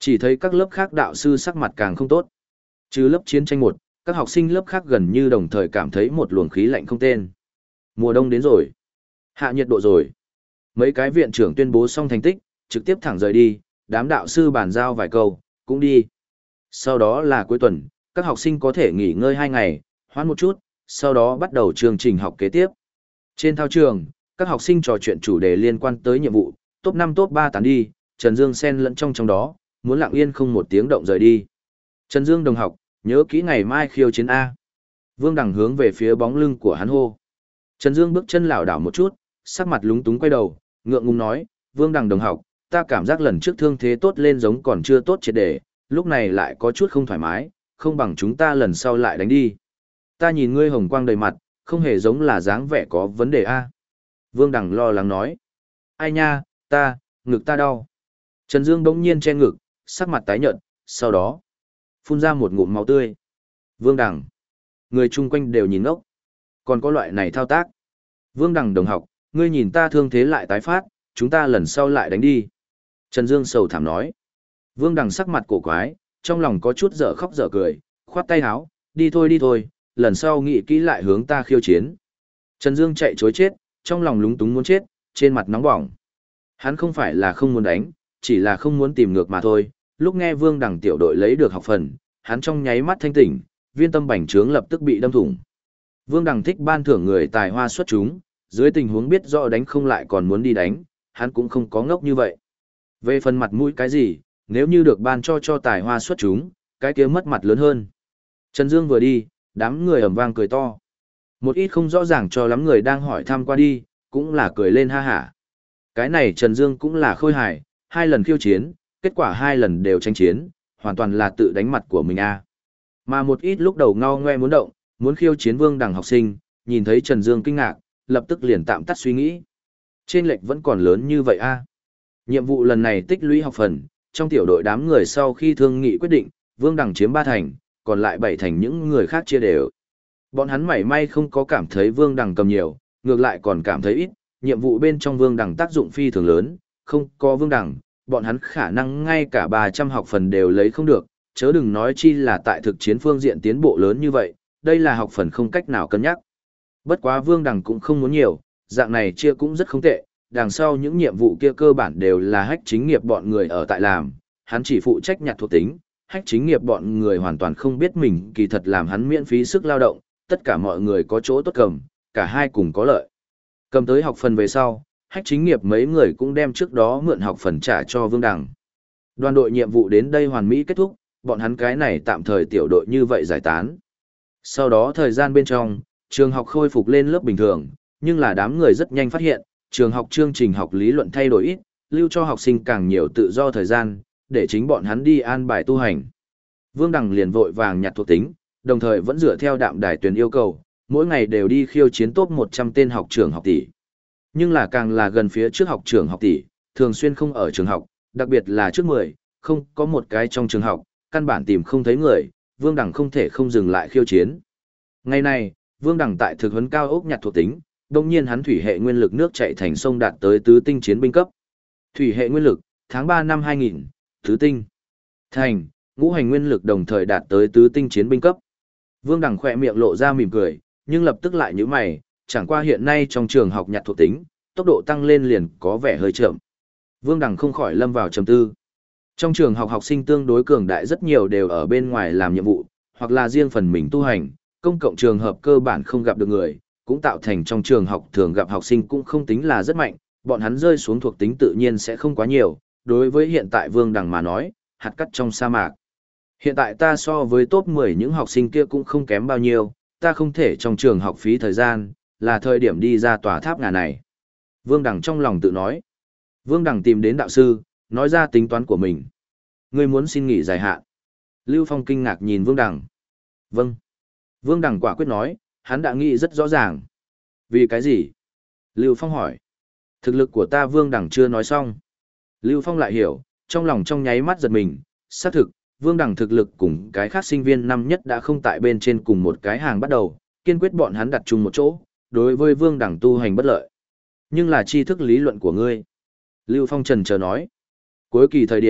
Chỉ thấy các lớp khác đạo sư sắc mặt càng không tốt. Trừ lớp chiến tranh một, các học sinh lớp khác gần như đồng thời cảm thấy một luồng khí lạnh không tên. Mùa đông đến rồi. Hạ nhiệt độ rồi. Mấy cái viện trưởng tuyên bố xong thành tích, trực tiếp thẳng rời đi, đám đạo sư bàn giao vài câu, cũng đi. Sau đó là cuối tuần, các học sinh có thể nghỉ ngơi 2 ngày, hoãn một chút, sau đó bắt đầu chương trình học kế tiếp. Trên thao trường, các học sinh trò chuyện chủ đề liên quan tới nhiệm vụ, top 5 top 3 tán đi, Trần Dương xen lẫn trong đó, muốn lặng yên không một tiếng động rời đi. Trần Dương đồng học, nhớ kỹ ngày mai khiêu chiến A. Vương Đằng hướng về phía bóng lưng của hắn hô. Trần Dương bước chân lảo đảo một chút, sắc mặt lúng túng quay đầu, ngượng ngùng nói, Vương Đằng đồng học, ta cảm giác lần trước thương thế tốt lên giống còn chưa tốt triệt để, lúc này lại có chút không thoải mái, không bằng chúng ta lần sau lại đánh đi. Ta nhìn ngươi hồng quang đầy mặt, không hề giống là dáng vẻ có vấn đề A. Vương Đằng lo lắng nói. Ai nha, ngực ta đau. Trần Dương bỗng nhiên che ngực, sắc mặt tái nhợt, sau đó phun ra một ngụm máu tươi. Vương Đằng. Người chung quanh đều nhìn ngốc. Còn có loại này thao tác. Vương Đằng đồng học, ngươi nhìn ta thương thế lại tái phát, chúng ta lần sau lại đánh đi. Trần Dương sầu thảm nói. Vương Đằng sắc mặt cổ quái, trong lòng có chút dở khóc dở cười, khoát tay áo, đi thôi, lần sau nghĩ kỹ lại hướng ta khiêu chiến. Trần Dương chạy chối chết, trong lòng lúng túng muốn chết, trên mặt nóng bỏng. Hắn không phải là không muốn đánh, chỉ là không muốn tìm ngược mà thôi. Lúc nghe Vương Đằng tiểu đội lấy được học phần, hắn trong nháy mắt thanh tỉnh, viên tâm bành trướng lập tức bị đâm thủng. Vương Đằng thích ban thưởng người tài hoa xuất chúng, dưới tình huống biết rõ đánh không lại còn muốn đi đánh, hắn cũng không có ngốc như vậy. Về phần mặt mũi cái gì, nếu như được ban cho tài hoa xuất chúng, cái kia mất mặt lớn hơn. Trần Dương vừa đi, đám người ầm vang cười to. Một ít không rõ ràng cho lắm người đang hỏi thăm qua đi, cũng là cười lên ha hả. Cái này Trần Dương cũng là khôi hài, 2 lần khiêu chiến, kết quả 2 lần đều tranh chiến, hoàn toàn là tự đánh mặt của mình a. Mà một ít lúc đầu ngao ngoe muốn động, muốn khiêu chiến Vương Đằng học sinh, nhìn thấy Trần Dương kinh ngạc, lập tức liền tạm tắt suy nghĩ. Trên lệch vẫn còn lớn như vậy a. Nhiệm vụ lần này tích lũy học phần, trong tiểu đội đám người sau khi thương nghị quyết định, Vương Đằng chiếm 3 thành, còn lại 7 thành những người khác chia đều. Bọn hắn mảy may không có cảm thấy Vương Đằng cầm nhiều, ngược lại còn cảm thấy ít, nhiệm vụ bên trong Vương Đằng tác dụng phi thường lớn, không có Vương Đằng, bọn hắn khả năng ngay cả 300 học phần đều lấy không được, chớ đừng nói chi là tại thực chiến phương diện tiến bộ lớn như vậy, đây là học phần không cách nào cân nhắc. Bất quá Vương Đằng cũng không muốn nhiều, dạng này chia cũng rất không tệ, đằng sau những nhiệm vụ kia cơ bản đều là hách chính nghiệp bọn người ở tại làm, hắn chỉ phụ trách nhặt thuộc tính, hách chính nghiệp bọn người hoàn toàn không biết mình kỳ thật làm hắn miễn phí sức lao động, tất cả mọi người có chỗ tốt cầm, cả hai cùng có lợi. Cầm tới học phần về sau, hách chính nghiệp mấy người cũng đem trước đó mượn học phần trả cho Vương Đằng. Đoàn đội nhiệm vụ đến đây hoàn mỹ kết thúc, bọn hắn cái này tạm thời tiểu đội như vậy giải tán. Sau đó thời gian bên trong, trường học khôi phục lên lớp bình thường, nhưng là đám người rất nhanh phát hiện, trường học chương trình học lý luận thay đổi ít, lưu cho học sinh càng nhiều tự do thời gian, để chính bọn hắn đi an bài tu hành. Vương Đằng liền vội vàng nhặt thuộc tính, đồng thời vẫn dựa theo đạm đài tuyển yêu cầu, mỗi ngày đều đi khiêu chiến top 100 tên học trưởng học tỷ. Nhưng là càng là gần phía trước học trưởng học tỷ, thường xuyên không ở trường học, đặc biệt là trước 10, không có một cái trong trường học, căn bản tìm không thấy người, Vương Đằng không thể không dừng lại khiêu chiến. Ngày này, Vương Đằng tại thực huấn cao ốc nhặt thuộc tính, đồng nhiên hắn thủy hệ nguyên lực nước chảy thành sông đạt tới tứ tinh chiến binh cấp. Thủy hệ nguyên lực, tháng 3 năm 2000, tứ tinh. Thành, ngũ hành nguyên lực đồng thời đạt tới tứ tinh chiến binh cấp. Vương Đằng khỏe miệng lộ ra mỉm cười, nhưng lập tức lại nhíu mày, chẳng qua hiện nay trong trường học nhặt thuộc tính, tốc độ tăng lên liền có vẻ hơi chậm. Vương Đằng không khỏi lâm vào trầm tư. Trong trường học học sinh tương đối cường đại rất nhiều đều ở bên ngoài làm nhiệm vụ, hoặc là riêng phần mình tu hành, công cộng trường hợp cơ bản không gặp được người, cũng tạo thành trong trường học thường gặp học sinh cũng không tính là rất mạnh, bọn hắn rơi xuống thuộc tính tự nhiên sẽ không quá nhiều, đối với hiện tại Vương Đằng mà nói, hạt cát trong sa mạc. Hiện tại ta so với top 10 những học sinh kia cũng không kém bao nhiêu, ta không thể trong trường học phí thời gian, là thời điểm đi ra tòa tháp ngà này. Vương Đằng trong lòng tự nói. Vương Đằng tìm đến đạo sư, nói ra tính toán của mình. Ngươi muốn xin nghỉ dài hạn. Lưu Phong kinh ngạc nhìn Vương Đằng. Vâng. Vương Đằng quả quyết nói, hắn đã nghĩ rất rõ ràng. Vì cái gì? Lưu Phong hỏi. Thực lực của ta Vương Đằng chưa nói xong. Lưu Phong lại hiểu, trong lòng trong nháy mắt giật mình, xác thực, Vương Đằng thực lực cùng cái khác sinh viên năm nhất đã không tại bên trên cùng một cái hàng bắt đầu, kiên quyết bọn hắn đặt chung một chỗ, đối với Vương Đằng tu hành bất lợi. Nhưng là tri thức lý luận của ngươi. Lưu Phong trần chờ nói. Cuối kỳ thời điểm,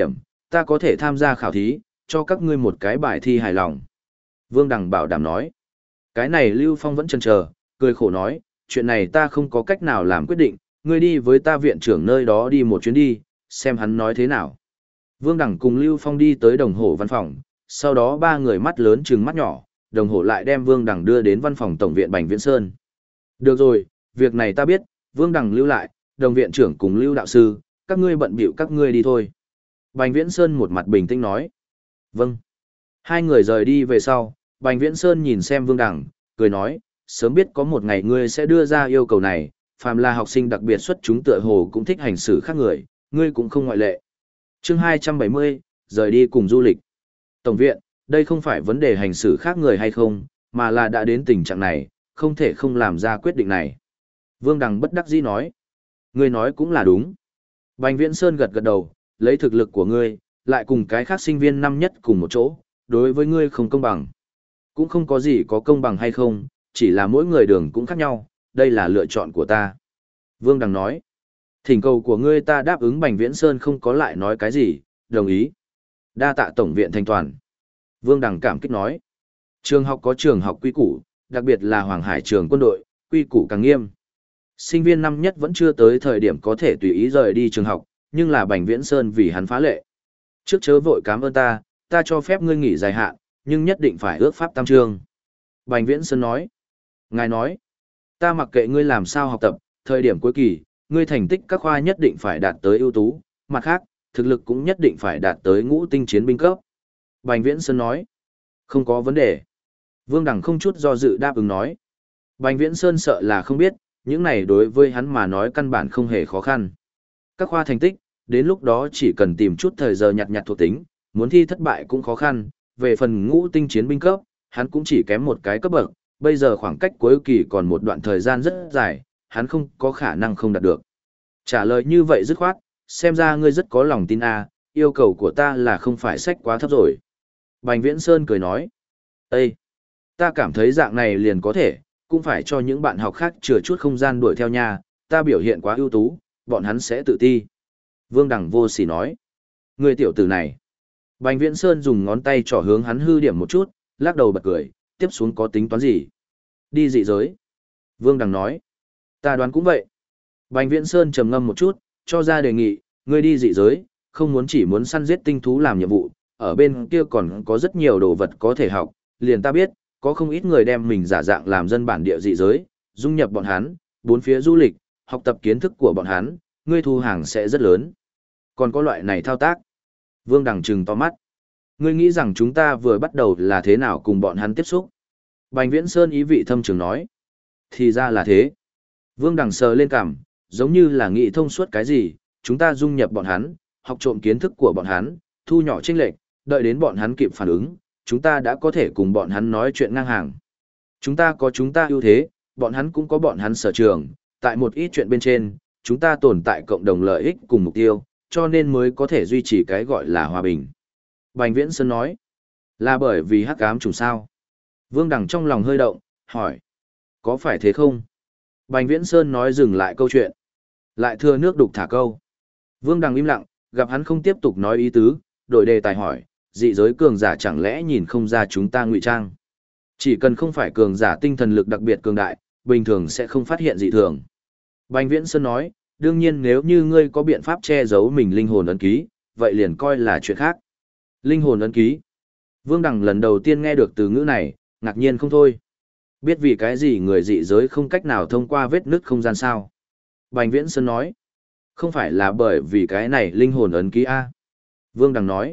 ta có thể tham gia khảo thí, cho các ngươi một cái bài thi hài lòng. Vương Đằng bảo đảm nói. Cái này Lưu Phong vẫn chần chờ, cười khổ nói, chuyện này ta không có cách nào làm quyết định, ngươi đi với ta viện trưởng nơi đó đi một chuyến đi, xem hắn nói thế nào. Vương Đằng cùng Lưu Phong đi tới đồng hồ văn phòng, sau đó ba người mắt lớn trừng mắt nhỏ, đồng hồ lại đem Vương Đằng đưa đến văn phòng tổng viện Bành Viễn Sơn. Được rồi, việc này ta biết, Vương Đằng lưu lại, đồng viện trưởng cùng Lưu đạo sư, các ngươi bận bịu các ngươi đi thôi. Bành Viễn Sơn một mặt bình tĩnh nói. Vâng. Hai người rời đi về sau, Bành Viễn Sơn nhìn xem Vương Đằng, cười nói, sớm biết có một ngày ngươi sẽ đưa ra yêu cầu này, phàm là học sinh đặc biệt xuất chúng tựa hồ cũng thích hành xử khác người, ngươi cũng không ngoại lệ. Chương 270, rời đi cùng du lịch. Tổng viện, đây không phải vấn đề hành xử khác người hay không, mà là đã đến tình trạng này, không thể không làm ra quyết định này. Vương Đằng bất đắc dĩ nói, ngươi nói cũng là đúng. Bành Viễn Sơn gật gật đầu, lấy thực lực của ngươi, lại cùng cái khác sinh viên năm nhất cùng một chỗ, đối với ngươi không công bằng. Cũng không có gì có công bằng hay không, chỉ là mỗi người đường cũng khác nhau, đây là lựa chọn của ta. Vương Đằng nói, thỉnh cầu của ngươi ta đáp ứng. Bành Viễn Sơn không có lại nói cái gì, đồng ý. Đa tạ tổng viện thanh toàn. Vương Đằng cảm kích nói, trường học có trường học quy củ, đặc biệt là Hoàng Hải trường quân đội, quy củ càng nghiêm. Sinh viên năm nhất vẫn chưa tới thời điểm có thể tùy ý rời đi trường học, nhưng là Bành Viễn Sơn vì hắn phá lệ. Trước chớ vội cảm ơn ta cho phép ngươi nghỉ dài hạn, nhưng nhất định phải ước pháp tam chương. Bành Viễn Sơn nói, ngài nói, ta mặc kệ ngươi làm sao học tập, thời điểm cuối kỳ, ngươi thành tích các khoa nhất định phải đạt tới ưu tú, mặt khác, thực lực cũng nhất định phải đạt tới ngũ tinh chiến binh cấp. Bành Viễn Sơn nói, không có vấn đề. Vương Đằng không chút do dự đáp ứng nói. Bành Viễn Sơn sợ là không biết, những này đối với hắn mà nói căn bản không hề khó khăn. Các khoa thành tích, đến lúc đó chỉ cần tìm chút thời giờ nhặt nhặt thuộc tính, muốn thi thất bại cũng khó khăn, về phần ngũ tinh chiến binh cấp, hắn cũng chỉ kém một cái cấp bậc, bây giờ khoảng cách cuối kỳ còn một đoạn thời gian rất dài, hắn không có khả năng không đạt được. Trả lời như vậy dứt khoát, xem ra ngươi rất có lòng tin a, yêu cầu của ta là không phải sách quá thấp rồi. Bành Viễn Sơn cười nói, ê, ta cảm thấy dạng này liền có thể, cũng phải cho những bạn học khác chừa chút không gian đuổi theo nha, ta biểu hiện quá ưu tú, bọn hắn sẽ tự ti. Vương Đằng vô sỉ nói, người tiểu tử này. Bành Viễn Sơn dùng ngón tay trỏ hướng hắn hư điểm một chút, lắc đầu bật cười, tiếp xuống có tính toán gì? Đi dị giới. Vương Đằng nói, ta đoán cũng vậy. Bành Viễn Sơn trầm ngâm một chút, cho ra đề nghị, ngươi đi dị giới, không muốn chỉ muốn săn giết tinh thú làm nhiệm vụ, ở bên kia còn có rất nhiều đồ vật có thể học, liền ta biết, có không ít người đem mình giả dạng làm dân bản địa dị giới, dung nhập bọn hắn, bốn phía du lịch, học tập kiến thức của bọn hắn, ngươi thu hàng sẽ rất lớn. Còn có loại này thao tác. Vương Đằng trừng to mắt. Ngươi nghĩ rằng chúng ta vừa bắt đầu là thế nào cùng bọn hắn tiếp xúc? Bành Viễn Sơn ý vị thâm trường nói. Thì ra là thế. Vương Đằng sờ lên cằm, giống như là nghĩ thông suốt cái gì, chúng ta dung nhập bọn hắn, học trộm kiến thức của bọn hắn, thu nhỏ chênh lệch, đợi đến bọn hắn kịp phản ứng, chúng ta đã có thể cùng bọn hắn nói chuyện ngang hàng. Chúng ta có chúng ta ưu thế, bọn hắn cũng có bọn hắn sở trường, tại một ít chuyện bên trên, chúng ta tồn tại cộng đồng lợi ích cùng mục tiêu, cho nên mới có thể duy trì cái gọi là hòa bình. Bành Viễn Sơn nói, là bởi vì hắc ám trùng sao? Vương Đằng trong lòng hơi động, hỏi, có phải thế không? Bành Viễn Sơn nói dừng lại câu chuyện, lại thừa nước đục thả câu. Vương Đằng im lặng, gặp hắn không tiếp tục nói ý tứ, đổi đề tài hỏi, dị giới cường giả chẳng lẽ nhìn không ra chúng ta ngụy trang? Chỉ cần không phải cường giả tinh thần lực đặc biệt cường đại, bình thường sẽ không phát hiện dị thường. Bành Viễn Sơn nói, đương nhiên nếu như ngươi có biện pháp che giấu mình linh hồn ấn ký, vậy liền coi là chuyện khác. Linh hồn ấn ký. Vương Đằng lần đầu tiên nghe được từ ngữ này, ngạc nhiên không thôi. Biết vì cái gì người dị giới không cách nào thông qua vết nứt không gian sao? Bành Viễn Sơn nói, không phải là bởi vì cái này linh hồn ấn ký A. Vương Đằng nói,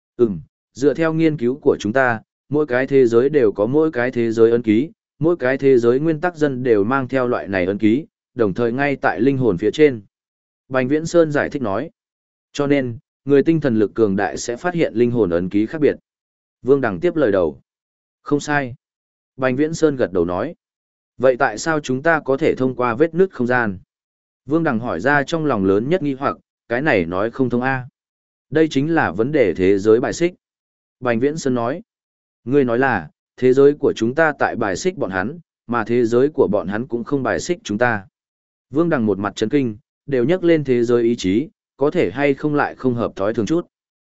dựa theo nghiên cứu của chúng ta, mỗi cái thế giới đều có mỗi cái thế giới ấn ký, mỗi cái thế giới nguyên tắc dân đều mang theo loại này ấn ký, đồng thời ngay tại linh hồn phía trên. Bành Viễn Sơn giải thích nói, cho nên, người tinh thần lực cường đại sẽ phát hiện linh hồn ấn ký khác biệt. Vương Đằng tiếp lời đầu, không sai. Bành Viễn Sơn gật đầu nói, vậy tại sao chúng ta có thể thông qua vết nứt không gian? Vương Đằng hỏi ra trong lòng lớn nhất nghi hoặc, cái này nói không thông A. Đây chính là vấn đề thế giới bài xích. Bành Viễn Sơn nói, ngươi nói là, thế giới của chúng ta tại bài xích bọn hắn, mà thế giới của bọn hắn cũng không bài xích chúng ta. Vương Đằng một mặt chấn kinh, đều nhắc lên thế giới ý chí, có thể hay không lại không hợp thói thường chút.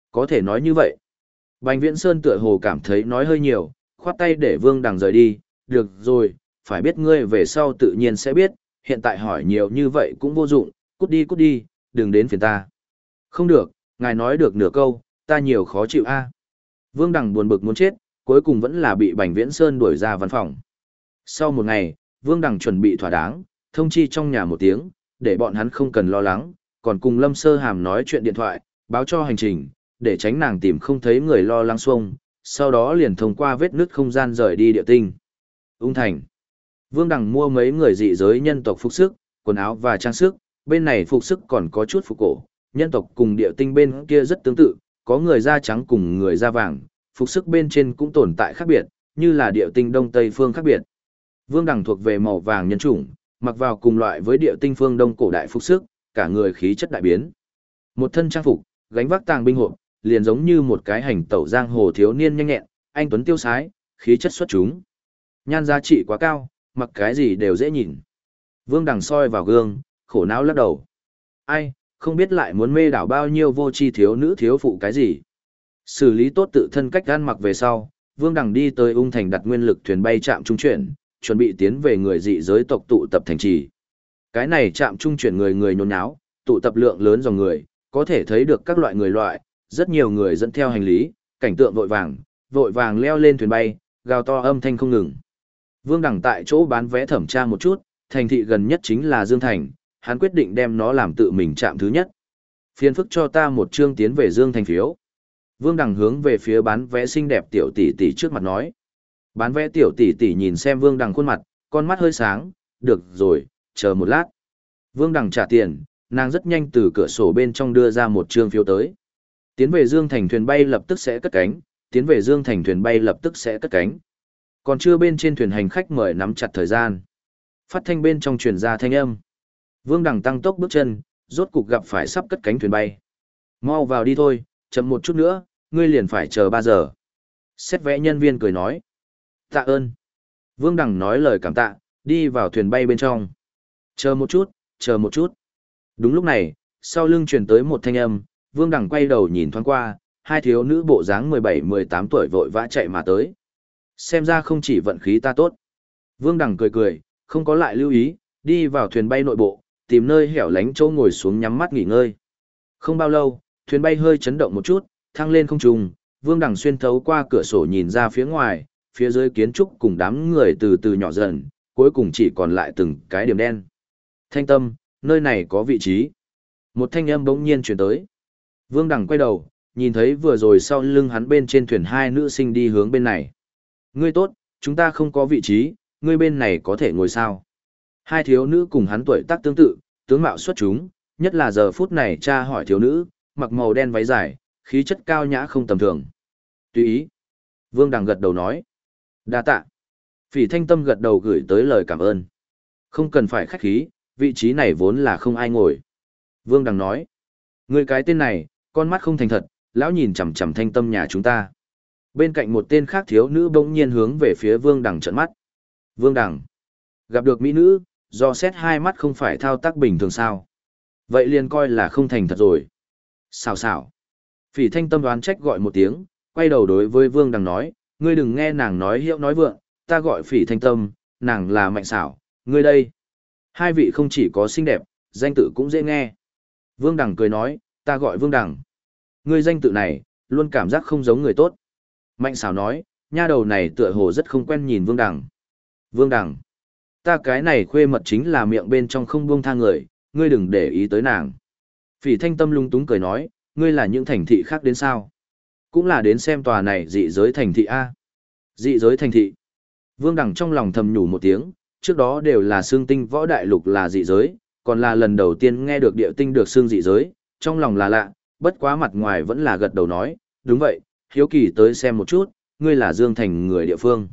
Có thể nói như vậy. Bành Viễn Sơn tựa hồ cảm thấy nói hơi nhiều, khoát tay để Vương Đằng rời đi, được rồi, phải biết ngươi về sau tự nhiên sẽ biết, hiện tại hỏi nhiều như vậy cũng vô dụng, cút đi, đừng đến phiền ta. Không được, ngài nói được nửa câu, ta nhiều khó chịu a. Vương Đằng buồn bực muốn chết, cuối cùng vẫn là bị Bành Viễn Sơn đuổi ra văn phòng. Sau một ngày, Vương Đằng chuẩn bị thỏa đáng, thông chi trong nhà một tiếng, để bọn hắn không cần lo lắng, còn cùng Lâm Sơ Hàm nói chuyện điện thoại, báo cho hành trình, để tránh nàng tìm không thấy người lo lắng xuông, sau đó liền thông qua vết nứt không gian rời đi địa tinh. Ung Thành. Vương Đằng mua mấy người dị giới nhân tộc phục sức, quần áo và trang sức, bên này phục sức còn có chút phục cổ, nhân tộc cùng địa tinh bên kia rất tương tự, có người da trắng cùng người da vàng, phục sức bên trên cũng tồn tại khác biệt, như là địa tinh đông tây phương khác biệt. Vương Đằng thuộc về màu vàng nhân chủng, mặc vào cùng loại với địa tinh phương đông cổ đại phục sức, cả người khí chất đại biến. Một thân trang phục, gánh vác tàng binh hộp, liền giống như một cái hành tẩu giang hồ thiếu niên nhanh nhẹn, anh tuấn tiêu sái, khí chất xuất chúng. Nhan giá trị quá cao, mặc cái gì đều dễ nhìn. Vương Đằng soi vào gương, khổ não lắc đầu. Ai, không biết lại muốn mê đảo bao nhiêu vô tri thiếu nữ thiếu phụ cái gì. Xử lý tốt tự thân cách gan mặc về sau, Vương Đằng đi tới Ung Thành đặt nguyên lực thuyền bay trạm trung chuyển, chuẩn bị tiến về người dị giới tộc tụ tập thành trì. Cái này trạm trung chuyển người người nhốn nháo, tụ tập lượng lớn dòng người, có thể thấy được các loại người loại, rất nhiều người dẫn theo hành lý, cảnh tượng vội vàng leo lên thuyền bay, gào to âm thanh không ngừng. Vương Đằng tại chỗ bán vé thẩm tra một chút, thành thị gần nhất chính là Dương Thành, hắn quyết định đem nó làm tự mình trạm thứ nhất. Phiền phức cho ta một chương tiến về Dương Thành phiếu. Vương Đằng hướng về phía bán vé xinh đẹp tiểu tỷ tỷ trước mặt nói. Bán vé tiểu tỷ tỷ nhìn xem Vương Đằng khuôn mặt, con mắt hơi sáng, được rồi, chờ một lát. Vương Đằng trả tiền, nàng rất nhanh từ cửa sổ bên trong đưa ra một chương phiếu tới. Tiến về Dương Thành thuyền bay lập tức sẽ cất cánh, tiến về Dương Thành thuyền bay lập tức sẽ cất cánh. Còn chưa bên trên thuyền hành khách mời nắm chặt thời gian. Phát thanh bên trong truyền ra thanh âm. Vương Đằng tăng tốc bước chân, rốt cục gặp phải sắp cất cánh thuyền bay. Mau vào đi thôi, chậm một chút nữa, ngươi liền phải chờ 3 giờ. Xét vẽ nhân viên cười nói. Tạ ơn. Vương Đằng nói lời cảm tạ, đi vào thuyền bay bên trong. Chờ một chút, chờ một chút. Đúng lúc này, sau lưng truyền tới một thanh âm, Vương Đằng quay đầu nhìn thoáng qua, hai thiếu nữ bộ dáng 17-18 tuổi vội vã chạy mà tới. Xem ra không chỉ vận khí ta tốt. Vương Đằng cười cười, không có lại lưu ý, đi vào thuyền bay nội bộ, tìm nơi hẻo lánh chỗ ngồi xuống nhắm mắt nghỉ ngơi. Không bao lâu, thuyền bay hơi chấn động một chút, thăng lên không trung, Vương Đằng xuyên thấu qua cửa sổ nhìn ra phía ngoài, phía dưới kiến trúc cùng đám người từ từ nhỏ dần, cuối cùng chỉ còn lại từng cái điểm đen. Thanh Tâm, nơi này có vị trí. Một thanh âm bỗng nhiên truyền tới. Vương Đằng quay đầu, nhìn thấy vừa rồi sau lưng hắn bên trên thuyền hai nữ sinh đi hướng bên này. Ngươi tốt, chúng ta không có vị trí, ngươi bên này có thể ngồi sao? Hai thiếu nữ cùng hắn tuổi tác tương tự, tướng mạo xuất chúng, nhất là giờ phút này cha hỏi thiếu nữ, mặc màu đen váy dài, khí chất cao nhã không tầm thường. Tùy ý. Vương Đằng gật đầu nói. Đa tạ. Phỉ Thanh Tâm gật đầu gửi tới lời cảm ơn. Không cần phải khách khí, vị trí này vốn là không ai ngồi. Vương Đằng nói. Ngươi cái tên này, con mắt không thành thật, lão nhìn chằm chằm Thanh Tâm nhà chúng ta. Bên cạnh một tên khác thiếu nữ bỗng nhiên hướng về phía Vương Đằng trợn mắt. Vương Đằng. Gặp được mỹ nữ, do xét hai mắt không phải thao tác bình thường sao. Vậy liền coi là không thành thật rồi. Xào xào. Phỉ Thanh Tâm đoán trách gọi một tiếng, quay đầu đối với Vương Đằng nói, ngươi đừng nghe nàng nói hiệu nói vượng, ta gọi Phỉ Thanh Tâm, nàng là Mạnh Xảo, ngươi đây. Hai vị không chỉ có xinh đẹp, danh tự cũng dễ nghe. Vương Đằng cười nói, ta gọi Vương Đằng. Ngươi danh tự này, luôn cảm giác không giống người tốt. Mạnh Xảo nói, nha đầu này tựa hồ rất không quen nhìn Vương Đằng. Vương Đằng, ta cái này khuê mật chính là miệng bên trong không buông tha người, ngươi đừng để ý tới nàng. Phỉ Thanh Tâm lung túng cười nói, ngươi là những thành thị khác đến sao? Cũng là đến xem tòa này dị giới thành thị A. Dị giới thành thị. Vương Đằng trong lòng thầm nhủ một tiếng, trước đó đều là xương tinh võ đại lục là dị giới, còn là lần đầu tiên nghe được địa tinh được xương dị giới, trong lòng là lạ, bất quá mặt ngoài vẫn là gật đầu nói, đúng vậy, hiếu kỳ tới xem một chút, ngươi là Dương Thành người địa phương.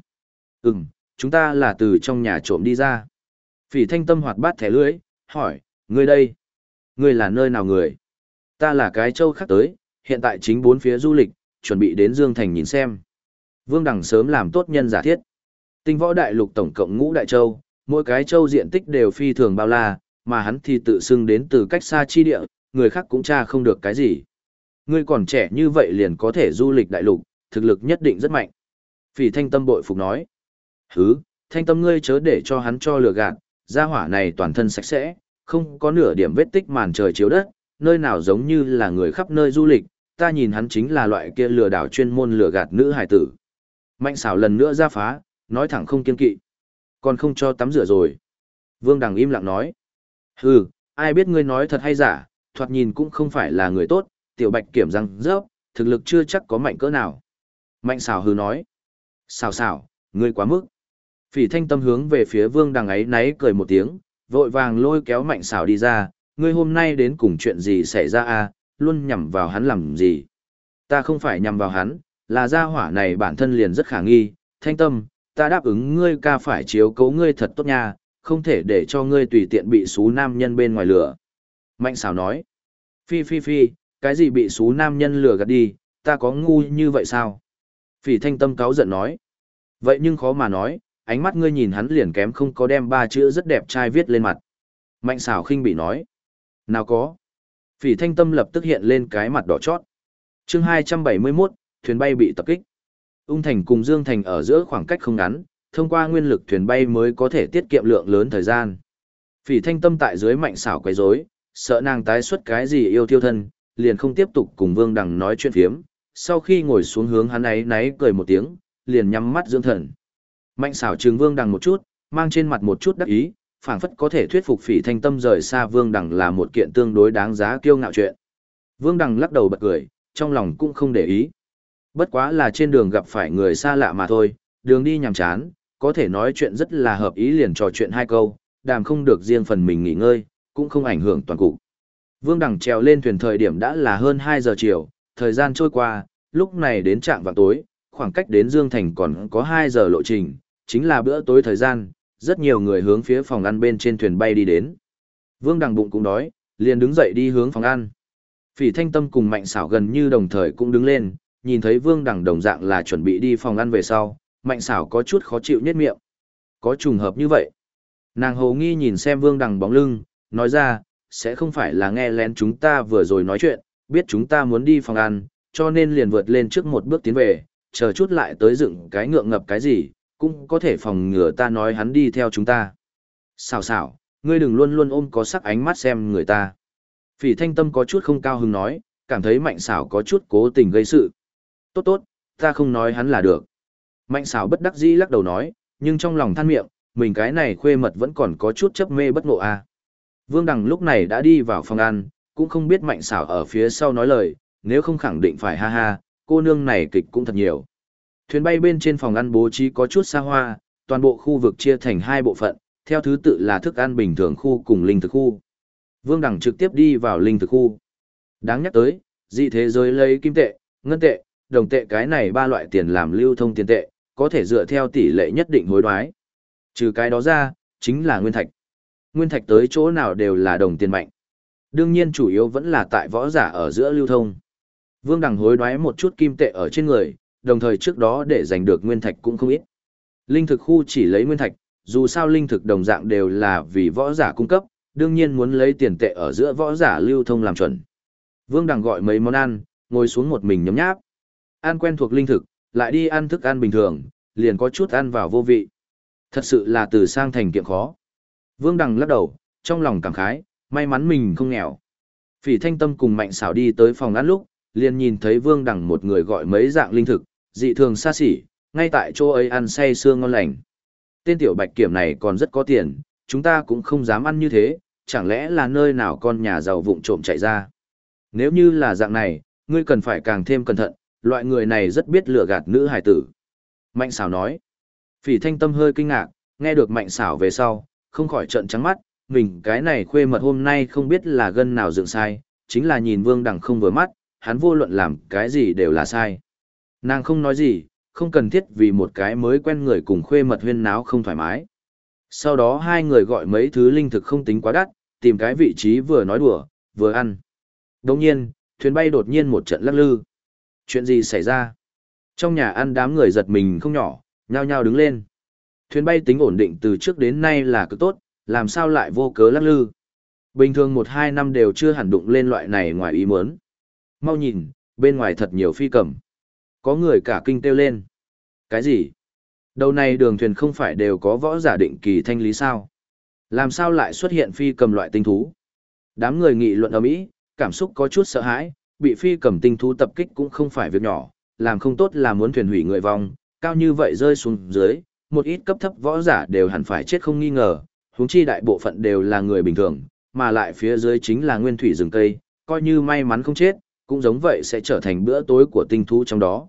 Chúng ta là từ trong nhà trộm đi ra. Phỉ Thanh Tâm hoạt bát thẻ lưỡi, hỏi, ngươi đây? Ngươi là nơi nào người? Ta là cái châu khác tới, hiện tại chính bốn phía du lịch, chuẩn bị đến Dương Thành nhìn xem. Vương Đằng sớm làm tốt nhân giả thiết. Tinh võ đại lục tổng cộng ngũ đại châu, mỗi cái châu diện tích đều phi thường bao la, mà hắn thì tự xưng đến từ cách xa chi địa, người khác cũng tra không được cái gì. Ngươi còn trẻ như vậy liền có thể du lịch đại lục, thực lực nhất định rất mạnh. Phỉ Thanh Tâm bội phục nói. Hứ, Thanh Tâm ngươi chớ để cho hắn cho lừa gạt, gia hỏa này toàn thân sạch sẽ, không có nửa điểm vết tích màn trời chiếu đất, nơi nào giống như là người khắp nơi du lịch, ta nhìn hắn chính là loại kia lừa đảo chuyên môn lừa gạt nữ hải tử. Mạnh xảo lần nữa ra phá, nói thẳng không kiên kỵ. Còn không cho tắm rửa rồi. Vương Đằng im lặng nói. Hừ, ai biết ngươi nói thật hay giả, thoạt nhìn cũng không phải là người tốt, tiểu bạch kiểm răng rớp, thực lực chưa chắc có mạnh cỡ nào. Mạnh xảo hừ nói. Xảo xảo, ngươi quá mức. Phỉ Thanh Tâm hướng về phía Vương Đằng ấy náy cười một tiếng, vội vàng lôi kéo Mạnh xảo đi ra, ngươi hôm nay đến cùng chuyện gì xảy ra à, luôn nhằm vào hắn làm gì. Ta không phải nhằm vào hắn, là gia hỏa này bản thân liền rất khả nghi, Thanh Tâm, ta đáp ứng ngươi ca phải chiếu cố ngươi thật tốt nha, không thể để cho ngươi tùy tiện bị xú nam nhân bên ngoài lửa. Mạnh xảo nói, phi phi phi, cái gì bị xú nam nhân lừa gạt đi, ta có ngu như vậy sao? Phỉ Thanh Tâm cáu giận nói, vậy nhưng khó mà nói, ánh mắt ngươi nhìn hắn liền kém không có đem 3 chữ rất đẹp trai viết lên mặt. Mạnh xảo khinh bị nói, nào có. Phỉ Thanh Tâm lập tức hiện lên cái mặt đỏ chót. Chương 271, thuyền bay bị tập kích. Ung Thành cùng Dương Thành ở giữa khoảng cách không ngắn, thông qua nguyên lực thuyền bay mới có thể tiết kiệm lượng lớn thời gian. Phỉ Thanh Tâm tại dưới Mạnh xảo quấy rối, sợ nàng tái xuất cái gì yêu thiêu thân, liền không tiếp tục cùng Vương Đằng nói chuyện phiếm. Sau khi ngồi xuống hướng hắn ấy náy cười một tiếng, liền nhắm mắt dưỡng thần. Mạnh xảo trừng Vương Đằng một chút, mang trên mặt một chút đắc ý, phảng phất có thể thuyết phục Phỉ Thanh Tâm rời xa Vương Đằng là một kiện tương đối đáng giá kiêu ngạo chuyện. Vương Đằng lắc đầu bật cười, trong lòng cũng không để ý. Bất quá là trên đường gặp phải người xa lạ mà thôi, đường đi nhàm chán, có thể nói chuyện rất là hợp ý liền trò chuyện 2 câu, đàm không được riêng phần mình nghỉ ngơi, cũng không ảnh hưởng toàn cục. Vương Đằng trèo lên thuyền thời điểm đã là hơn 2 giờ chiều, thời gian trôi qua, lúc này đến trạm vào tối, khoảng cách đến Dương Thành còn có 2 giờ lộ trình, chính là bữa tối thời gian, rất nhiều người hướng phía phòng ăn bên trên thuyền bay đi đến. Vương Đằng bụng cũng đói, liền đứng dậy đi hướng phòng ăn. Phỉ Thanh Tâm cùng Mạnh xảo gần như đồng thời cũng đứng lên, nhìn thấy Vương Đằng đồng dạng là chuẩn bị đi phòng ăn về sau, Mạnh xảo có chút khó chịu nhếch miệng. Có trùng hợp như vậy. Nàng hồ nghi nhìn xem Vương Đằng bóng lưng, nói ra, sẽ không phải là nghe lén chúng ta vừa rồi nói chuyện, biết chúng ta muốn đi phòng ăn, cho nên liền vượt lên trước một bước tiến về, chờ chút lại tới dựng cái ngượng ngập cái gì, cũng có thể phòng ngừa ta nói hắn đi theo chúng ta. Xảo xảo, ngươi đừng luôn luôn ôm có sắc ánh mắt xem người ta. Phỉ Thanh Tâm có chút không cao hứng nói, cảm thấy Mạnh xảo có chút cố tình gây sự. Tốt tốt, ta không nói hắn là được. Mạnh xảo bất đắc dĩ lắc đầu nói, nhưng trong lòng than miệng, mình cái này khuê mật vẫn còn có chút chấp mê bất ngộ à. Vương Đằng lúc này đã đi vào phòng ăn, cũng không biết Mạnh xảo ở phía sau nói lời, nếu không khẳng định phải ha ha, cô nương này kịch cũng thật nhiều. Thuyền bay bên trên phòng ăn bố trí có chút xa hoa, toàn bộ khu vực chia thành 2 bộ phận, theo thứ tự là thức ăn bình thường khu cùng linh thực khu. Vương Đằng trực tiếp đi vào linh thực khu. Đáng nhắc tới, dị thế giới lấy kim tệ, ngân tệ, đồng tệ cái này 3 loại tiền làm lưu thông tiền tệ, có thể dựa theo tỷ lệ nhất định hối đoái. Trừ cái đó ra, chính là nguyên thạch. Nguyên thạch tới chỗ nào đều là đồng tiền mạnh. Đương nhiên chủ yếu vẫn là tại võ giả ở giữa lưu thông. Vương Đằng hối đoái một chút kim tệ ở trên người, đồng thời trước đó để giành được nguyên thạch cũng không ít. Linh thực khu chỉ lấy nguyên thạch, dù sao linh thực đồng dạng đều là vì võ giả cung cấp, đương nhiên muốn lấy tiền tệ ở giữa võ giả lưu thông làm chuẩn. Vương Đằng gọi mấy món ăn, ngồi xuống một mình nhấm nháp. Ăn quen thuộc linh thực, lại đi ăn thức ăn bình thường, liền có chút ăn vào vô vị. Thật sự là từ sang thành kiệm khó. Vương Đằng lắc đầu, trong lòng cảm khái, may mắn mình không nghèo. Phỉ Thanh Tâm cùng Mạnh xảo đi tới phòng ăn lúc, liền nhìn thấy Vương Đằng một người gọi mấy dạng linh thực, dị thường xa xỉ, ngay tại chỗ ấy ăn say sưa ngon lành. Tên tiểu bạch kiểm này còn rất có tiền, chúng ta cũng không dám ăn như thế, chẳng lẽ là nơi nào con nhà giàu vụng trộm chạy ra. Nếu như là dạng này, ngươi cần phải càng thêm cẩn thận, loại người này rất biết lừa gạt nữ hài tử. Mạnh xảo nói. Phỉ Thanh Tâm hơi kinh ngạc, nghe được Mạnh xảo về sau, không khỏi trợn trắng mắt, mình cái này khuê mật hôm nay không biết là gân nào dựng sai, chính là nhìn Vương Đằng không vừa mắt, hắn vô luận làm cái gì đều là sai. Nàng không nói gì, không cần thiết vì một cái mới quen người cùng khuê mật huyên náo không thoải mái. Sau đó 2 người gọi mấy thứ linh thực không tính quá đắt, tìm cái vị trí vừa nói đùa, vừa ăn. Đồng nhiên, thuyền bay đột nhiên một trận lắc lư. Chuyện gì xảy ra? Trong nhà ăn đám người giật mình không nhỏ, nhao nhao đứng lên. Thuyền bay tính ổn định từ trước đến nay là cực tốt, làm sao lại vô cớ lắc lư. Bình thường 1-2 năm đều chưa hẳn đụng lên loại này ngoài ý muốn. Mau nhìn, bên ngoài thật nhiều phi cầm. Có người cả kinh kêu lên. Cái gì? Đầu này đường thuyền không phải đều có võ giả định kỳ thanh lý sao? Làm sao lại xuất hiện phi cầm loại tinh thú? Đám người nghị luận ầm ĩ, cảm xúc có chút sợ hãi, bị phi cầm tinh thú tập kích cũng không phải việc nhỏ, làm không tốt là muốn thuyền hủy người vong, cao như vậy rơi xuống dưới, một ít cấp thấp võ giả đều hẳn phải chết không nghi ngờ, huống chi đại bộ phận đều là người bình thường, mà lại phía dưới chính là nguyên thủy rừng cây, coi như may mắn không chết, cũng giống vậy sẽ trở thành bữa tối của tinh thú trong đó.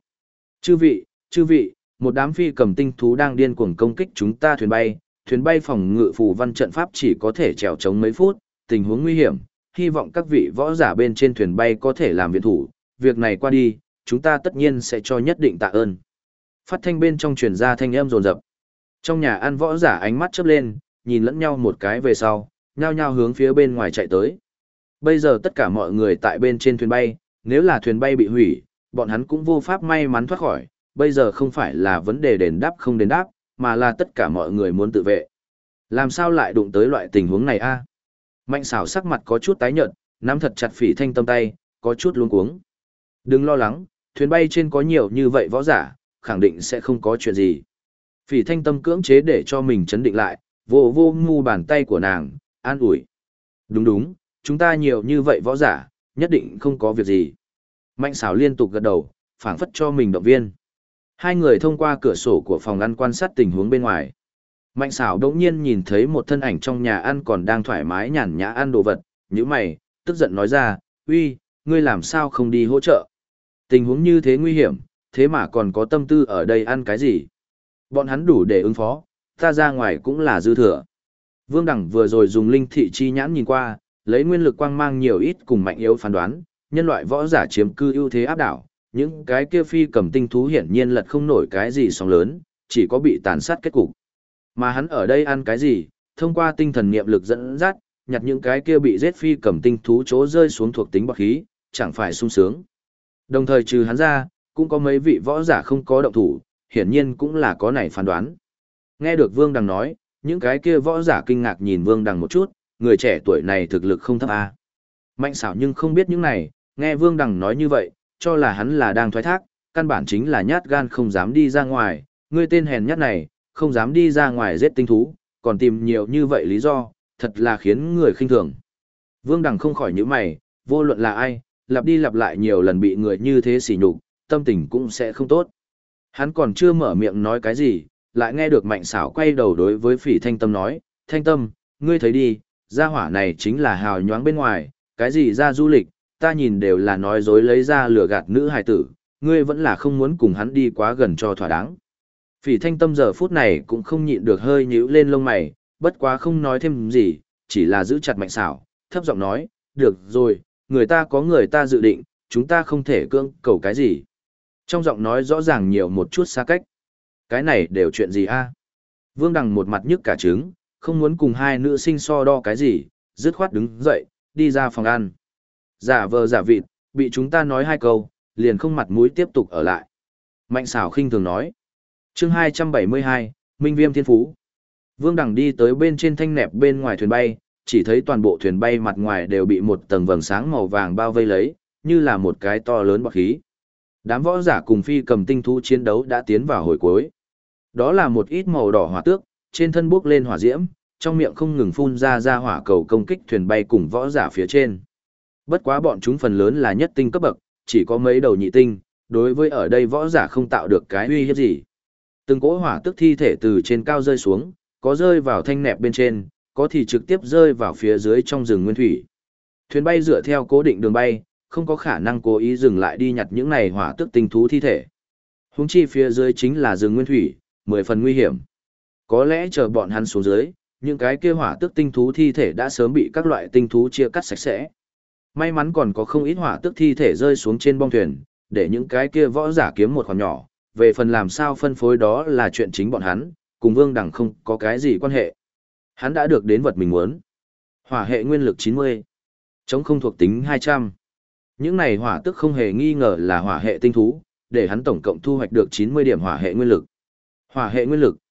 Chư vị, một đám phi cầm tinh thú đang điên cuồng công kích chúng ta thuyền bay phòng ngự phù văn trận pháp chỉ có thể trèo chống mấy phút, tình huống nguy hiểm, hy vọng các vị võ giả bên trên thuyền bay có thể làm viện thủ, việc này qua đi, chúng ta tất nhiên sẽ cho nhất định tạ ơn. Phát thanh bên trong truyền ra thanh âm rồn rập. Trong nhà ăn võ giả ánh mắt chớp lên, nhìn lẫn nhau một cái về sau, nhao nhao hướng phía bên ngoài chạy tới. Bây giờ tất cả mọi người tại bên trên thuyền bay, nếu là thuyền bay bị hủy, bọn hắn cũng vô pháp may mắn thoát khỏi, bây giờ không phải là vấn đề đền đáp không đền đáp, mà là tất cả mọi người muốn tự vệ. Làm sao lại đụng tới loại tình huống này a? Mạnh xảo sắc mặt có chút tái nhợt, nắm thật chặt Phỉ Thanh Tâm tay, có chút luống cuống. Đừng lo lắng, thuyền bay trên có nhiều như vậy võ giả, khẳng định sẽ không có chuyện gì. Phỉ Thanh Tâm cưỡng chế để cho mình chấn định lại, vô vô ngu bàn tay của nàng, an ủi. Đúng, chúng ta nhiều như vậy võ giả, nhất định không có việc gì. Mạnh xảo liên tục gật đầu, phảng phất cho mình động viên. Hai người thông qua cửa sổ của phòng ăn quan sát tình huống bên ngoài. Mạnh xảo đống nhiên nhìn thấy một thân ảnh trong nhà ăn còn đang thoải mái nhàn nhã ăn đồ vật, như mày, tức giận nói ra, uy, ngươi làm sao không đi hỗ trợ? Tình huống như thế nguy hiểm, thế mà còn có tâm tư ở đây ăn cái gì? Bọn hắn đủ để ứng phó, ta ra ngoài cũng là dư thừa. Vương Đẳng vừa rồi dùng linh thị chi nhãn nhìn qua, lấy nguyên lực quang mang nhiều ít cùng mạnh yếu phán đoán, nhân loại võ giả chiếm cư ưu thế áp đảo, những cái kia phi cầm tinh thú hiển nhiên lật không nổi cái gì sóng lớn, chỉ có bị tàn sát kết cục. Mà hắn ở đây ăn cái gì, thông qua tinh thần niệm lực dẫn dắt, nhặt những cái kia bị giết phi cầm tinh thú chỗ rơi xuống thuộc tính bọt khí, chẳng phải sung sướng. Đồng thời trừ hắn ra, cũng có mấy vị võ giả không có động thủ, hiển nhiên cũng là có này phán đoán. Nghe được Vương Đằng nói, những cái kia võ giả kinh ngạc nhìn Vương Đằng một chút, người trẻ tuổi này thực lực không thấp a. Mạnh xảo nhưng không biết những này, nghe Vương Đằng nói như vậy, cho là hắn là đang thoái thác, căn bản chính là nhát gan không dám đi ra ngoài, ngươi tên hèn nhát này, không dám đi ra ngoài giết tinh thú, còn tìm nhiều như vậy lý do, thật là khiến người khinh thường. Vương Đằng không khỏi nhíu mày, vô luận là ai, lặp đi lặp lại nhiều lần bị người như thế sỉ nhục, tâm tình cũng sẽ không tốt. Hắn còn chưa mở miệng nói cái gì, lại nghe được Mạnh xảo quay đầu đối với Phỉ Thanh Tâm nói, Thanh Tâm, ngươi thấy đi, gia hỏa này chính là hào nhoáng bên ngoài, cái gì ra du lịch, ta nhìn đều là nói dối lấy ra lừa gạt nữ hài tử, ngươi vẫn là không muốn cùng hắn đi quá gần cho thỏa đáng. Phỉ Thanh Tâm giờ phút này cũng không nhịn được hơi nhíu lên lông mày, bất quá không nói thêm gì, chỉ là giữ chặt Mạnh xảo, thấp giọng nói, được rồi, người ta có người ta dự định, chúng ta không thể cưỡng cầu cái gì. Trong giọng nói rõ ràng nhiều một chút xa cách. Cái này đều chuyện gì a? Vương Đằng một mặt nhức cả trứng, không muốn cùng hai nữ sinh so đo cái gì, dứt khoát đứng dậy, đi ra phòng ăn. Giả vờ giả vịt, bị chúng ta nói hai câu, liền không mặt mũi tiếp tục ở lại. Mạnh xảo khinh thường nói. Chương 272, Minh Viêm Thiên Phú. Vương Đằng đi tới bên trên thanh nẹp bên ngoài thuyền bay, chỉ thấy toàn bộ thuyền bay mặt ngoài đều bị một tầng vầng sáng màu vàng bao vây lấy, như là một cái to lớn bọt khí. Đám võ giả cùng phi cầm tinh thú chiến đấu đã tiến vào hồi cuối. Đó là một ít màu đỏ hỏa tước, trên thân bốc lên hỏa diễm, trong miệng không ngừng phun ra hỏa cầu công kích thuyền bay cùng võ giả phía trên. Bất quá bọn chúng phần lớn là nhất tinh cấp bậc, chỉ có mấy đầu nhị tinh, đối với ở đây võ giả không tạo được cái uy hiếp gì. Từng cỗ hỏa tước thi thể từ trên cao rơi xuống, có rơi vào thanh nẹp bên trên, có thì trực tiếp rơi vào phía dưới trong rừng nguyên thủy. Thuyền bay dựa theo cố định đường bay, không có khả năng cố ý dừng lại đi nhặt những này hỏa tước tinh thú thi thể. Huống chi phía dưới chính là rừng nguyên thủy, 10 phần nguy hiểm. Có lẽ chờ bọn hắn xuống dưới, những cái kia hỏa tước tinh thú thi thể đã sớm bị các loại tinh thú chia cắt sạch sẽ. May mắn còn có không ít hỏa tước thi thể rơi xuống trên bong thuyền, để những cái kia võ giả kiếm một khoản nhỏ, về phần làm sao phân phối đó là chuyện chính bọn hắn, cùng Vương Đằng không có cái gì quan hệ. Hắn đã được đến vật mình muốn. Hỏa hệ nguyên lực 90, chống không thuộc tính 200. Những này hỏa tước không hề nghi ngờ là hỏa hệ tinh thú, để hắn tổng cộng thu hoạch được 90 điểm hỏa hệ nguyên lực. Hỏa hệ nguyên lực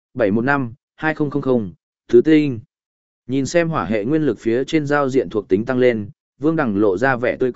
715-2000, thứ tinh. Nhìn xem hỏa hệ nguyên lực phía trên giao diện thuộc tính tăng lên, Vương Đằng lộ ra vẻ tươi cười,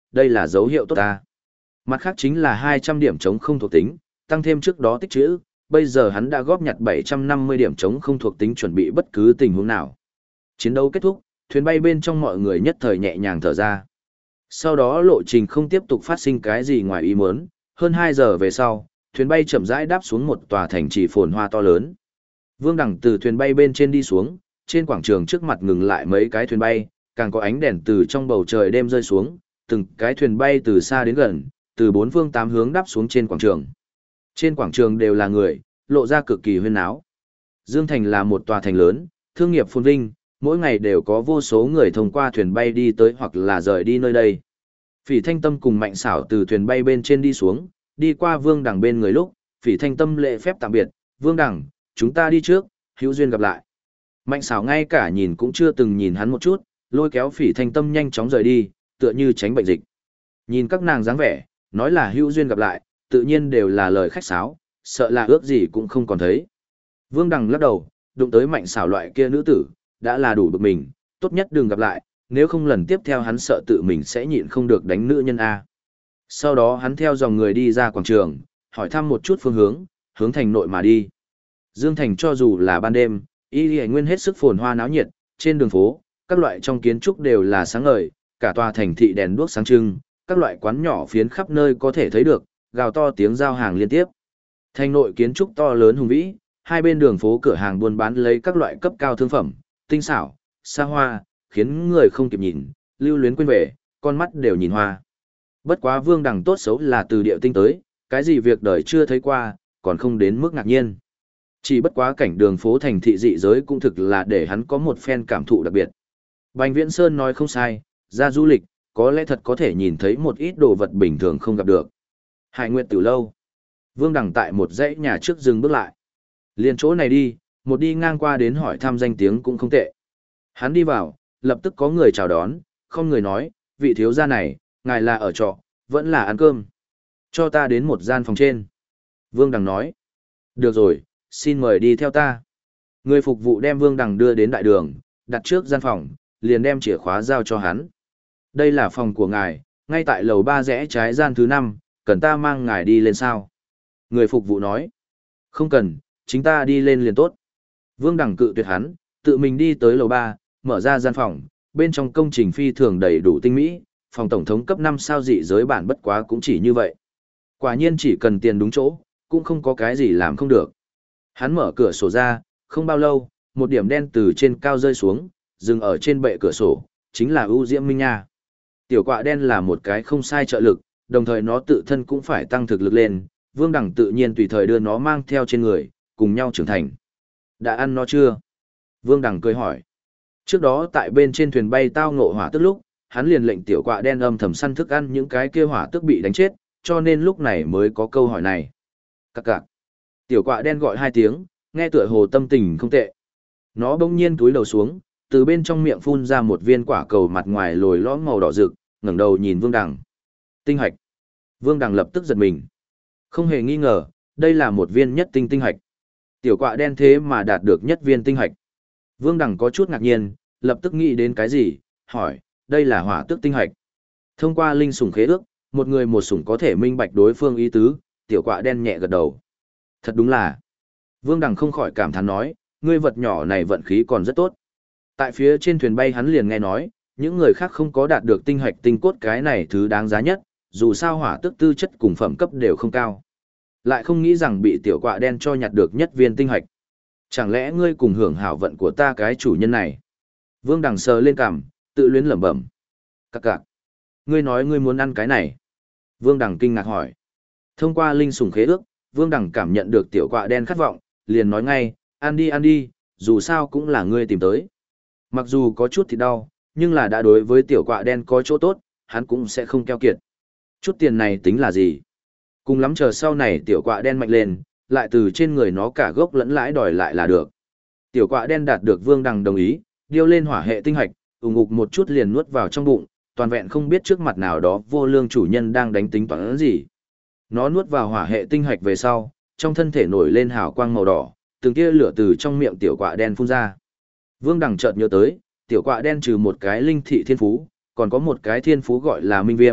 đây là dấu hiệu tốt ta. Mặt khác chính là 200 điểm chống không thuộc tính, tăng thêm trước đó tích trữ, bây giờ hắn đã góp nhặt 750 điểm chống không thuộc tính chuẩn bị bất cứ tình huống nào. Chiến đấu kết thúc, thuyền bay bên trong mọi người nhất thời nhẹ nhàng thở ra. Sau đó lộ trình không tiếp tục phát sinh cái gì ngoài ý muốn, hơn 2 giờ về sau, thuyền bay chậm rãi đáp xuống một tòa thành trì phồn hoa to lớn. Vương Đằng từ thuyền bay bên trên đi xuống, trên quảng trường trước mặt ngừng lại mấy cái thuyền bay, càng có ánh đèn từ trong bầu trời đêm rơi xuống, từng cái thuyền bay từ xa đến gần, từ bốn phương tám hướng đáp xuống trên quảng trường. Trên quảng trường đều là người, lộ ra cực kỳ huyên náo. Dương Thành là một tòa thành lớn, thương nghiệp phồn vinh, mỗi ngày đều có vô số người thông qua thuyền bay đi tới hoặc là rời đi nơi đây. Phỉ Thanh Tâm cùng Mạnh Xảo từ thuyền bay bên trên đi xuống, đi qua Vương Đằng bên người lúc, Phỉ Thanh Tâm lễ phép tạm biệt, "Vương Đằng, chúng ta đi trước, hữu duyên gặp lại." Mạnh Xảo ngay cả nhìn cũng chưa từng nhìn hắn một chút, lôi kéo Phỉ Thanh Tâm nhanh chóng rời đi, tựa như tránh bệnh dịch. Nhìn các nàng dáng vẻ, nói là hữu duyên gặp lại, tự nhiên đều là lời khách sáo, sợ là ước gì cũng không còn thấy. Vương Đằng lắc đầu, đụng tới Mạnh Xảo loại kia nữ tử, đã là đủ bực mình, tốt nhất đừng gặp lại, nếu không lần tiếp theo hắn sợ tự mình sẽ nhịn không được đánh nữ nhân A. Sau đó hắn theo dòng người đi ra quảng trường, hỏi thăm một chút phương hướng, hướng thành nội mà đi. Dương Thành cho dù là ban đêm, y nguyên hết sức phồn hoa náo nhiệt, trên đường phố, các loại trong kiến trúc đều là sáng ngời, cả tòa thành thị đèn đuốc sáng trưng, các loại quán nhỏ phiến khắp nơi có thể thấy được, gào to tiếng giao hàng liên tiếp. Thành nội kiến trúc to lớn hùng vĩ, hai bên đường phố cửa hàng buôn bán lấy các loại cấp cao thương phẩm, tinh xảo, xa hoa, khiến người không kịp nhìn, lưu luyến quên về, con mắt đều nhìn hoa. Bất quá Vương Đằng tốt xấu là từ địa tinh tới, cái gì việc đời chưa thấy qua, còn không đến mức ngạc nhiên. Chỉ bất quá cảnh đường phố thành thị dị giới cũng thực là để hắn có một phen cảm thụ đặc biệt. Bành Viễn Sơn nói không sai, ra du lịch, có lẽ thật có thể nhìn thấy một ít đồ vật bình thường không gặp được. Hải Nguyệt Tiểu Lâu. Vương Đằng tại một dãy nhà trước dừng bước lại. Liền chỗ này đi, một đi ngang qua đến hỏi thăm danh tiếng cũng không tệ. Hắn đi vào, lập tức có người chào đón, không người nói, vị thiếu gia này, ngài là ở trọ, vẫn là ăn cơm. Cho ta đến một gian phòng trên. Vương Đằng nói. Được rồi, xin mời đi theo ta. Người phục vụ đem Vương Đằng đưa đến đại đường, đặt trước gian phòng, liền đem chìa khóa giao cho hắn. Đây là phòng của ngài, ngay tại lầu 3 rẽ trái gian thứ 5, cần ta mang ngài đi lên sao? Người phục vụ nói. Không cần, chính ta đi lên liền tốt. Vương Đằng cự tuyệt hắn, tự mình đi tới lầu 3, mở ra gian phòng, bên trong công trình phi thường đầy đủ tinh mỹ, phòng tổng thống cấp 5 sao dị giới bản bất quá cũng chỉ như vậy. Quả nhiên chỉ cần tiền đúng chỗ, cũng không có cái gì làm không được. Hắn mở cửa sổ ra, không bao lâu, một điểm đen từ trên cao rơi xuống, dừng ở trên bệ cửa sổ, chính là ưu diễm minh nha. Tiểu quạ đen là một cái không sai trợ lực, đồng thời nó tự thân cũng phải tăng thực lực lên, Vương Đằng tự nhiên tùy thời đưa nó mang theo trên người, cùng nhau trưởng thành. Đã ăn nó chưa? Vương Đằng cười hỏi. Trước đó tại bên trên thuyền bay tao ngộ hỏa tức lúc, hắn liền lệnh tiểu quạ đen âm thầm săn thức ăn những cái kia hỏa tức bị đánh chết, cho nên lúc này mới có câu hỏi này. Cặc cặc. Tiểu quạ đen gọi 2 tiếng, nghe tựa hồ tâm tình không tệ. Nó bỗng nhiên túi đầu xuống, từ bên trong miệng phun ra một viên quả cầu mặt ngoài lồi lõm màu đỏ rực, ngẩng đầu nhìn Vương Đằng. Tinh hạch. Vương Đằng lập tức giật mình. Không hề nghi ngờ, đây là một viên nhất tinh tinh hạch. Tiểu quạ đen thế mà đạt được nhất viên tinh hạch. Vương Đằng có chút ngạc nhiên, lập tức nghĩ đến cái gì, hỏi, đây là hỏa tước tinh hạch. Thông qua linh sủng khế ước, một người một sủng có thể minh bạch đối phương ý tứ, tiểu quạ đen nhẹ gật đầu. Thật đúng là. Vương Đằng không khỏi cảm thán nói, ngươi vật nhỏ này vận khí còn rất tốt. Tại phía trên thuyền bay hắn liền nghe nói, những người khác không có đạt được tinh hạch tinh cốt cái này thứ đáng giá nhất, dù sao hỏa tước tư chất cùng phẩm cấp đều không cao. Lại không nghĩ rằng bị tiểu quạ đen cho nhặt được nhất viên tinh hạch. Chẳng lẽ ngươi cùng hưởng hảo vận của ta cái chủ nhân này? Vương Đằng sờ lên cằm, tự luyến lẩm bẩm. Cặc cặc. Ngươi nói ngươi muốn ăn cái này. Vương Đằng kinh ngạc hỏi. Thông qua linh sủng khế ước, Vương Đằng cảm nhận được tiểu quạ đen khát vọng, liền nói ngay, ăn đi, dù sao cũng là ngươi tìm tới. Mặc dù có chút thì đau, nhưng là đã đối với tiểu quạ đen có chỗ tốt, hắn cũng sẽ không keo kiệt. Chút tiền này tính là gì? Cùng lắm chờ sau này tiểu quạ đen mạnh lên, lại từ trên người nó cả gốc lẫn lãi đòi lại là được. Tiểu quạ đen đạt được Vương Đằng đồng ý, điêu lên hỏa hệ tinh hạch, ủng ngục một chút liền nuốt vào trong bụng, toàn vẹn không biết trước mặt nào đó vô lương chủ nhân đang đánh tính toán gì. Nó nuốt vào hỏa hệ tinh hạch về sau, trong thân thể nổi lên hào quang màu đỏ, từng tia lửa từ trong miệng tiểu quạ đen phun ra. Vương Đằng chợt nhớ tới, tiểu quạ đen trừ một cái linh thị thiên phú, còn có một cái thiên phú gọi là minh viêm,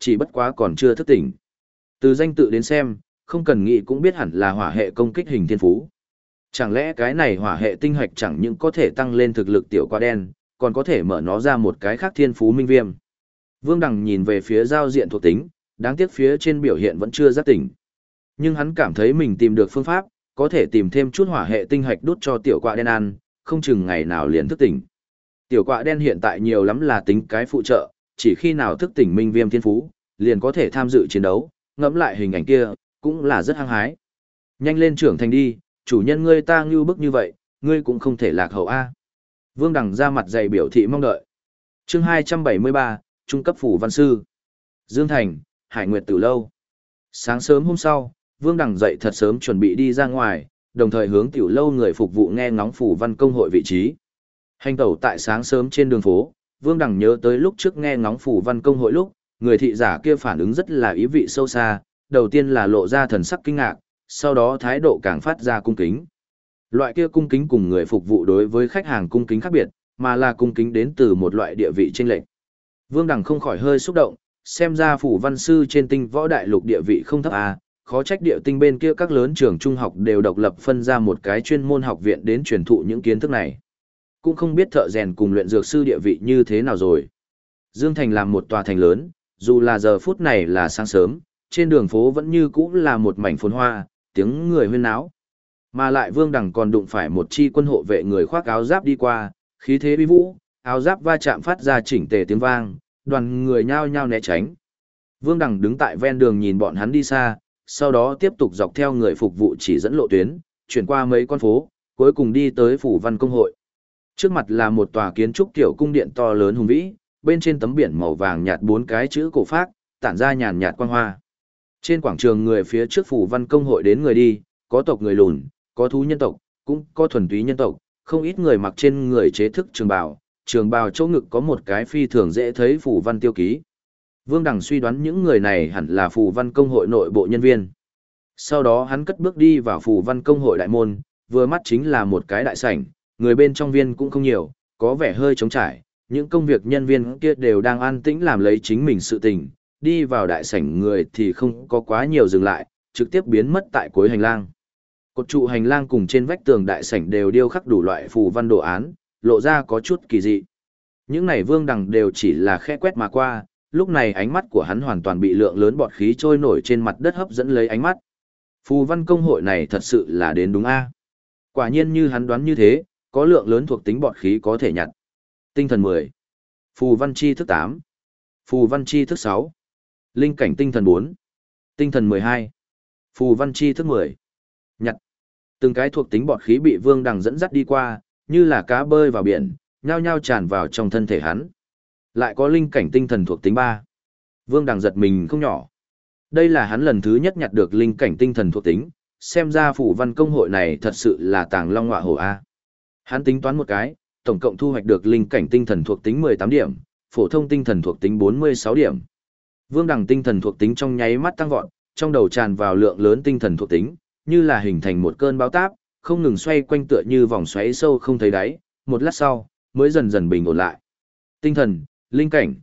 chỉ bất quá còn chưa thức tỉnh. Từ danh tự đến xem, không cần nghĩ cũng biết hẳn là hỏa hệ công kích hình thiên phú. Chẳng lẽ cái này hỏa hệ tinh hạch chẳng những có thể tăng lên thực lực tiểu quả đen, còn có thể mở nó ra một cái khác thiên phú minh viêm. Vương Đằng nhìn về phía giao diện thuộc tính, đáng tiếc phía trên biểu hiện vẫn chưa giác tỉnh. Nhưng hắn cảm thấy mình tìm được phương pháp, có thể tìm thêm chút hỏa hệ tinh hạch đút cho tiểu quạ đen ăn, không chừng ngày nào liền thức tỉnh. Tiểu quạ đen hiện tại nhiều lắm là tính cái phụ trợ, chỉ khi nào thức tỉnh minh viêm thiên phú, liền có thể tham dự chiến đấu, ngẫm lại hình ảnh kia, cũng là rất hăng hái. Nhanh lên trưởng thành đi, chủ nhân ngươi ta ngưu bức như vậy, ngươi cũng không thể lạc hậu A. Vương Đằng ra mặt dày biểu thị mong đợi. Chương 273, Trung cấp phủ văn sư. Dương Thành, Hải Nguyệt Tử Lâu. Sáng sớm hôm sau, Vương Đằng dậy thật sớm chuẩn bị đi ra ngoài, đồng thời hướng tiểu lâu người phục vụ nghe ngóng phủ văn công hội vị trí. Hành tẩu tại sáng sớm trên đường phố, Vương Đằng nhớ tới lúc trước nghe ngóng phủ văn công hội lúc, người thị giả kia phản ứng rất là ý vị sâu xa, đầu tiên là lộ ra thần sắc kinh ngạc, sau đó thái độ càng phát ra cung kính. Loại kia cung kính cùng người phục vụ đối với khách hàng cung kính khác biệt, mà là cung kính đến từ một loại địa vị chênh lệch. Vương Đằng không khỏi hơi xúc động, xem ra phủ văn sư trên tinh võ đại lục địa vị không thấp à, khó trách địa tinh bên kia các lớn trường trung học đều độc lập phân ra một cái chuyên môn học viện đến truyền thụ những kiến thức này. Cũng không biết thợ rèn cùng luyện dược sư địa vị như thế nào rồi. Dương Thành làm một tòa thành lớn, dù là giờ phút này là sáng sớm, trên đường phố vẫn như cũ là một mảnh phồn hoa, tiếng người huyên náo. Mà lại Vương Đằng còn đụng phải một chi quân hộ vệ người khoác áo giáp đi qua, khí thế uy vũ, áo giáp va chạm phát ra chỉnh tề tiếng vang, đoàn người nhao nhao né tránh. Vương Đằng đứng tại ven đường nhìn bọn hắn đi xa, sau đó tiếp tục dọc theo người phục vụ chỉ dẫn lộ tuyến, chuyển qua mấy con phố, cuối cùng đi tới phủ văn công hội. Trước mặt là một tòa kiến trúc tiểu cung điện to lớn hùng vĩ, bên trên tấm biển màu vàng nhạt 4 cái chữ cổ phác, tản ra nhàn nhạt quang hoa. Trên quảng trường người phía trước phủ văn công hội đến người đi, có tộc người lùn, có thú nhân tộc, cũng có thuần túy nhân tộc, không ít người mặc trên người chế thức trường bào chỗ ngực có một cái phi thường dễ thấy phủ văn tiêu ký. Vương Đằng suy đoán những người này hẳn là phủ văn công hội nội bộ nhân viên. Sau đó hắn cất bước đi vào phủ văn công hội đại môn, vừa mắt chính là một cái đại sảnh, người bên trong viên cũng không nhiều, có vẻ hơi trống trải, những công việc nhân viên kia đều đang an tĩnh làm lấy chính mình sự tình, đi vào đại sảnh người thì không có quá nhiều dừng lại, trực tiếp biến mất tại cuối hành lang. Cột trụ hành lang cùng trên vách tường đại sảnh đều điêu khắc đủ loại phù văn đồ án, lộ ra có chút kỳ dị. Những này Vương Đằng đều chỉ là khẽ quét mà qua, lúc này ánh mắt của hắn hoàn toàn bị lượng lớn bọt khí trôi nổi trên mặt đất hấp dẫn lấy ánh mắt. Phù văn công hội này thật sự là đến đúng a. Quả nhiên như hắn đoán như thế, có lượng lớn thuộc tính bọt khí có thể nhặt. Tinh thần 10. Phù văn chi thức 8. Phù văn chi thức 6. Linh cảnh tinh thần 4. Tinh thần 12. Phù văn chi thức 10. Nhặt. Từng cái thuộc tính bọt khí bị Vương Đằng dẫn dắt đi qua, như là cá bơi vào biển, nhao nhao tràn vào trong thân thể hắn. Lại có linh cảnh tinh thần thuộc tính 3. Vương Đằng giật mình không nhỏ. Đây là hắn lần thứ nhất nhặt được linh cảnh tinh thần thuộc tính, xem ra phủ văn công hội này thật sự là tàng long ngọa hổ a. Hắn tính toán một cái, tổng cộng thu hoạch được linh cảnh tinh thần thuộc tính 18 điểm, phổ thông tinh thần thuộc tính 46 điểm. Vương Đằng tinh thần thuộc tính trong nháy mắt tăng vọt, trong đầu tràn vào lượng lớn tinh thần thuộc tính, như là hình thành một cơn bão táp, không ngừng xoay quanh tựa như vòng xoáy sâu không thấy đáy, một lát sau, mới dần dần bình ổn lại. Tinh thần, linh cảnh,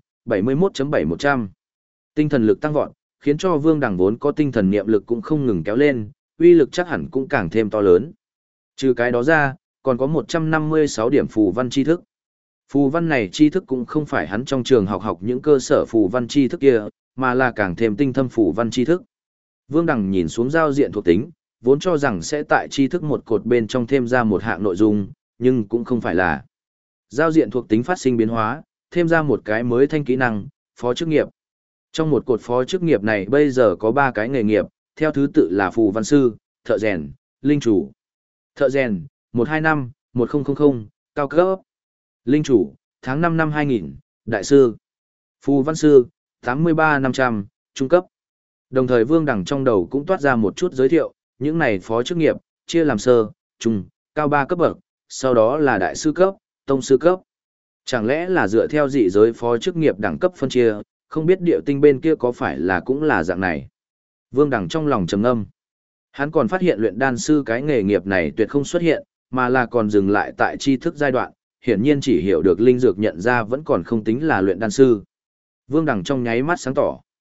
71.7100. Tinh thần lực tăng vọt, khiến cho Vương Đằng vốn có tinh thần niệm lực cũng không ngừng kéo lên, uy lực chắc hẳn cũng càng thêm to lớn. Trừ cái đó ra, còn có 156 điểm phù văn tri thức. Phù văn này tri thức cũng không phải hắn trong trường học những cơ sở phù văn tri thức kia, mà là càng thêm tinh thâm phù văn tri thức. Vương Đằng nhìn xuống giao diện thuộc tính, vốn cho rằng sẽ tại tri thức một cột bên trong thêm ra một hạng nội dung, nhưng cũng không phải là. Giao diện thuộc tính phát sinh biến hóa, thêm ra một cái mới thanh kỹ năng, phó chức nghiệp. Trong một cột phó chức nghiệp này bây giờ có 3 cái nghề nghiệp, theo thứ tự là phù văn sư, thợ rèn, linh chủ. Thợ rèn, 125, 1000, cao cấp. Linh chủ, tháng 5 năm 2000, đại sư. Phù văn sư, 83500, trung cấp. Đồng thời Vương Đằng trong đầu cũng toát ra một chút giới thiệu, những này phó chức nghiệp, chia làm sơ, trung, cao 3 cấp bậc, sau đó là đại sư cấp, tông sư cấp. Chẳng lẽ là dựa theo dị giới phó chức nghiệp đẳng cấp phân chia, không biết điệu tinh bên kia có phải là cũng là dạng này. Vương Đằng trong lòng trầm ngâm. Hắn còn phát hiện luyện đan sư cái nghề nghiệp này tuyệt không xuất hiện, mà là còn dừng lại tại tri thức giai đoạn, hiển nhiên chỉ hiểu được linh dược nhận ra vẫn còn không tính là luyện đan sư. Vương Đằng trong nháy mắt sáng tỏ.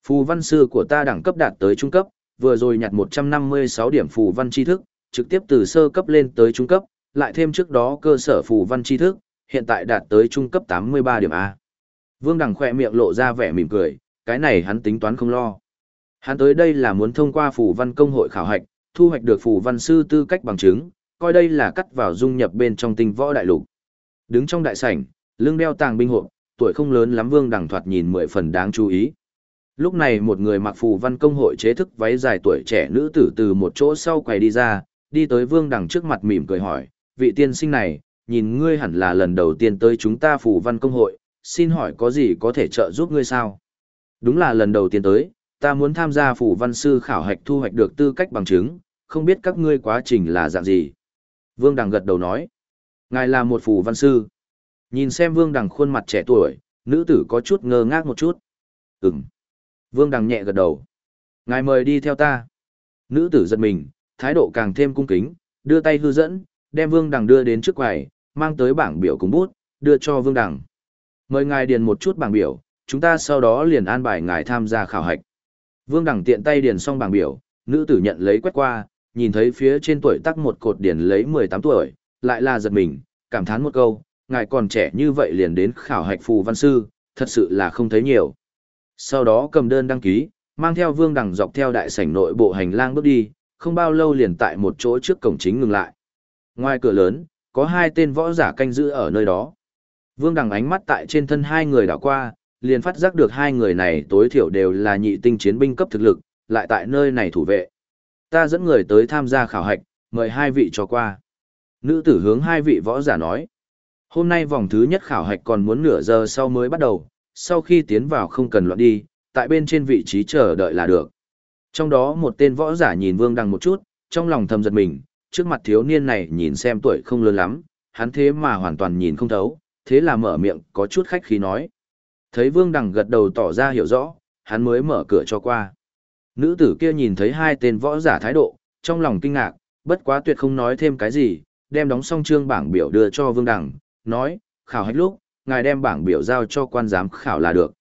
Phù văn sư của ta đẳng cấp đạt tới trung cấp, vừa rồi nhặt 156 điểm phù văn tri thức, trực tiếp từ sơ cấp lên tới trung cấp, lại thêm trước đó cơ sở phù văn tri thức, hiện tại đạt tới trung cấp 83 điểm A. Vương Đằng khỏe miệng lộ ra vẻ mỉm cười, cái này hắn tính toán không lo. Hắn tới đây là muốn thông qua phù văn công hội khảo hạch, thu hoạch được phù văn sư tư cách bằng chứng, coi đây là cắt vào dung nhập bên trong tinh võ đại lục. Đứng trong đại sảnh, lưng đeo tàng binh hộp, tuổi không lớn lắm Vương Đằng thoạt nhìn 10 phần đáng chú ý. Lúc này một người mặc phù văn công hội chế thức váy dài tuổi trẻ nữ tử từ một chỗ sau quầy đi ra, đi tới Vương Đằng trước mặt mỉm cười hỏi, vị tiên sinh này, nhìn ngươi hẳn là lần đầu tiên tới chúng ta phù văn công hội, xin hỏi có gì có thể trợ giúp ngươi sao? Đúng là lần đầu tiên tới, ta muốn tham gia phù văn sư khảo hạch thu hoạch được tư cách bằng chứng, không biết các ngươi quá trình là dạng gì. Vương Đằng gật đầu nói, ngài là một phù văn sư. Nhìn xem Vương Đằng khuôn mặt trẻ tuổi, nữ tử có chút ngơ ngác một chút. Ừm. Vương Đằng nhẹ gật đầu. Ngài mời đi theo ta. Nữ tử giật mình, thái độ càng thêm cung kính, đưa tay hư dẫn, đem Vương Đằng đưa đến trước quầy, mang tới bảng biểu cùng bút, đưa cho Vương Đằng. Mời ngài điền một chút bảng biểu, chúng ta sau đó liền an bài ngài tham gia khảo hạch. Vương Đằng tiện tay điền xong bảng biểu, nữ tử nhận lấy quét qua, nhìn thấy phía trên tuổi tác một cột điền lấy 18 tuổi, lại là giật mình, cảm thán một câu, ngài còn trẻ như vậy liền đến khảo hạch phù văn sư, thật sự là không thấy nhiều. Sau đó cầm đơn đăng ký, mang theo Vương Đằng dọc theo đại sảnh nội bộ hành lang bước đi, không bao lâu liền tại một chỗ trước cổng chính ngừng lại. Ngoài cửa lớn, có hai tên võ giả canh giữ ở nơi đó. Vương Đằng ánh mắt tại trên thân hai người đảo qua, liền phát giác được hai người này tối thiểu đều là nhị tinh chiến binh cấp thực lực, lại tại nơi này thủ vệ. Ta dẫn người tới tham gia khảo hạch, mời hai vị cho qua. Nữ tử hướng hai vị võ giả nói. Hôm nay vòng thứ nhất khảo hạch còn muốn nửa giờ sau mới bắt đầu, sau khi tiến vào không cần loạn đi, tại bên trên vị trí chờ đợi là được. Trong đó một tên võ giả nhìn Vương Đằng một chút, trong lòng thầm giật mình, trước mặt thiếu niên này nhìn xem tuổi không lớn lắm, hắn thế mà hoàn toàn nhìn không thấu, thế là mở miệng có chút khách khí nói. Thấy Vương Đằng gật đầu tỏ ra hiểu rõ, hắn mới mở cửa cho qua. Nữ tử kia nhìn thấy hai tên võ giả thái độ, trong lòng kinh ngạc, bất quá tuyệt không nói thêm cái gì, đem đóng xong chương bảng biểu đưa cho Vương Đằng, nói, khảo hạch lúc, ngài đem bảng biểu giao cho quan giám khảo là được.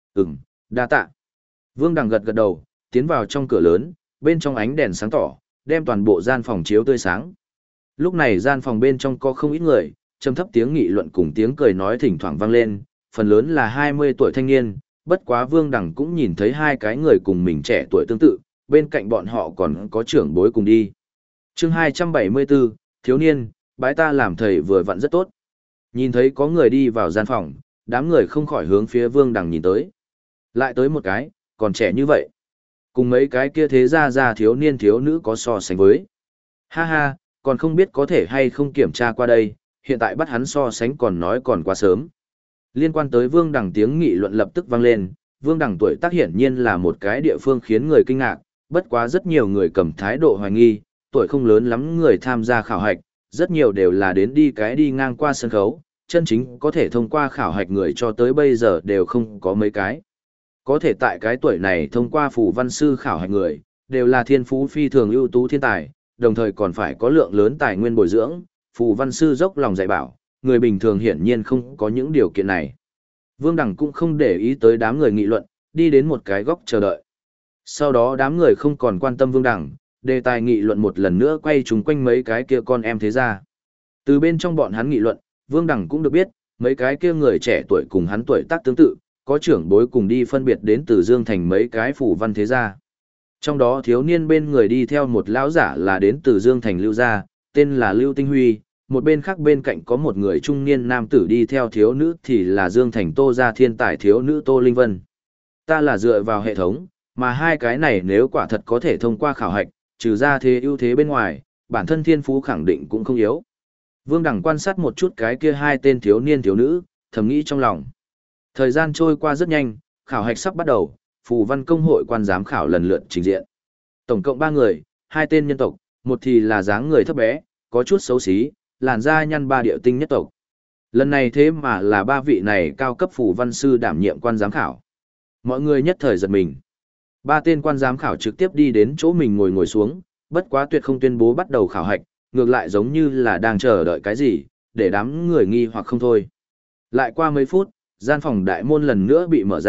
Đa tạ. Vương Đằng gật gật đầu, tiến vào trong cửa lớn, bên trong ánh đèn sáng tỏ, đem toàn bộ gian phòng chiếu tươi sáng. Lúc này gian phòng bên trong có không ít người, trầm thấp tiếng nghị luận cùng tiếng cười nói thỉnh thoảng vang lên, phần lớn là 20 tuổi thanh niên, bất quá Vương Đằng cũng nhìn thấy hai cái người cùng mình trẻ tuổi tương tự, bên cạnh bọn họ còn có trưởng bối cùng đi. Chương 274, thiếu niên, bái ta làm thầy vừa vặn rất tốt. Nhìn thấy có người đi vào gian phòng, đám người không khỏi hướng phía Vương Đằng nhìn tới. Lại tới một cái, còn trẻ như vậy. Cùng mấy cái kia thế ra thiếu niên thiếu nữ có so sánh với. Ha ha, còn không biết có thể hay không kiểm tra qua đây, hiện tại bắt hắn so sánh còn nói còn quá sớm. Liên quan tới Vương Đằng tiếng nghị luận lập tức vang lên, Vương Đằng tuổi tác hiển nhiên là một cái địa phương khiến người kinh ngạc, bất quá rất nhiều người cầm thái độ hoài nghi, tuổi không lớn lắm người tham gia khảo hạch, rất nhiều đều là đến đi ngang qua sân khấu, chân chính có thể thông qua khảo hạch người cho tới bây giờ đều không có mấy cái. Có thể tại cái tuổi này thông qua phù văn sư khảo hạch người, đều là thiên phú phi thường ưu tú thiên tài, đồng thời còn phải có lượng lớn tài nguyên bồi dưỡng, phù văn sư dốc lòng dạy bảo, người bình thường hiển nhiên không có những điều kiện này. Vương Đằng cũng không để ý tới đám người nghị luận, đi đến một cái góc chờ đợi. Sau đó đám người không còn quan tâm Vương Đằng, đề tài nghị luận một lần nữa quay trúng quanh mấy cái kia con em thế gia. Từ bên trong bọn hắn nghị luận, Vương Đằng cũng được biết, mấy cái kia người trẻ tuổi cùng hắn tuổi tác tương tự, có trưởng bối cùng đi phân biệt đến từ Dương Thành mấy cái phủ văn thế gia. Trong đó thiếu niên bên người đi theo một lão giả là đến từ Dương Thành Lưu gia, tên là Lưu Tinh Huy, một bên khác bên cạnh có một người trung niên nam tử đi theo thiếu nữ thì là Dương Thành Tô gia thiên tài thiếu nữ Tô Linh Vân. Ta là dựa vào hệ thống, mà hai cái này nếu quả thật có thể thông qua khảo hạch, trừ ra thế ưu thế bên ngoài, bản thân thiên phú khẳng định cũng không yếu. Vương Đằng quan sát một chút cái kia hai tên thiếu niên thiếu nữ, thầm nghĩ trong lòng. Thời gian trôi qua rất nhanh, khảo hạch sắp bắt đầu, phù văn công hội quan giám khảo lần lượt trình diện. Tổng cộng 3 người, 2 tên nhân tộc, một thì là dáng người thấp bé, có chút xấu xí, làn da nhăn 3 điệu tinh nhất tộc. Lần này thế mà là 3 vị này cao cấp phù văn sư đảm nhiệm quan giám khảo. Mọi người nhất thời giật mình. 3 tên quan giám khảo trực tiếp đi đến chỗ mình ngồi xuống, bất quá tuyệt không tuyên bố bắt đầu khảo hạch, ngược lại giống như là đang chờ đợi cái gì, để đám người nghi hoặc không thôi. Lại qua mấy phút, gian phòng đại môn lần nữa bị mở ra,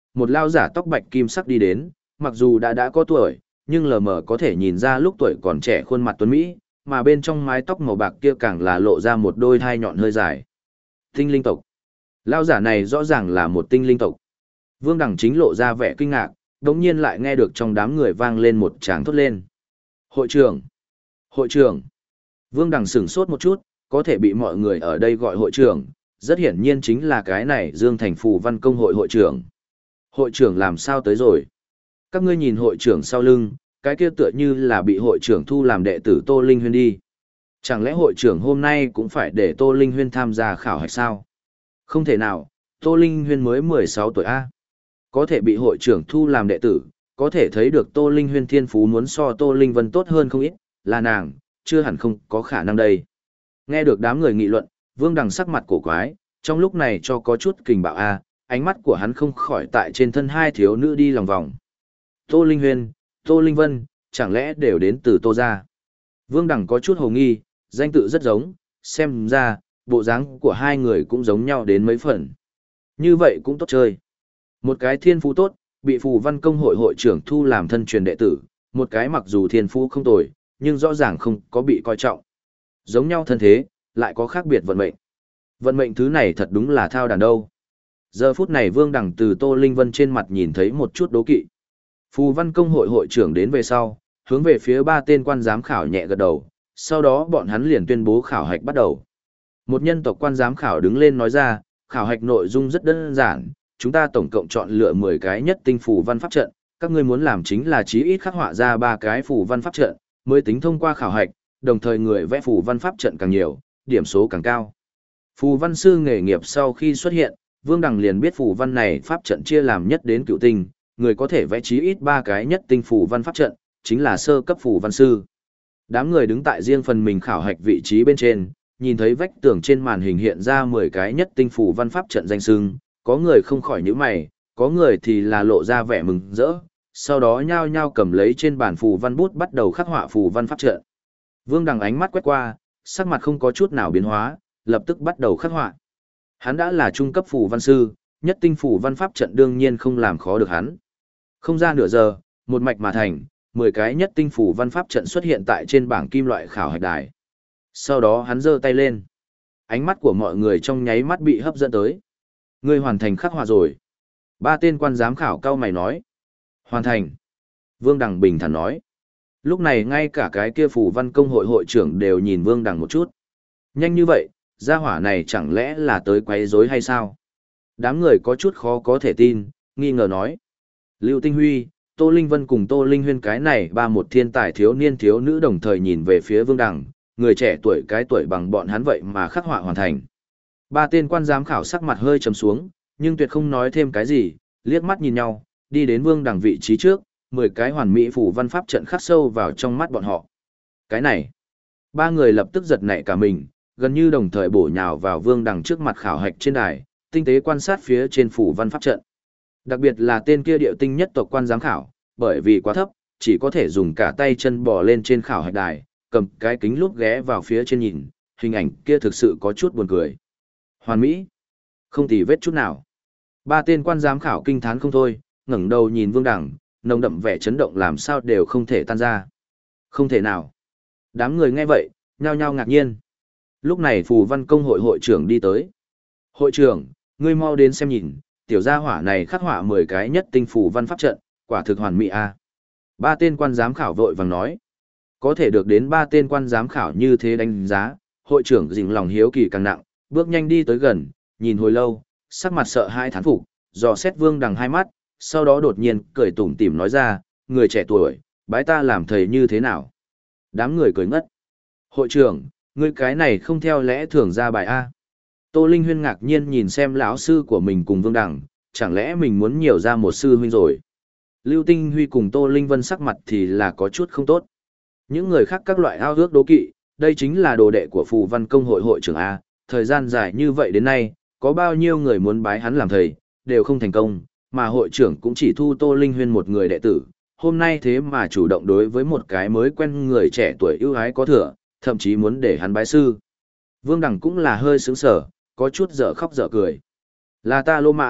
một lao giả tóc bạch kim sắc đi đến, mặc dù đã có tuổi, nhưng lờ mờ có thể nhìn ra lúc tuổi còn trẻ khuôn mặt tuấn Mỹ, mà bên trong mái tóc màu bạc kia càng là lộ ra một đôi thai nhọn hơi dài. Tinh linh tộc. Lao giả này rõ ràng là một tinh linh tộc. Vương Đằng chính lộ ra vẻ kinh ngạc, đống nhiên lại nghe được trong đám người vang lên một tràng thốt lên. Hội trưởng! Hội trưởng! Vương Đằng sửng sốt một chút, có thể bị mọi người ở đây gọi hội trưởng, rất hiển nhiên chính là cái này Dương Thành Phù Văn Công hội hội trưởng. Hội trưởng làm sao tới rồi? Các ngươi nhìn hội trưởng sau lưng, cái kia tựa như là bị hội trưởng thu làm đệ tử Tô Linh Huyên đi. Chẳng lẽ hội trưởng hôm nay cũng phải để Tô Linh Huyên tham gia khảo hạch sao? Không thể nào, Tô Linh Huyên mới 16 tuổi A. Có thể bị hội trưởng thu làm đệ tử, có thể thấy được Tô Linh Huyên thiên phú muốn so Tô Linh Vân tốt hơn không ít, là nàng, chưa hẳn không có khả năng đây. Nghe được đám người nghị luận, Vương Đằng sắc mặt cổ quái, trong lúc này cho có chút kình bạo A, ánh mắt của hắn không khỏi tại trên thân hai thiếu nữ đi lòng vòng. Tô Linh Huyên, Tô Linh Vân, chẳng lẽ đều đến từ Tô gia? Vương Đằng có chút hồ nghi, danh tự rất giống, xem ra, bộ dáng của hai người cũng giống nhau đến mấy phần. Như vậy cũng tốt chơi. Một cái thiên phú tốt, bị Phù Văn Công hội hội trưởng thu làm thân truyền đệ tử, một cái mặc dù thiên phú không tồi, nhưng rõ ràng không có bị coi trọng. Giống nhau thân thế, lại có khác biệt vận mệnh. Vận mệnh thứ này thật đúng là thao đàn đâu. Giờ phút này Vương Đằng từ Tô Linh Vân trên mặt nhìn thấy một chút đố kỵ. Phù Văn Công hội hội trưởng đến về sau, hướng về phía ba tên quan giám khảo nhẹ gật đầu, sau đó bọn hắn liền tuyên bố khảo hạch bắt đầu. Một nhân tộc quan giám khảo đứng lên nói ra, khảo hạch nội dung rất đơn giản, chúng ta tổng cộng chọn lựa 10 cái nhất tinh phù văn pháp trận, các ngươi muốn làm chính là chí ít khắc họa ra 3 cái phù văn pháp trận, mới tính thông qua khảo hạch, đồng thời người vẽ phù văn pháp trận càng nhiều, điểm số càng cao. Phù văn sư nghề nghiệp sau khi xuất hiện, Vương Đằng liền biết phù văn này pháp trận chia làm nhất đến cửu tinh, người có thể vẽ chí ít 3 cái nhất tinh phù văn pháp trận, chính là sơ cấp phù văn sư. Đám người đứng tại riêng phần mình khảo hạch vị trí bên trên, nhìn thấy vách tường trên màn hình hiện ra 10 cái nhất tinh phù văn pháp trận danh xưng, có người không khỏi nhíu mày, có người thì là lộ ra vẻ mừng rỡ, sau đó nhao nhao cầm lấy trên bàn phù văn bút bắt đầu khắc họa phù văn pháp trận. Vương Đằng ánh mắt quét qua, sắc mặt không có chút nào biến hóa, lập tức bắt đầu khắc họa. Hắn đã là trung cấp phù văn sư, nhất tinh phù văn pháp trận đương nhiên không làm khó được hắn. Không ra nửa giờ, một mạch mà thành, 10 cái nhất tinh phù văn pháp trận xuất hiện tại trên bảng kim loại khảo hạch đài. Sau đó hắn giơ tay lên. Ánh mắt của mọi người trong nháy mắt bị hấp dẫn tới. Ngươi hoàn thành khắc họa rồi. Ba tên quan giám khảo cao mày nói. Hoàn thành. Vương Đằng bình thản nói. Lúc này ngay cả cái kia phù văn công hội hội trưởng đều nhìn Vương Đằng một chút. Nhanh như vậy, gia hỏa này chẳng lẽ là tới quấy rối hay sao? Đám người có chút khó có thể tin, nghi ngờ nói. Lưu Tinh Huy, Tô Linh Vân cùng Tô Linh Huyên cái này ba một thiên tài thiếu niên thiếu nữ đồng thời nhìn về phía Vương Đằng, người trẻ tuổi cái tuổi bằng bọn hắn vậy mà khắc họa hoàn thành. Ba tên quan giám khảo sắc mặt hơi trầm xuống, nhưng tuyệt không nói thêm cái gì, liếc mắt nhìn nhau, đi đến Vương Đằng vị trí trước, 10 cái hoàn mỹ phù văn pháp trận khắc sâu vào trong mắt bọn họ. Cái này, ba người lập tức giật nảy cả mình, gần như đồng thời bổ nhào vào Vương Đằng trước mặt khảo hạch trên đài, tinh tế quan sát phía trên phù văn pháp trận. Đặc biệt là tên kia điệu tinh nhất tộc quan giám khảo, bởi vì quá thấp, chỉ có thể dùng cả tay chân bò lên trên khảo hạch đài, cầm cái kính lúp ghé vào phía trên nhìn, hình ảnh kia thực sự có chút buồn cười. Hoàn mỹ, không tì vết chút nào. Ba tên quan giám khảo kinh thán không thôi, ngẩng đầu nhìn Vương Đằng, nồng đậm vẻ chấn động làm sao đều không thể tan ra. Không thể nào. Đám người nghe vậy, nhao nhao ngạc nhiên. Lúc này Phù Văn Công hội hội trưởng đi tới. Hội trưởng, ngươi mau đến xem nhìn, tiểu gia hỏa này khắc họa 10 cái nhất tinh phù văn pháp trận, quả thực hoàn mỹ a. Ba tên quan giám khảo vội vàng nói. Có thể được đến ba tên quan giám khảo như thế đánh giá, hội trưởng dình lòng hiếu kỳ càng nặng, bước nhanh đi tới gần, nhìn hồi lâu, sắc mặt sợ hãi thán phục, dò xét Vương Đằng hai mắt, sau đó đột nhiên cười tủm tỉm nói ra, người trẻ tuổi, bái ta làm thầy như thế nào? Đám người cười ngất. Hội trưởng, ngươi cái này không theo lẽ thường ra bài A. Tô Linh Huyên ngạc nhiên nhìn xem lão sư của mình cùng Vương Đằng, chẳng lẽ mình muốn nhiều ra một sư huynh rồi? Lưu Tinh Huy cùng Tô Linh Vân sắc mặt thì là có chút không tốt. Những người khác các loại ao ước đố kỵ, đây chính là đồ đệ của Phù Văn Công hội hội trưởng A, thời gian dài như vậy đến nay, có bao nhiêu người muốn bái hắn làm thầy, đều không thành công, mà hội trưởng cũng chỉ thu Tô Linh Huyên một người đệ tử, hôm nay thế mà chủ động đối với một cái mới quen người trẻ tuổi ưu ái có thừa, thậm chí muốn để hắn bái sư. Vương Đằng cũng là hơi sướng sở, có chút dở khóc dở cười. Là ta lô mãng,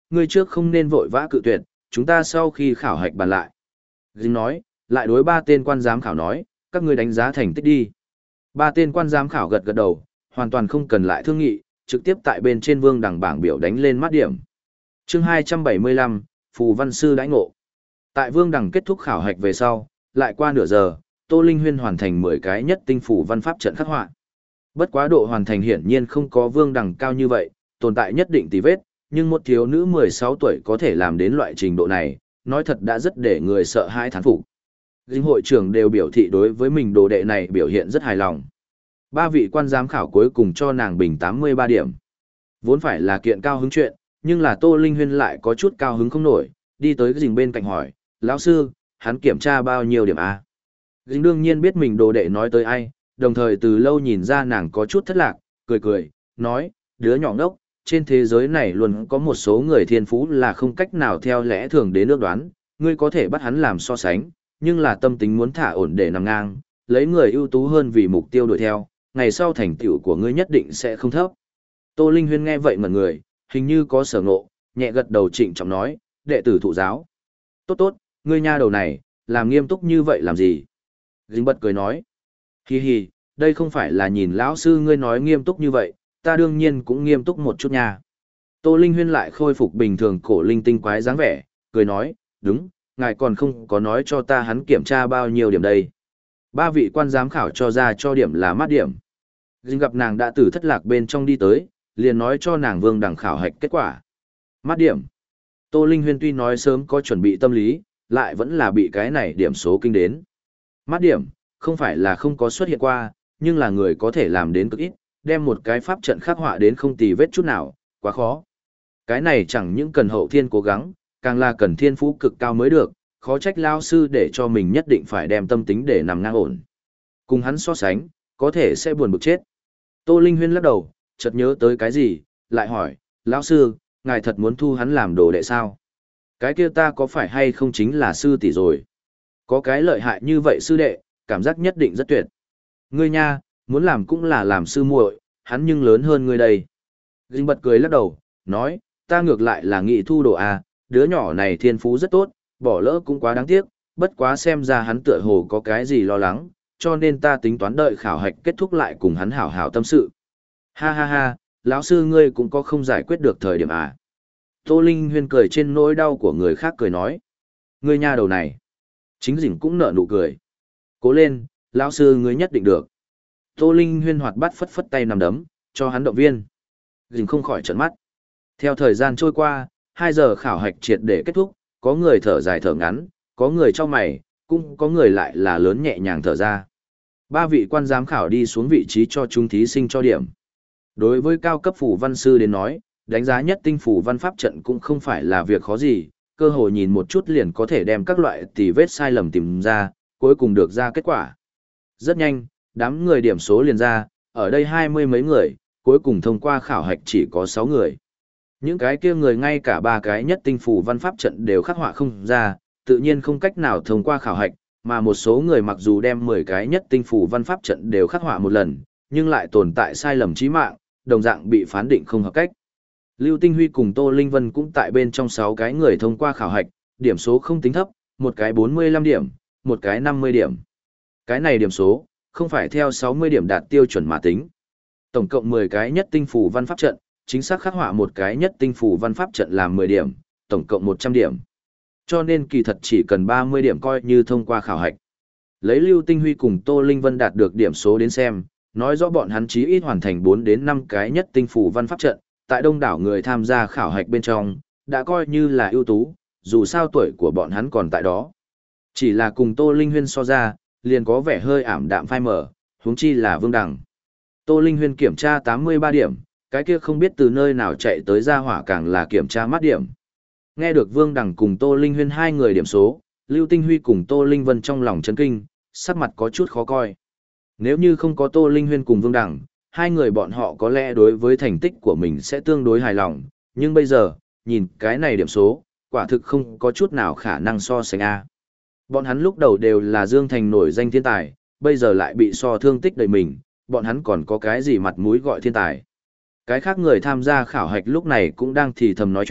ngươi trước không nên vội vã cự tuyệt, chúng ta sau khi khảo hạch bàn lại. Dính nói, lại đối ba tên quan giám khảo nói, các ngươi đánh giá thành tích đi. Ba tên quan giám khảo gật gật đầu, hoàn toàn không cần lại thương nghị, trực tiếp tại bên trên vương đẳng bảng biểu đánh lên mắt điểm. Chương 275, Phù Văn Sư đãi ngộ. Tại vương đẳng kết thúc khảo hạch về sau, lại qua nửa giờ, Tô Linh Huyên hoàn thành 10 cái nhất tinh phủ văn pháp trận khắc họa. Bất quá độ hoàn thành hiển nhiên không có vương đẳng cao như vậy, tồn tại nhất định tì vết, nhưng một thiếu nữ 16 tuổi có thể làm đến loại trình độ này, nói thật đã rất để người sợ hãi thán phục. Dinh hội trưởng đều biểu thị đối với mình đồ đệ này biểu hiện rất hài lòng. Ba vị quan giám khảo cuối cùng cho nàng bình 83 điểm. Vốn phải là kiện cao hứng chuyện, nhưng là Tô Linh Huyên lại có chút cao hứng không nổi, đi tới cái dình bên cạnh hỏi, lão sư, hắn kiểm tra bao nhiêu điểm A? Dình đương nhiên biết mình đồ đệ nói tới ai, đồng thời từ lâu nhìn ra nàng có chút thất lạc, cười cười, nói, đứa nhỏ ngốc, trên thế giới này luôn có một số người thiên phú là không cách nào theo lẽ thường đến ước đoán, ngươi có thể bắt hắn làm so sánh, nhưng là tâm tính muốn thả ổn để nằm ngang, lấy người ưu tú hơn vì mục tiêu đuổi theo, ngày sau thành tựu của ngươi nhất định sẽ không thấp. Tô Linh Huyên nghe vậy ngẩn người, hình như có sở ngộ, nhẹ gật đầu trịnh trọng nói, đệ tử thụ giáo. Tốt tốt, ngươi nha đầu này, làm nghiêm túc như vậy làm gì? Dính bật cười nói, hi hi, đây không phải là nhìn lão sư ngươi nói nghiêm túc như vậy, ta đương nhiên cũng nghiêm túc một chút nha. Tô Linh Huyên lại khôi phục bình thường cổ linh tinh quái dáng vẻ, cười nói, đúng, ngài còn không có nói cho ta hắn kiểm tra bao nhiêu điểm đây. Ba vị quan giám khảo cho ra cho điểm là mát điểm. Dính gặp nàng đã từ thất lạc bên trong đi tới, liền nói cho nàng vương đẳng khảo hạch kết quả. Mát điểm. Tô Linh Huyên tuy nói sớm có chuẩn bị tâm lý, lại vẫn là bị cái này điểm số kinh đến. Mát điểm, không phải là không có xuất hiện qua, nhưng là người có thể làm đến cực ít, đem một cái pháp trận khắc họa đến không tì vết chút nào, quá khó. Cái này chẳng những cần hậu thiên cố gắng, càng là cần thiên phú cực cao mới được, khó trách lao sư để cho mình nhất định phải đem tâm tính để nằm ngang ổn. Cùng hắn so sánh, có thể sẽ buồn bực chết. Tô Linh Huyên lắc đầu, chợt nhớ tới cái gì, lại hỏi, lão sư, ngài thật muốn thu hắn làm đồ đệ sao? Cái kia ta có phải hay không chính là sư tỷ rồi? Có cái lợi hại như vậy sư đệ, cảm giác nhất định rất tuyệt. Ngươi nha, muốn làm cũng là làm sư muội, hắn nhưng lớn hơn ngươi đây. Dinh bật cười lắc đầu, nói, ta ngược lại là nghị thu đồ à, đứa nhỏ này thiên phú rất tốt, bỏ lỡ cũng quá đáng tiếc, bất quá xem ra hắn tựa hồ có cái gì lo lắng, cho nên ta tính toán đợi khảo hạch kết thúc lại cùng hắn hảo hảo tâm sự. Ha ha ha, lão sư ngươi cũng có không giải quyết được thời điểm à. Tô Linh Huyên cười trên nỗi đau của người khác cười nói. Ngươi nha đầu này. Chính Dĩnh cũng nở nụ cười. Cố lên, lão sư ngươi nhất định được. Tô Linh Huyên hoạt bát phất phất tay nằm đấm, cho hắn động viên. Dĩnh không khỏi trợn mắt. Theo thời gian trôi qua, 2 giờ khảo hạch triệt để kết thúc, có người thở dài thở ngắn, có người chau mày, cũng có người lại là lớn nhẹ nhàng thở ra. 3 vị quan giám khảo đi xuống vị trí cho chúng thí sinh cho điểm. Đối với cao cấp phù văn sư đến nói, đánh giá nhất tinh phù văn pháp trận cũng không phải là việc khó gì, cơ hội nhìn một chút liền có thể đem các loại tỉ vết sai lầm tìm ra, cuối cùng được ra kết quả. Rất nhanh, đám người điểm số liền ra, ở đây 20 mấy người, cuối cùng thông qua khảo hạch chỉ có 6 người. Những cái kia người ngay cả 3 cái nhất tinh phù văn pháp trận đều khắc họa không ra, tự nhiên không cách nào thông qua khảo hạch, mà một số người mặc dù đem 10 cái nhất tinh phù văn pháp trận đều khắc họa một lần, nhưng lại tồn tại sai lầm chí mạng, đồng dạng bị phán định không hợp cách. Lưu Tinh Huy cùng Tô Linh Vân cũng tại bên trong 6 cái người thông qua khảo hạch, điểm số không tính thấp, một cái 45 điểm, một cái 50 điểm. Cái này điểm số, không phải theo 60 điểm đạt tiêu chuẩn mà tính. Tổng cộng 10 cái nhất tinh phù văn pháp trận, chính xác khắc họa một cái nhất tinh phù văn pháp trận làm 10 điểm, tổng cộng 100 điểm. Cho nên kỳ thật chỉ cần 30 điểm coi như thông qua khảo hạch. Lấy Lưu Tinh Huy cùng Tô Linh Vân đạt được điểm số đến xem, nói rõ bọn hắn chí ít hoàn thành 4 đến 5 cái nhất tinh phù văn pháp trận, tại đông đảo người tham gia khảo hạch bên trong, đã coi như là ưu tú, dù sao tuổi của bọn hắn còn tại đó. Chỉ là cùng Tô Linh Huyên so ra, liền có vẻ hơi ảm đạm phai mờ, huống chi là Vương Đằng. Tô Linh Huyên kiểm tra 83 điểm, cái kia không biết từ nơi nào chạy tới ra hỏa càng là kiểm tra mát điểm. Nghe được Vương Đằng cùng Tô Linh Huyên 2 người điểm số, Lưu Tinh Huy cùng Tô Linh Vân trong lòng chấn kinh, sắc mặt có chút khó coi. Nếu như không có Tô Linh Huyên cùng Vương Đằng, 2 người bọn họ có lẽ đối với thành tích của mình sẽ tương đối hài lòng, nhưng bây giờ, nhìn cái này điểm số, quả thực không có chút nào khả năng so sánh A. Bọn hắn lúc đầu đều là Dương Thành nổi danh thiên tài, bây giờ lại bị so thương tích đầy mình, bọn hắn còn có cái gì mặt mũi gọi thiên tài. Cái khác người tham gia khảo hạch lúc này cũng đang thì thầm nói chuyện,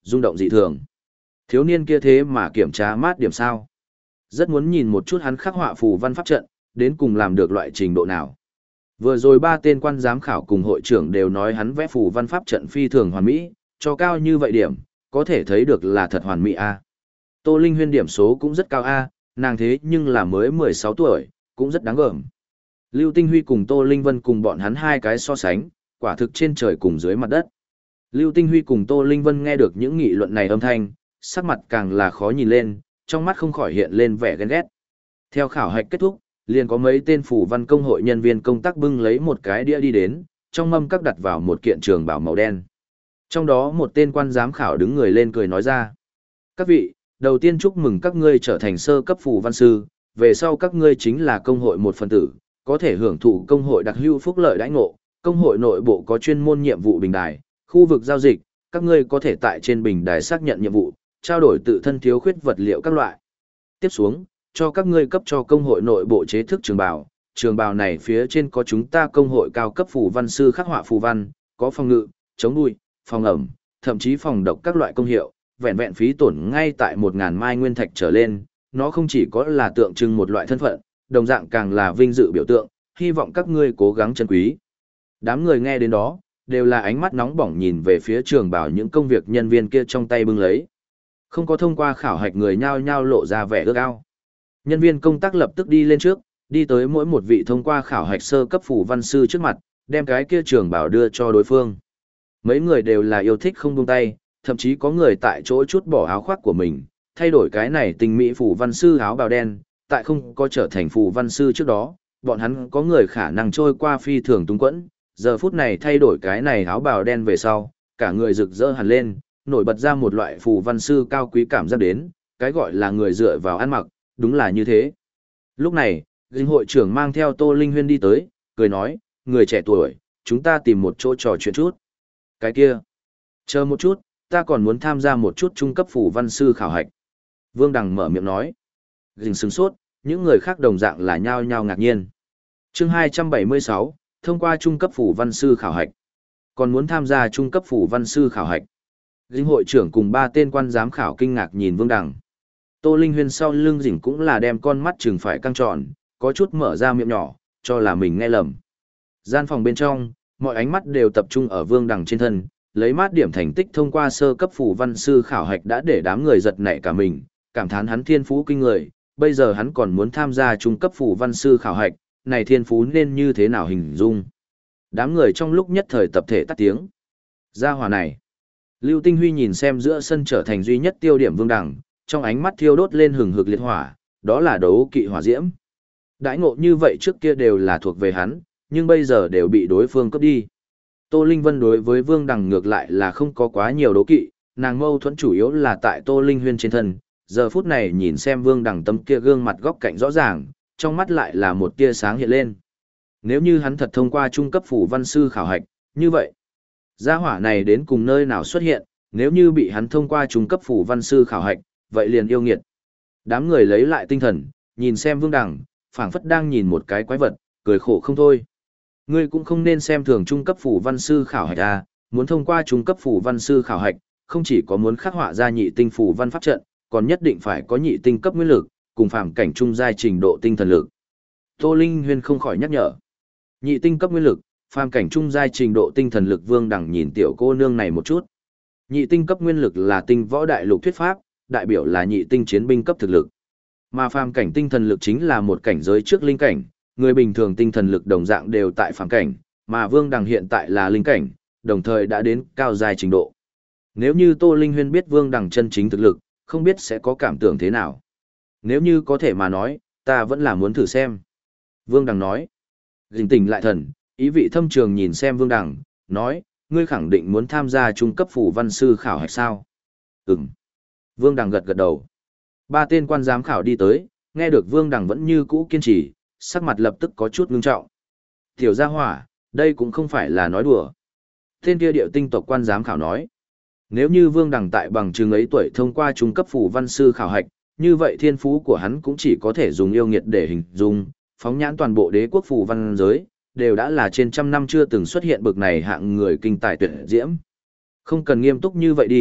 rung động dị thường. Thiếu niên kia thế mà kiểm tra mát điểm sao? Rất muốn nhìn một chút hắn khắc họa phù văn pháp trận, đến cùng làm được loại trình độ nào. Vừa rồi ba tên quan giám khảo cùng hội trưởng đều nói hắn vẽ phù văn pháp trận phi thường hoàn mỹ, cho cao như vậy điểm, có thể thấy được là thật hoàn mỹ a. Tô Linh Huyên điểm số cũng rất cao a, nàng thế nhưng là mới 16 tuổi, cũng rất đáng gờm. Lưu Tinh Huy cùng Tô Linh Vân cùng bọn hắn hai cái so sánh, quả thực trên trời cùng dưới mặt đất. Lưu Tinh Huy cùng Tô Linh Vân nghe được những nghị luận này âm thanh, sắc mặt càng là khó nhìn lên, trong mắt không khỏi hiện lên vẻ ghen ghét. Theo khảo hạch kết thúc, liền có mấy tên phù văn công hội nhân viên công tác bưng lấy một cái đĩa đi đến, trong mâm các đặt vào một kiện trường bào màu đen. Trong đó một tên quan giám khảo đứng người lên cười nói ra: "Các vị, đầu tiên chúc mừng các ngươi trở thành sơ cấp phù văn sư, về sau các ngươi chính là công hội một phần tử, có thể hưởng thụ công hội đặc hữu phúc lợi đãi ngộ, công hội nội bộ có chuyên môn nhiệm vụ bình đài, khu vực giao dịch, các ngươi có thể tại trên bình đài xác nhận nhiệm vụ, trao đổi tự thân thiếu khuyết vật liệu các loại. Tiếp xuống, cho các ngươi cấp cho công hội nội bộ chế thức trường bào này phía trên có chúng ta công hội cao cấp phù văn sư khắc họa phù văn, có phòng ngự, chống đuôi, phòng ẩm, thậm chí phòng độc các loại công hiệu, vẹn vẹn phí tổn ngay tại 1000 mai nguyên thạch trở lên, nó không chỉ có là tượng trưng một loại thân phận, đồng dạng càng là vinh dự biểu tượng, hy vọng các ngươi cố gắng trân quý." Đám người nghe đến đó, đều là ánh mắt nóng bỏng nhìn về phía trường bảo những công việc nhân viên kia trong tay bưng lấy. Không có thông qua khảo hạch người nhao nhao lộ ra vẻ ước ao. Nhân viên công tác lập tức đi lên trước, đi tới mỗi một vị thông qua khảo hạch sơ cấp phù văn sư trước mặt, đem cái kia trường bảo đưa cho đối phương. Mấy người đều là yêu thích không buông tay, thậm chí có người tại chỗ chút bỏ áo khoác của mình, thay đổi cái này tình mỹ phù văn sư áo bào đen, tại không có trở thành phù văn sư trước đó, bọn hắn có người khả năng trôi qua phi thường túng quẫn, giờ phút này thay đổi cái này áo bào đen về sau, cả người rực rỡ hẳn lên, nổi bật ra một loại phù văn sư cao quý cảm giác đến, cái gọi là người dựa vào ăn mặc, đúng là như thế. Lúc này, dinh hội trưởng mang theo Tô Linh Huyên đi tới, cười nói: "Người trẻ tuổi, chúng ta tìm một chỗ trò chuyện chút." "Cái kia, chờ một chút, ta còn muốn tham gia một chút trung cấp phù văn sư khảo hạch." Vương Đằng mở miệng nói. Dinh sửng sốt, những người khác đồng dạng là nhao nhao ngạc nhiên. Chương 276, thông qua trung cấp phù văn sư khảo hạch. Còn muốn tham gia trung cấp phù văn sư khảo hạch. Dinh hội trưởng cùng ba tên quan giám khảo kinh ngạc nhìn Vương Đằng. Tô Linh Huyên sau lưng Dĩnh cũng là đem con mắt trừng phải căng tròn, có chút mở ra miệng nhỏ, cho là mình nghe lầm. Gian phòng bên trong, mọi ánh mắt đều tập trung ở Vương Đằng trên thân, lấy mát điểm thành tích thông qua sơ cấp phù văn sư khảo hạch đã để đám người giật nảy cả mình, cảm thán hắn thiên phú kinh người, bây giờ hắn còn muốn tham gia trung cấp phù văn sư khảo hạch, này thiên phú nên như thế nào hình dung. Đám người trong lúc nhất thời tập thể tắt tiếng. Gia hỏa này. Lưu Tinh Huy nhìn xem giữa sân trở thành duy nhất tiêu điểm Vương Đằng, trong ánh mắt thiêu đốt lên hừng hực liệt hỏa, đó là đấu kỵ hỏa diễm. Đãi ngộ như vậy trước kia đều là thuộc về hắn, nhưng bây giờ đều bị đối phương cướp đi. Tô Linh Vân đối với Vương Đằng ngược lại là không có quá nhiều đấu kỵ, nàng mâu thuẫn chủ yếu là tại Tô Linh Huyên trên thân, giờ phút này nhìn xem Vương Đằng tấm kia gương mặt góc cạnh rõ ràng, trong mắt lại là một tia sáng hiện lên. Nếu như hắn thật thông qua trung cấp phù văn sư khảo hạch, như vậy, gia hỏa này đến cùng nơi nào xuất hiện, nếu như bị hắn thông qua trung cấp phù văn sư khảo hạch, vậy liền yêu nghiệt. Đám người lấy lại tinh thần, nhìn xem Vương Đằng, phảng phất đang nhìn một cái quái vật, cười khổ không thôi. Ngươi cũng không nên xem thường trung cấp phù văn sư khảo hạch à, muốn thông qua trung cấp phù văn sư khảo hạch, không chỉ có muốn khắc họa ra nhị tinh phù văn pháp trận, còn nhất định phải có nhị tinh cấp nguyên lực, cùng phàm cảnh trung giai trình độ tinh thần lực. Tô Linh Huyên không khỏi nhắc nhở. Nhị tinh cấp nguyên lực, phàm cảnh trung giai trình độ tinh thần lực. Vương Đằng nhìn tiểu cô nương này một chút. Nhị tinh cấp nguyên lực là tinh võ đại lục thuyết pháp, đại biểu là nhị tinh chiến binh cấp thực lực. Mà phàm cảnh tinh thần lực chính là một cảnh giới trước linh cảnh, người bình thường tinh thần lực đồng dạng đều tại phàm cảnh, mà Vương Đằng hiện tại là linh cảnh, đồng thời đã đến cao giai trình độ. Nếu như Tô Linh Huyên biết Vương Đằng chân chính thực lực, không biết sẽ có cảm tưởng thế nào. Nếu như có thể mà nói, ta vẫn là muốn thử xem. Vương Đằng nói. Dình tỉnh lại thần, ý vị thâm trường nhìn xem Vương Đằng, nói, ngươi khẳng định muốn tham gia trung cấp phù văn sư khảo hạch sao? Ừm. Vương Đằng gật gật đầu. Ba tên quan giám khảo đi tới, nghe được Vương Đằng vẫn như cũ kiên trì, sắc mặt lập tức có chút ngưng trọng. Tiểu gia hỏa, đây cũng không phải là nói đùa. Tên kia điệu tinh tộc quan giám khảo nói. Nếu như Vương Đằng tại bằng chứng ấy tuổi thông qua trung cấp phù văn sư khảo hạch, như vậy thiên phú của hắn cũng chỉ có thể dùng yêu nghiệt để hình dung, phóng nhãn toàn bộ đế quốc phù văn giới, đều đã là trên trăm năm chưa từng xuất hiện bực này hạng người kinh tài tuyệt diễm. Không cần nghiêm túc như vậy đi,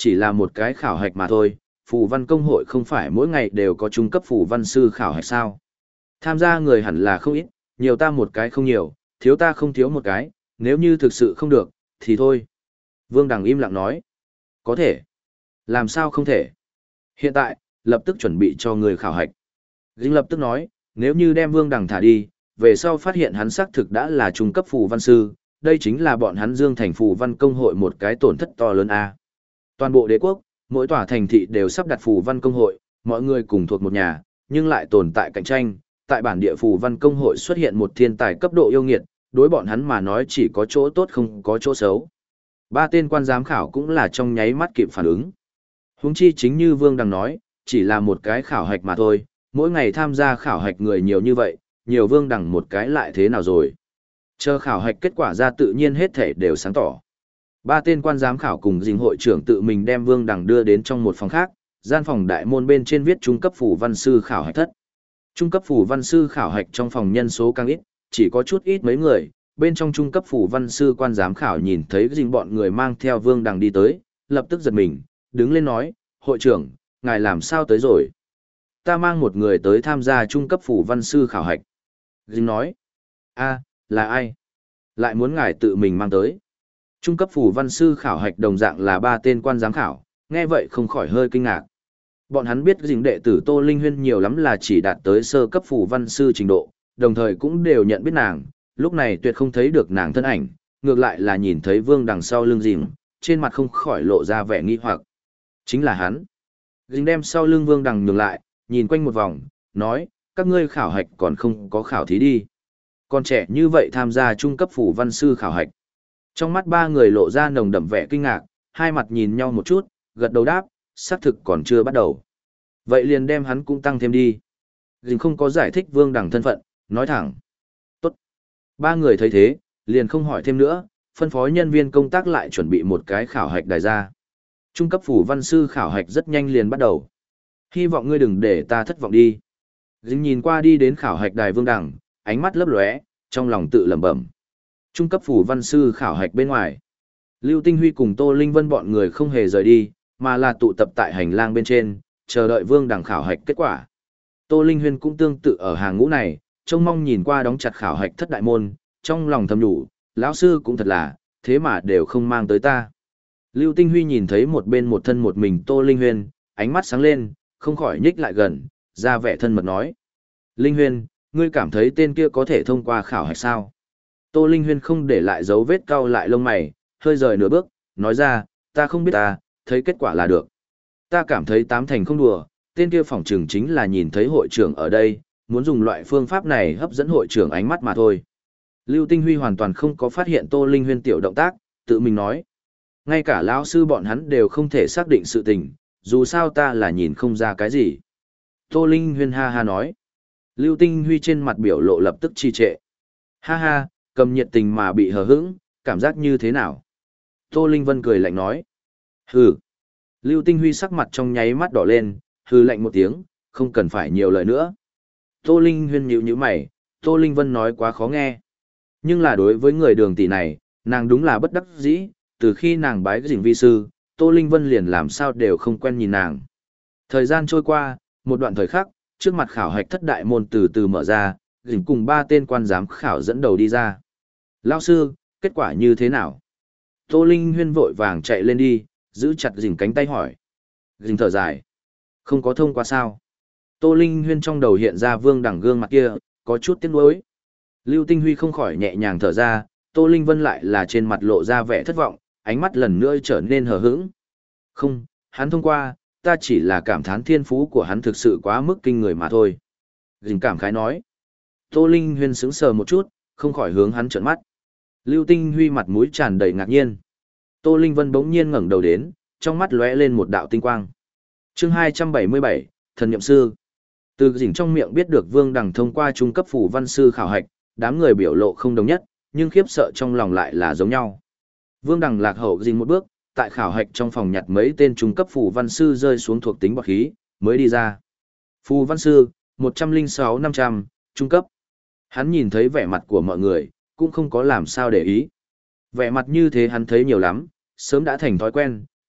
chỉ là một cái khảo hạch mà thôi, phù văn công hội không phải mỗi ngày đều có trung cấp phù văn sư khảo hạch sao. Tham gia người hẳn là không ít, nhiều ta một cái không nhiều, thiếu ta không thiếu một cái, nếu như thực sự không được, thì thôi. Vương Đằng im lặng nói. Có thể. Làm sao không thể? Hiện tại, lập tức chuẩn bị cho người khảo hạch. Dinh lập tức nói, nếu như đem Vương Đằng thả đi, về sau phát hiện hắn xác thực đã là trung cấp phù văn sư, đây chính là bọn hắn Dương Thành phù văn công hội một cái tổn thất to lớn a. Toàn bộ đế quốc, mỗi tòa thành thị đều sắp đặt phù văn công hội, mọi người cùng thuộc một nhà, nhưng lại tồn tại cạnh tranh. Tại bản địa phù văn công hội xuất hiện một thiên tài cấp độ yêu nghiệt, đối bọn hắn mà nói chỉ có chỗ tốt không có chỗ xấu. Ba tên quan giám khảo cũng là trong nháy mắt kịp phản ứng. Huống chi chính như Vương Đằng nói, chỉ là một cái khảo hạch mà thôi, mỗi ngày tham gia khảo hạch người nhiều như vậy, nhiều Vương Đằng một cái lại thế nào rồi. Chờ khảo hạch kết quả ra tự nhiên hết thể đều sáng tỏ. Ba tên quan giám khảo cùng dình hội trưởng tự mình đem Vương Đằng đưa đến trong một phòng khác, gian phòng đại môn bên trên viết trung cấp phù văn sư khảo hạch thất. Trung cấp phù văn sư khảo hạch trong phòng nhân số càng ít, chỉ có chút ít mấy người, bên trong trung cấp phù văn sư quan giám khảo nhìn thấy dình bọn người mang theo Vương Đằng đi tới, lập tức giật mình, đứng lên nói, hội trưởng, ngài làm sao tới rồi? Ta mang một người tới tham gia trung cấp phù văn sư khảo hạch. Dình nói, a, là ai? Lại muốn ngài tự mình mang tới. Trung cấp phù văn sư khảo hạch đồng dạng là ba tên quan giám khảo, nghe vậy không khỏi hơi kinh ngạc. Bọn hắn biết dình đệ tử Tô Linh Huyên nhiều lắm là chỉ đạt tới sơ cấp phù văn sư trình độ, đồng thời cũng đều nhận biết nàng, lúc này tuyệt không thấy được nàng thân ảnh, ngược lại là nhìn thấy Vương đằng sau lưng dình, trên mặt không khỏi lộ ra vẻ nghi hoặc. Chính là hắn. Dình đem sau lưng Vương đằng nhường lại, nhìn quanh một vòng, nói, các ngươi khảo hạch còn không có khảo thí đi. Còn trẻ như vậy tham gia trung cấp phù văn sư khảo hạch. Trong mắt ba người lộ ra nồng đậm vẻ kinh ngạc, hai mặt nhìn nhau một chút, gật đầu đáp, xác thực còn chưa bắt đầu. Vậy liền đem hắn cũng tăng thêm đi. Dình không có giải thích Vương đằng thân phận, nói thẳng. Tốt. Ba người thấy thế, liền không hỏi thêm nữa, phân phó nhân viên công tác lại chuẩn bị một cái khảo hạch đài ra. Trung cấp phù văn sư khảo hạch rất nhanh liền bắt đầu. Hy vọng ngươi đừng để ta thất vọng đi. Dình nhìn qua đi đến khảo hạch đài Vương đằng, ánh mắt lấp lóe, trong lòng tự lẩm bẩm. Trung cấp phù văn sư khảo hạch bên ngoài. Lưu Tinh Huy cùng Tô Linh Vân bọn người không hề rời đi, mà là tụ tập tại hành lang bên trên, chờ đợi Vương đằng khảo hạch kết quả. Tô Linh Huyên cũng tương tự ở hàng ngũ này, trông mong nhìn qua đóng chặt khảo hạch thất đại môn, trong lòng thầm nhủ, lão sư cũng thật là, thế mà đều không mang tới ta. Lưu Tinh Huy nhìn thấy một bên một thân một mình Tô Linh Huyên, ánh mắt sáng lên, không khỏi nhích lại gần, ra vẻ thân mật nói. Linh Huyên, ngươi cảm thấy tên kia có thể thông qua khảo hạch sao? Tô Linh Huyên không để lại dấu vết cau lại lông mày, hơi rời nửa bước, nói ra, ta không biết ta, thấy kết quả là được. Ta cảm thấy tám thành không đùa, tên kia phỏng chừng chính là nhìn thấy hội trưởng ở đây, muốn dùng loại phương pháp này hấp dẫn hội trưởng ánh mắt mà thôi. Lưu Tinh Huy hoàn toàn không có phát hiện Tô Linh Huyên tiểu động tác, tự mình nói. Ngay cả lão sư bọn hắn đều không thể xác định sự tình, dù sao ta là nhìn không ra cái gì. Tô Linh Huyên ha ha nói. Lưu Tinh Huy trên mặt biểu lộ lập tức trì trệ. Ha ha, cầm nhiệt tình mà bị hờ hững, cảm giác như thế nào? Tô Linh Vân cười lạnh nói. Hừ. Lưu Tinh Huy sắc mặt trong nháy mắt đỏ lên, hừ lạnh một tiếng, không cần phải nhiều lời nữa. Tô Linh Huyên nhíu nhíu mày, Tô Linh Vân nói quá khó nghe. Nhưng là đối với người Đường tỷ này, nàng đúng là bất đắc dĩ, từ khi nàng bái dình vi sư, Tô Linh Vân liền làm sao đều không quen nhìn nàng. Thời gian trôi qua, một đoạn thời khắc, trước mặt khảo hạch thất đại môn từ từ mở ra, dình cùng ba tên quan giám khảo dẫn đầu đi ra. Lão sư, kết quả như thế nào? Tô Linh Huyên vội vàng chạy lên đi, giữ chặt dình cánh tay hỏi. Dình thở dài. Không có thông qua sao? Tô Linh Huyên trong đầu hiện ra Vương đằng gương mặt kia, có chút tiếc nuối. Lưu Tinh Huy không khỏi nhẹ nhàng thở ra, Tô Linh Vân lại là trên mặt lộ ra vẻ thất vọng, ánh mắt lần nữa trở nên hờ hững. Không, hắn thông qua, ta chỉ là cảm thán thiên phú của hắn thực sự quá mức kinh người mà thôi. Dình cảm khái nói. Tô Linh Huyên sững sờ một chút, không khỏi hướng hắn trợn mắt. Lưu Tinh Huy mặt mũi tràn đầy ngạc nhiên. Tô Linh Vân bỗng nhiên ngẩng đầu đến, trong mắt lóe lên một đạo tinh quang. Chương 277, Thần Niệm Sư. Từ dình trong miệng biết được Vương đằng thông qua trung cấp phù văn sư khảo hạch, đám người biểu lộ không đồng nhất, nhưng khiếp sợ trong lòng lại là giống nhau. Vương đằng lạc hậu dình một bước, tại khảo hạch trong phòng nhặt mấy tên trung cấp phù văn sư rơi xuống thuộc tính bậc khí, mới đi ra. Phù văn sư, 106-500, trung cấp. Hắn nhìn thấy vẻ mặt của mọi người, cũng không có làm sao để ý. Vẻ mặt như thế hắn thấy nhiều lắm, sớm đã thành thói quen,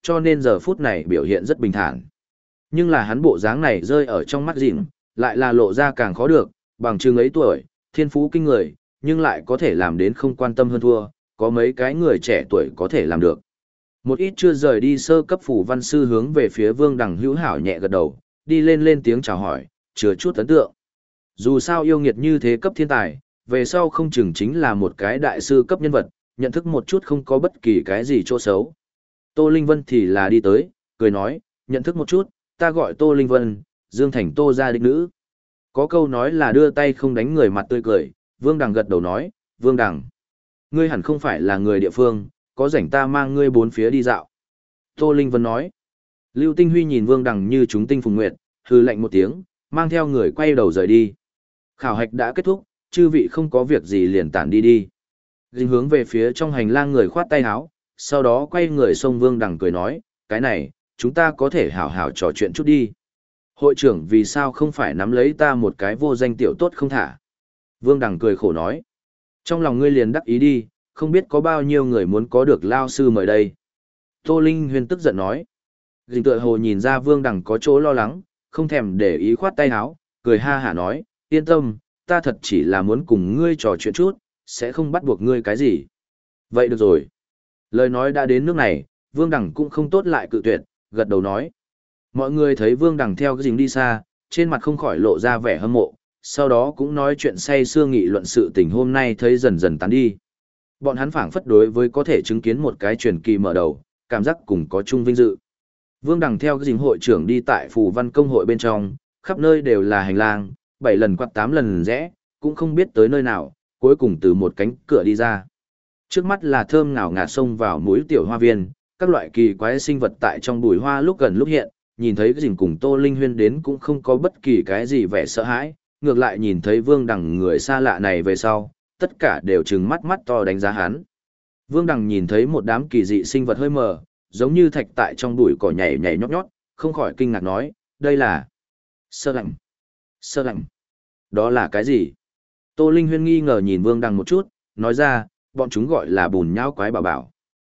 cho nên giờ phút này biểu hiện rất bình thản. Nhưng là hắn bộ dáng này rơi ở trong mắt dìm, lại là lộ ra càng khó được, bằng chừng ấy tuổi, thiên phú kinh người, nhưng lại có thể làm đến không quan tâm hơn thua, có mấy cái người trẻ tuổi có thể làm được. Một ít chưa rời đi sơ cấp phủ văn sư hướng về phía Vương Đằng hữu hảo nhẹ gật đầu, đi lên tiếng chào hỏi, chứa chút ấn tượng. Dù sao yêu nghiệt như thế cấp thiên tài, về sau không chừng chính là một cái đại sư cấp nhân vật, nhận thức một chút không có bất kỳ cái gì chỗ xấu. Tô Linh Vân thì là đi tới, cười nói, nhận thức một chút, ta gọi Tô Linh Vân, Dương Thành Tô gia đích nữ. Có câu nói là đưa tay không đánh người mặt tươi cười, Vương Đằng gật đầu nói, Vương Đằng, ngươi hẳn không phải là người địa phương, có rảnh ta mang ngươi bốn phía đi dạo. Tô Linh Vân nói, Lưu Tinh Huy nhìn Vương Đằng như chúng tinh phùng nguyệt, hừ lạnh một tiếng, mang theo người quay đầu rời đi. Khảo hạch đã kết thúc, chư vị không có việc gì liền tản đi đi. Dính hướng về phía trong hành lang người khoát tay áo, sau đó quay người xông Vương Đằng cười nói, cái này, chúng ta có thể hảo hảo trò chuyện chút đi. Hội trưởng vì sao không phải nắm lấy ta một cái vô danh tiểu tốt không thả? Vương Đằng cười khổ nói, trong lòng ngươi liền đắc ý đi, không biết có bao nhiêu người muốn có được lao sư mời đây. Tô Linh Huyên tức giận nói, Dính tựa hồ nhìn ra Vương Đằng có chỗ lo lắng, không thèm để ý khoát tay áo, cười ha hả nói, yên tâm, ta thật chỉ là muốn cùng ngươi trò chuyện chút, sẽ không bắt buộc ngươi cái gì. Vậy được rồi. Lời nói đã đến nước này, Vương Đằng cũng không tốt lại cự tuyệt, gật đầu nói. Mọi người thấy Vương Đằng theo cái dính đi xa, trên mặt không khỏi lộ ra vẻ hâm mộ, sau đó cũng nói chuyện say sưa nghị luận sự tình hôm nay thấy dần dần tán đi. Bọn hắn phảng phất đối với có thể chứng kiến một cái truyền kỳ mở đầu, cảm giác cùng có chung vinh dự. Vương Đằng theo cái dính hội trưởng đi tại phù văn công hội bên trong, khắp nơi đều là hành lang, 7 lần quạt 8 lần rẽ, cũng không biết tới nơi nào, cuối cùng từ một cánh cửa đi ra. Trước mắt là thơm ngào ngạt xông vào mũi tiểu hoa viên, các loại kỳ quái sinh vật tại trong bụi hoa lúc gần lúc hiện, nhìn thấy cái dình cùng Tô Linh Huyên đến cũng không có bất kỳ cái gì vẻ sợ hãi, ngược lại nhìn thấy Vương Đằng người xa lạ này về sau, tất cả đều trừng mắt mắt to đánh giá hắn. Vương Đằng nhìn thấy một đám kỳ dị sinh vật hơi mờ, giống như thạch tại trong bụi cỏ nhảy nhảy nhót nhót, không khỏi kinh ngạc nói, đây là sơ lạnh. Sơ lạnh. Đó là cái gì? Tô Linh Huyên nghi ngờ nhìn Vương Đằng một chút, nói ra, bọn chúng gọi là bùn nhão quái bảo bảo.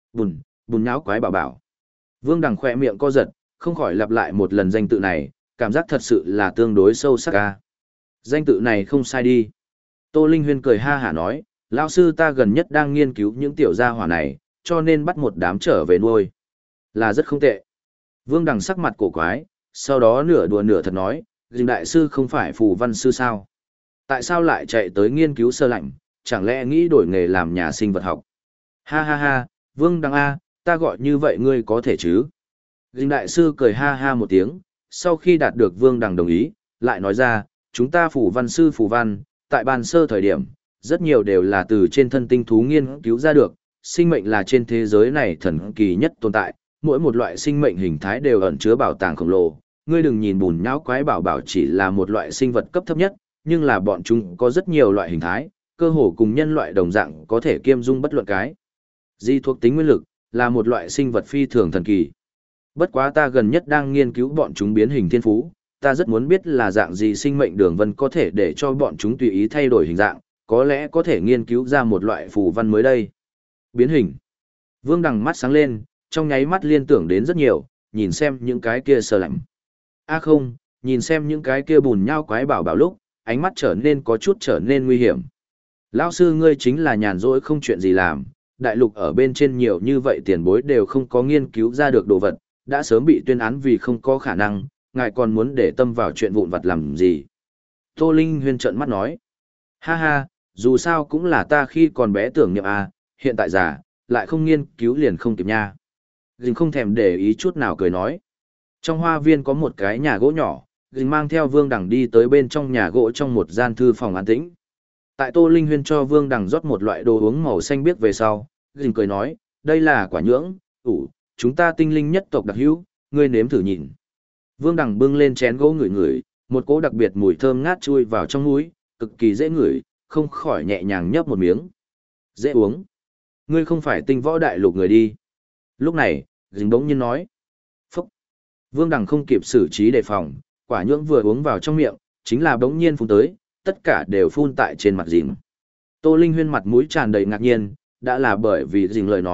Bùn nhão quái bảo bảo. Vương Đằng khỏe miệng co giật, không khỏi lặp lại một lần danh tự này, cảm giác thật sự là tương đối sâu sắc ca. Danh tự này không sai đi. Tô Linh Huyên cười ha hả nói, lão sư ta gần nhất đang nghiên cứu những tiểu gia hỏa này, cho nên bắt một đám trở về nuôi. Là rất không tệ. Vương Đằng sắc mặt cổ quái, sau đó nửa đùa nửa thật nói, Dình đại sư không phải phù văn sư sao? Tại sao lại chạy tới nghiên cứu sơ lạnh, chẳng lẽ nghĩ đổi nghề làm nhà sinh vật học? Ha ha ha, Vương Đằng A, ta gọi như vậy ngươi có thể chứ? Dình đại sư cười ha ha một tiếng, sau khi đạt được Vương Đằng đồng ý, lại nói ra, chúng ta phù văn sư phù văn, tại ban sơ thời điểm, rất nhiều đều là từ trên thân tinh thú nghiên cứu ra được, sinh mệnh là trên thế giới này thần kỳ nhất tồn tại, mỗi một loại sinh mệnh hình thái đều ẩn chứa bảo tàng khổng lồ. Ngươi đừng nhìn bùn nhão quái bảo bảo chỉ là một loại sinh vật cấp thấp nhất, nhưng là bọn chúng có rất nhiều loại hình thái, cơ hồ cùng nhân loại đồng dạng có thể kiêm dung bất luận cái. Di thuộc tính nguyên lực, là một loại sinh vật phi thường thần kỳ. Bất quá ta gần nhất đang nghiên cứu bọn chúng biến hình thiên phú, ta rất muốn biết là dạng gì sinh mệnh đường vân có thể để cho bọn chúng tùy ý thay đổi hình dạng, có lẽ có thể nghiên cứu ra một loại phù văn mới đây. Biến hình. Vương Đằng mắt sáng lên, trong nháy mắt liên tưởng đến rất nhiều, nhìn xem những cái kia sờ lạnh. Không, nhìn xem những cái kia bùn nhão quái bảo bảo lúc, ánh mắt trở nên nguy hiểm. Lão sư ngươi chính là nhàn rỗi không chuyện gì làm, đại lục ở bên trên nhiều như vậy tiền bối đều không có nghiên cứu ra được đồ vật, đã sớm bị tuyên án vì không có khả năng, ngài còn muốn để tâm vào chuyện vụn vặt làm gì. Tô Linh Huyên trợn mắt nói, ha ha, dù sao cũng là ta khi còn bé tưởng niệm hiện tại già, lại không nghiên cứu liền không kịp nha. Dình không thèm để ý chút nào cười nói. Trong hoa viên có một cái nhà gỗ nhỏ, Dình mang theo Vương Đằng đi tới bên trong nhà gỗ trong một gian thư phòng an tĩnh. Tại Tô Linh Huyên cho Vương Đằng rót một loại đồ uống màu xanh biếc về sau, Dình cười nói, đây là quả nhưỡng, chúng ta tinh linh nhất tộc đặc hữu, ngươi nếm thử nhìn. Vương Đằng bưng lên chén gỗ ngửi ngửi, một cỗ đặc biệt mùi thơm ngát chui vào trong mũi, cực kỳ dễ ngửi, không khỏi nhẹ nhàng nhấp một miếng. Dễ uống. Ngươi không phải tinh võ đại lục người đi. Lúc này, Dình bỗng nhiên nói. Phúc. Vương Đằng không kịp xử trí đề phòng, quả nhưỡng vừa uống vào trong miệng, chính là bỗng nhiên phun tới, tất cả đều phun tại trên mặt Dình. Tô Linh Huyên mặt mũi tràn đầy ngạc nhiên, đã là bởi vì Dình lời nói,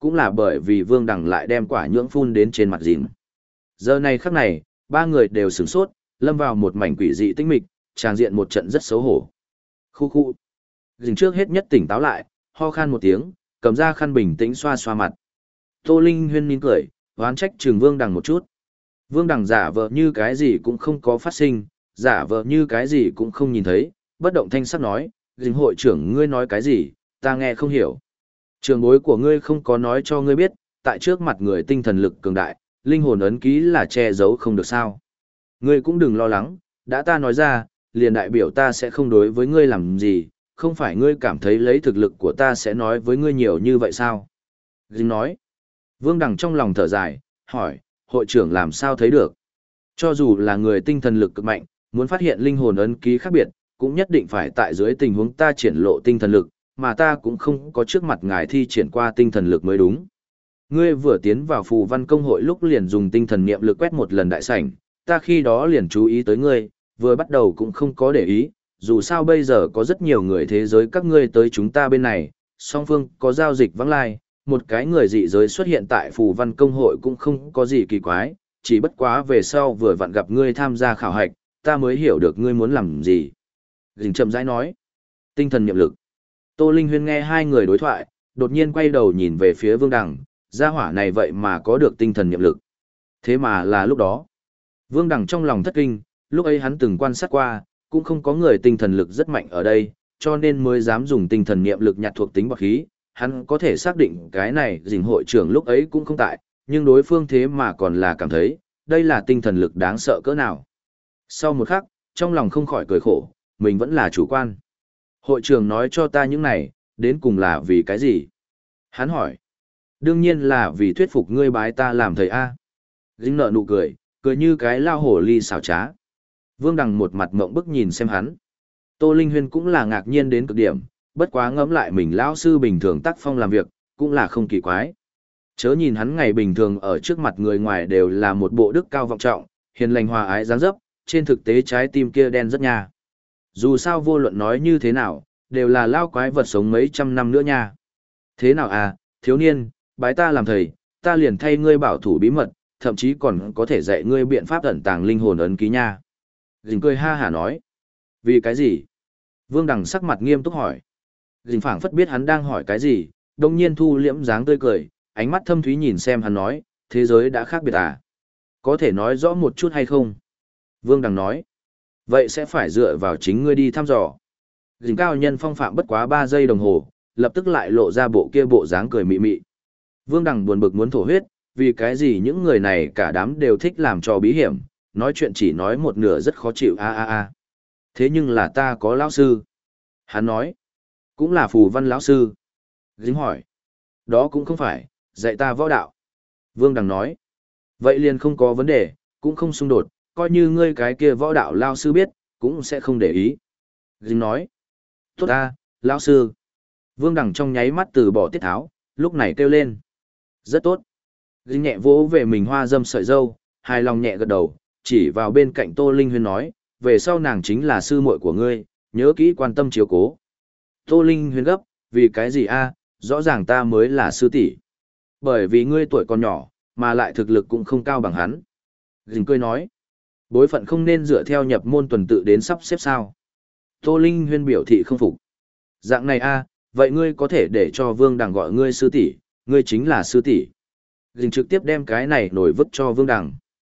cũng là bởi vì Vương Đằng lại đem quả nhưỡng phun đến trên mặt dìm. Giờ này khắc này, ba người đều sửng sốt, lâm vào một mảnh quỷ dị tĩnh mịch, tràng diện một trận rất xấu hổ. Khu khu. Dìm trước hết nhất tỉnh táo lại, ho khan một tiếng, cầm ra khăn bình tĩnh xoa xoa mặt. Tô Linh Huyên nín cười, oán trách trừng Vương Đằng một chút. Vương Đằng giả vờ như cái gì cũng không có phát sinh, giả vờ như cái gì cũng không nhìn thấy, bất động thanh sắc nói, Dình hội trưởng ngươi nói cái gì, ta nghe không hiểu. Trường bối của ngươi không có nói cho ngươi biết, tại trước mặt người tinh thần lực cường đại, linh hồn ấn ký là che giấu không được sao. Ngươi cũng đừng lo lắng, đã ta nói ra, liền đại biểu ta sẽ không đối với ngươi làm gì, không phải ngươi cảm thấy lấy thực lực của ta sẽ nói với ngươi nhiều như vậy sao? Dình nói. Vương Đằng trong lòng thở dài, hỏi, hội trưởng làm sao thấy được? Cho dù là người tinh thần lực cực mạnh, muốn phát hiện linh hồn ấn ký khác biệt, cũng nhất định phải tại dưới tình huống ta triển lộ tinh thần lực, mà ta cũng không có trước mặt ngài thi triển qua tinh thần lực mới đúng. Ngươi vừa tiến vào phù văn công hội lúc liền dùng tinh thần niệm lực quét một lần đại sảnh, ta khi đó liền chú ý tới ngươi, vừa bắt đầu cũng không có để ý, dù sao bây giờ có rất nhiều người thế giới các ngươi tới chúng ta bên này, song phương có giao dịch vắng lai, một cái người dị giới xuất hiện tại phù văn công hội cũng không có gì kỳ quái, chỉ bất quá về sau vừa vặn gặp ngươi tham gia khảo hạch, ta mới hiểu được ngươi muốn làm gì. Dình chậm rãi nói, tinh thần niệm lực. Tô Linh Huyên nghe hai người đối thoại, đột nhiên quay đầu nhìn về phía Vương Đằng, gia hỏa này vậy mà có được tinh thần niệm lực. Thế mà là lúc đó, Vương Đằng trong lòng thất kinh, lúc ấy hắn từng quan sát qua, cũng không có người tinh thần lực rất mạnh ở đây, cho nên mới dám dùng tinh thần niệm lực nhặt thuộc tính bạc khí. Hắn có thể xác định cái này Dình hội trưởng lúc ấy cũng không tại, nhưng đối phương thế mà còn là cảm thấy, đây là tinh thần lực đáng sợ cỡ nào. Sau một khắc, trong lòng không khỏi cười khổ, mình vẫn là chủ quan. Hội trưởng nói cho ta những này, đến cùng là vì cái gì? Hắn hỏi. Đương nhiên là vì thuyết phục ngươi bái ta làm thầy A. Dinh nợ nụ cười, cười như cái lao hổ ly xảo trá. Vương Đằng một mặt mộng bức nhìn xem hắn. Tô Linh Huyên cũng là ngạc nhiên đến cực điểm, bất quá ngẫm lại mình lão sư bình thường tác phong làm việc, cũng là không kỳ quái. Chớ nhìn hắn ngày bình thường ở trước mặt người ngoài đều là một bộ đức cao vọng trọng, hiền lành hòa ái dáng dấp, trên thực tế trái tim kia đen rất nha. Dù sao vô luận nói như thế nào, đều là lao quái vật sống mấy trăm năm nữa nha. Thế nào à, thiếu niên, bái ta làm thầy, ta liền thay ngươi bảo thủ bí mật, thậm chí còn có thể dạy ngươi biện pháp ẩn tàng linh hồn ấn ký nha. Dình cười ha hả nói. Vì cái gì? Vương Đằng sắc mặt nghiêm túc hỏi. Dình phảng phất biết hắn đang hỏi cái gì, đồng nhiên thu liễm dáng tươi cười, ánh mắt thâm thúy nhìn xem hắn nói, thế giới đã khác biệt à? Có thể nói rõ một chút hay không? Vương Đằng nói. Vậy sẽ phải dựa vào chính ngươi đi thăm dò. Dình cao nhân phong phạm bất quá 3 giây đồng hồ, lập tức lại lộ ra bộ kia bộ dáng cười mị mị. Vương Đằng buồn bực muốn thổ huyết, vì cái gì những người này cả đám đều thích làm trò bí hiểm, nói chuyện chỉ nói một nửa rất khó chịu a. Thế nhưng là ta có lão sư. Hắn nói, cũng là phù văn lão sư. Dính hỏi, đó cũng không phải, dạy ta võ đạo. Vương Đằng nói, vậy liền không có vấn đề, cũng không xung đột, coi như ngươi cái kia võ đạo lao sư biết, cũng sẽ không để ý. Dính nói, tốt ta, lão sư. Vương Đằng trong nháy mắt từ bỏ tiết tháo, lúc này kêu lên. Rất tốt. Dính nhẹ vỗ về mình hoa dâm sợi dâu, hài lòng nhẹ gật đầu, chỉ vào bên cạnh Tô Linh Huyên nói, về sau nàng chính là sư muội của ngươi, nhớ kỹ quan tâm chiếu cố. Tô Linh Huyên gấp, vì cái gì a? Rõ ràng ta mới là sư tỷ. Bởi vì ngươi tuổi còn nhỏ, mà lại thực lực cũng không cao bằng hắn. Dính cười nói, bối phận không nên dựa theo nhập môn tuần tự đến sắp xếp sao. Tô Linh Huyên biểu thị không phục. Dạng này a, vậy ngươi có thể để cho Vương Đằng gọi ngươi sư tỷ, ngươi chính là sư tỷ. Dính trực tiếp đem cái này nổi vứt cho Vương Đằng.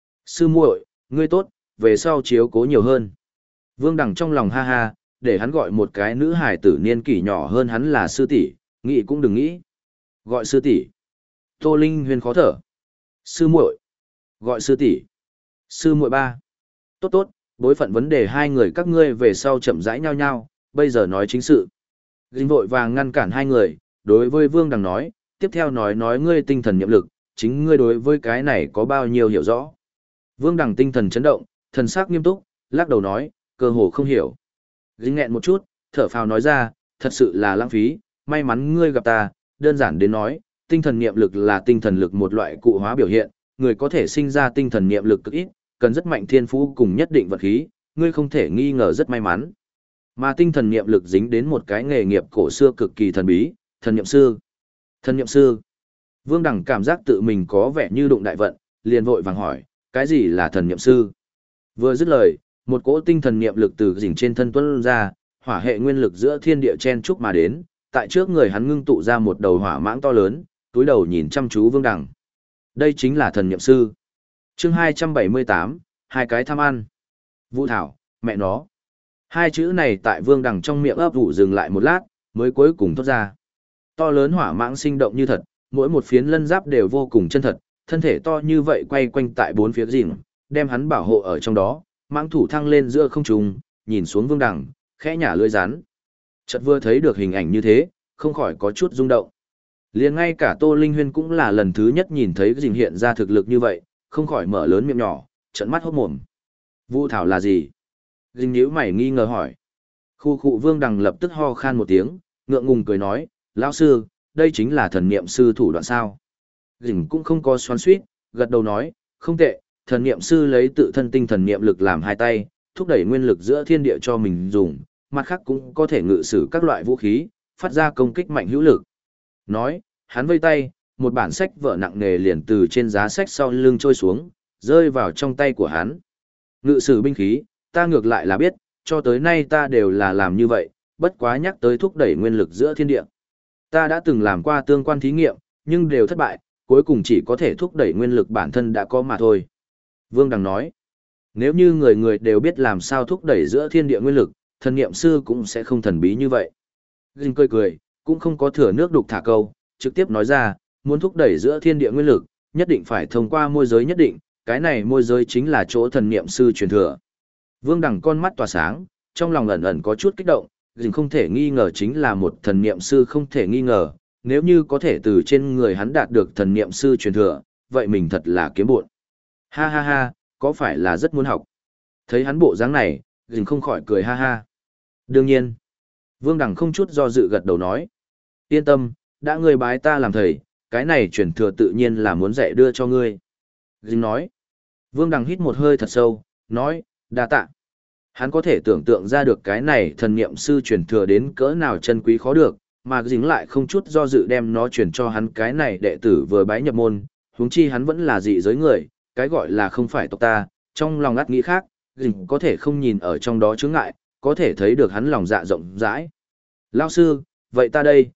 Sư muội, ngươi tốt, về sau chiếu cố nhiều hơn. Vương Đằng trong lòng ha ha, để hắn gọi một cái nữ hài tử niên kỷ nhỏ hơn hắn là sư tỷ, nghĩ cũng đừng nghĩ. Gọi sư tỷ. Tô Linh Huyên khó thở. Sư muội. Gọi sư tỷ. Sư muội ba. Tốt tốt, bối phận vấn đề hai người các ngươi về sau chậm rãi nhau nhau, bây giờ nói chính sự. Dính vội vàng ngăn cản hai người, đối với Vương Đằng nói, tiếp theo nói ngươi tinh thần nhiệm lực, chính ngươi đối với cái này có bao nhiêu hiểu rõ. Vương Đằng tinh thần chấn động, thần sắc nghiêm túc, lắc đầu nói, cơ hồ không hiểu. Dính nghẹn một chút, thở phào nói ra, thật sự là lãng phí, may mắn ngươi gặp ta, đơn giản đến nói, tinh thần niệm lực là tinh thần lực một loại cụ hóa biểu hiện, người có thể sinh ra tinh thần niệm lực cực ít, cần rất mạnh thiên phú cùng nhất định vật khí, ngươi không thể nghi ngờ rất may mắn. Mà tinh thần niệm lực dính đến một cái nghề nghiệp cổ xưa cực kỳ thần bí, thần niệm sư. Thần niệm sư. Vương Đằng cảm giác tự mình có vẻ như đụng đại vận, liền vội vàng hỏi, cái gì là thần niệm sư? Vừa dứt lời, một cỗ tinh thần niệm lực từ rình trên thân tuôn ra, hỏa hệ nguyên lực giữa thiên địa chen chúc mà đến, tại trước người hắn ngưng tụ ra một đầu hỏa mãng to lớn, túi đầu nhìn chăm chú Vương Đằng. Đây chính là thần niệm sư. Chương 278, hai cái tham ăn. Vũ Thảo, mẹ nó. Hai chữ này tại Vương Đằng trong miệng ấp ủ dừng lại một lát, mới cuối cùng thốt ra. To lớn hỏa mãng sinh động như thật, mỗi một phiến lân giáp đều vô cùng chân thật, thân thể to như vậy quay quanh tại bốn phía rìm, đem hắn bảo hộ ở trong đó, mãng thủ thăng lên giữa không trung, nhìn xuống Vương Đằng, khẽ nhả lưỡi rắn. Chợt vừa thấy được hình ảnh như thế, không khỏi có chút rung động. Liền ngay cả Tô Linh Huyên cũng là lần thứ nhất nhìn thấy rìm hiện ra thực lực như vậy, không khỏi mở lớn miệng nhỏ, trợn mắt hốt mồm. Vũ Thảo là gì? Rìm nhíu mày nghi ngờ hỏi. Khu khu Vương Đằng lập tức ho khan một tiếng, ngượng ngùng cười nói, lão sư, đây chính là thần niệm sư thủ đoạn sao. Rìm cũng không có xoắn xuýt, gật đầu nói, không tệ, thần niệm sư lấy tự thân tinh thần niệm lực làm hai tay, thúc đẩy nguyên lực giữa thiên địa cho mình dùng, mặt khác cũng có thể ngự sử các loại vũ khí, phát ra công kích mạnh hữu lực. Nói, hắn vây tay, một bản sách vở nặng nề liền từ trên giá sách sau lưng trôi xuống, rơi vào trong tay của hắn. Ngự sử binh khí, ta ngược lại là biết, cho tới nay ta đều là làm như vậy, bất quá nhắc tới thúc đẩy nguyên lực giữa thiên địa. Ta đã từng làm qua tương quan thí nghiệm, nhưng đều thất bại, cuối cùng chỉ có thể thúc đẩy nguyên lực bản thân đã có mà thôi. Vương Đằng nói, nếu như người người đều biết làm sao thúc đẩy giữa thiên địa nguyên lực, thần niệm sư cũng sẽ không thần bí như vậy. Dinh cười cười, cũng không có thừa nước đục thả câu, trực tiếp nói ra, muốn thúc đẩy giữa thiên địa nguyên lực, nhất định phải thông qua môi giới nhất định, cái này môi giới chính là chỗ thần niệm sư truyền thừa. Vương Đằng con mắt tỏa sáng, trong lòng ẩn ẩn có chút kích động, Dinh không thể nghi ngờ chính là một thần niệm sư không thể nghi ngờ, nếu như có thể từ trên người hắn đạt được thần niệm sư truyền thừa, vậy mình thật là kiếm bộn. Ha ha ha, có phải là rất muốn học? Thấy hắn bộ dáng này, Dinh không khỏi cười ha ha. Đương nhiên. Vương Đằng không chút do dự gật đầu nói. Yên tâm, đã ngươi bái ta làm thầy, cái này truyền thừa tự nhiên là muốn dạy đưa cho ngươi. Dinh nói. Vương Đằng hít một hơi thật sâu, nói, đa tạ. Hắn có thể tưởng tượng ra được cái này thần niệm sư truyền thừa đến cỡ nào chân quý khó được, mà dính lại không chút do dự đem nó truyền cho hắn cái này đệ tử vừa bái nhập môn, huống chi hắn vẫn là dị giới người, cái gọi là không phải tộc ta, trong lòng ngắt nghĩ khác, dính có thể không nhìn ở trong đó chướng ngại, có thể thấy được hắn lòng dạ rộng rãi. Lão sư, vậy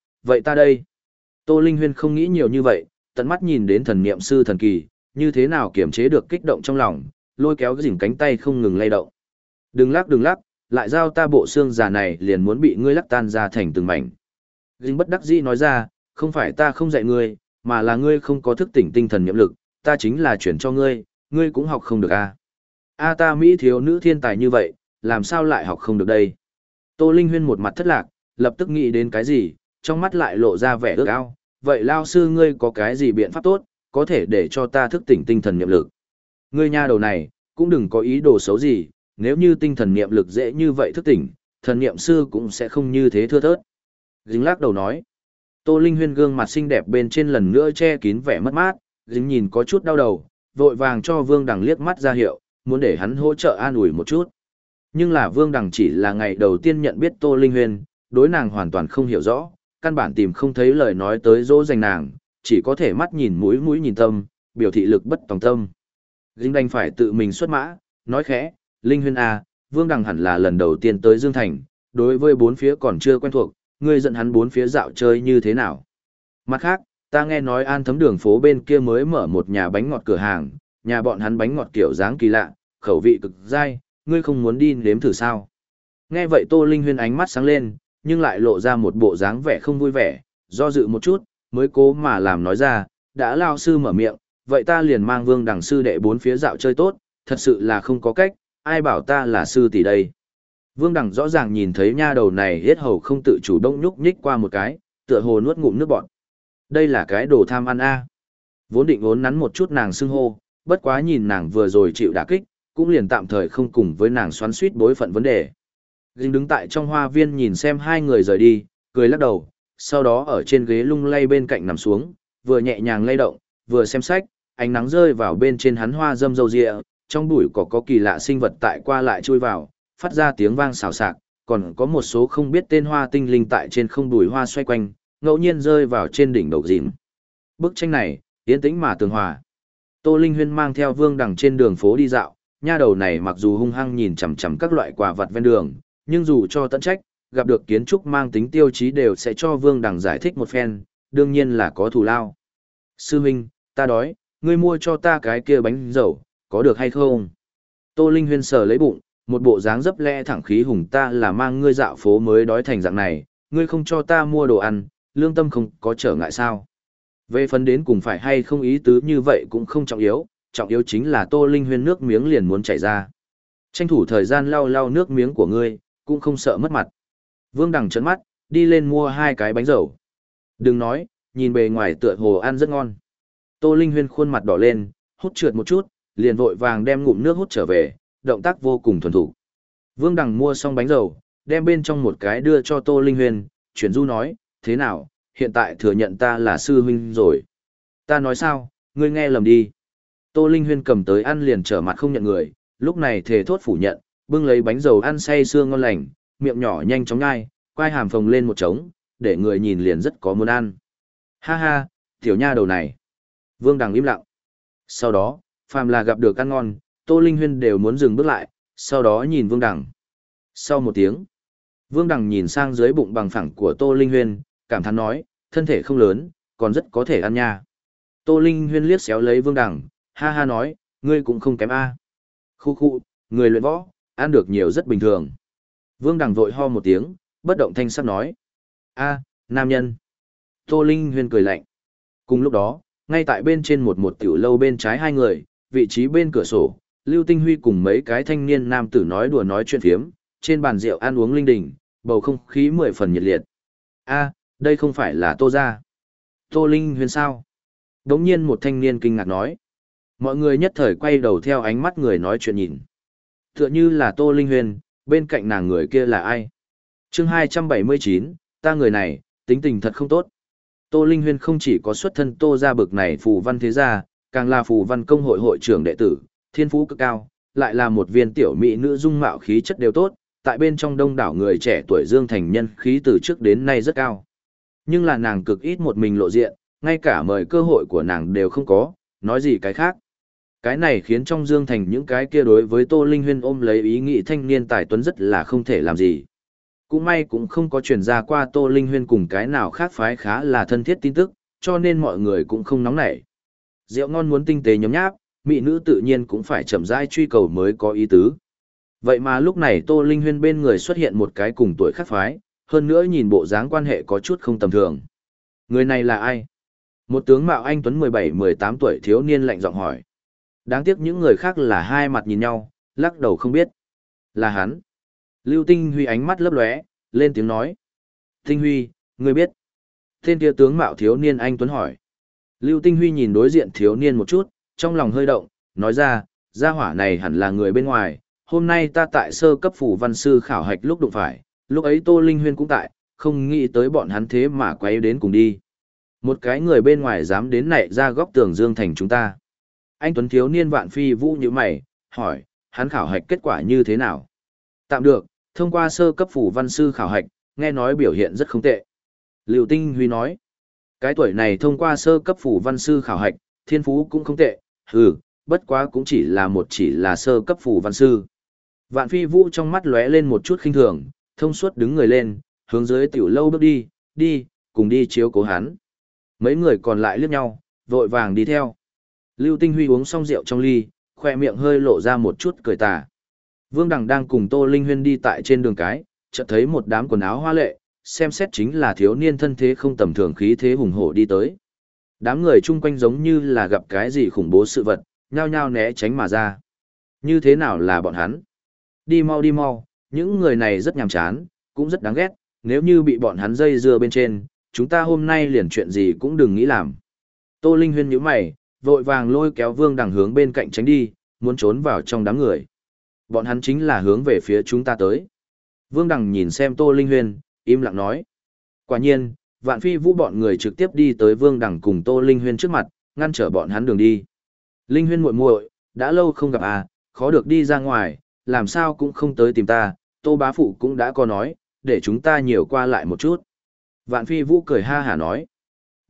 ta đây. Tô Linh Huyên không nghĩ nhiều như vậy, tận mắt nhìn đến thần niệm sư thần kỳ, như thế nào kiềm chế được kích động trong lòng, lôi kéo dính cánh tay không ngừng lay động. Đừng lắc, lại giao ta bộ xương già này liền muốn bị ngươi lắc tan ra thành từng mảnh. Dính bất đắc dĩ nói ra, không phải ta không dạy ngươi, mà là ngươi không có thức tỉnh tinh thần niệm lực, ta chính là chuyển cho ngươi, ngươi cũng học không được a. A ta Mỹ thiếu nữ thiên tài như vậy, làm sao lại học không được đây? Tô Linh Huyên một mặt thất lạc, lập tức nghĩ đến cái gì, trong mắt lại lộ ra vẻ ước ao. Vậy lao sư ngươi có cái gì biện pháp tốt, có thể để cho ta thức tỉnh tinh thần niệm lực? Ngươi nha đầu này, cũng đừng có ý đồ xấu gì, nếu như tinh thần niệm lực dễ như vậy thức tỉnh, thần niệm sư cũng sẽ không như thế thưa thớt. Dính lắc đầu nói. Tô Linh Huyên gương mặt xinh đẹp bên trên lần nữa che kín vẻ mất mát, dính nhìn có chút đau đầu, vội vàng cho Vương Đằng liếc mắt ra hiệu, muốn để hắn hỗ trợ an ủi một chút. Nhưng là Vương Đằng chỉ là ngày đầu tiên nhận biết Tô Linh Huyên, đối nàng hoàn toàn không hiểu rõ, căn bản tìm không thấy lời nói tới dỗ dành nàng, chỉ có thể mắt nhìn mũi nhìn tâm, biểu thị lực bất tòng tâm. Dính đành phải tự mình xuất mã, nói khẽ, Linh Huyên à, Vương Đằng hẳn là lần đầu tiên tới Dương Thành, đối với bốn phía còn chưa quen thuộc, ngươi dẫn hắn bốn phía dạo chơi như thế nào. Mặt khác, ta nghe nói An Thấm đường phố bên kia mới mở một nhà bánh ngọt cửa hàng, nhà bọn hắn bánh ngọt kiểu dáng kỳ lạ, khẩu vị cực dai, ngươi không muốn đi nếm thử sao. Nghe vậy Tô Linh Huyên ánh mắt sáng lên, nhưng lại lộ ra một bộ dáng vẻ không vui vẻ, do dự một chút, mới cố mà làm nói ra, đã lao sư mở miệng, vậy ta liền mang Vương Đằng sư đệ bốn phía dạo chơi tốt, thật sự là không có cách, ai bảo ta là sư tỷ đây. Vương Đằng rõ ràng nhìn thấy nha đầu này hết hầu không tự chủ động nhúc nhích qua một cái, tựa hồ nuốt ngụm nước bọt. Đây là cái đồ tham ăn a. Vốn định ốn nắn một chút nàng xưng hô, bất quá nhìn nàng vừa rồi chịu đả kích, cũng liền tạm thời không cùng với nàng xoắn suýt bối phận vấn đề. Dinh đứng tại trong hoa viên nhìn xem hai người rời đi, cười lắc đầu, sau đó ở trên ghế lung lay bên cạnh nằm xuống, vừa nhẹ nhàng lay động, vừa xem sách, ánh nắng rơi vào bên trên hắn hoa râm râu ria, trong bụi cỏ có kỳ lạ sinh vật tại qua lại chui vào, phát ra tiếng vang xào xạc, còn có một số không biết tên hoa tinh linh tại trên không bụi hoa xoay quanh, ngẫu nhiên rơi vào trên đỉnh đầu dìm. Bức tranh này, yên tĩnh mà tường hòa. Tô Linh Huyên mang theo Vương Đằng trên đường phố đi dạo, nha đầu này mặc dù hung hăng nhìn chằm chằm các loại quả vật ven đường, nhưng dù cho tận trách, gặp được kiến trúc mang tính tiêu chí đều sẽ cho Vương Đằng giải thích một phen, đương nhiên là có thù lao. Sư huynh, ta đói, ngươi mua cho ta cái kia bánh dầu, có được hay không? Tô Linh Huyên sờ lấy bụng, một bộ dáng dấp lẽ thẳng khí hùng, ta là mang ngươi dạo phố mới đói thành dạng này, ngươi không cho ta mua đồ ăn, lương tâm không có trở ngại sao? Về phần đến cùng phải hay không ý tứ như vậy cũng không trọng yếu chính là Tô Linh Huyên nước miếng liền muốn chảy ra. Tranh thủ thời gian lau lau nước miếng của ngươi, cũng không sợ mất mặt. Vương Đằng trấn mắt, đi lên mua 2 cái bánh dầu. Đừng nói, nhìn bề ngoài tựa hồ ăn rất ngon. Tô Linh Huyên khuôn mặt đỏ lên, hút trượt một chút, liền vội vàng đem ngụm nước hút trở về, động tác vô cùng thuần thục. Vương Đằng mua xong bánh dầu, đem bên trong một cái đưa cho Tô Linh Huyên, chuyển du nói, thế nào, hiện tại thừa nhận ta là sư huynh rồi. Ta nói sao, ngươi nghe lầm đi. Tô Linh Huyên cầm tới ăn liền trở mặt không nhận người, lúc này thề thốt phủ nhận, bưng lấy bánh dầu ăn say sưa ngon lành, miệng nhỏ nhanh chóng nhai, quai hàm phồng lên một trống, để người nhìn liền rất có muốn ăn. Ha ha, tiểu nha đầu này. Vương Đằng im lặng. Sau đó, phàm là gặp được ăn ngon, Tô Linh Huyên đều muốn dừng bước lại, sau đó nhìn Vương Đằng. Sau một tiếng, Vương Đằng nhìn sang dưới bụng bằng phẳng của Tô Linh Huyên, cảm thán nói, thân thể không lớn, còn rất có thể ăn nha. Tô Linh Huyên liếc xéo lấy Vương Đằng, ha ha nói, ngươi cũng không kém a. Khu khu, người luyện võ, ăn được nhiều rất bình thường. Vương Đằng vội ho một tiếng, bất động thanh sắc nói, a, nam nhân. Tô Linh Huyên cười lạnh. Cùng lúc đó, ngay tại bên trên một tiểu lâu bên trái hai người, vị trí bên cửa sổ, Lưu Tinh Huy cùng mấy cái thanh niên nam tử nói đùa nói chuyện phiếm, trên bàn rượu ăn uống linh đình, bầu không khí 10 phần nhiệt liệt. A, đây không phải là Tô gia. Tô Linh Huyên sao? Đống nhiên một thanh niên kinh ngạc nói. Mọi người nhất thời quay đầu theo ánh mắt người nói chuyện nhìn. Tựa như là Tô Linh Huyên, bên cạnh nàng người kia là ai? Chương 279, ta người này, tính tình thật không tốt. Tô Linh Huyên không chỉ có xuất thân Tô gia bực này phù văn thế gia, càng là phù văn công hội hội trưởng đệ tử, thiên phú cực cao, lại là một viên tiểu mỹ nữ dung mạo khí chất đều tốt, tại bên trong đông đảo người trẻ tuổi Dương Thành nhân khí từ trước đến nay rất cao. Nhưng là nàng cực ít một mình lộ diện, ngay cả mời cơ hội của nàng đều không có, nói gì cái khác. Cái này khiến trong Dương Thành những cái kia đối với Tô Linh Huyên ôm lấy ý nghĩ thanh niên tài tuấn rất là không thể làm gì. Cũng may cũng không có truyền ra qua Tô Linh Huyên cùng cái nào khác phái khá là thân thiết tin tức, cho nên mọi người cũng không nóng nảy. Rượu ngon muốn tinh tế nhấm nháp, mỹ nữ tự nhiên cũng phải chậm rãi truy cầu mới có ý tứ. Vậy mà lúc này Tô Linh Huyên bên người xuất hiện một cái cùng tuổi khác phái, hơn nữa nhìn bộ dáng quan hệ có chút không tầm thường. Người này là ai? Một tướng mạo anh tuấn 17-18 tuổi thiếu niên lạnh giọng hỏi. Đáng tiếc những người khác là hai mặt nhìn nhau, lắc đầu không biết. Là hắn. Lưu Tinh Huy ánh mắt lấp lóe, lên tiếng nói. Tinh Huy, ngươi biết. Tên kia tướng mạo thiếu niên anh tuấn hỏi. Lưu Tinh Huy nhìn đối diện thiếu niên một chút, trong lòng hơi động, nói ra, gia hỏa này hẳn là người bên ngoài. Hôm nay ta tại sơ cấp phủ văn sư khảo hạch lúc đụng phải, lúc ấy Tô Linh Huyên cũng tại, không nghĩ tới bọn hắn thế mà quay đến cùng đi. Một cái người bên ngoài dám đến nảy ra góc tường Dương Thành chúng ta. Anh tuấn thiếu niên Vạn Phi Vũ như mày, hỏi, hắn khảo hạch kết quả như thế nào? Tạm được, thông qua sơ cấp phủ văn sư khảo hạch, nghe nói biểu hiện rất không tệ. Lưu Tinh Huy nói, cái tuổi này thông qua sơ cấp phủ văn sư khảo hạch, thiên phú cũng không tệ, bất quá cũng chỉ là sơ cấp phủ văn sư. Vạn Phi Vũ trong mắt lóe lên một chút khinh thường, thông suốt đứng người lên, hướng dưới tiểu lâu bước đi, cùng đi chiếu cố hắn. Mấy người còn lại liếc nhau, vội vàng đi theo. Lưu Tinh Huy uống xong rượu trong ly, khoe miệng hơi lộ ra một chút cười tà. Vương Đằng đang cùng Tô Linh Huyên đi tại trên đường cái, chợt thấy một đám quần áo hoa lệ, xem xét chính là thiếu niên thân thế không tầm thường khí thế hùng hổ đi tới. Đám người chung quanh giống như là gặp cái gì khủng bố sự vật, nhao nhao né tránh mà ra. Như thế nào là bọn hắn? Đi mau, những người này rất nhàm chán, cũng rất đáng ghét, nếu như bị bọn hắn dây dưa bên trên, chúng ta hôm nay liền chuyện gì cũng đừng nghĩ làm. Tô Linh Huyên nhíu mày, vội vàng lôi kéo Vương Đằng hướng bên cạnh tránh đi, muốn trốn vào trong đám người. Bọn hắn chính là hướng về phía chúng ta tới. Vương Đằng nhìn xem Tô Linh Huyên, im lặng nói. Quả nhiên, Vạn Phi Vũ bọn người trực tiếp đi tới Vương Đằng cùng Tô Linh Huyên trước mặt, ngăn trở bọn hắn đường đi. Linh Huyên muội muội, đã lâu không gặp à, khó được đi ra ngoài, làm sao cũng không tới tìm ta, Tô bá phụ cũng đã có nói, để chúng ta nhiều qua lại một chút. Vạn Phi Vũ cười ha hả nói.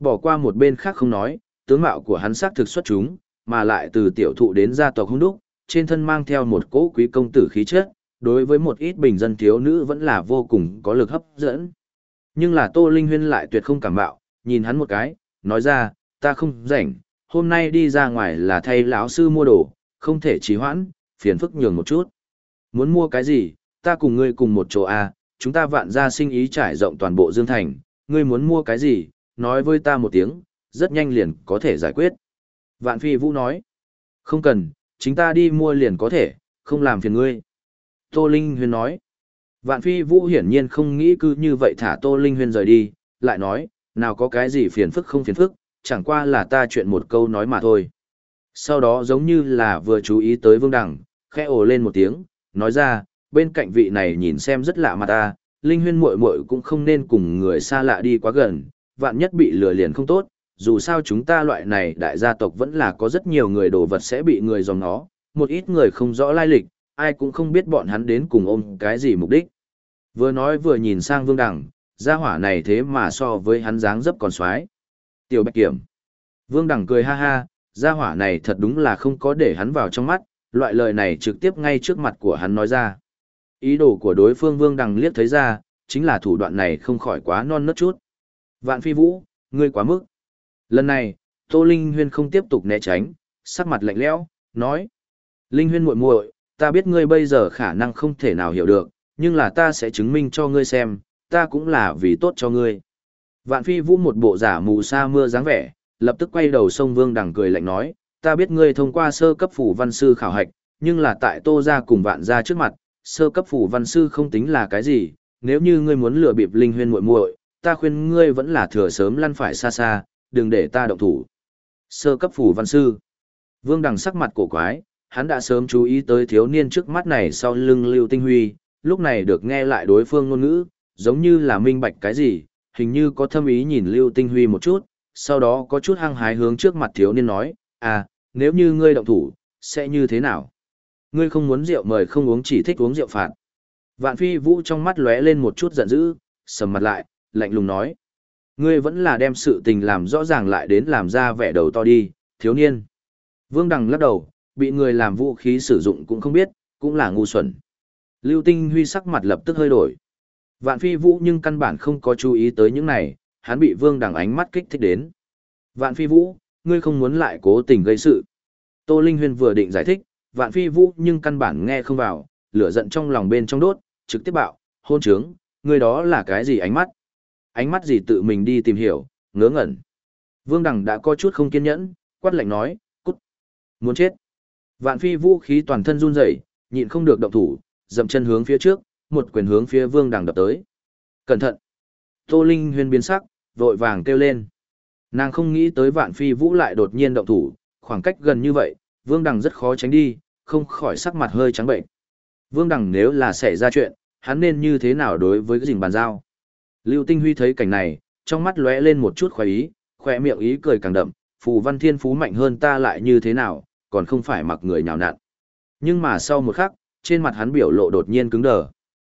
Bỏ qua một bên khác không nói, tướng mạo của hắn sắc thực xuất chúng, mà lại từ tiểu thụ đến gia tộc hung đúc, trên thân mang theo một cỗ quý công tử khí chất, đối với một ít bình dân thiếu nữ vẫn là vô cùng có lực hấp dẫn. Nhưng là Tô Linh Huyên lại tuyệt không cảm bạo, nhìn hắn một cái, nói ra, ta không rảnh, hôm nay đi ra ngoài là thay lão sư mua đồ, không thể trì hoãn, phiền phức nhường một chút. Muốn mua cái gì, ta cùng ngươi cùng một chỗ à, chúng ta Vạn gia sinh ý trải rộng toàn bộ Dương Thành, ngươi muốn mua cái gì, nói với ta một tiếng, rất nhanh liền có thể giải quyết. Vạn Phi Vũ nói, không cần, chính ta đi mua liền có thể, không làm phiền ngươi. Tô Linh Huyên nói, Vạn Phi Vũ hiển nhiên không nghĩ cứ như vậy thả Tô Linh Huyên rời đi, lại nói, nào có cái gì phiền phức không phiền phức, chẳng qua là ta chuyện một câu nói mà thôi. Sau đó giống như là vừa chú ý tới Vương Đằng, khẽ ồ lên một tiếng, nói ra, bên cạnh vị này nhìn xem rất lạ mà ta, Linh Huyên muội muội cũng không nên cùng người xa lạ đi quá gần, vạn nhất bị lừa liền không tốt, dù sao chúng ta loại này đại gia tộc vẫn là có rất nhiều người đồ vật sẽ bị người dòng nó, một ít người không rõ lai lịch, ai cũng không biết bọn hắn đến cùng ôm cái gì mục đích. Vừa nói vừa nhìn sang Vương Đằng, gia hỏa này thế mà so với hắn dáng dấp còn xoái. Tiểu Bạch Kiểm. Vương Đằng cười ha ha, gia hỏa này thật đúng là không có để hắn vào trong mắt, loại lời này trực tiếp ngay trước mặt của hắn nói ra. Ý đồ của đối phương Vương Đằng liếc thấy ra, chính là thủ đoạn này không khỏi quá non nớt chút. Vạn Phi Vũ, ngươi quá mức. Lần này, Tô Linh Huyên không tiếp tục né tránh, sắc mặt lạnh lẽo, nói. Linh Huyên muội muội, ta biết ngươi bây giờ khả năng không thể nào hiểu được, nhưng là ta sẽ chứng minh cho ngươi xem, ta cũng là vì tốt cho ngươi. Vạn Phi Vũ một bộ giả mù sa mưa dáng vẻ, lập tức quay đầu sông Vương Đằng cười lạnh nói, ta biết ngươi thông qua sơ cấp phủ văn sư khảo hạch, nhưng là tại Tô gia cùng Vạn gia trước mặt, sơ cấp phủ văn sư không tính là cái gì, nếu như ngươi muốn lừa bịp Linh Huyên muội muội, ta khuyên ngươi vẫn là thừa sớm lăn phải xa xa, đừng để ta động thủ. Sơ cấp phủ văn sư. Vương Đằng sắc mặt cổ quái, hắn đã sớm chú ý tới thiếu niên trước mắt này sau lưng Lưu Tinh Huy, lúc này được nghe lại đối phương ngôn ngữ, giống như là minh bạch cái gì, hình như có thâm ý nhìn Lưu Tinh Huy một chút, sau đó có chút hăng hái hướng trước mặt thiếu niên nói, à, nếu như ngươi động thủ, sẽ như thế nào? Ngươi không muốn rượu mời không uống chỉ thích uống rượu phạt. Vạn Phi Vũ trong mắt lóe lên một chút giận dữ, sầm mặt lại, lạnh lùng nói. Ngươi vẫn là đem sự tình làm rõ ràng lại đến làm ra vẻ đầu to đi, thiếu niên. Vương Đằng lắc đầu, bị người làm vũ khí sử dụng cũng không biết, cũng là ngu xuẩn. Lưu Tinh Huy sắc mặt lập tức hơi đổi. Vạn Phi Vũ nhưng căn bản không có chú ý tới những này, hắn bị Vương Đằng ánh mắt kích thích đến. Vạn Phi Vũ, ngươi không muốn lại cố tình gây sự. Tô Linh Huyên vừa định giải thích, Vạn Phi Vũ nhưng căn bản nghe không vào, lửa giận trong lòng bên trong đốt, trực tiếp bạo, hôn trướng, ngươi đó là cái gì ánh mắt? Ánh mắt gì tự mình đi tìm hiểu, ngớ ngẩn. Vương Đằng đã có chút không kiên nhẫn, quát lạnh nói, cút, muốn chết. Vạn Phi Vũ khí toàn thân run rẩy, nhịn không được động thủ, dậm chân hướng phía trước, một quyền hướng phía Vương Đằng đập tới. Cẩn thận! Tô Linh Huyên biến sắc, vội vàng kêu lên. Nàng không nghĩ tới Vạn Phi Vũ lại đột nhiên động thủ, khoảng cách gần như vậy, Vương Đằng rất khó tránh đi, không khỏi sắc mặt hơi trắng bệnh. Vương Đằng nếu là xảy ra chuyện, hắn nên như thế nào đối với cái gìn bàn giao? Lưu Tinh Huy thấy cảnh này, trong mắt lóe lên một chút khoái ý, khỏe miệng ý cười càng đậm, phù văn thiên phú mạnh hơn ta lại như thế nào, còn không phải mặc người nhào nặn. Nhưng mà sau một khắc, trên mặt hắn biểu lộ đột nhiên cứng đờ.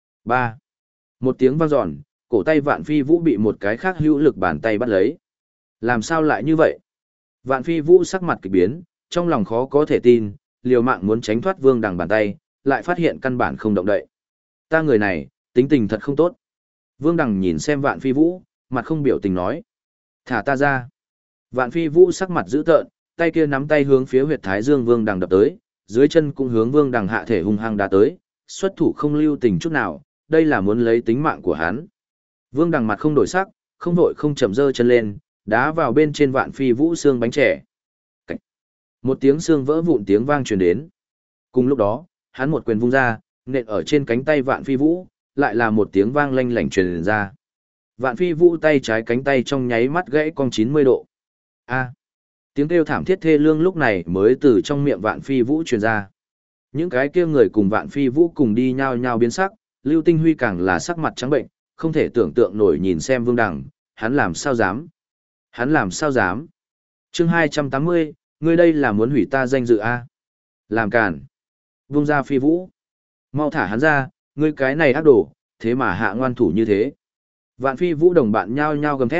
3. Một tiếng vang dọn, cổ tay Vạn Phi Vũ bị một cái khác hữu lực bàn tay bắt lấy. Làm sao lại như vậy? Vạn Phi Vũ sắc mặt kỳ biến, trong lòng khó có thể tin, liều mạng muốn tránh thoát Vương Đằng bàn tay, lại phát hiện căn bản không động đậy. Ta người này, tính tình thật không tốt. Vương Đằng nhìn xem Vạn Phi Vũ, mặt không biểu tình nói. Thả ta ra. Vạn Phi Vũ sắc mặt dữ tợn, tay kia nắm tay hướng phía huyệt thái dương Vương Đằng đập tới, dưới chân cũng hướng Vương Đằng hạ thể hung hăng đá tới, xuất thủ không lưu tình chút nào, đây là muốn lấy tính mạng của hắn. Vương Đằng mặt không đổi sắc, không vội không chậm giơ chân lên, đá vào bên trên Vạn Phi Vũ xương bánh trẻ. Cảnh. Một tiếng xương vỡ vụn tiếng vang truyền đến. Cùng lúc đó, hắn một quyền vung ra, nện ở trên cánh tay Vạn Phi Vũ, lại là một tiếng vang lanh lảnh truyền ra. Vạn Phi Vũ tay trái cánh tay trong nháy mắt gãy cong 90 độ. A. Tiếng kêu thảm thiết thê lương lúc này mới từ trong miệng Vạn Phi Vũ truyền ra. Những cái kia người cùng Vạn Phi Vũ cùng đi nhao nhao biến sắc, Lưu Tinh Huy càng là sắc mặt trắng bệnh, không thể tưởng tượng nổi nhìn xem Vương Đằng, hắn làm sao dám? Hắn làm sao dám? Chương 280, ngươi đây là muốn hủy ta danh dự a? Làm cản. Vung ra Phi Vũ. Mau thả hắn ra, ngươi cái này ác đồ, thế mà hạ ngoan thủ như thế. Vạn Phi Vũ đồng bạn nhao nhao gầm thét,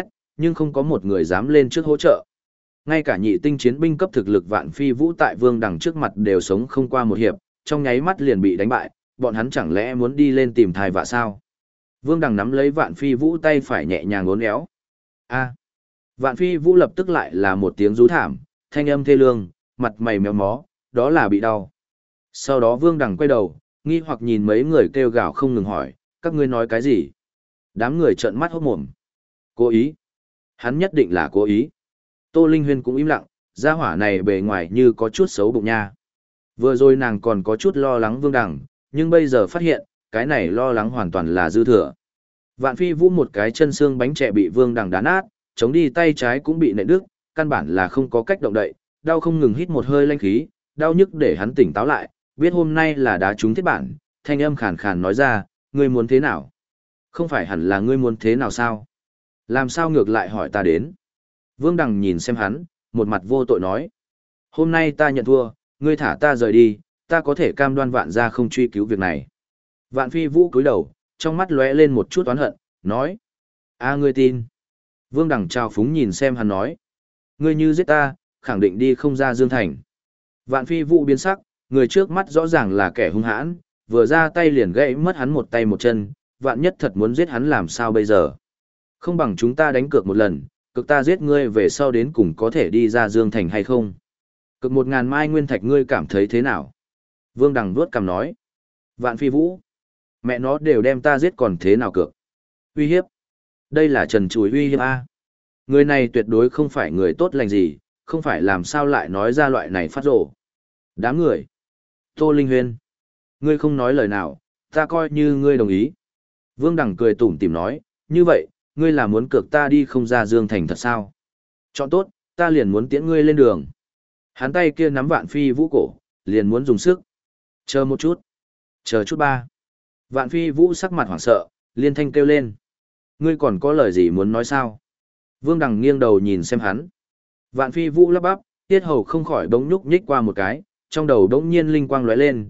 nhưng không có một người dám lên trước hỗ trợ. Ngay cả nhị tinh chiến binh cấp thực lực Vạn Phi Vũ tại Vương Đằng trước mặt đều sống không qua một hiệp, trong nháy mắt liền bị đánh bại, bọn hắn chẳng lẽ muốn đi lên tìm thai vạ sao? Vương Đằng nắm lấy Vạn Phi Vũ tay phải nhẹ nhàng uốn éo. A. Vạn Phi Vũ lập tức lại là một tiếng rú thảm, thanh âm thê lương, mặt mày méo mó, đó là bị đau. Sau đó Vương Đằng quay đầu, nghi hoặc nhìn mấy người kêu gào không ngừng hỏi, các ngươi nói cái gì? Đám người trợn mắt hốt mồm. Cố ý. Hắn nhất định là cố ý. Tô Linh Huyên cũng im lặng, gia hỏa này bề ngoài như có chút xấu bụng nha. Vừa rồi nàng còn có chút lo lắng Vương Đằng, nhưng bây giờ phát hiện, cái này lo lắng hoàn toàn là dư thừa. Vạn Phi Vũ một cái chân xương bánh trẻ bị Vương Đằng đá nát, chống đi tay trái cũng bị nện đứt, căn bản là không có cách động đậy, đau không ngừng hít một hơi lanh khí, đau nhức để hắn tỉnh táo lại, biết hôm nay là đá trúng thiết bản, thanh âm khàn khàn nói ra, ngươi muốn thế nào? Không phải hẳn là ngươi muốn thế nào sao? Làm sao ngược lại hỏi ta đến? Vương Đằng nhìn xem hắn, một mặt vô tội nói. Hôm nay ta nhận thua, ngươi thả ta rời đi, ta có thể cam đoan Vạn gia không truy cứu việc này. Vạn Phi Vũ cúi đầu, trong mắt lóe lên một chút oán hận, nói. Ngươi tin. Vương Đằng trao phúng nhìn xem hắn nói. Ngươi như giết ta, khẳng định đi không ra Dương Thành. Vạn Phi Vũ biến sắc, người trước mắt rõ ràng là kẻ hung hãn, vừa ra tay liền gãy mất hắn một tay một chân, vạn nhất thật muốn giết hắn làm sao bây giờ. Không bằng chúng ta đánh cược một lần, cực ta giết ngươi về sau đến cùng có thể đi ra Dương Thành hay không. Cực 1000 mai nguyên thạch ngươi cảm thấy thế nào? Vương Đằng vuốt cằm nói. Vạn Phi Vũ. Mẹ nó đều đem ta giết còn thế nào cược? Uy hiếp. Đây là trần trùi uy hiếp A. Người này tuyệt đối không phải người tốt lành gì, không phải làm sao lại nói ra loại này phát rồ. Đám người. Tô Linh Huyên. Ngươi không nói lời nào, ta coi như ngươi đồng ý. Vương Đằng cười tủm tỉm nói, như vậy, ngươi là muốn cược ta đi không ra Dương Thành thật sao? Chọn tốt, ta liền muốn tiễn ngươi lên đường. Hắn tay kia nắm Vạn Phi Vũ cổ, liền muốn dùng sức. Chờ một chút. Chờ chút ba. Vạn Phi Vũ sắc mặt hoảng sợ, liên thanh kêu lên. Ngươi còn có lời gì muốn nói sao? Vương Đằng nghiêng đầu nhìn xem hắn. Vạn Phi Vũ lắp bắp, tiết hầu không khỏi bỗng nhúc nhích qua một cái, trong đầu đống nhiên linh quang lóe lên,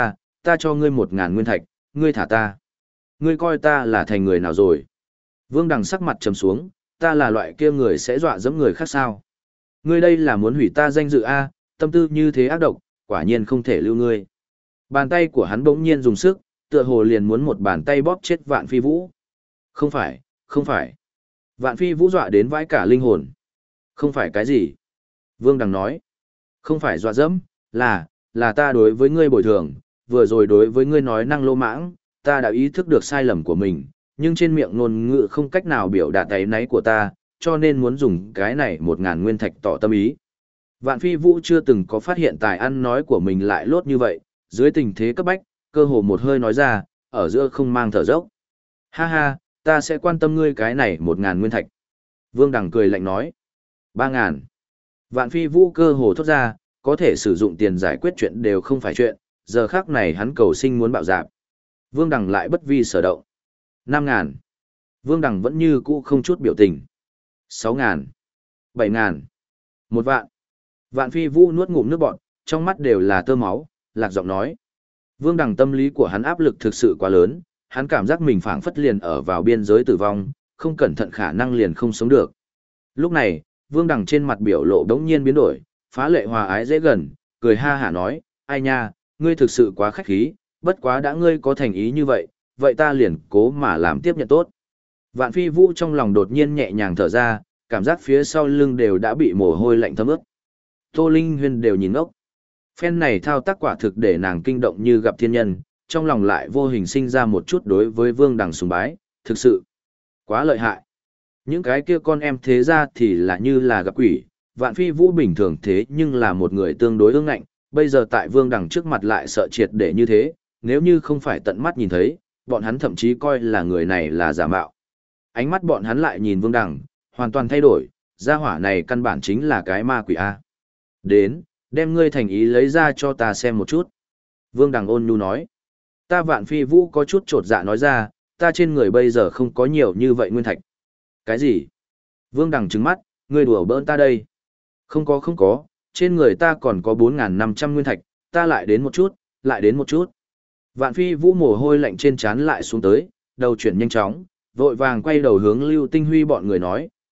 ta cho ngươi 1000 nguyên thạch, ngươi thả ta. Ngươi coi ta là thành người nào rồi? Vương Đằng sắc mặt trầm xuống, ta là loại kia người sẽ dọa dẫm người khác sao? Ngươi đây là muốn hủy ta danh dự A, tâm tư như thế ác độc, quả nhiên không thể lưu ngươi. Bàn tay của hắn bỗng nhiên dùng sức, tựa hồ liền muốn một bàn tay bóp chết Vạn Phi Vũ. Không phải, không phải. Vạn Phi Vũ dọa đến vãi cả linh hồn. Không phải cái gì? Vương Đằng nói. Không phải dọa dẫm, là ta đối với ngươi bồi thường, vừa rồi đối với ngươi nói năng lô mãng, ta đã ý thức được sai lầm của mình, nhưng trên miệng ngôn ngữ không cách nào biểu đạt áy náy của ta, cho nên muốn dùng cái này 1000 nguyên thạch tỏ tâm ý. Vạn Phi Vũ chưa từng có phát hiện tài ăn nói của mình lại lốt như vậy, dưới tình thế cấp bách, cơ hồ một hơi nói ra, ở giữa không mang thở dốc. Ha ha, ta sẽ quan tâm ngươi cái này 1000 nguyên thạch. Vương Đằng cười lạnh nói. 3000. Vạn Phi Vũ cơ hồ thốt ra, có thể sử dụng tiền giải quyết chuyện đều không phải chuyện, giờ khác này hắn cầu sinh muốn bạo dạp. Vương Đằng lại bất vi sở động. 5000. Vương Đằng vẫn như cũ không chút biểu tình. 6000. 7000. 1 vạn. Vạn Phi Vũ nuốt ngụm nước bọt, trong mắt đều là tơ máu, lạc giọng nói. Vương Đằng tâm lý của hắn áp lực thực sự quá lớn, hắn cảm giác mình phảng phất liền ở vào biên giới tử vong, không cẩn thận khả năng liền không sống được. Lúc này, Vương Đằng trên mặt biểu lộ đống nhiên biến đổi, phá lệ hòa ái dễ gần, cười ha hả nói, ai nha, ngươi thực sự quá khách khí, bất quá đã ngươi có thành ý như vậy, vậy ta liền cố mà làm tiếp nhận tốt. Vạn Phi Vũ trong lòng đột nhiên nhẹ nhàng thở ra, cảm giác phía sau lưng đều đã bị mồ hôi lạnh thấm ướt. Tô Linh Huyên đều nhìn ngốc. Phen này thao tác quả thực để nàng kinh động như gặp thiên nhân, trong lòng lại vô hình sinh ra một chút đối với Vương Đằng sùng bái, thực sự quá lợi hại. Những cái kia con em thế ra thì là như là gặp quỷ, Vạn Phi Vũ bình thường thế nhưng là một người tương đối ương ngạnh, bây giờ tại Vương Đằng trước mặt lại sợ triệt để như thế, nếu như không phải tận mắt nhìn thấy, bọn hắn thậm chí coi là người này là giả mạo. Ánh mắt bọn hắn lại nhìn Vương Đằng, hoàn toàn thay đổi, gia hỏa này căn bản chính là cái ma quỷ A. Đến, đem ngươi thành ý lấy ra cho ta xem một chút. Vương Đằng ôn nhu nói. Ta Vạn Phi Vũ có chút trột dạ nói ra, ta trên người bây giờ không có nhiều như vậy nguyên thạch. Cái gì? Vương Đằng trừng mắt, ngươi đùa bỡn ta đây. Không có, trên người ta còn có 4500 nguyên thạch, ta lại đến một chút. Vạn Phi Vũ mồ hôi lạnh trên trán lại xuống tới, đầu chuyển nhanh chóng, vội vàng quay đầu hướng Lưu Tinh Huy bọn người nói,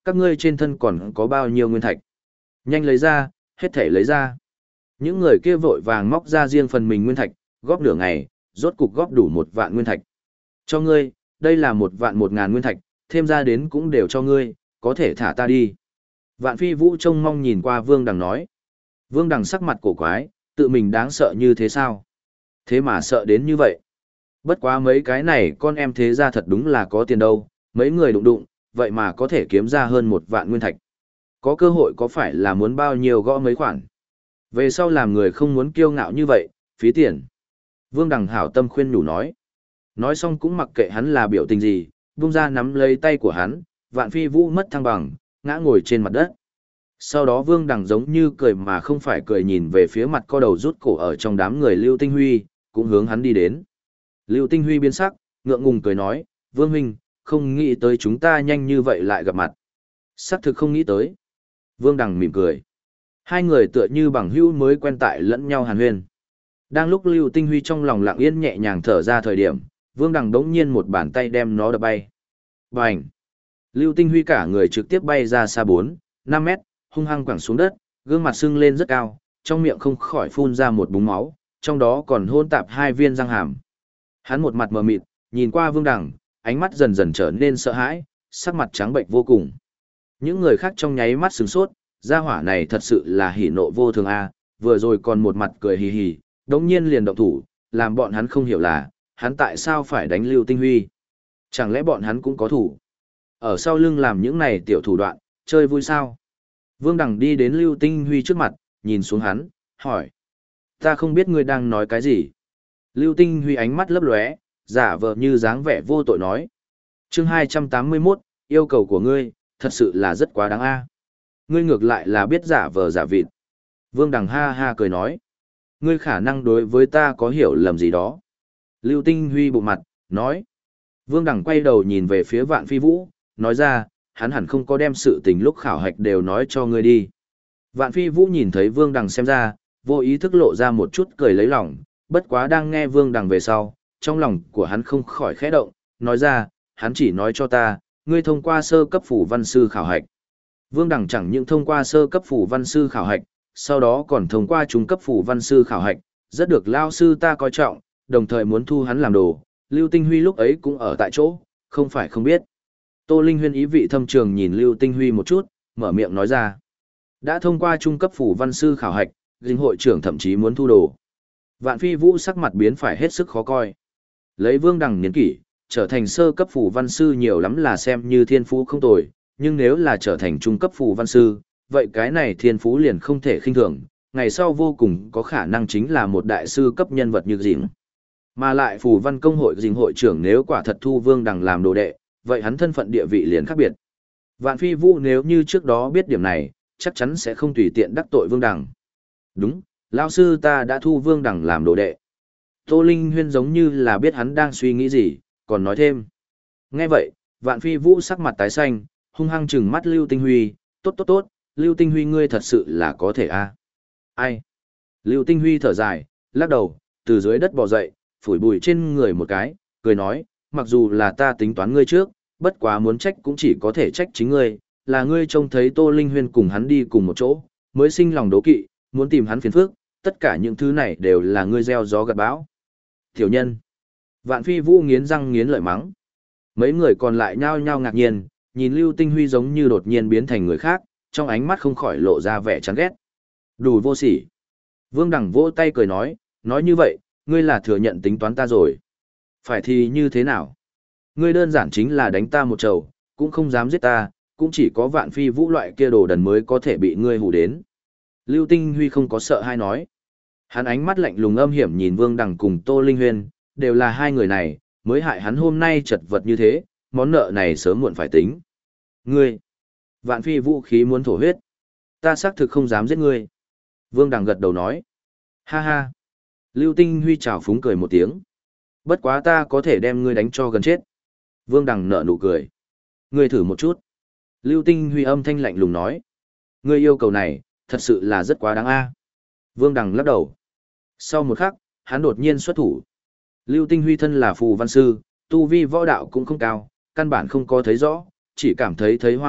các ngươi trên thân còn có bao nhiêu nguyên thạch? Nhanh lấy ra, hết thể lấy ra. Những người kia vội vàng móc ra riêng phần mình nguyên thạch, góp nửa ngày, rốt cục góp đủ 1 vạn nguyên thạch. Cho ngươi, đây là 1.000 nguyên thạch, thêm ra đến cũng đều cho ngươi, có thể thả ta đi. Vạn Phi Vũ trông mong nhìn qua Vương Đằng nói. Vương Đằng sắc mặt cổ quái, tự mình đáng sợ như thế sao? Thế mà sợ đến như vậy. Bất quá mấy cái này con em thế ra thật đúng là có tiền đâu, mấy người đụng đụng, vậy mà có thể kiếm ra hơn 1 vạn nguyên thạch. Có cơ hội có phải là muốn bao nhiêu gõ mấy khoản. Về sau làm người không muốn kiêu ngạo như vậy, phí tiền. Vương Đằng hảo tâm khuyên nhủ nói. Nói xong cũng mặc kệ hắn là biểu tình gì, vung ra nắm lấy tay của hắn, Vạn Phi Vũ mất thăng bằng, ngã ngồi trên mặt đất. Sau đó Vương Đằng giống như cười mà không phải cười nhìn về phía mặt co đầu rút cổ ở trong đám người Lưu Tinh Huy, cũng hướng hắn đi đến. Lưu Tinh Huy biến sắc, ngượng ngùng cười nói, Vương Huynh, không nghĩ tới chúng ta nhanh như vậy lại gặp mặt. Xác thực không nghĩ tới. Vương Đằng mỉm cười. Hai người tựa như bằng hữu mới quen tại lẫn nhau hàn huyên. Đang lúc Lưu Tinh Huy trong lòng lặng yên nhẹ nhàng thở ra thời điểm, Vương Đằng đống nhiên một bàn tay đem nó đập bay. Bành! Lưu Tinh Huy cả người trực tiếp bay ra xa 4-5 mét, hung hăng quẳng xuống đất, gương mặt sưng lên rất cao, trong miệng không khỏi phun ra một búng máu, trong đó còn hôn tạp 2 viên răng hàm. Hắn một mặt mờ mịt, nhìn qua Vương Đằng, ánh mắt dần dần trở nên sợ hãi, sắc mặt trắng bệnh vô cùng. Những người khác trong nháy mắt sửng sốt, gia hỏa này thật sự là hỉ nộ vô thường a, vừa rồi còn một mặt cười hì hì, đống nhiên liền động thủ, làm bọn hắn không hiểu là, hắn tại sao phải đánh Lưu Tinh Huy. Chẳng lẽ bọn hắn cũng có thủ? Ở sau lưng làm những này tiểu thủ đoạn, chơi vui sao? Vương Đằng đi đến Lưu Tinh Huy trước mặt, nhìn xuống hắn, hỏi. Ta không biết ngươi đang nói cái gì. Lưu Tinh Huy ánh mắt lấp lóe, giả vờ như dáng vẻ vô tội nói. Chương 281, yêu cầu của ngươi, thật sự là rất quá đáng a. Ngươi ngược lại là biết giả vờ giả vịt. Vương Đằng ha ha cười nói. Ngươi khả năng đối với ta có hiểu lầm gì đó. Lưu Tinh Huy bụng mặt, nói. Vương Đằng quay đầu nhìn về phía Vạn Phi Vũ, nói ra, hắn hẳn không có đem sự tình lúc khảo hạch đều nói cho ngươi đi. Vạn Phi Vũ nhìn thấy Vương Đằng xem ra, vô ý thức lộ ra một chút cười lấy lòng, bất quá đang nghe Vương Đằng về sau, trong lòng của hắn không khỏi khẽ động, nói ra, hắn chỉ nói cho ta, ngươi thông qua sơ cấp phủ văn sư khảo hạch. Vương Đằng chẳng những thông qua sơ cấp phủ văn sư khảo hạch, sau đó còn thông qua trung cấp phủ văn sư khảo hạch, rất được lao sư ta coi trọng, đồng thời muốn thu hắn làm đồ. Lưu Tinh Huy lúc ấy cũng ở tại chỗ, không phải không biết. Tô Linh Huyên ý vị thâm trường nhìn Lưu Tinh Huy một chút, mở miệng nói ra. Đã thông qua trung cấp phủ văn sư khảo hạch, dinh hội trưởng thậm chí muốn thu đồ. Vạn Phi Vũ sắc mặt biến phải hết sức khó coi. Lấy Vương Đằng niên kỷ, trở thành sơ cấp phủ văn sư nhiều lắm là xem như thiên phú không tồi, nhưng nếu là trở thành trung cấp phủ văn sư, vậy cái này thiên phú liền không thể khinh thường, ngày sau vô cùng có khả năng chính là một đại sư cấp nhân vật như Dĩnh. Mà lại phủ văn công hội Dĩnh hội trưởng nếu quả thật thu Vương Đằng làm đồ đệ, vậy hắn thân phận địa vị liền khác biệt. Vạn Phi Vũ nếu như trước đó biết điểm này, chắc chắn sẽ không tùy tiện đắc tội Vương Đằng. Đúng, lão sư ta đã thu Vương Đằng làm đồ đệ. Tô Linh Huyên giống như là biết hắn đang suy nghĩ gì, còn nói thêm. Nghe vậy, Vạn Phi Vũ sắc mặt tái xanh, hung hăng trừng mắt Lưu Tinh Huy, tốt tốt tốt, Lưu Tinh Huy ngươi thật sự là có thể a. Ai? Lưu Tinh Huy thở dài, lắc đầu, từ dưới đất bò dậy, phủi bụi trên người một cái, cười nói, mặc dù là ta tính toán ngươi trước, bất quá muốn trách cũng chỉ có thể trách chính ngươi, là ngươi trông thấy Tô Linh Huyên cùng hắn đi cùng một chỗ, mới sinh lòng đố kỵ, muốn tìm hắn phiền phức, tất cả những thứ này đều là ngươi gieo gió gặt bão. Tiểu nhân. Vạn Phi Vũ nghiến răng nghiến lợi mắng. Mấy người còn lại nhao nhao ngạc nhiên, nhìn Lưu Tinh Huy giống như đột nhiên biến thành người khác, trong ánh mắt không khỏi lộ ra vẻ chán ghét. Đủ vô sỉ. Vương Đằng vỗ tay cười nói như vậy, ngươi là thừa nhận tính toán ta rồi. Phải thì như thế nào? Ngươi đơn giản chính là đánh ta một trầu, cũng không dám giết ta, cũng chỉ có Vạn Phi Vũ loại kia đồ đần mới có thể bị ngươi hù đến. Lưu Tinh Huy không có sợ hay nói. Hắn ánh mắt lạnh lùng âm hiểm nhìn Vương Đằng cùng Tô Linh Huyên, đều là hai người này, mới hại hắn hôm nay chật vật như thế, món nợ này sớm muộn phải tính. Ngươi! Vạn Phi Vũ khí muốn thổ huyết. Ta xác thực không dám giết ngươi. Vương Đằng gật đầu nói. Ha ha! Lưu Tinh Huy chào phúng cười một tiếng. Bất quá ta có thể đem ngươi đánh cho gần chết. Vương Đằng nở nụ cười. Ngươi thử một chút. Lưu Tinh Huy âm thanh lạnh lùng nói. Ngươi yêu cầu này, thật sự là rất quá đáng a. Vương Đằng lắc đầu. Sau một khắc, hắn đột nhiên xuất thủ. Lưu Tinh Huy thân là phù văn sư, tu vi võ đạo cũng không cao, căn bản không có thấy rõ, chỉ cảm thấy hoa mắt,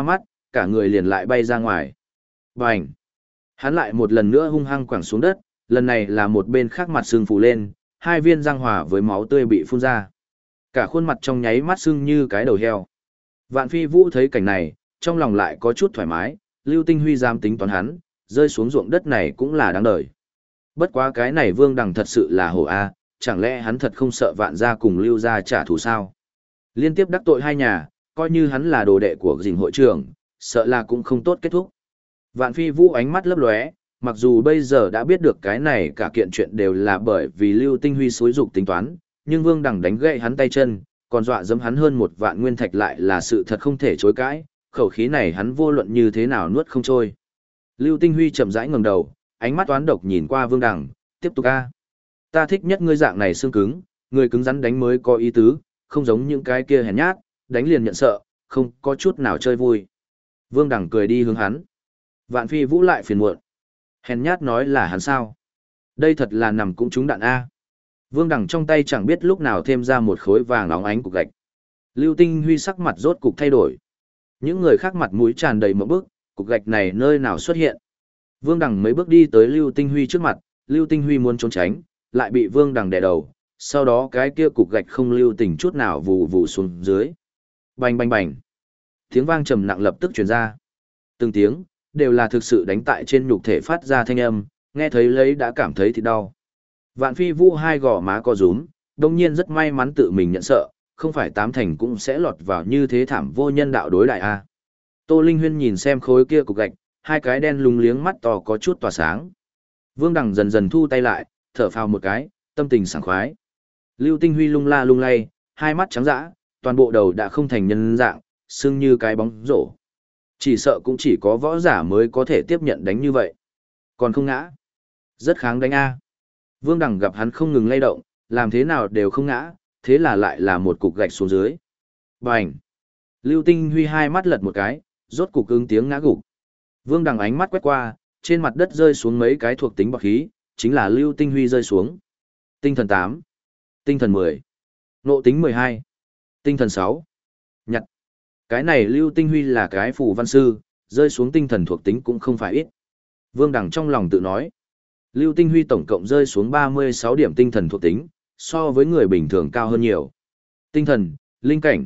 cả người liền lại bay ra ngoài. Bành! Hắn lại một lần nữa hung hăng quẳng xuống đất, lần này là một bên khác mặt sưng phù lên, hai viên răng hòa với máu tươi bị phun ra. Cả khuôn mặt trong nháy mắt sưng như cái đầu heo. Vạn Phi Vũ thấy cảnh này, trong lòng lại có chút thoải mái, Lưu Tinh Huy dám tính toán hắn, rơi xuống ruộng đất này cũng là đáng đời. Bất quá cái này Vương Đằng thật sự là hổ a, chẳng lẽ hắn thật không sợ Vạn gia cùng Lưu gia trả thù sao? Liên tiếp đắc tội hai nhà, coi như hắn là đồ đệ của Dình hội trưởng, sợ là cũng không tốt kết thúc. Vạn Phi Vũ ánh mắt lấp lóe, mặc dù bây giờ đã biết được cái này cả kiện chuyện đều là bởi vì Lưu Tinh Huy xúi dục tính toán, nhưng Vương Đằng đánh gãy hắn tay chân, còn dọa dẫm hắn hơn 1 vạn nguyên thạch lại là sự thật không thể chối cãi, khẩu khí này hắn vô luận như thế nào nuốt không trôi. Lưu Tinh Huy chậm rãi ngẩng đầu, ánh mắt toán độc nhìn qua Vương Đằng, tiếp tục a. Ta thích nhất ngươi dạng này xương cứng, người cứng rắn đánh mới có ý tứ, không giống những cái kia hèn nhát, đánh liền nhận sợ, không có chút nào chơi vui. Vương Đằng cười đi hướng hắn. Vạn Phi Vũ lại phiền muộn. Hèn nhát nói là hắn sao? Đây thật là nằm cũng trúng đạn a. Vương Đằng trong tay chẳng biết lúc nào thêm ra một khối vàng óng ánh cục gạch. Lưu Tinh Huy sắc mặt rốt cục thay đổi. Những người khác mặt mũi tràn đầy mộng bức, cục gạch này nơi nào xuất hiện? Vương Đằng mấy bước đi tới Lưu Tinh Huy trước mặt, Lưu Tinh Huy muốn trốn tránh, lại bị Vương Đằng đè đầu, sau đó cái kia cục gạch không lưu tình chút nào vù vù xuống dưới. Bành bành bành. Tiếng vang trầm nặng lập tức truyền ra. Từng tiếng, đều là thực sự đánh tại trên nhục thể phát ra thanh âm, nghe thấy lấy đã cảm thấy thịt đau. Vạn Phi Vũ hai gò má co rúm, đồng nhiên rất may mắn tự mình nhận sợ, không phải 8 thành cũng sẽ lọt vào như thế thảm vô nhân đạo đối đại a. Tô Linh Huyên nhìn xem khối kia cục gạch, hai cái đen lúng liếng mắt to có chút tỏa sáng. Vương Đằng dần dần thu tay lại, thở phào một cái, tâm tình sảng khoái. Lưu Tinh Huy lung la lung lay, hai mắt trắng dã, toàn bộ đầu đã không thành nhân dạng, sưng như cái bóng rổ. Chỉ sợ cũng chỉ có võ giả mới có thể tiếp nhận đánh như vậy. Còn không ngã. Rất kháng đánh a. Vương Đằng gặp hắn không ngừng lay động, làm thế nào đều không ngã, thế là lại là một cục gạch xuống dưới. Bành! Lưu Tinh Huy hai mắt lật một cái, rốt cục ứng tiếng ngã gục. Vương Đằng ánh mắt quét qua, trên mặt đất rơi xuống mấy cái thuộc tính bạc khí, chính là Lưu Tinh Huy rơi xuống. Tinh thần 8, tinh thần 10, nộ tính 12, tinh thần 6. Nhặt. Cái này Lưu Tinh Huy là cái phù văn sư, rơi xuống tinh thần thuộc tính cũng không phải ít. Vương Đằng trong lòng tự nói. Lưu Tinh Huy tổng cộng rơi xuống 36 điểm tinh thần thuộc tính, so với người bình thường cao hơn nhiều. Tinh thần, linh cảnh,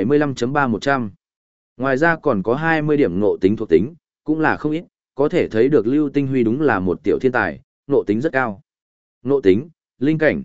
75.3-100. Ngoài ra còn có 20 điểm ngộ tính thuộc tính, cũng là không ít, có thể thấy được Lưu Tinh Huy đúng là một tiểu thiên tài, ngộ tính rất cao. Ngộ tính, linh cảnh,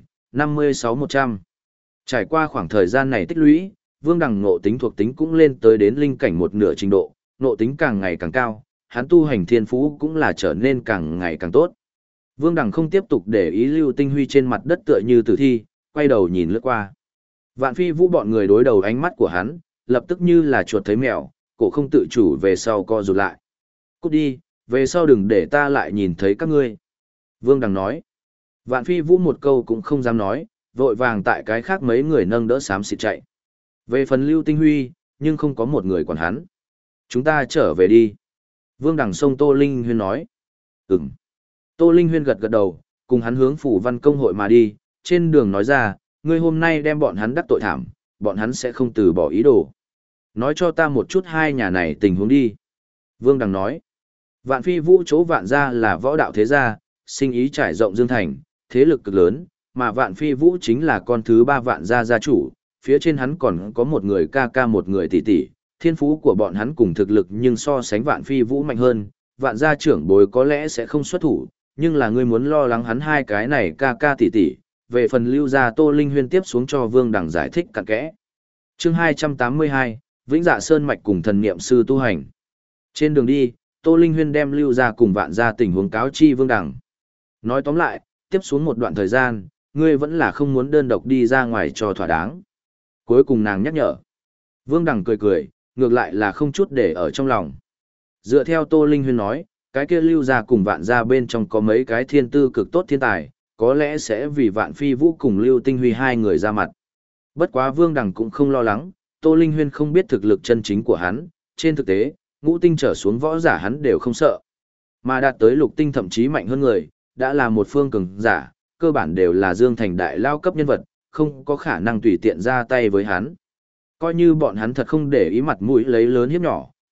56-100. Trải qua khoảng thời gian này tích lũy, Vương Đằng ngộ tính thuộc tính cũng lên tới đến linh cảnh một nửa trình độ, ngộ tính càng ngày càng cao, hắn tu hành thiên phú cũng là trở nên càng ngày càng tốt. Vương Đằng không tiếp tục để ý Lưu Tinh Huy trên mặt đất tựa như tử thi, quay đầu nhìn lướt qua. Vạn Phi Vũ bọn người đối đầu ánh mắt của hắn, lập tức như là chuột thấy mèo, cổ không tự chủ về sau co rụt lại. Cút đi, về sau đừng để ta lại nhìn thấy các ngươi. Vương Đằng nói. Vạn Phi Vũ một câu cũng không dám nói, vội vàng tại cái khác mấy người nâng đỡ xám xịt chạy. Về phần Lưu Tinh Huy, nhưng không có một người quản hắn. Chúng ta trở về đi. Vương Đằng xông Tô Linh Huyên nói. Ừm. Tô Linh Huyên gật gật đầu, cùng hắn hướng phủ văn công hội mà đi, trên đường nói ra, ngươi hôm nay đem bọn hắn đắc tội thảm, bọn hắn sẽ không từ bỏ ý đồ. Nói cho ta một chút hai nhà này tình huống đi. Vương Đằng nói. Vạn Phi Vũ chỗ Vạn gia là võ đạo thế gia, sinh ý trải rộng Dương Thành, thế lực cực lớn, mà Vạn Phi Vũ chính là con thứ 3 Vạn gia gia chủ, phía trên hắn còn có một người ca ca một người tỷ tỷ, thiên phú của bọn hắn cùng thực lực nhưng so sánh Vạn Phi Vũ mạnh hơn, Vạn gia trưởng bối có lẽ sẽ không xuất thủ, nhưng là ngươi muốn lo lắng hắn hai cái này ca ca tỷ tỷ. Về phần Lưu gia Tô Linh Huyên tiếp xuống cho Vương Đằng giải thích cặn kẽ. Chương 282, Vĩnh Dạ Sơn mạch cùng thần niệm sư tu hành. Trên đường đi, Tô Linh Huyên đem Lưu gia cùng Vạn gia tình huống cáo chi Vương Đằng. Nói tóm lại, tiếp xuống một đoạn thời gian, ngươi vẫn là không muốn đơn độc đi ra ngoài cho thỏa đáng. Cuối cùng nàng nhắc nhở. Vương Đằng cười cười, ngược lại là không chút để ở trong lòng. Dựa theo Tô Linh Huyên nói, cái kia Lưu gia cùng Vạn gia bên trong có mấy cái thiên tư cực tốt thiên tài, có lẽ sẽ vì Vạn Phi Vũ cùng Lưu Tinh Huy hai người ra mặt. Bất quá Vương Đằng cũng không lo lắng, Tô Linh Huyên không biết thực lực chân chính của hắn, trên thực tế, ngũ tinh trở xuống võ giả hắn đều không sợ. Mà đạt tới lục tinh thậm chí mạnh hơn người, đã là một phương cường giả, cơ bản đều là Dương Thành đại lao cấp nhân vật, không có khả năng tùy tiện ra tay với hắn. Coi như bọn hắn thật không để ý mặt mũi lấy lớn hiếp nhỏ,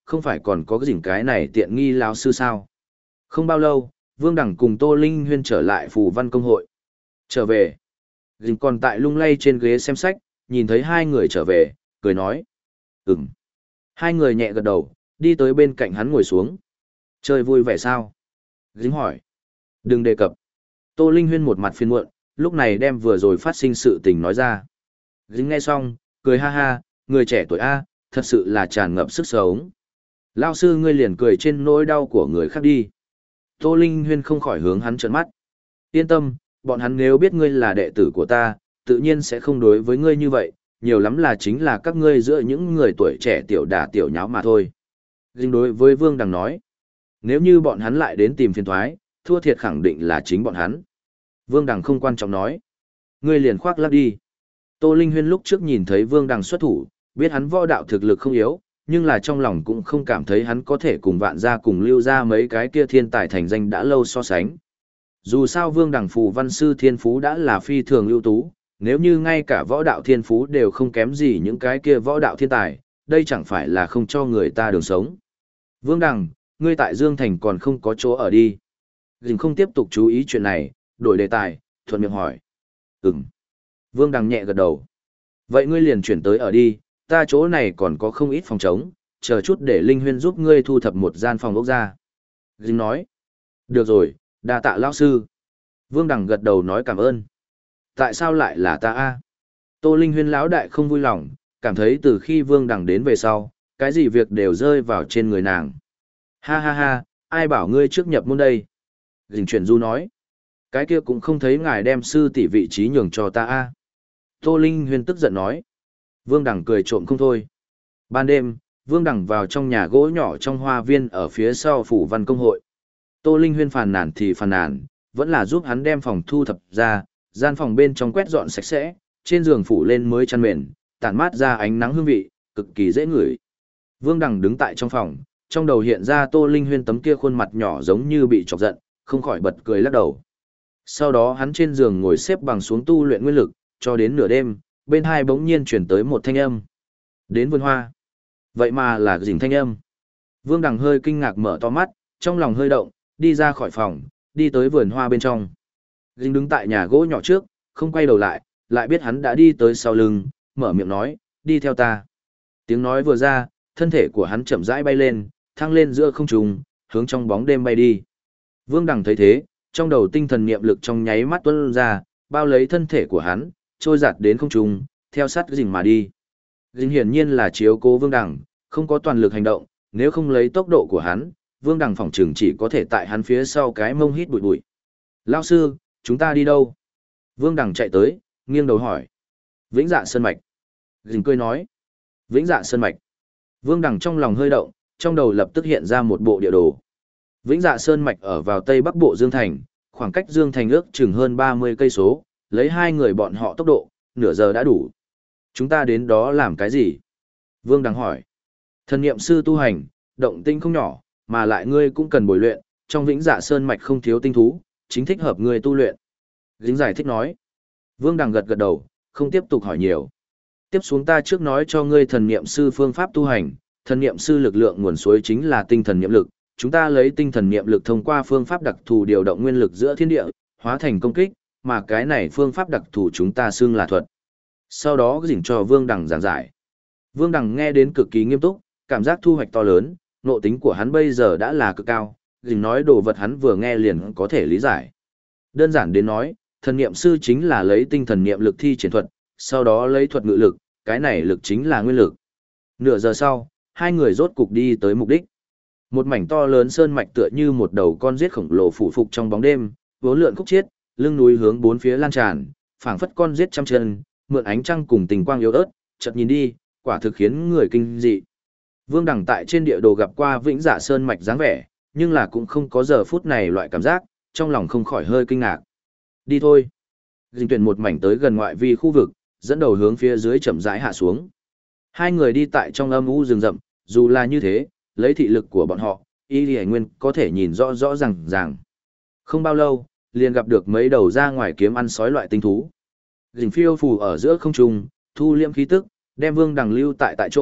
không phải còn có cái gì cái này tiện nghi lão sư sao? Không bao lâu, Vương Đẳng cùng Tô Linh Huyên trở lại phù văn công hội. Trở về. Dình còn tại lung lay trên ghế xem sách, nhìn thấy hai người trở về, cười nói. Ừm. Hai người nhẹ gật đầu, đi tới bên cạnh hắn ngồi xuống. Chơi vui vẻ sao? Dình hỏi. Đừng đề cập. Tô Linh Huyên một mặt phiền muộn, lúc này đem vừa rồi phát sinh sự tình nói ra. Dình nghe xong, cười ha ha, người trẻ tuổi A, thật sự là tràn ngập sức sống. Lao sư ngươi liền cười trên nỗi đau của người khác đi. Tô Linh Huyên không khỏi hướng hắn trợn mắt. Yên tâm, bọn hắn nếu biết ngươi là đệ tử của ta, tự nhiên sẽ không đối với ngươi như vậy, nhiều lắm là chính là các ngươi giữa những người tuổi trẻ tiểu đả tiểu nháo mà thôi. Dinh đối với Vương Đằng nói, nếu như bọn hắn lại đến tìm phiền thoái, thua thiệt khẳng định là chính bọn hắn. Vương Đằng không quan trọng nói, ngươi liền khoác lác đi. Tô Linh Huyên lúc trước nhìn thấy Vương Đằng xuất thủ, biết hắn võ đạo thực lực không yếu, nhưng là trong lòng cũng không cảm thấy hắn có thể cùng Vạn gia cùng Lưu gia mấy cái kia thiên tài thành danh đã lâu so sánh. Dù sao Vương Đằng phù văn sư thiên phú đã là phi thường ưu tú, nếu như ngay cả võ đạo thiên phú đều không kém gì những cái kia võ đạo thiên tài, đây chẳng phải là không cho người ta đường sống. Vương Đằng, ngươi tại Dương Thành còn không có chỗ ở đi. Dình không tiếp tục chú ý chuyện này, đổi đề tài, thuận miệng hỏi. Ừm. Vương Đằng nhẹ gật đầu. Vậy ngươi liền chuyển tới ở đi, ta chỗ này còn có không ít phòng trống, chờ chút để Linh Huyên giúp ngươi thu thập một gian phòng ốc ra. Dình nói. Được rồi, đa tạ lão sư. Vương Đằng gật đầu nói cảm ơn. Tại sao lại là ta a? Tô Linh Huyên lão đại không vui lòng, cảm thấy từ khi Vương Đằng đến về sau, cái gì việc đều rơi vào trên người nàng. Ha ha ha, ai bảo ngươi trước nhập môn đây? Dình chuyển du nói. Cái kia cũng không thấy ngài đem sư tỷ vị trí nhường cho ta a. Tô Linh Huyên tức giận nói. Vương Đằng cười trộm không thôi. Ban đêm, Vương Đằng vào trong nhà gỗ nhỏ trong hoa viên ở phía sau phủ văn công hội. Tô Linh Huyên phàn nàn thì phàn nàn, vẫn là giúp hắn đem phòng thu thập ra, gian phòng bên trong quét dọn sạch sẽ, trên giường phủ lên mới chăn mền, tản mát ra ánh nắng hương vị, cực kỳ dễ ngửi. Vương Đằng đứng tại trong phòng, trong đầu hiện ra Tô Linh Huyên tấm kia khuôn mặt nhỏ giống như bị chọc giận, không khỏi bật cười lắc đầu. Sau đó hắn trên giường ngồi xếp bằng xuống tu luyện nguyên lực, cho đến nửa đêm, bên hai bỗng nhiên chuyển tới một thanh âm. Đến vườn hoa. Vậy mà là Dình thanh âm. Vương Đằng hơi kinh ngạc mở to mắt, trong lòng hơi động, đi ra khỏi phòng, đi tới vườn hoa bên trong. Dình đứng tại nhà gỗ nhỏ trước, không quay đầu lại, lại biết hắn đã đi tới sau lưng, mở miệng nói, đi theo ta. Tiếng nói vừa ra, thân thể của hắn chậm rãi bay lên, thăng lên giữa không trung, hướng trong bóng đêm bay đi. Vương Đằng thấy thế, trong đầu tinh thần niệm lực trong nháy mắt tuôn ra, bao lấy thân thể của hắn, trôi giạt đến không trung, theo sát Dình mà đi. Dình hiển nhiên là chiếu cố Vương Đằng, không có toàn lực hành động, nếu không lấy tốc độ của hắn, Vương Đằng phỏng chừng chỉ có thể tại hắn phía sau cái mông hít bụi bụi. Lao sư, chúng ta đi đâu? Vương Đằng chạy tới, nghiêng đầu hỏi. Vĩnh Dạ Sơn Mạch. Dình cười nói. Vĩnh Dạ Sơn Mạch. Vương Đằng trong lòng hơi động, trong đầu lập tức hiện ra một bộ địa đồ. Vĩnh Dạ Sơn Mạch ở vào tây bắc bộ Dương Thành, khoảng cách Dương Thành ước chừng hơn 30 cây số, lấy hai người bọn họ tốc độ, nửa giờ đã đủ. Chúng ta đến đó làm cái gì? Vương Đằng hỏi. Thần niệm sư tu hành, động tinh không nhỏ, mà lại ngươi cũng cần bồi luyện, trong Vĩnh Dạ Sơn Mạch không thiếu tinh thú, chính thích hợp ngươi tu luyện. Dính giải thích nói. Vương Đằng gật gật đầu, không tiếp tục hỏi nhiều. Tiếp xuống ta trước nói cho ngươi thần niệm sư phương pháp tu hành, thần niệm sư lực lượng nguồn suối chính là tinh thần niệm lực, chúng ta lấy tinh thần niệm lực thông qua phương pháp đặc thù điều động nguyên lực giữa thiên địa, hóa thành công kích, mà cái này phương pháp đặc thù chúng ta xưng là thuật. Sau đó dỉnh cho Vương Đằng giảng giải. Vương Đằng nghe đến cực kỳ nghiêm túc, cảm giác thu hoạch to lớn, nộ tính của hắn bây giờ đã là cực cao, dỉnh nói đồ vật hắn vừa nghe liền có thể lý giải. Đơn giản đến nói, thần niệm sư chính là lấy tinh thần niệm lực thi triển thuật, sau đó lấy thuật ngự lực, cái này lực chính là nguyên lực. Nửa giờ sau, hai người rốt cục đi tới mục đích. Một mảnh to lớn sơn mạch tựa như một đầu con giết khổng lồ phủ phục trong bóng đêm, vốn lượn khúc chiết, lưng núi hướng bốn phía lan tràn, phảng phất con giết trăm chân, mượn ánh trăng cùng tình quang yếu ớt, chợt nhìn đi, quả thực khiến người kinh dị. Vương Đằng tại trên địa đồ gặp qua Vĩnh Dạ Sơn mạch dáng vẻ, nhưng là cũng không có giờ phút này loại cảm giác, trong lòng không khỏi hơi kinh ngạc. Đi thôi. Dình tuyển một mảnh tới gần ngoại vi khu vực, dẫn đầu hướng phía dưới chậm rãi hạ xuống. Hai người đi tại trong âm u rừng rậm, dù là như thế, lấy thị lực của bọn họ, Y Lì Nguyên có thể nhìn rõ rõ ràng. Không bao lâu, liền gặp được mấy đầu ra ngoài kiếm ăn sói loại tinh thú. Dình phiêu phù ở giữa không trung, thu liễm khí tức, đem Vương Đằng lưu tại chỗ,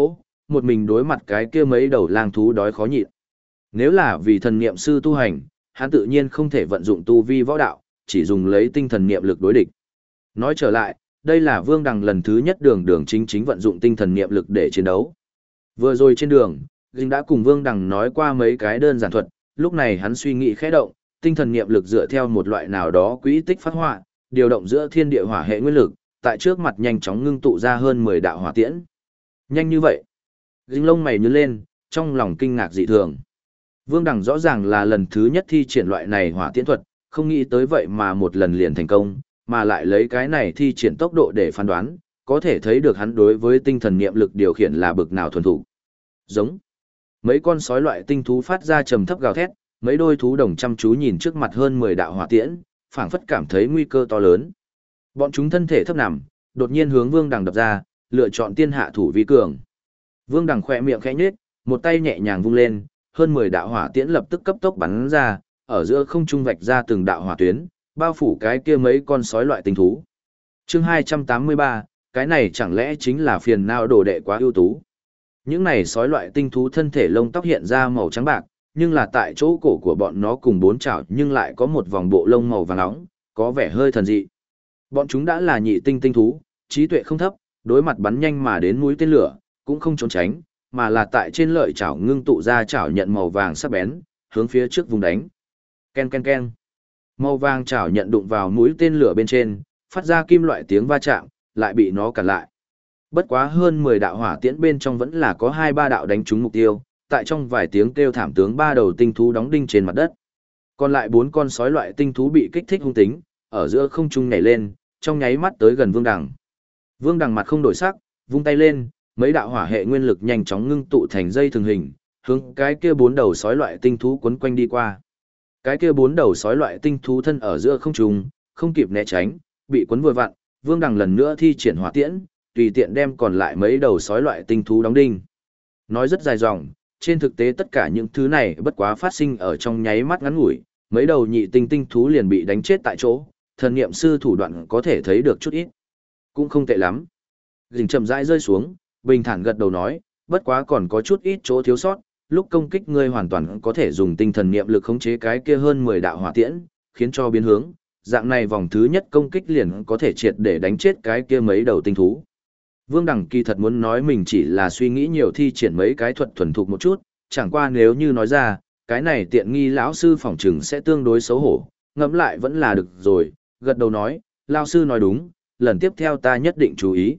một mình đối mặt cái kia mấy đầu lang thú đói khó nhịn. Nếu là vì thần niệm sư tu hành, hắn tự nhiên không thể vận dụng tu vi võ đạo, chỉ dùng lấy tinh thần niệm lực đối địch. Nói trở lại, đây là Vương Đằng lần thứ nhất đường đường chính chính vận dụng tinh thần niệm lực để chiến đấu. Vừa rồi trên đường, Dinh đã cùng Vương Đằng nói qua mấy cái đơn giản thuật, lúc này hắn suy nghĩ khẽ động, tinh thần niệm lực dựa theo một loại nào đó quỹ tích phát họa, điều động giữa thiên địa hỏa hệ nguyên lực, tại trước mặt nhanh chóng ngưng tụ ra hơn 10 đạo hỏa tiễn. Nhanh như vậy? Dinh lông mày nhướng lên, trong lòng kinh ngạc dị thường. Vương Đằng rõ ràng là lần thứ nhất thi triển loại này hỏa tiễn thuật, không nghĩ tới vậy mà một lần liền thành công, mà lại lấy cái này thi triển tốc độ để phán đoán, có thể thấy được hắn đối với tinh thần niệm lực điều khiển là bực nào thuần thủ. Giống. Mấy con sói loại tinh thú phát ra trầm thấp gào thét, mấy đôi thú đồng chăm chú nhìn trước mặt hơn 10 đạo hỏa tiễn, phảng phất cảm thấy nguy cơ to lớn. Bọn chúng thân thể thấp nằm, đột nhiên hướng Vương Đằng đập ra, lựa chọn tiên hạ thủ vi cường. Vương Đằng khẽ miệng khẽ nhếch, một tay nhẹ nhàng vung lên, hơn 10 đạo hỏa tiễn lập tức cấp tốc bắn ra, ở giữa không trung vạch ra từng đạo hỏa tuyến, bao phủ cái kia mấy con sói loại tinh thú. Chương 283, cái này chẳng lẽ chính là phiền não đồ đệ quá ưu tú. Những này sói loại tinh thú thân thể lông tóc hiện ra màu trắng bạc, nhưng là tại chỗ cổ của bọn nó cùng bốn chảo nhưng lại có một vòng bộ lông màu vàng nóng, có vẻ hơi thần dị. Bọn chúng đã là nhị tinh tinh thú, trí tuệ không thấp, đối mặt bắn nhanh mà đến mũi tên lửa, cũng không trốn tránh, mà là tại trên lợi chảo ngưng tụ ra chảo nhận màu vàng sắc bén, hướng phía trước vùng đánh. Ken ken ken. Màu vàng chảo nhận đụng vào mũi tên lửa bên trên, phát ra kim loại tiếng va chạm, lại bị nó cản lại. Bất quá hơn 10 đạo hỏa tiễn bên trong vẫn là có 2-3 đạo đánh trúng mục tiêu, tại trong vài tiếng kêu thảm tướng 3 đầu tinh thú đóng đinh trên mặt đất. Còn lại 4 con sói loại tinh thú bị kích thích hung tính, ở giữa không trung nhảy lên, trong nháy mắt tới gần Vương Đằng. Vương Đằng mặt không đổi sắc, vung tay lên, mấy đạo hỏa hệ nguyên lực nhanh chóng ngưng tụ thành dây thường hình, hướng cái kia 4 đầu sói loại tinh thú quấn quanh đi qua. Cái kia 4 đầu sói loại tinh thú thân ở giữa không trung, không kịp né tránh, bị quấn vừa vặn, Vương Đằng lần nữa thi triển hỏa tiễn, tùy tiện đem còn lại mấy đầu sói loại tinh thú đóng đinh. Nói rất dài dòng, trên thực tế tất cả những thứ này bất quá phát sinh ở trong nháy mắt ngắn ngủi, mấy đầu nhị tinh tinh thú liền bị đánh chết tại chỗ, thần niệm sư thủ đoạn có thể thấy được chút ít. Cũng không tệ lắm. Dình chậm rãi rơi xuống, bình thản gật đầu nói, bất quá còn có chút ít chỗ thiếu sót, lúc công kích ngươi hoàn toàn có thể dùng tinh thần niệm lực khống chế cái kia hơn 10 đạo hỏa tiễn, khiến cho biến hướng, dạng này vòng thứ nhất công kích liền có thể triệt để đánh chết cái kia mấy đầu tinh thú. Vương Đằng kỳ thật muốn nói mình chỉ là suy nghĩ nhiều thi triển mấy cái thuật thuần thục một chút, chẳng qua nếu như nói ra, cái này tiện nghi lão sư phỏng chừng sẽ tương đối xấu hổ, ngẫm lại vẫn là được rồi, gật đầu nói, lão sư nói đúng, lần tiếp theo ta nhất định chú ý.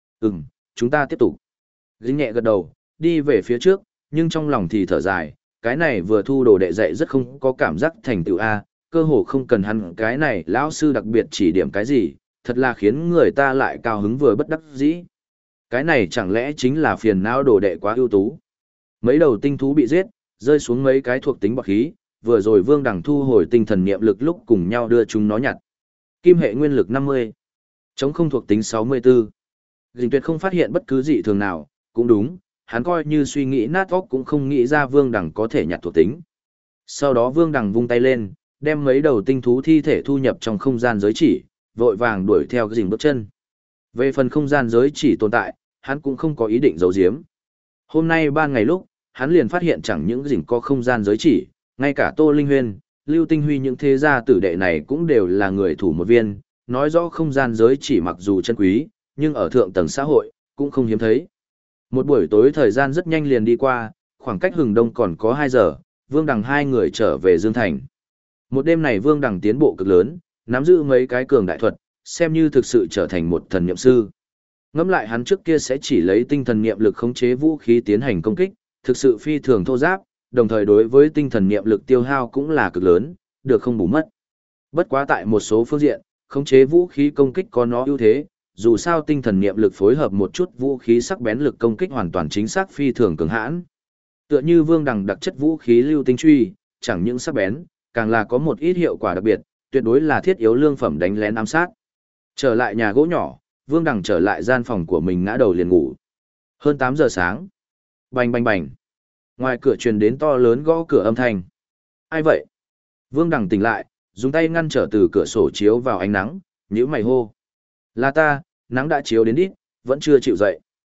Chúng ta tiếp tục. Dính nhẹ gật đầu, đi về phía trước, nhưng trong lòng thì thở dài, cái này vừa thu đồ đệ dạy rất không có cảm giác thành tựu A, cơ hồ không cần hắn cái này lão sư đặc biệt chỉ điểm cái gì, thật là khiến người ta lại cao hứng vừa bất đắc dĩ. Cái này chẳng lẽ chính là phiền não đồ đệ quá ưu tú. Mấy đầu tinh thú bị giết, rơi xuống mấy cái thuộc tính bạc khí, vừa rồi Vương Đằng thu hồi tinh thần niệm lực lúc cùng nhau đưa chúng nó nhặt. Kim hệ nguyên lực 50, chống không thuộc tính 64. Dình Tuyệt không phát hiện bất cứ dị thường nào, cũng đúng, hắn coi như suy nghĩ nát óc cũng không nghĩ ra Vương Đằng có thể nhặt thuộc tính. Sau đó Vương Đằng vung tay lên, đem mấy đầu tinh thú thi thể thu nhập trong không gian giới chỉ, vội vàng đuổi theo Dình bước chân. Về phần không gian giới chỉ tồn tại, hắn cũng không có ý định giấu giếm. Hôm nay ban ngày lúc, hắn liền phát hiện chẳng những Dình có không gian giới chỉ, ngay cả Tô Linh Huyên, Lưu Tinh Huy những thế gia tử đệ này cũng đều là người thủ một viên, nói rõ không gian giới chỉ mặc dù chân quý, nhưng ở thượng tầng xã hội, cũng không hiếm thấy. Một buổi tối thời gian rất nhanh liền đi qua, khoảng cách hừng đông còn có 2 giờ, Vương Đằng hai người trở về Dương Thành. Một đêm này Vương Đằng tiến bộ cực lớn, nắm giữ mấy cái cường đại thuật, xem như thực sự trở thành một thần niệm sư. Ngẫm lại hắn trước kia sẽ chỉ lấy tinh thần niệm lực khống chế vũ khí tiến hành công kích, thực sự phi thường thô giáp, đồng thời đối với tinh thần niệm lực tiêu hao cũng là cực lớn, được không bù mất. Bất quá tại một số phương diện, khống chế vũ khí công kích có nó ưu thế, dù sao tinh thần niệm lực phối hợp một chút vũ khí sắc bén lực công kích hoàn toàn chính xác phi thường cường hãn. Tựa như Vương Đằng đặc chất vũ khí lưu tinh truy, chẳng những sắc bén, càng là có một ít hiệu quả đặc biệt, tuyệt đối là thiết yếu lương phẩm đánh lén ám sát. Trở lại nhà gỗ nhỏ, Vương Đằng trở lại gian phòng của mình ngã đầu liền ngủ. Hơn 8 giờ sáng. Bành bành bành. Ngoài cửa truyền đến to lớn gõ cửa âm thanh. Ai vậy? Vương Đằng tỉnh lại, dùng tay ngăn trở từ cửa sổ chiếu vào ánh nắng, nhíu mày hô. Là ta, nắng đã chiếu đến đít, vẫn chưa chịu dậy.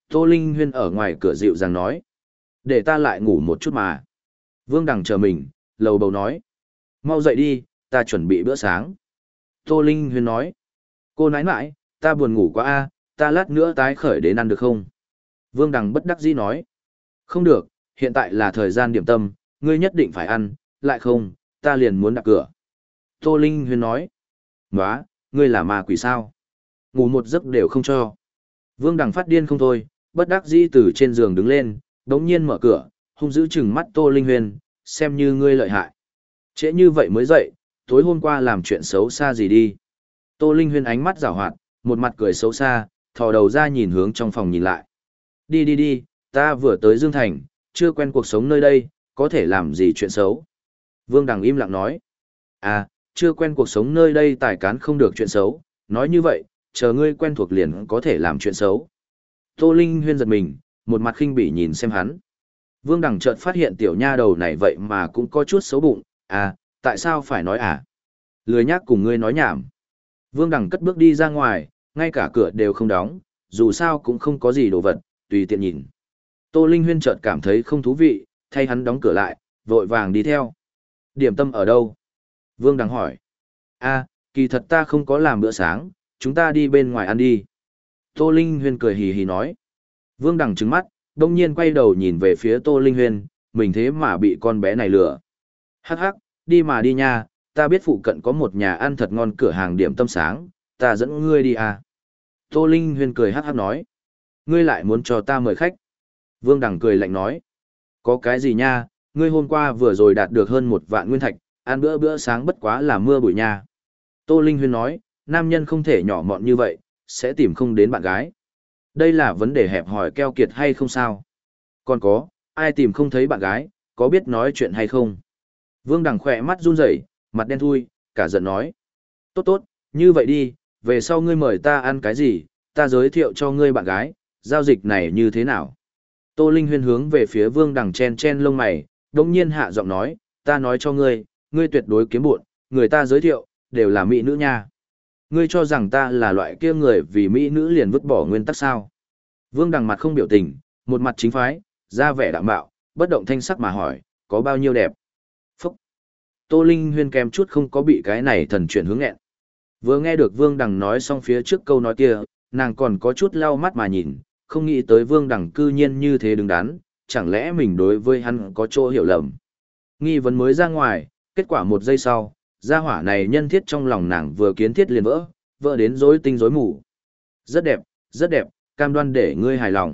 Tô Linh Huyên ở ngoài cửa dịu dàng nói. Để ta lại ngủ một chút mà. Vương Đằng chờ mình, lầu bầu nói. Mau dậy đi, ta chuẩn bị bữa sáng. Tô Linh Huyên nói. Cô nãi nãi, ta buồn ngủ quá a, ta lát nữa tái khởi đến ăn được không? Vương Đằng bất đắc dĩ nói. Không được, hiện tại là thời gian điểm tâm, ngươi nhất định phải ăn, lại không, ta liền muốn đạp cửa. Tô Linh Huyên nói. Nóa, ngươi là ma quỷ sao? Ngủ một giấc đều không cho. Vương Đằng phát điên không thôi, bất đắc dĩ từ trên giường đứng lên, đống nhiên mở cửa, hung dữ chừng mắt Tô Linh Huyên, xem như ngươi lợi hại. Trễ như vậy mới dậy, tối hôm qua làm chuyện xấu xa gì đi. Tô Linh Huyên ánh mắt giảo hoạt, một mặt cười xấu xa, thò đầu ra nhìn hướng trong phòng nhìn lại. Đi đi đi, ta vừa tới Dương Thành, chưa quen cuộc sống nơi đây, có thể làm gì chuyện xấu. Vương Đằng im lặng nói. À, chưa quen cuộc sống nơi đây tài cán không được chuyện xấu, nói như vậy, chờ ngươi quen thuộc liền có thể làm chuyện xấu. Tô Linh Huyên giật mình, một mặt khinh bỉ nhìn xem hắn. Vương Đằng chợt phát hiện tiểu nha đầu này vậy mà cũng có chút xấu bụng, à, tại sao phải nói à? Lười nhác cùng ngươi nói nhảm. Vương Đằng cất bước đi ra ngoài, ngay cả cửa đều không đóng, dù sao cũng không có gì đồ vật, tùy tiện nhìn. Tô Linh Huyên chợt cảm thấy không thú vị, thay hắn đóng cửa lại, vội vàng đi theo. Điểm tâm ở đâu? Vương Đằng hỏi. À, kỳ thật ta không có làm bữa sáng, chúng ta đi bên ngoài ăn đi. Tô Linh Huyên cười hì hì nói. Vương Đằng trừng mắt, đông nhiên quay đầu nhìn về phía Tô Linh Huyên, mình thế mà bị con bé này lừa. Hắc hắc, đi mà đi nha, ta biết phụ cận có một nhà ăn thật ngon cửa hàng điểm tâm sáng, ta dẫn ngươi đi à. Tô Linh Huyên cười hắc hắc nói. Ngươi lại muốn cho ta mời khách. Vương Đằng cười lạnh nói. Có cái gì nha, ngươi hôm qua vừa rồi đạt được hơn 1 vạn nguyên thạch, ăn bữa sáng bất quá là mưa bụi nha. Tô Linh Huyên nói, nam nhân không thể nhỏ mọn như vậy, sẽ tìm không đến bạn gái. Đây là vấn đề hẹp hòi keo kiệt hay không sao? Còn có, ai tìm không thấy bạn gái, có biết nói chuyện hay không? Vương Đằng khỏe mắt run rẩy, mặt đen thui, cả giận nói. Tốt tốt, như vậy đi, về sau ngươi mời ta ăn cái gì, ta giới thiệu cho ngươi bạn gái, giao dịch này như thế nào? Tô Linh Huyên hướng về phía Vương Đằng chen chen lông mày, đồng nhiên hạ giọng nói, ta nói cho ngươi, ngươi tuyệt đối kiếm bộn, người ta giới thiệu, đều là mỹ nữ nha. Ngươi cho rằng ta là loại kia người vì mỹ nữ liền vứt bỏ nguyên tắc sao? Vương Đằng mặt không biểu tình, một mặt chính phái, ra vẻ đạm bạo, bất động thanh sắc mà hỏi, có bao nhiêu đẹp? Phúc! Tô Linh Huyên kèm chút không có bị cái này thần chuyển hướng nghẹn. Vừa nghe được Vương Đằng nói xong phía trước câu nói kia, nàng còn có chút lau mắt mà nhìn, không nghĩ tới Vương Đằng cư nhiên như thế đứng đắn, chẳng lẽ mình đối với hắn có chỗ hiểu lầm. Nghi vấn mới ra ngoài, kết quả 1 giây sau, gia hỏa này nhân thiết trong lòng nàng vừa kiến thiết liền vỡ đến rối tinh rối mù. Rất đẹp, cam đoan để ngươi hài lòng.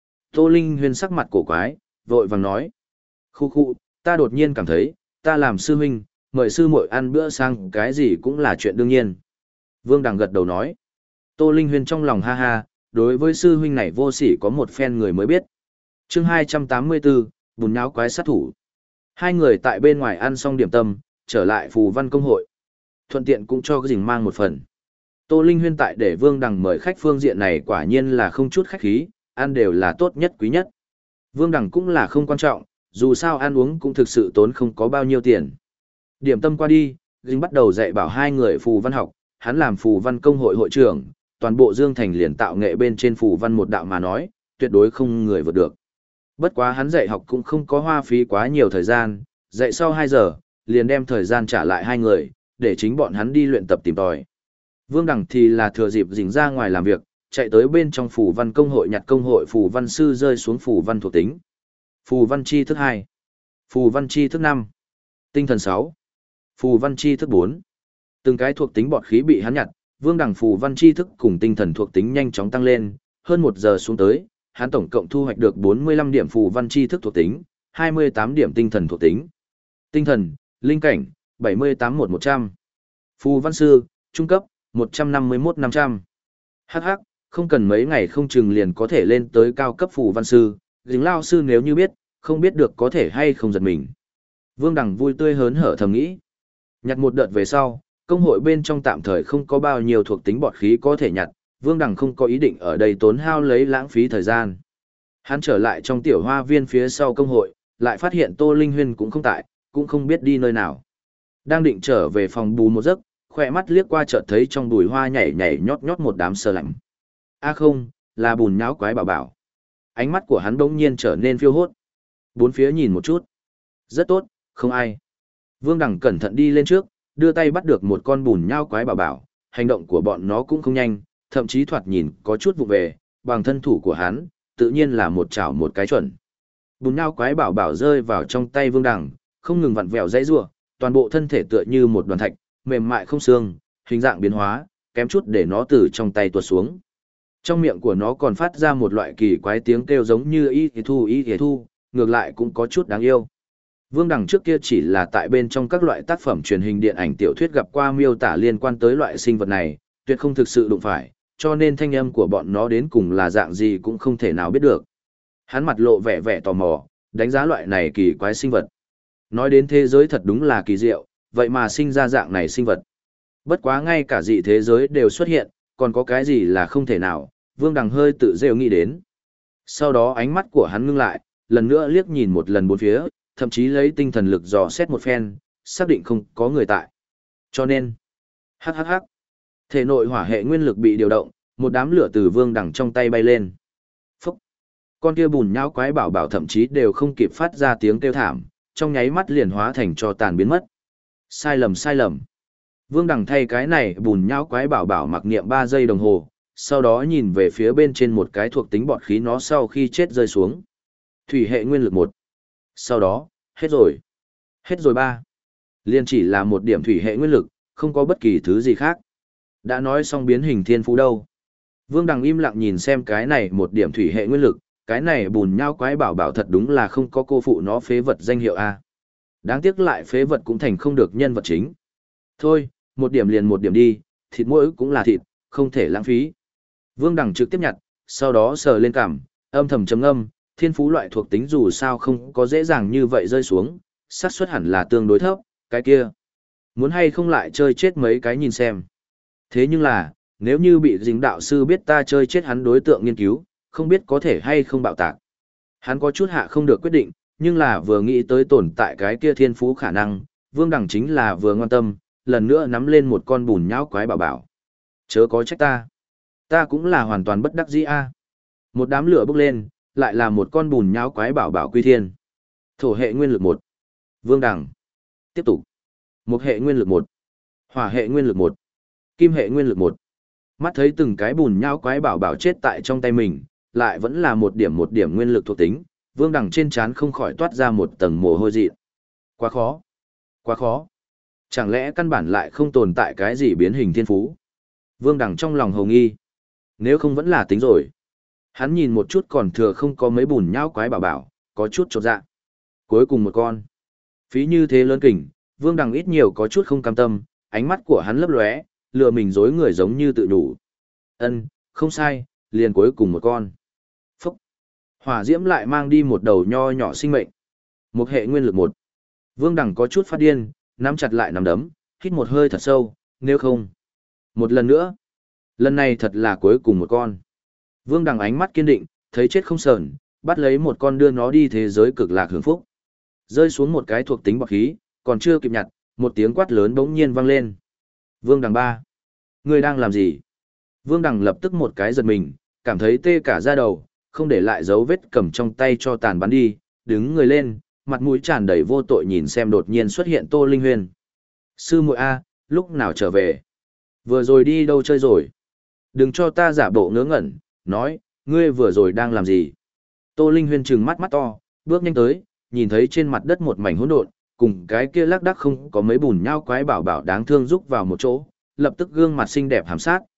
Tô Linh Huyên sắc mặt cổ quái, vội vàng nói. Khu, ta đột nhiên cảm thấy, ta làm sư huynh, mời sư muội ăn bữa sang cái gì cũng là chuyện đương nhiên. Vương Đằng gật đầu nói. Tô Linh Huyên trong lòng ha ha, đối với sư huynh này vô sỉ có một phen người mới biết. Chương 284, bùn nháo quái sát thủ. Hai người tại bên ngoài ăn xong điểm tâm, trở lại phù văn công hội. Thuận tiện cũng cho cái dình mang một phần. Tô Linh Huyên tại để Vương Đằng mời khách phương diện này quả nhiên là không chút khách khí, ăn đều là tốt nhất quý nhất. Vương Đằng cũng là không quan trọng, dù sao ăn uống cũng thực sự tốn không có bao nhiêu tiền. Điểm tâm qua đi, Dinh bắt đầu dạy bảo hai người phù văn học, hắn làm phù văn công hội hội trưởng, toàn bộ Dương Thành liền tạo nghệ bên trên phù văn một đạo mà nói, tuyệt đối không người vượt được. Bất quá hắn dạy học cũng không có hoa phí quá nhiều thời gian, dạy sau 2 giờ, liền đem thời gian trả lại hai người, để chính bọn hắn đi luyện tập tìm tòi. Vương Đằng thì là thừa dịp Dình ra ngoài làm việc, chạy tới bên trong phù văn công hội nhặt công hội phù văn sư rơi xuống phù văn thuộc tính. Phù văn chi thức 2, phù văn chi thức 5, tinh thần 6, phù văn chi thức 4. Từng cái thuộc tính bọt khí bị hắn nhặt, Vương Đằng phù văn chi thức cùng tinh thần thuộc tính nhanh chóng tăng lên, hơn 1 giờ xuống tới, hắn tổng cộng thu hoạch được 45 điểm phù văn chi thức thuộc tính, 28 điểm tinh thần thuộc tính. Tinh thần, linh cảnh, 78-100. Phù văn sư, trung cấp, 151-500. Hắc, không cần mấy ngày không chừng liền có thể lên tới cao cấp phù văn sư, dính lao sư nếu như biết, không biết được có thể hay không giật mình. Vương Đằng vui tươi hớn hở thầm nghĩ. Nhặt một đợt về sau, công hội bên trong tạm thời không có bao nhiêu thuộc tính bọt khí có thể nhặt, Vương Đằng không có ý định ở đây tốn hao lấy lãng phí thời gian. Hắn trở lại trong tiểu hoa viên phía sau công hội, lại phát hiện Tô Linh Huyên cũng không tại, cũng không biết đi nơi nào. Đang định trở về phòng bù một giấc, khỏe mắt liếc qua chợt thấy trong bùi hoa nhảy nhót một đám sơ lạnh. À không, là bùn nháo quái bảo bảo. ánh mắt của hắn bỗng nhiên trở nên phiêu hốt. Bốn phía nhìn một chút. Rất tốt, không ai. Vương Đằng cẩn thận đi lên trước, đưa tay bắt được một con bùn nhao quái bảo bảo, hành động của bọn nó cũng không nhanh, thậm chí thoạt nhìn có chút vụ về, bằng thân thủ của hắn, tự nhiên là một chảo một cái chuẩn. Bùn nhao quái bảo bảo rơi vào trong tay Vương Đằng, không ngừng vặn vẹo dãy rủa, toàn bộ thân thể tựa như một đoàn thạch, mềm mại không xương, hình dạng biến hóa, kém chút để nó từ trong tay tuột xuống. Trong miệng của nó còn phát ra một loại kỳ quái tiếng kêu giống như y thì thu, ngược lại cũng có chút đáng yêu. Vương Đằng trước kia chỉ là tại bên trong các loại tác phẩm truyền hình điện ảnh tiểu thuyết gặp qua miêu tả liên quan tới loại sinh vật này, tuyệt không thực sự đụng phải, cho nên thanh âm của bọn nó đến cùng là dạng gì cũng không thể nào biết được. Hắn mặt lộ vẻ vẻ tò mò, đánh giá loại này kỳ quái sinh vật. Nói đến thế giới thật đúng là kỳ diệu, vậy mà sinh ra dạng này sinh vật. Bất quá ngay cả dị thế giới đều xuất hiện, còn có cái gì là không thể nào, Vương Đằng hơi tự rêu nghĩ đến. Sau đó ánh mắt của hắn ngưng lại, lần nữa liếc nhìn một lần bốn phía, thậm chí lấy tinh thần lực dò xét một phen, xác định không có người tại. Cho nên, hắc, thể nội hỏa hệ nguyên lực bị điều động, một đám lửa từ Vương Đằng trong tay bay lên. Phúc! Con kia bùn nhão quái bảo bảo thậm chí đều không kịp phát ra tiếng kêu thảm, trong nháy mắt liền hóa thành tro tàn biến mất. Sai lầm. Vương Đằng thay cái này bùn nhão quái bảo bảo mặc niệm 3 giây đồng hồ, sau đó nhìn về phía bên trên một cái thuộc tính bọt khí nó sau khi chết rơi xuống. Thủy hệ nguyên lực 1. Sau đó, hết rồi. Hết rồi 3. Liên chỉ là một điểm thủy hệ nguyên lực, không có bất kỳ thứ gì khác. Đã nói xong biến hình thiên phú đâu. Vương Đằng im lặng nhìn xem cái này một điểm thủy hệ nguyên lực, cái này bùn nhão quái bảo bảo thật đúng là không có cô phụ nó phế vật danh hiệu A. Đáng tiếc lại phế vật cũng thành không được nhân vật chính. Thôi, một điểm liền một điểm đi, thịt mỗi cũng là thịt, không thể lãng phí. Vương Đằng trực tiếp nhặt, sau đó sờ lên cằm, âm thầm chấm âm, thiên phú loại thuộc tính dù sao không có dễ dàng như vậy rơi xuống, xác suất hẳn là tương đối thấp, cái kia. Muốn hay không lại chơi chết mấy cái nhìn xem. Thế nhưng là, nếu như bị dính đạo sư biết ta chơi chết hắn đối tượng nghiên cứu, không biết có thể hay không bạo tạc. Hắn có chút hạ không được quyết định, nhưng là vừa nghĩ tới tồn tại cái kia thiên phú khả năng, Vương Đằng chính là vừa ngoan tâm, lần nữa nắm lên một con bùn nhão quái bảo bảo. Chớ có trách ta. Ta cũng là hoàn toàn bất đắc dĩ a. Một đám lửa bốc lên, lại là một con bùn nhão quái bảo bảo quy thiên. Thổ hệ nguyên lực 1. Vương Đằng. Tiếp tục. Mộc hệ nguyên lực 1. Hỏa hệ nguyên lực 1. Kim hệ nguyên lực 1. Mắt thấy từng cái bùn nhão quái bảo bảo chết tại trong tay mình, lại vẫn là một điểm nguyên lực thuộc tính, Vương Đằng trên trán không khỏi toát ra một tầng mồ hôi dị. Quá khó. Quá khó. Chẳng lẽ căn bản lại không tồn tại cái gì biến hình thiên phú? Vương Đằng trong lòng hồ nghi. Nếu không vẫn là tính rồi. Hắn nhìn một chút còn thừa không có mấy bùn nhão quái bảo bảo, có chút chột dạ. Cuối cùng một con. Phí như thế lớn kỉnh, Vương Đằng ít nhiều có chút không cam tâm, ánh mắt của hắn lấp lóe, lừa mình dối người giống như tự đủ. Không sai, liền cuối cùng một con. Phúc. Hỏa diễm lại mang đi một đầu nho nhỏ sinh mệnh. Một hệ nguyên lực 1. Vương Đằng có chút phát điên, nắm chặt lại nắm đấm, hít một hơi thật sâu, nếu không. Một lần nữa. Lần này thật là cuối cùng một con. Vương Đằng ánh mắt kiên định, thấy chết không sờn, bắt lấy một con đưa nó đi thế giới cực lạc hưởng phúc. Rơi xuống một cái thuộc tính bọt khí, còn chưa kịp nhặt, một tiếng quát lớn bỗng nhiên vang lên. Vương Đằng 3. Ngươi đang làm gì? Vương Đằng lập tức một cái giật mình, cảm thấy tê cả da đầu, không để lại dấu vết cầm trong tay cho tàn bắn đi, đứng người lên, mặt mũi tràn đầy vô tội nhìn xem đột nhiên xuất hiện Tô Linh Huyên. Sư muội A, lúc nào trở về? Vừa rồi đi đâu chơi rồi? Đừng cho ta giả bộ ngớ ngẩn, nói, ngươi vừa rồi đang làm gì? Tô Linh Huyên trừng mắt mắt to, bước nhanh tới, nhìn thấy trên mặt đất một mảnh hỗn độn, cùng cái kia lác đác không có mấy bùn nhão quái bảo bảo đáng thương rúc vào một chỗ, lập tức gương mặt xinh đẹp hàm sát,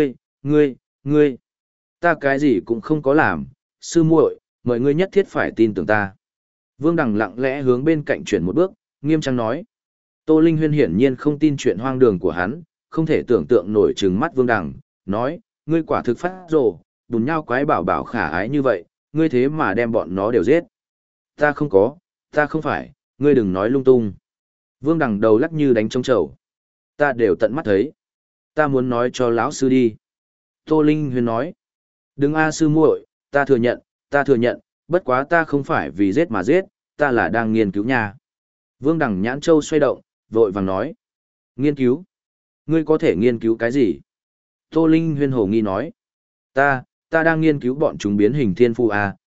ngươi, ta cái gì cũng không có làm, sư muội, mời ngươi nhất thiết phải tin tưởng ta. Vương Đằng lặng lẽ hướng bên cạnh chuyển một bước, nghiêm trang nói. Tô Linh Huyên hiển nhiên không tin chuyện hoang đường của hắn, không thể tưởng tượng nổi trừng mắt Vương Đằng, nói, ngươi quả thực phát rồ, bùn nhão quái bảo bảo khả ái như vậy, ngươi thế mà đem bọn nó đều giết. Ta không phải, ngươi đừng nói lung tung. Vương Đằng đầu lắc như đánh trống trầu. Ta đều tận mắt thấy. Ta muốn nói cho lão sư đi. Tô Linh Huyên nói. Đừng a sư muội, ta thừa nhận, bất quá ta không phải vì giết mà giết, ta là đang nghiên cứu nha. Vương Đằng nhãn châu xoay động, vội vàng nói. Nghiên cứu? Ngươi có thể nghiên cứu cái gì? Tô Linh Huyên hồ nghi nói. Ta đang nghiên cứu bọn chúng biến hình thiên phú a,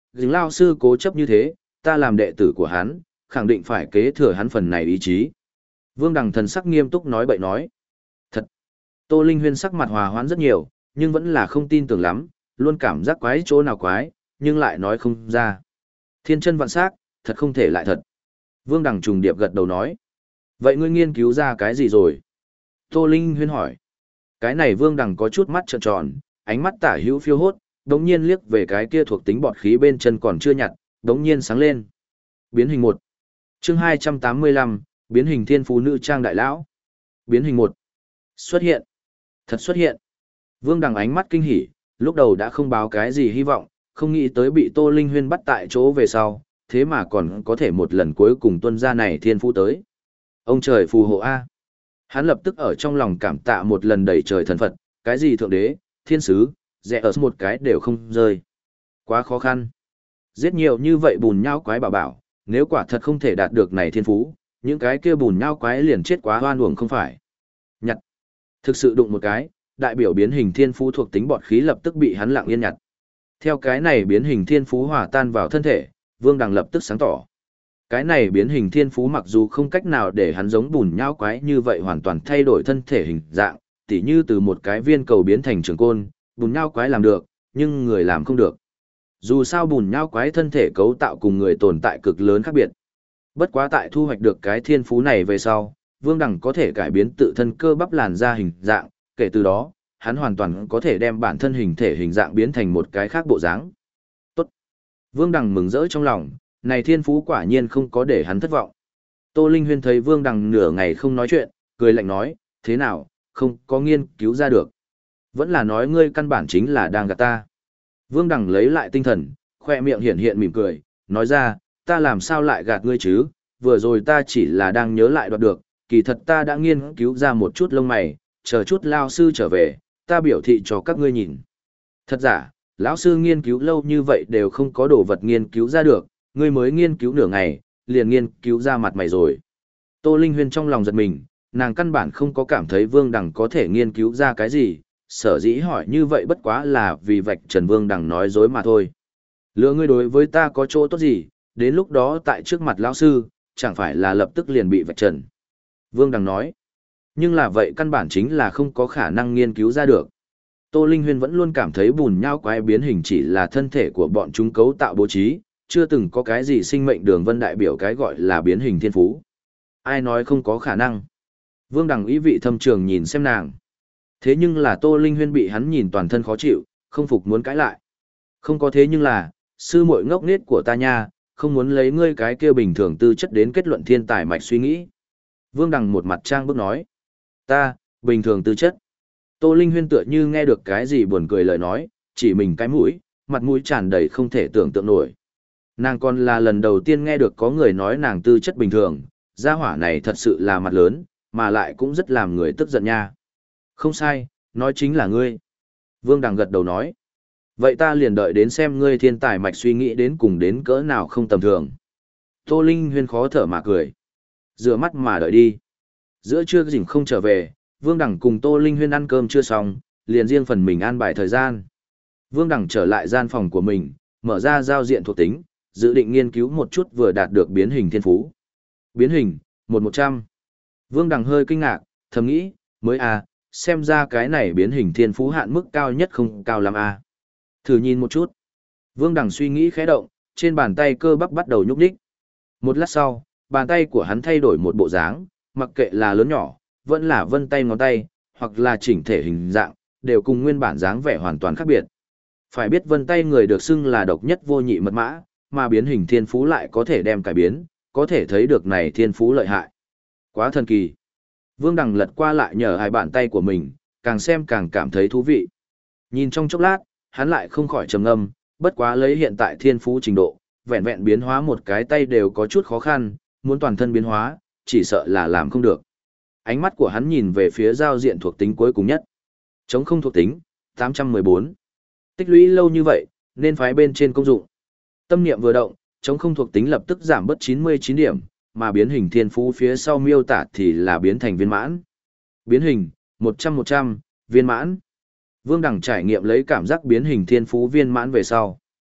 dính lao sư cố chấp như thế, ta làm đệ tử của hắn, khẳng định phải kế thừa hắn phần này ý chí. Vương Đằng thần sắc nghiêm túc nói bậy nói. Thật! Tô Linh Huyên sắc mặt hòa hoãn rất nhiều, nhưng vẫn là không tin tưởng lắm, luôn cảm giác quái chỗ nào quái, nhưng lại nói không ra. Thiên chân vạn sắc, thật không thể lại thật. Vương Đằng trùng điệp gật đầu nói. Vậy ngươi nghiên cứu ra cái gì rồi? Tô Linh Huyên hỏi. Cái này Vương Đằng có chút mắt trợn tròn, ánh mắt tả hữu phiêu hốt, đống nhiên liếc về cái kia thuộc tính bọt khí bên chân còn chưa nhặt, đống nhiên sáng lên. Biến hình 1. Chương 285, biến hình thiên phú nữ trang đại lão. Biến hình 1. Xuất hiện. Thật xuất hiện. Vương Đằng ánh mắt kinh hỉ, lúc đầu đã không báo cái gì hy vọng, không nghĩ tới bị Tô Linh Huyên bắt tại chỗ về sau, thế mà còn có thể một lần cuối cùng tuân ra này thiên phú tới. Ông trời phù hộ A. Hắn lập tức ở trong lòng cảm tạ một lần đầy trời thần Phật, cái gì thượng đế, thiên sứ, rẽ ở một cái đều không rơi. Quá khó khăn. Giết nhiều như vậy bùn nhão quái bảo, nếu quả thật không thể đạt được này thiên phú, những cái kia bùn nhão quái liền chết quá hoan uổng không phải. Nhặt. Thực sự đụng một cái, đại biểu biến hình thiên phú thuộc tính bọt khí lập tức bị hắn lặng yên nhặt. Theo cái này biến hình thiên phú hòa tan vào thân thể, Vương Đằng lập tức sáng tỏ. Cái này biến hình thiên phú mặc dù không cách nào để hắn giống bùn nhão quái như vậy hoàn toàn thay đổi thân thể hình dạng, tỉ như từ một cái viên cầu biến thành trường côn, bùn nhão quái làm được, nhưng người làm không được. Dù sao bùn nhão quái thân thể cấu tạo cùng người tồn tại cực lớn khác biệt. Bất quá tại thu hoạch được cái thiên phú này về sau, Vương Đằng có thể cải biến tự thân cơ bắp làn da hình dạng, kể từ đó, hắn hoàn toàn có thể đem bản thân hình thể hình dạng biến thành một cái khác bộ dáng. Tốt. Vương Đằng mừng rỡ trong lòng, này thiên phú quả nhiên không có để hắn thất vọng. Tô Linh Huyên thấy Vương Đằng nửa ngày không nói chuyện, cười lạnh nói, thế nào, không có nghiên cứu ra được. Vẫn là nói ngươi căn bản chính là đang gạt ta. Vương Đằng lấy lại tinh thần, khoe miệng hiện hiện mỉm cười, nói ra, ta làm sao lại gạt ngươi chứ, vừa rồi ta chỉ là đang nhớ lại đoạt được, kỳ thật ta đã nghiên cứu ra một chút lông mày, chờ chút lao sư trở về, ta biểu thị cho các ngươi nhìn. Thật giả, lão sư nghiên cứu lâu như vậy đều không có đồ vật nghiên cứu ra được, ngươi mới nghiên cứu nửa ngày, liền nghiên cứu ra mặt mày rồi. Tô Linh Huyên trong lòng giật mình, nàng căn bản không có cảm thấy Vương Đằng có thể nghiên cứu ra cái gì, sở dĩ hỏi như vậy bất quá là vì vạch trần Vương Đằng nói dối mà thôi. Lựa ngươi đối với ta có chỗ tốt gì, đến lúc đó tại trước mặt lão sư, chẳng phải là lập tức liền bị vạch trần. Vương Đằng nói, nhưng là vậy căn bản chính là không có khả năng nghiên cứu ra được. Tô Linh Huyên vẫn luôn cảm thấy bùn nhão quái biến hình chỉ là thân thể của bọn chúng cấu tạo bố trí, chưa từng có cái gì sinh mệnh đường vân đại biểu cái gọi là biến hình thiên phú. Ai nói không có khả năng. Vương Đằng ý vị thâm trường nhìn xem nàng. Thế nhưng là Tô Linh Huyên bị hắn nhìn toàn thân khó chịu, không phục muốn cãi lại. Không có thế nhưng là, sư muội ngốc nghếch của ta nha, không muốn lấy ngươi cái kia bình thường tư chất đến kết luận thiên tài mạch suy nghĩ. Vương Đằng một mặt trang bước nói. Ta, bình thường tư chất. Tô Linh Huyên tựa như nghe được cái gì buồn cười lời nói, chỉ mình cái mũi, mặt mũi tràn đầy không thể tưởng tượng nổi. Nàng còn là lần đầu tiên nghe được có người nói nàng tư chất bình thường, gia hỏa này thật sự là mặt lớn, mà lại cũng rất làm người tức giận nha. Không sai, nói chính là ngươi. Vương Đằng gật đầu nói. Vậy ta liền đợi đến xem ngươi thiên tài mạch suy nghĩ đến cùng đến cỡ nào không tầm thường. Tô Linh Huyên khó thở mà cười. Rửa mắt mà đợi đi. Giữa trưa rảnh không trở về, Vương Đằng cùng Tô Linh Huyên ăn cơm chưa xong, liền riêng phần mình an bài thời gian. Vương Đằng trở lại gian phòng của mình, mở ra giao diện thuộc tính, dự định nghiên cứu một chút vừa đạt được biến hình thiên phú. Biến hình, 1/100. Vương Đằng hơi kinh ngạc, thầm nghĩ, mới à, xem ra cái này biến hình thiên phú hạn mức cao nhất không cao lắm à. Thử nhìn một chút. Vương Đằng suy nghĩ khẽ động, trên bàn tay cơ bắp bắt đầu nhúc nhích. Một lát sau, bàn tay của hắn thay đổi một bộ dáng, mặc kệ là lớn nhỏ, vẫn là vân tay ngón tay, hoặc là chỉnh thể hình dạng, đều cùng nguyên bản dáng vẻ hoàn toàn khác biệt. Phải biết vân tay người được xưng là độc nhất vô nhị mật mã, mà biến hình thiên phú lại có thể đem cải biến, có thể thấy được này thiên phú lợi hại. Quá thần kỳ. Vương Đằng lật qua lại nhờ hai bàn tay của mình, càng xem càng cảm thấy thú vị. Nhìn trong chốc lát, hắn lại không khỏi trầm ngâm, bất quá lấy hiện tại thiên phú trình độ, vẹn vẹn biến hóa một cái tay đều có chút khó khăn, muốn toàn thân biến hóa, chỉ sợ là làm không được. Ánh mắt của hắn nhìn về phía giao diện thuộc tính cuối cùng nhất. Chống không thuộc tính, 814. Tích lũy lâu như vậy, nên phái bên trên công dụng. Tâm niệm vừa động, chống không thuộc tính lập tức giảm bớt 99 điểm, mà biến hình thiên phú phía sau miêu tả thì là biến thành viên mãn. Biến hình, 100-100, viên mãn. Vương Đằng trải nghiệm lấy cảm giác biến hình thiên phú viên mãn về sau.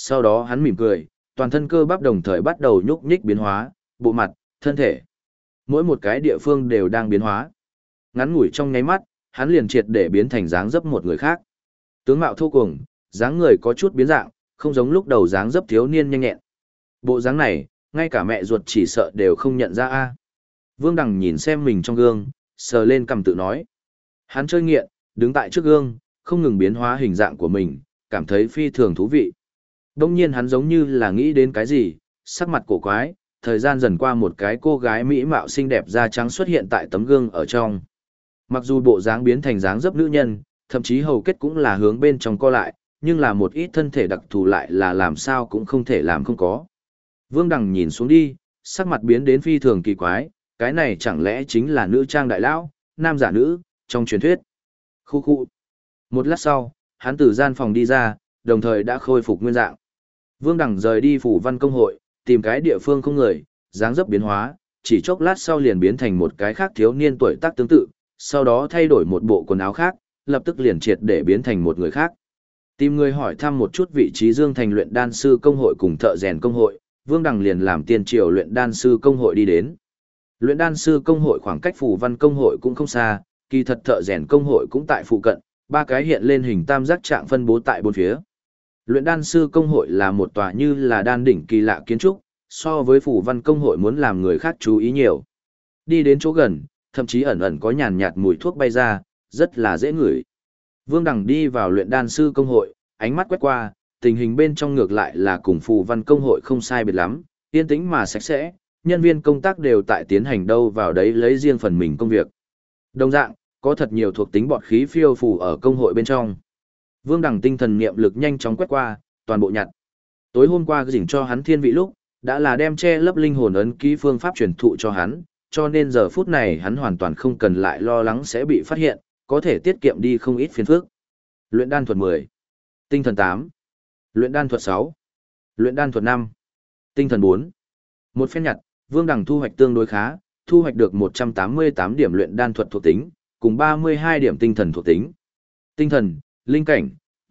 Sau đó hắn mỉm cười, toàn thân cơ bắp đồng thời bắt đầu nhúc nhích biến hóa, bộ mặt, thân thể. Mỗi một cái địa phương đều đang biến hóa. Ngắn ngủi trong nháy mắt, hắn liền triệt để biến thành dáng dấp một người khác. Tướng mạo thô cuồng, dáng người có chút biến dạng, không giống lúc đầu dáng dấp thiếu niên nhanh nhẹn. Bộ dáng này, ngay cả mẹ ruột chỉ sợ đều không nhận ra a. Vương Đằng nhìn xem mình trong gương, sờ lên cằm tự nói. Hắn chơi nghiện, đứng tại trước gương, không ngừng biến hóa hình dạng của mình, cảm thấy phi thường thú vị. Đông nhiên hắn giống như là nghĩ đến cái gì, sắc mặt cổ quái, thời gian dần qua một cái cô gái mỹ mạo xinh đẹp da trắng xuất hiện tại tấm gương ở trong. Mặc dù bộ dáng biến thành dáng dấp nữ nhân, thậm chí hầu kết cũng là hướng bên trong co lại, nhưng là một ít thân thể đặc thù lại là làm sao cũng không thể làm không có. Vương Đằng nhìn xuống đi, sắc mặt biến đến phi thường kỳ quái, cái này chẳng lẽ chính là nữ trang đại lão, nam giả nữ, trong truyền thuyết. Khu khu. Một lát sau, hắn từ gian phòng đi ra, đồng thời đã khôi phục nguyên dạng. Vương Đằng rời đi phủ văn công hội, tìm cái địa phương không người, dáng dấp biến hóa, chỉ chốc lát sau liền biến thành một cái khác thiếu niên tuổi tác tương tự, sau đó thay đổi một bộ quần áo khác, lập tức liền triệt để biến thành một người khác. Tìm người hỏi thăm một chút vị trí Dương Thành luyện đan sư công hội cùng thợ rèn công hội, Vương Đằng liền làm tiên triều luyện đan sư công hội đi đến. Luyện đan sư công hội khoảng cách phủ văn công hội cũng không xa, kỳ thật thợ rèn công hội cũng tại phụ cận, ba cái hiện lên hình tam giác trạng phân bố tại bốn phía. Luyện đan sư công hội là một tòa như là đan đỉnh kỳ lạ kiến trúc, so với phủ văn công hội muốn làm người khác chú ý nhiều. Đi đến chỗ gần, thậm chí ẩn ẩn có nhàn nhạt mùi thuốc bay ra, rất là dễ ngửi. Vương Đằng đi vào luyện đan sư công hội, ánh mắt quét qua, tình hình bên trong ngược lại là cùng phù văn công hội không sai biệt lắm, yên tĩnh mà sạch sẽ, nhân viên công tác đều tại tiến hành đâu vào đấy lấy riêng phần mình công việc. Đồng dạng, có thật nhiều thuộc tính bọt khí phiêu phù ở công hội bên trong. Vương Đằng tinh thần niệm lực nhanh chóng quét qua, toàn bộ nhặt. Tối hôm qua dỉnh cho hắn thiên vị lúc, đã là đem che lấp linh hồn ấn ký phương pháp truyền thụ cho hắn, cho nên giờ phút này hắn hoàn toàn không cần lại lo lắng sẽ bị phát hiện, có thể tiết kiệm đi không ít phiền phức. Luyện đan thuật 10, tinh thần 8, luyện đan thuật 6, luyện đan thuật 5, tinh thần 4. Một phen nhặt, Vương Đằng thu hoạch tương đối khá, thu hoạch được 188 điểm luyện đan thuật thuộc tính, cùng 32 điểm tinh thần thuộc tính. Tinh thần, linh cảnh,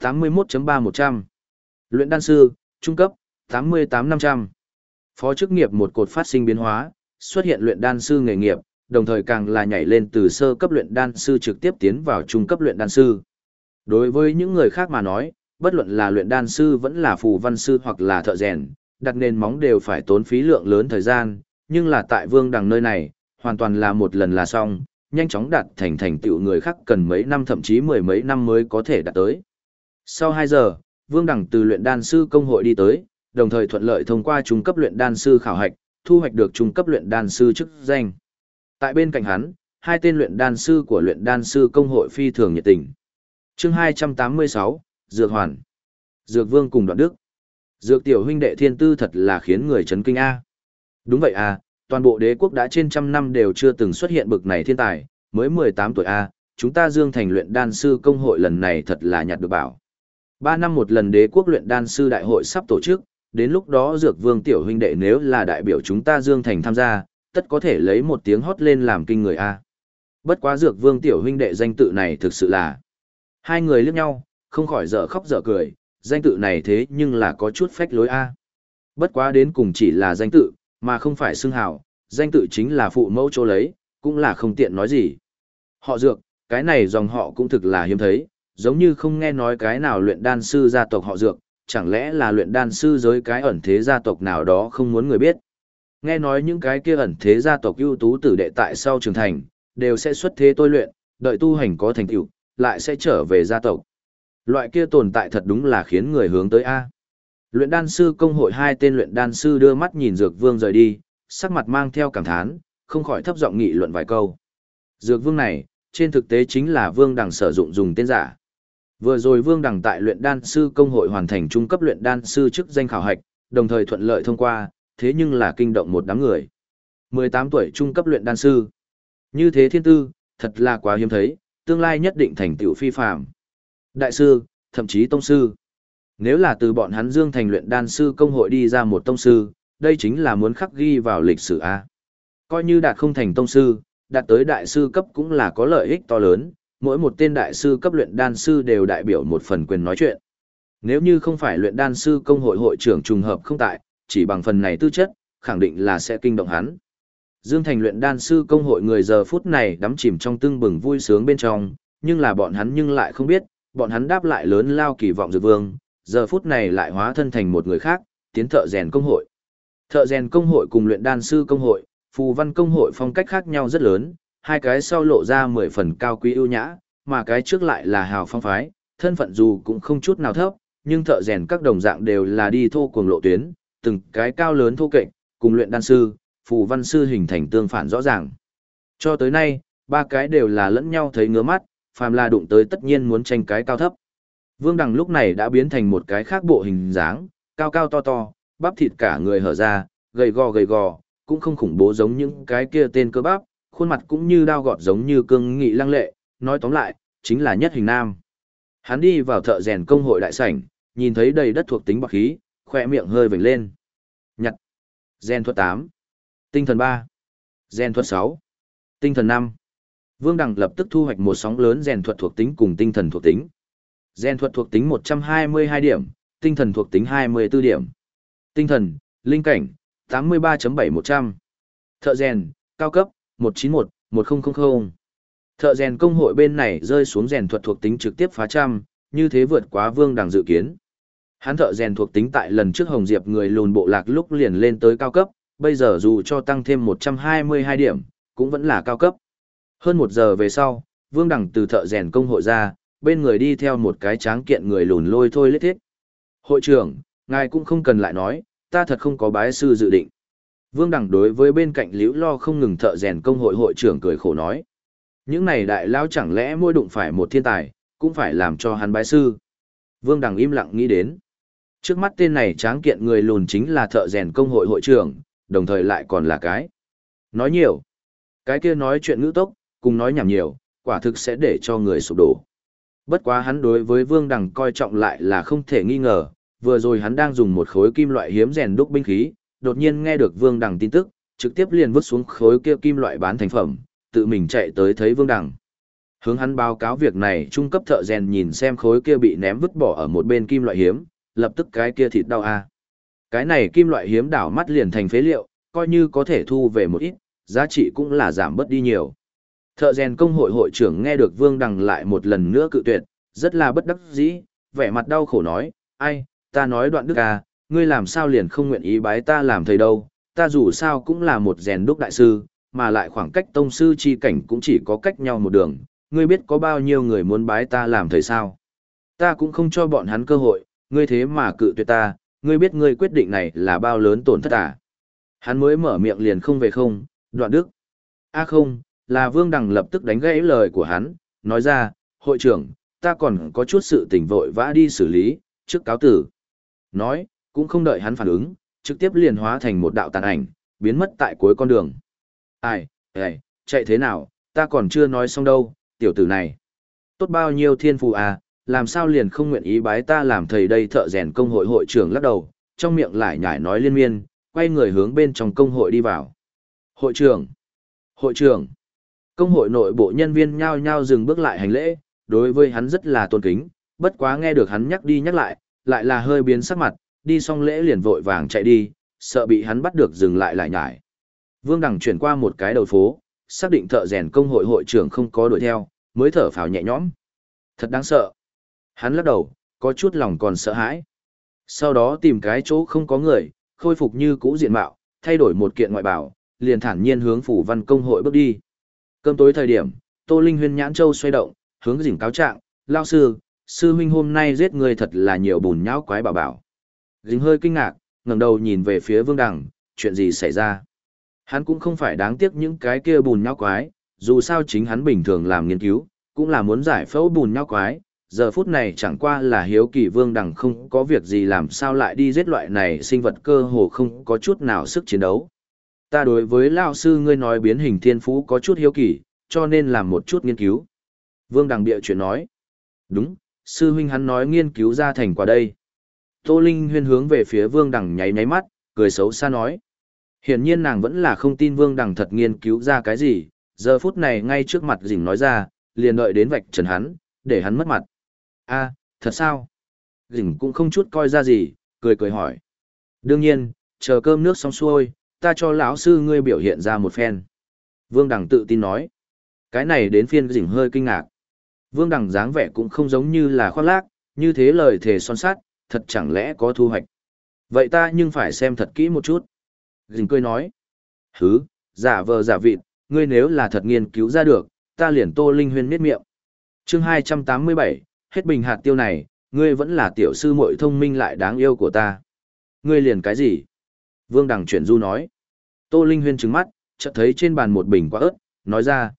81.3-100. Luyện đan sư, trung cấp, 88-500. Phó chức nghiệp một cột phát sinh biến hóa, xuất hiện luyện đan sư nghề nghiệp, đồng thời càng là nhảy lên từ sơ cấp luyện đan sư trực tiếp tiến vào trung cấp luyện đan sư. Đối với những người khác mà nói, bất luận là luyện đan sư vẫn là phù văn sư hoặc là thợ rèn, đặt nền móng đều phải tốn phí lượng lớn thời gian, nhưng là tại Vương Đằng nơi này, hoàn toàn là một lần là xong, nhanh chóng đạt thành tựu người khác cần mấy năm thậm chí mười mấy năm mới có thể đạt tới. Sau 2 giờ, Vương Đằng từ luyện đan sư công hội đi tới, đồng thời thuận lợi thông qua trung cấp luyện đan sư khảo hạch, thu hoạch được trung cấp luyện đan sư chức danh. Tại bên cạnh hắn, hai tên luyện đan sư của luyện đan sư công hội phi thường nhiệt tình. Chương 286, Dược Hoàn. Dược Vương cùng Đoạn Đức. Dược tiểu huynh đệ thiên tư thật là khiến người chấn kinh a. Đúng vậy a, toàn bộ đế quốc đã trên trăm năm đều chưa từng xuất hiện bực này thiên tài, mới 18 tuổi a, chúng ta Dương Thành luyện đan sư công hội lần này thật là nhặt được bảo. 3 năm một lần đế quốc luyện đan sư đại hội sắp tổ chức, đến lúc đó Dược Vương tiểu huynh đệ nếu là đại biểu chúng ta Dương Thành tham gia, tất có thể lấy một tiếng hót lên làm kinh người a. Bất quá Dược Vương tiểu huynh đệ danh tự này thực sự là. Hai người liếc nhau, không khỏi dở khóc dở cười, danh tự này thế nhưng là có chút phách lối a. Bất quá đến cùng chỉ là danh tự, mà không phải xưng hào, danh tự chính là phụ mẫu chỗ lấy, cũng là không tiện nói gì. Họ Dược, cái này dòng họ cũng thực là hiếm thấy, giống như không nghe nói cái nào luyện đan sư gia tộc họ Dược, chẳng lẽ là luyện đan sư giới cái ẩn thế gia tộc nào đó không muốn người biết. Nghe nói những cái kia ẩn thế gia tộc ưu tú tử đệ tại sau trưởng thành, đều sẽ xuất thế tôi luyện, đợi tu hành có thành tựu, lại sẽ trở về gia tộc. Loại kia tồn tại thật đúng là khiến người hướng tới A. Luyện đan sư công hội hai tên luyện đan sư đưa mắt nhìn Dược Vương rời đi, sắc mặt mang theo cảm thán, không khỏi thấp giọng nghị luận vài câu. Dược Vương này, trên thực tế chính là Vương Đằng sử dụng dùng tên giả. Vừa rồi Vương Đằng tại luyện đan sư công hội hoàn thành trung cấp luyện đan sư chức danh khảo hạch, đồng thời thuận lợi thông qua, thế nhưng là kinh động một đám người. 18 tuổi trung cấp luyện đan sư. Như thế thiên tư, thật là quá hiếm thấy, tương lai nhất định thành tựu phi phàm. Đại sư, thậm chí tông sư. Nếu là từ bọn hắn Dương Thành luyện đan sư công hội đi ra một tông sư, đây chính là muốn khắc ghi vào lịch sử A. Coi như đạt không thành tông sư, đạt tới đại sư cấp cũng là có lợi ích to lớn, mỗi một tên đại sư cấp luyện đan sư đều đại biểu một phần quyền nói chuyện. Nếu như không phải luyện đan sư công hội hội trưởng trùng hợp không tại, chỉ bằng phần này tư chất, khẳng định là sẽ kinh động hắn. Dương Thành luyện đan sư công hội người giờ phút này đắm chìm trong tưng bừng vui sướng bên trong, nhưng là bọn hắn nhưng lại không biết, bọn hắn đáp lại lớn lao kỳ vọng Dược Vương, giờ phút này lại hóa thân thành một người khác, tiến thợ rèn công hội. Thợ rèn công hội cùng luyện đan sư công hội, phù văn công hội phong cách khác nhau rất lớn, hai cái sau lộ ra 10 phần cao quý ưu nhã, mà cái trước lại là hào phong phái, thân phận dù cũng không chút nào thấp, nhưng thợ rèn các đồng dạng đều là đi thô cuồng lộ tuyến, từng cái cao lớn thô kệch, cùng luyện đan sư, phù văn sư hình thành tương phản rõ ràng. Cho tới nay, ba cái đều là lẫn nhau thấy ngứa mắt, phàm là đụng tới tất nhiên muốn tranh cái cao thấp. Vương Đằng lúc này đã biến thành một cái khác bộ hình dáng, cao cao to to, bắp thịt cả người hở ra, gầy gò, cũng không khủng bố giống những cái kia tên cơ bắp, khuôn mặt cũng như đao gọt giống như cương nghị lăng lệ, nói tóm lại, chính là nhất hình nam. Hắn đi vào thợ rèn công hội đại sảnh, nhìn thấy đầy đất thuộc tính bạc khí, khỏe miệng hơi vểnh lên. Nhặt. Gen thuật 8. Tinh thần 3. Gen thuật 6. Tinh thần 5. Vương Đằng lập tức thu hoạch một sóng lớn rèn thuật thuộc tính cùng tinh thần thuộc tính. Rèn thuật thuộc tính 122 điểm, tinh thần thuộc tính 24 điểm. Tinh thần, linh cảnh, 83.7-100. Thợ rèn, cao cấp, 191-1000. Thợ rèn công hội bên này rơi xuống rèn thuật thuộc tính trực tiếp phá trăm, như thế vượt quá Vương Đằng dự kiến. Hắn thợ rèn thuộc tính tại lần trước Hồng Diệp người lùn bộ lạc lúc liền lên tới cao cấp, bây giờ dù cho tăng thêm 122 điểm, cũng vẫn là cao cấp. Hơn một giờ về sau, Vương Đằng từ thợ rèn công hội ra, bên người đi theo một cái tráng kiện người lùn lôi thôi lết thiết. Hội trưởng, ngài cũng không cần lại nói, ta thật không có bái sư dự định. Vương Đằng đối với bên cạnh liễu lo không ngừng thợ rèn công hội hội trưởng cười khổ nói. Những này đại lao chẳng lẽ mỗi đụng phải một thiên tài, cũng phải làm cho hắn bái sư. Vương Đằng im lặng nghĩ đến. Trước mắt tên này tráng kiện người lùn chính là thợ rèn công hội hội trưởng, đồng thời lại còn là cái. Nói nhiều. Cái kia nói chuyện ngữ tốc, cùng nói nhảm nhiều, quả thực sẽ để cho người sụp đổ. Bất quá hắn đối với Vương Đằng coi trọng lại là không thể nghi ngờ, vừa rồi hắn đang dùng một khối kim loại hiếm rèn đúc binh khí, đột nhiên nghe được Vương Đằng tin tức, trực tiếp liền vứt xuống khối kia kim loại bán thành phẩm, tự mình chạy tới thấy Vương Đằng. Hướng hắn báo cáo việc này, trung cấp thợ rèn nhìn xem khối kia bị ném vứt bỏ ở một bên kim loại hiếm, lập tức cái kia thịt đau a. Cái này kim loại hiếm đảo mắt liền thành phế liệu, coi như có thể thu về một ít, giá trị cũng là giảm bớt đi nhiều. Thợ rèn công hội hội trưởng nghe được Vương Đằng lại một lần nữa cự tuyệt, rất là bất đắc dĩ, vẻ mặt đau khổ nói, ai, ta nói Đoạn Đức à, ngươi làm sao liền không nguyện ý bái ta làm thầy đâu, ta dù sao cũng là một rèn đúc đại sư, mà lại khoảng cách tông sư chi cảnh cũng chỉ có cách nhau một đường, ngươi biết có bao nhiêu người muốn bái ta làm thầy sao. Ta cũng không cho bọn hắn cơ hội, ngươi thế mà cự tuyệt ta, ngươi biết ngươi quyết định này là bao lớn tổn thất à. Hắn mới mở miệng liền không về không, Đoạn Đức. À không, là Vương Đằng lập tức đánh gãy lời của hắn, nói ra, hội trưởng, ta còn có chút sự tình vội vã đi xử lý, trước cáo tử. Nói, cũng không đợi hắn phản ứng, trực tiếp liền hóa thành một đạo tàn ảnh, biến mất tại cuối con đường. Ai, chạy thế nào, ta còn chưa nói xong đâu, tiểu tử này. Tốt bao nhiêu thiên phù à, làm sao liền không nguyện ý bái ta làm thầy đây. Thợ rèn công hội hội trưởng lắc đầu, trong miệng lại nhải nói liên miên, quay người hướng bên trong công hội đi vào. Hội trưởng, công hội nội bộ nhân viên nhao nhao dừng bước lại hành lễ, đối với hắn rất là tôn kính, bất quá nghe được hắn nhắc đi nhắc lại là hơi biến sắc mặt, đi xong lễ liền vội vàng chạy đi, sợ bị hắn bắt được dừng lại nhải. Vương Đằng chuyển qua một cái đầu phố, xác định thợ rèn công hội hội trưởng không có đuổi theo, mới thở phào nhẹ nhõm. Thật đáng sợ. Hắn lắc đầu, có chút lòng còn sợ hãi. Sau đó tìm cái chỗ không có người, khôi phục như cũ diện mạo, thay đổi một kiện ngoại bào, liền thản nhiên hướng phủ văn công hội bước đi. Cơm tối thời điểm, Tô Linh Huyên nhãn châu xoay động, hướng Dĩnh cáo trạng, lao sư huynh hôm nay giết người thật là nhiều bùn nhão quái bảo bảo. Dĩnh hơi kinh ngạc, ngẩng đầu nhìn về phía Vương Đằng, chuyện gì xảy ra? Hắn cũng không phải đáng tiếc những cái kia bùn nhão quái, dù sao chính hắn bình thường làm nghiên cứu, cũng là muốn giải phẫu bùn nhão quái, giờ phút này chẳng qua là hiếu kỳ Vương Đằng không có việc gì làm sao lại đi giết loại này sinh vật cơ hồ không có chút nào sức chiến đấu. Ta đối với lão sư ngươi nói biến hình thiên phú có chút hiếu kỳ, cho nên làm một chút nghiên cứu. Vương Đằng bịa chuyện nói. Đúng, sư huynh hắn nói nghiên cứu ra thành quả đây. Tô Linh Huyên hướng về phía Vương Đằng nháy nháy mắt, cười xấu xa nói. Hiển nhiên nàng vẫn là không tin Vương Đằng thật nghiên cứu ra cái gì, giờ phút này ngay trước mặt Dĩnh nói ra, liền đợi đến vạch trần hắn, để hắn mất mặt. A, thật sao? Dình cũng không chút coi ra gì, cười cười hỏi. Đương nhiên, chờ cơm nước xong xuôi, ta cho lão sư ngươi biểu hiện ra một phen. Vương Đằng tự tin nói. Cái này đến phiên Dình hơi kinh ngạc. Vương Đằng dáng vẻ cũng không giống như là khoác lác, như thế lời thề son sắt, thật chẳng lẽ có thu hoạch. Vậy ta nhưng phải xem thật kỹ một chút. Dình cười nói. Hứ, giả vờ giả vịt, ngươi nếu là thật nghiên cứu ra được, ta liền Tô Linh Huyên miết miệng. Chương 287, hết bình hạt tiêu này, ngươi vẫn là tiểu sư muội thông minh lại đáng yêu của ta. Ngươi liền cái gì? Vương Đằng chuyển du nói. Tô Linh Huyên trừng mắt, chợt thấy trên bàn một bình quả ớt, nói ra,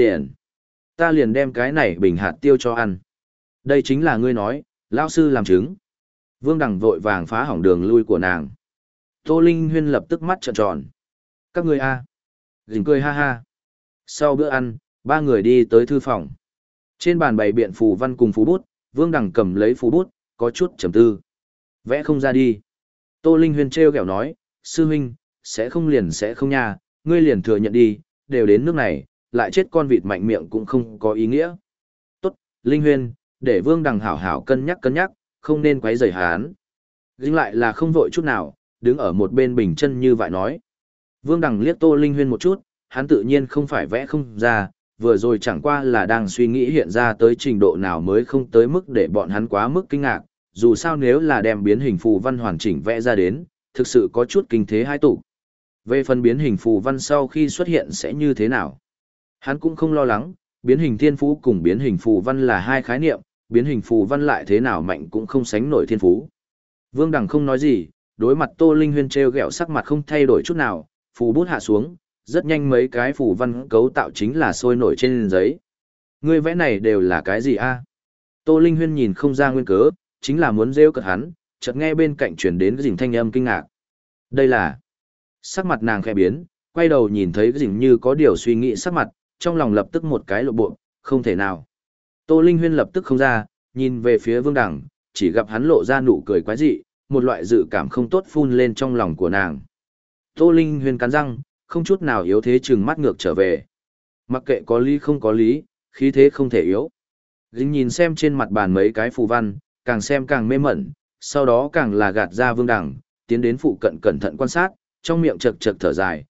ta liền đem cái này bình hạt tiêu cho ăn. Đây chính là ngươi nói, lão sư làm chứng. Vương Đằng vội vàng phá hỏng đường lui của nàng. Tô Linh Huyên lập tức mắt trợn tròn. Các ngươi a? Dình cười ha ha. Sau bữa ăn, ba người đi tới thư phòng. Trên bàn bày biện phù văn cùng phù bút, Vương Đằng cầm lấy phù bút, có chút trầm tư. Vẽ không ra đi. Tô Linh Huyên trêu ghẹo nói, sư huynh, sẽ không liền sẽ không nha, ngươi liền thừa nhận đi, đều đến nước này, lại chết con vịt mạnh miệng cũng không có ý nghĩa. Tốt, Linh Huyên, để Vương Đằng hảo hảo cân nhắc, không nên quấy rầy hắn. Dính lại là không vội chút nào, đứng ở một bên bình chân như vậy nói. Vương Đằng liếc Tô Linh Huyên một chút, hắn tự nhiên không phải vẽ không ra, vừa rồi chẳng qua là đang suy nghĩ hiện ra tới trình độ nào mới không tới mức để bọn hắn quá mức kinh ngạc, dù sao nếu là đem biến hình phù văn hoàn chỉnh vẽ ra đến, thực sự có chút kinh thế hai tụ. Về phần biến hình phù văn sau khi xuất hiện sẽ như thế nào? Hắn cũng không lo lắng, biến hình thiên phú cùng biến hình phù văn là hai khái niệm, biến hình phù văn lại thế nào mạnh cũng không sánh nổi thiên phú. Vương Đằng không nói gì, đối mặt Tô Linh Huyên trêu ghẹo sắc mặt không thay đổi chút nào, phù bút hạ xuống, rất nhanh mấy cái phù văn cấu tạo chính là sôi nổi trên giấy. Ngươi vẽ này đều là cái gì a? Tô Linh Huyên nhìn không ra nguyên cớ, chính là muốn rêu cợt hắn, chợt nghe bên cạnh truyền đến cái dình thanh âm kinh ngạc. Đây là... Sắc mặt nàng khẽ biến, quay đầu nhìn thấy cái dình như có điều suy nghĩ sắc mặt, trong lòng lập tức một cái lộ bộ, không thể nào. Tô Linh Huyên lập tức không ra, nhìn về phía Vương Đằng, chỉ gặp hắn lộ ra nụ cười quái dị, một loại dự cảm không tốt phun lên trong lòng của nàng. Tô Linh Huyên cắn răng, không chút nào yếu thế chừng mắt ngược trở về. Mặc kệ có lý không có lý, khí thế không thể yếu. Dính nhìn xem trên mặt bàn mấy cái phù văn, càng xem càng mê mẩn, sau đó càng là gạt ra Vương Đằng, tiến đến phụ cận cẩn thận quan sát, trong miệng chật chật thở dài,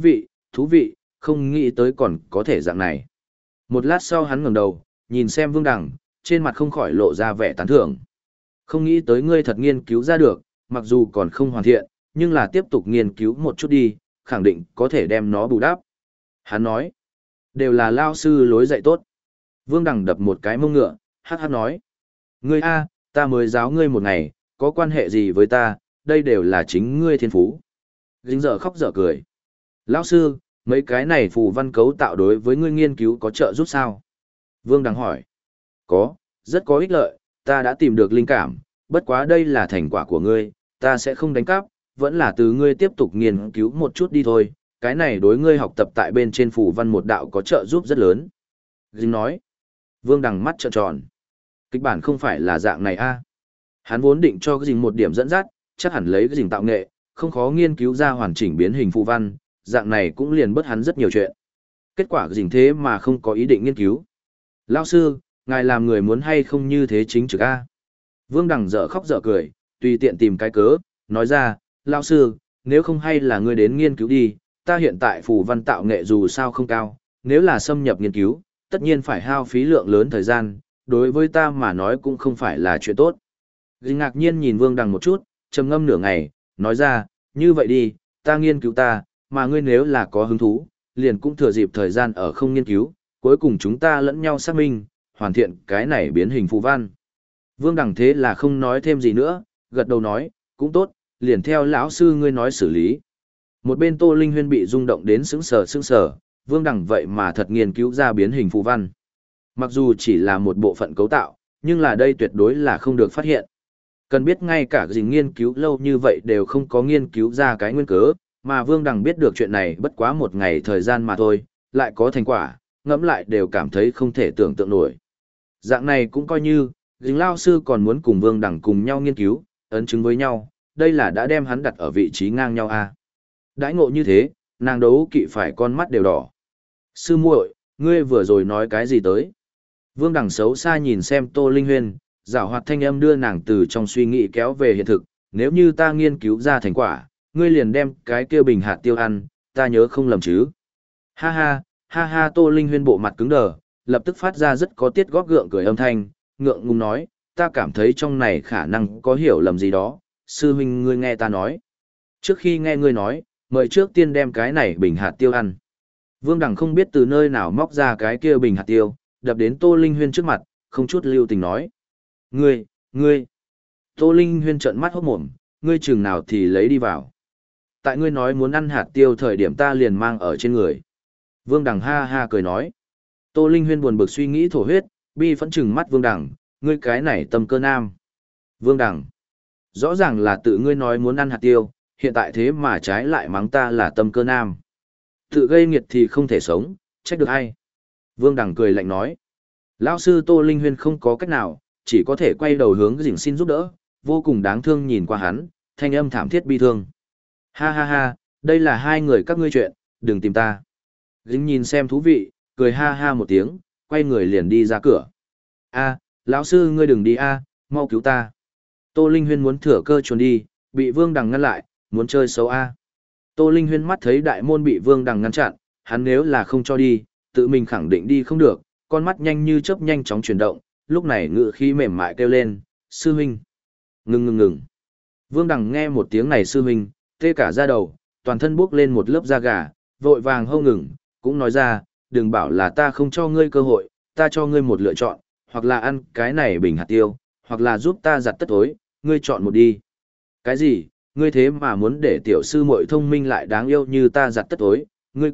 thú vị, không nghĩ tới còn có thể dạng này. Một lát sau hắn ngẩng đầu, nhìn xem Vương Đằng, trên mặt không khỏi lộ ra vẻ tán thưởng. Không nghĩ tới ngươi thật nghiên cứu ra được, mặc dù còn không hoàn thiện, nhưng là tiếp tục nghiên cứu một chút đi, khẳng định có thể đem nó bù đắp. Hắn nói, đều là lao sư lối dạy tốt. Vương Đằng đập một cái mông ngựa, hát hát nói. Ngươi a, ta mới giáo ngươi một ngày, có quan hệ gì với ta, đây đều là chính ngươi thiên phú. Dính dở khóc dở cười. Lão sư, mấy cái này phù văn cấu tạo đối với ngươi nghiên cứu có trợ giúp sao? Vương Đằng hỏi. Có, rất có ích lợi, ta đã tìm được linh cảm, bất quá đây là thành quả của ngươi, ta sẽ không đánh cắp, vẫn là từ ngươi tiếp tục nghiên cứu một chút đi thôi, cái này đối ngươi học tập tại bên trên phù văn một đạo có trợ giúp rất lớn. Dính nói. Vương Đằng mắt trợn tròn. Kịch bản không phải là dạng này a. Hắn vốn định cho cái gì một điểm dẫn dắt, chắc hẳn lấy cái gì tạo nghệ, không khó nghiên cứu ra hoàn chỉnh biến hình phù văn, dạng này cũng liền bớt hắn rất nhiều chuyện. Kết quả cái gì thế mà không có ý định nghiên cứu. Lão sư, ngài làm người muốn hay không như thế chính trực a? Vương Đằng dở khóc dở cười, tùy tiện tìm cái cớ, nói ra, lão sư, nếu không hay là ngươi đến nghiên cứu đi, ta hiện tại phù văn tạo nghệ dù sao không cao, nếu là xâm nhập nghiên cứu, tất nhiên phải hao phí lượng lớn thời gian, đối với ta mà nói cũng không phải là chuyện tốt. Dì ngạc nhiên nhìn Vương Đằng một chút, trầm ngâm nửa ngày, nói ra, như vậy đi, ta nghiên cứu ta, mà ngươi nếu là có hứng thú, liền cũng thừa dịp thời gian ở không nghiên cứu, cuối cùng chúng ta lẫn nhau xác minh, hoàn thiện cái này biến hình phù văn. Vương Đằng thế là không nói thêm gì nữa, gật đầu nói, cũng tốt, liền theo lão sư ngươi nói xử lý. Một bên Tô Linh Huyên bị rung động đến sững sờ, Vương Đằng vậy mà thật nghiên cứu ra biến hình phù văn. Mặc dù chỉ là một bộ phận cấu tạo, nhưng là đây tuyệt đối là không được phát hiện. Cần biết ngay cả gì nghiên cứu lâu như vậy đều không có nghiên cứu ra cái nguyên cớ, mà Vương Đằng biết được chuyện này bất quá một ngày thời gian mà thôi, lại có thành quả, ngẫm lại đều cảm thấy không thể tưởng tượng nổi. Dạng này cũng coi như, dính lao sư còn muốn cùng Vương Đằng cùng nhau nghiên cứu, ấn chứng với nhau, đây là đã đem hắn đặt ở vị trí ngang nhau a. Đãi ngộ như thế, nàng đấu kỵ phải con mắt đều đỏ. Sư muội, ngươi vừa rồi nói cái gì tới? Vương Đằng xấu xa nhìn xem Tô Linh Huyên, Giảo hoạt thanh âm đưa nàng từ trong suy nghĩ kéo về hiện thực, nếu như ta nghiên cứu ra thành quả, ngươi liền đem cái kia bình hạt tiêu ăn, ta nhớ không lầm chứ. Ha ha, Tô Linh Huyên bộ mặt cứng đờ, lập tức phát ra rất có tiết góp gượng cười âm thanh, ngượng ngùng nói, ta cảm thấy trong này khả năng có hiểu lầm gì đó, sư huynh ngươi nghe ta nói. Trước khi nghe ngươi nói, mời trước tiên đem cái này bình hạt tiêu ăn. Vương Đằng không biết từ nơi nào móc ra cái kia bình hạt tiêu, đập đến Tô Linh Huyên trước mặt, không chút lưu tình nói. Ngươi. Tô Linh Huyên trợn mắt hốt mồm, ngươi chừng nào thì lấy đi vào. Tại ngươi nói muốn ăn hạt tiêu thời điểm ta liền mang ở trên người. Vương Đằng ha ha cười nói. Tô Linh Huyên buồn bực suy nghĩ thổ huyết, bi phẫn chừng mắt Vương Đằng, ngươi cái này tâm cơ nam. Vương Đằng, rõ ràng là tự ngươi nói muốn ăn hạt tiêu, hiện tại thế mà trái lại mắng ta là tâm cơ nam. Tự gây nghiệt thì không thể sống, trách được ai. Vương Đằng cười lạnh nói. Lão sư Tô Linh Huyên không có cách nào, chỉ có thể quay đầu hướng Dĩnh xin giúp đỡ, vô cùng đáng thương nhìn qua hắn, thanh âm thảm thiết bi thương. Ha, đây là hai người các ngươi chuyện, đừng tìm ta. Dĩnh nhìn xem thú vị, cười ha ha một tiếng, quay người liền đi ra cửa. Lão sư ngươi đừng đi mau cứu ta. Tô Linh Huyên muốn thừa cơ trốn đi, bị Vương Đằng ngăn lại, muốn chơi xấu Tô Linh Huyên mắt thấy đại môn bị Vương Đằng ngăn chặn, hắn nếu là không cho đi, tự mình khẳng định đi không được, con mắt nhanh như chớp nhanh chóng chuyển động, lúc này ngự khí mềm mại kêu lên, sư huynh. Ngừng. Vương Đằng nghe một tiếng này sư huynh, tê cả da đầu, toàn thân bốc lên một lớp da gà, vội vàng hô ngừng, cũng nói ra, đừng bảo là ta không cho ngươi cơ hội, ta cho ngươi một lựa chọn, hoặc là ăn cái này bình hạt tiêu, hoặc là giúp ta giặt tất tối, ngươi chọn một đi. Cái gì, ngươi thế mà muốn để tiểu sư muội thông minh lại đáng yêu như ta giặt tất tối, ngươi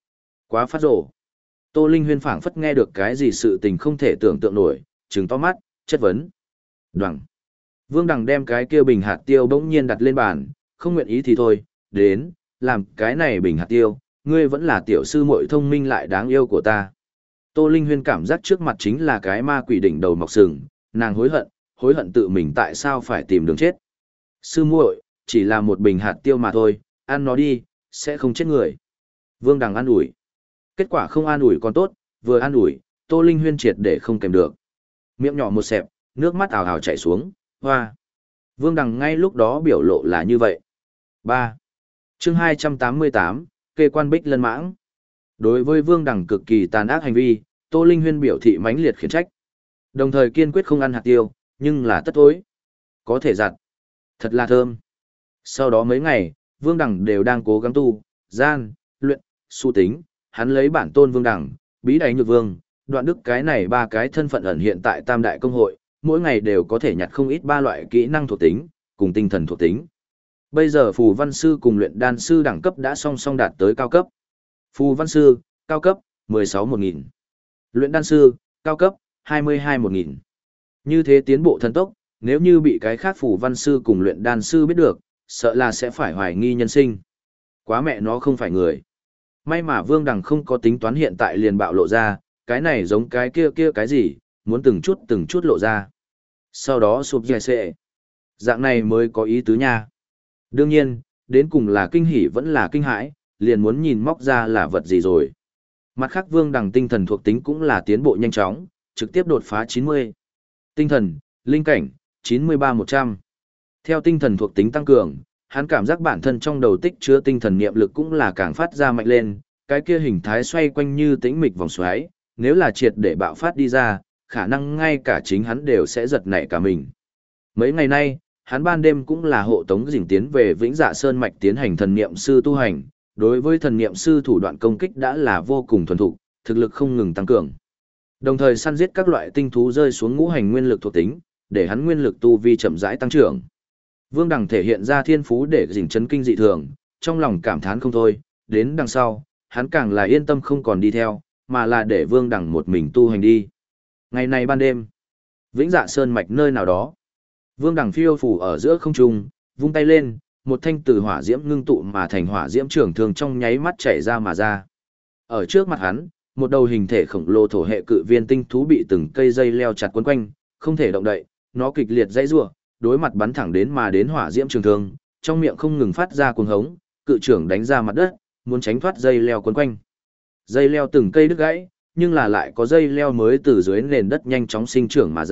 quá phát rổ. Tô Linh Huyên phảng phất nghe được cái gì sự tình không thể tưởng tượng nổi, trừng to mắt, chất vấn. Đoằng. Vương Đằng đem cái kia bình hạt tiêu bỗng nhiên đặt lên bàn, không nguyện ý thì thôi, đến, làm cái này bình hạt tiêu, ngươi vẫn là tiểu sư muội thông minh lại đáng yêu của ta. Tô Linh Huyên cảm giác trước mặt chính là cái ma quỷ đỉnh đầu mọc sừng, nàng hối hận tự mình tại sao phải tìm đường chết. Sư muội, chỉ là một bình hạt tiêu mà thôi, ăn nó đi, sẽ không chết người. Vương Đằng an ủi. Kết quả không an ủi còn tốt, vừa an ủi, Tô Linh Huyên triệt để không kèm được. Miệng nhỏ một xẹp, nước mắt ào ào chảy xuống, hoa. Vương Đằng ngay lúc đó biểu lộ là như vậy. 3. Chương 288, kê quan bích lân mãng. Đối với Vương Đằng cực kỳ tàn ác hành vi, Tô Linh Huyên biểu thị mãnh liệt khiển trách. Đồng thời kiên quyết không ăn hạt tiêu, nhưng là tất thối. Có thể giặt. Thật là thơm. Sau đó mấy ngày, Vương Đằng đều đang cố gắng tu, gian, luyện, su tính, hắn lấy bản tôn Vương Đằng, bí đáy nhược vương, đoạn đức cái này ba cái thân phận ẩn hiện tại Tam Đại Công hội, mỗi ngày đều có thể nhặt không ít ba loại kỹ năng thuộc tính, cùng tinh thần thuộc tính. Bây giờ phù văn sư cùng luyện đan sư đẳng cấp đã song song đạt tới cao cấp. Phù văn sư, cao cấp, 16-1000. Luyện đan sư, cao cấp, 22-1000. Như thế tiến bộ thần tốc, nếu như bị cái khác phù văn sư cùng luyện đan sư biết được, sợ là sẽ phải hoài nghi nhân sinh. Quá mẹ nó không phải người. May mà Vương Đằng không có tính toán hiện tại liền bạo lộ ra, cái này giống cái kia cái gì, muốn từng chút lộ ra. Sau đó sụp dài xệ. Dạng này mới có ý tứ nha. Đương nhiên, đến cùng là kinh hỉ vẫn là kinh hãi, liền muốn nhìn móc ra là vật gì rồi. Mặt khác Vương Đằng tinh thần thuộc tính cũng là tiến bộ nhanh chóng, trực tiếp đột phá 90. Tinh thần, linh cảnh, 93-100. Theo tinh thần thuộc tính tăng cường, hắn cảm giác bản thân trong đầu tích chứa tinh thần niệm lực cũng là càng phát ra mạnh lên, cái kia hình thái xoay quanh như tĩnh mịch vòng xoáy, nếu là triệt để bạo phát đi ra, khả năng ngay cả chính hắn đều sẽ giật nảy cả mình. Mấy ngày nay, hắn ban đêm cũng là hộ tống Dĩnh tiến về Vĩnh Dạ Sơn mạch tiến hành thần niệm sư tu hành, đối với thần niệm sư thủ đoạn công kích đã là vô cùng thuần thục, thực lực không ngừng tăng cường. Đồng thời săn giết các loại tinh thú rơi xuống ngũ hành nguyên lực thuộc tính, để hắn nguyên lực tu vi chậm rãi tăng trưởng. Vương Đằng thể hiện ra thiên phú để Dĩnh chấn kinh dị thường, trong lòng cảm thán không thôi, đến đằng sau, hắn càng là yên tâm không còn đi theo, mà là để Vương Đằng một mình tu hành đi. Ngày này ban đêm, Vĩnh Dạ Sơn mạch nơi nào đó, Vương Đằng phiêu phù ở giữa không trung, vung tay lên, một thanh từ hỏa diễm ngưng tụ mà thành hỏa diễm trường thương trong nháy mắt chảy ra mà ra. Ở trước mặt hắn, một đầu hình thể khổng lồ thổ hệ cự viên tinh thú bị từng cây dây leo chặt quấn quanh, không thể động đậy, nó kịch liệt dãy rủa, đối mặt bắn thẳng đến mà đến hỏa diễm trường thương, trong miệng không ngừng phát ra cuồng hống, cự trưởng đánh ra mặt đất, muốn tránh thoát dây leo quấn quanh. Dây leo từng cây đứt gãy, nhưng là lại có dây leo mới từ dưới nền đất nhanh chóng sinh trưởng mà ra,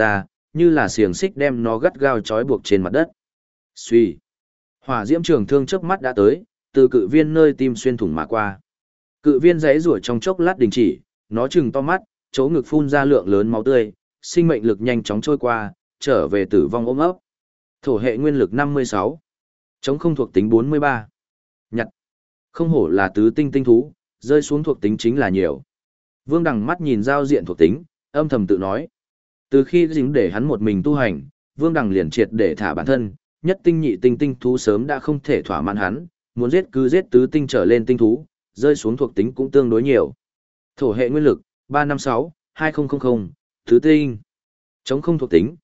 như là xiềng xích đem nó gắt gao trói buộc trên mặt đất. Xuy. Hỏa diễm trường thương chớp mắt đã tới, từ cự viên nơi tim xuyên thủng mà qua. Cự viên giãy giụa trong chốc lát đình chỉ, nó trừng to mắt, chỗ ngực phun ra lượng lớn máu tươi, sinh mệnh lực nhanh chóng trôi qua, trở về tử vong ôm ấp. Thổ hệ nguyên lực 56, chống không thuộc tính 43. Nhặt. Không hổ là tứ tinh tinh thú, rơi xuống thuộc tính chính là nhiều. Vương Đằng mắt nhìn giao diện thuộc tính, âm thầm tự nói. Từ khi dính để hắn một mình tu hành, Vương Đằng liền triệt để thả bản thân, nhất tinh nhị tinh tinh thú sớm đã không thể thỏa mãn hắn, muốn giết cứ giết tứ tinh trở lên tinh thú, rơi xuống thuộc tính cũng tương đối nhiều. Thổ hệ nguyên lực 356, 2000, tứ tinh. Chống không thuộc tính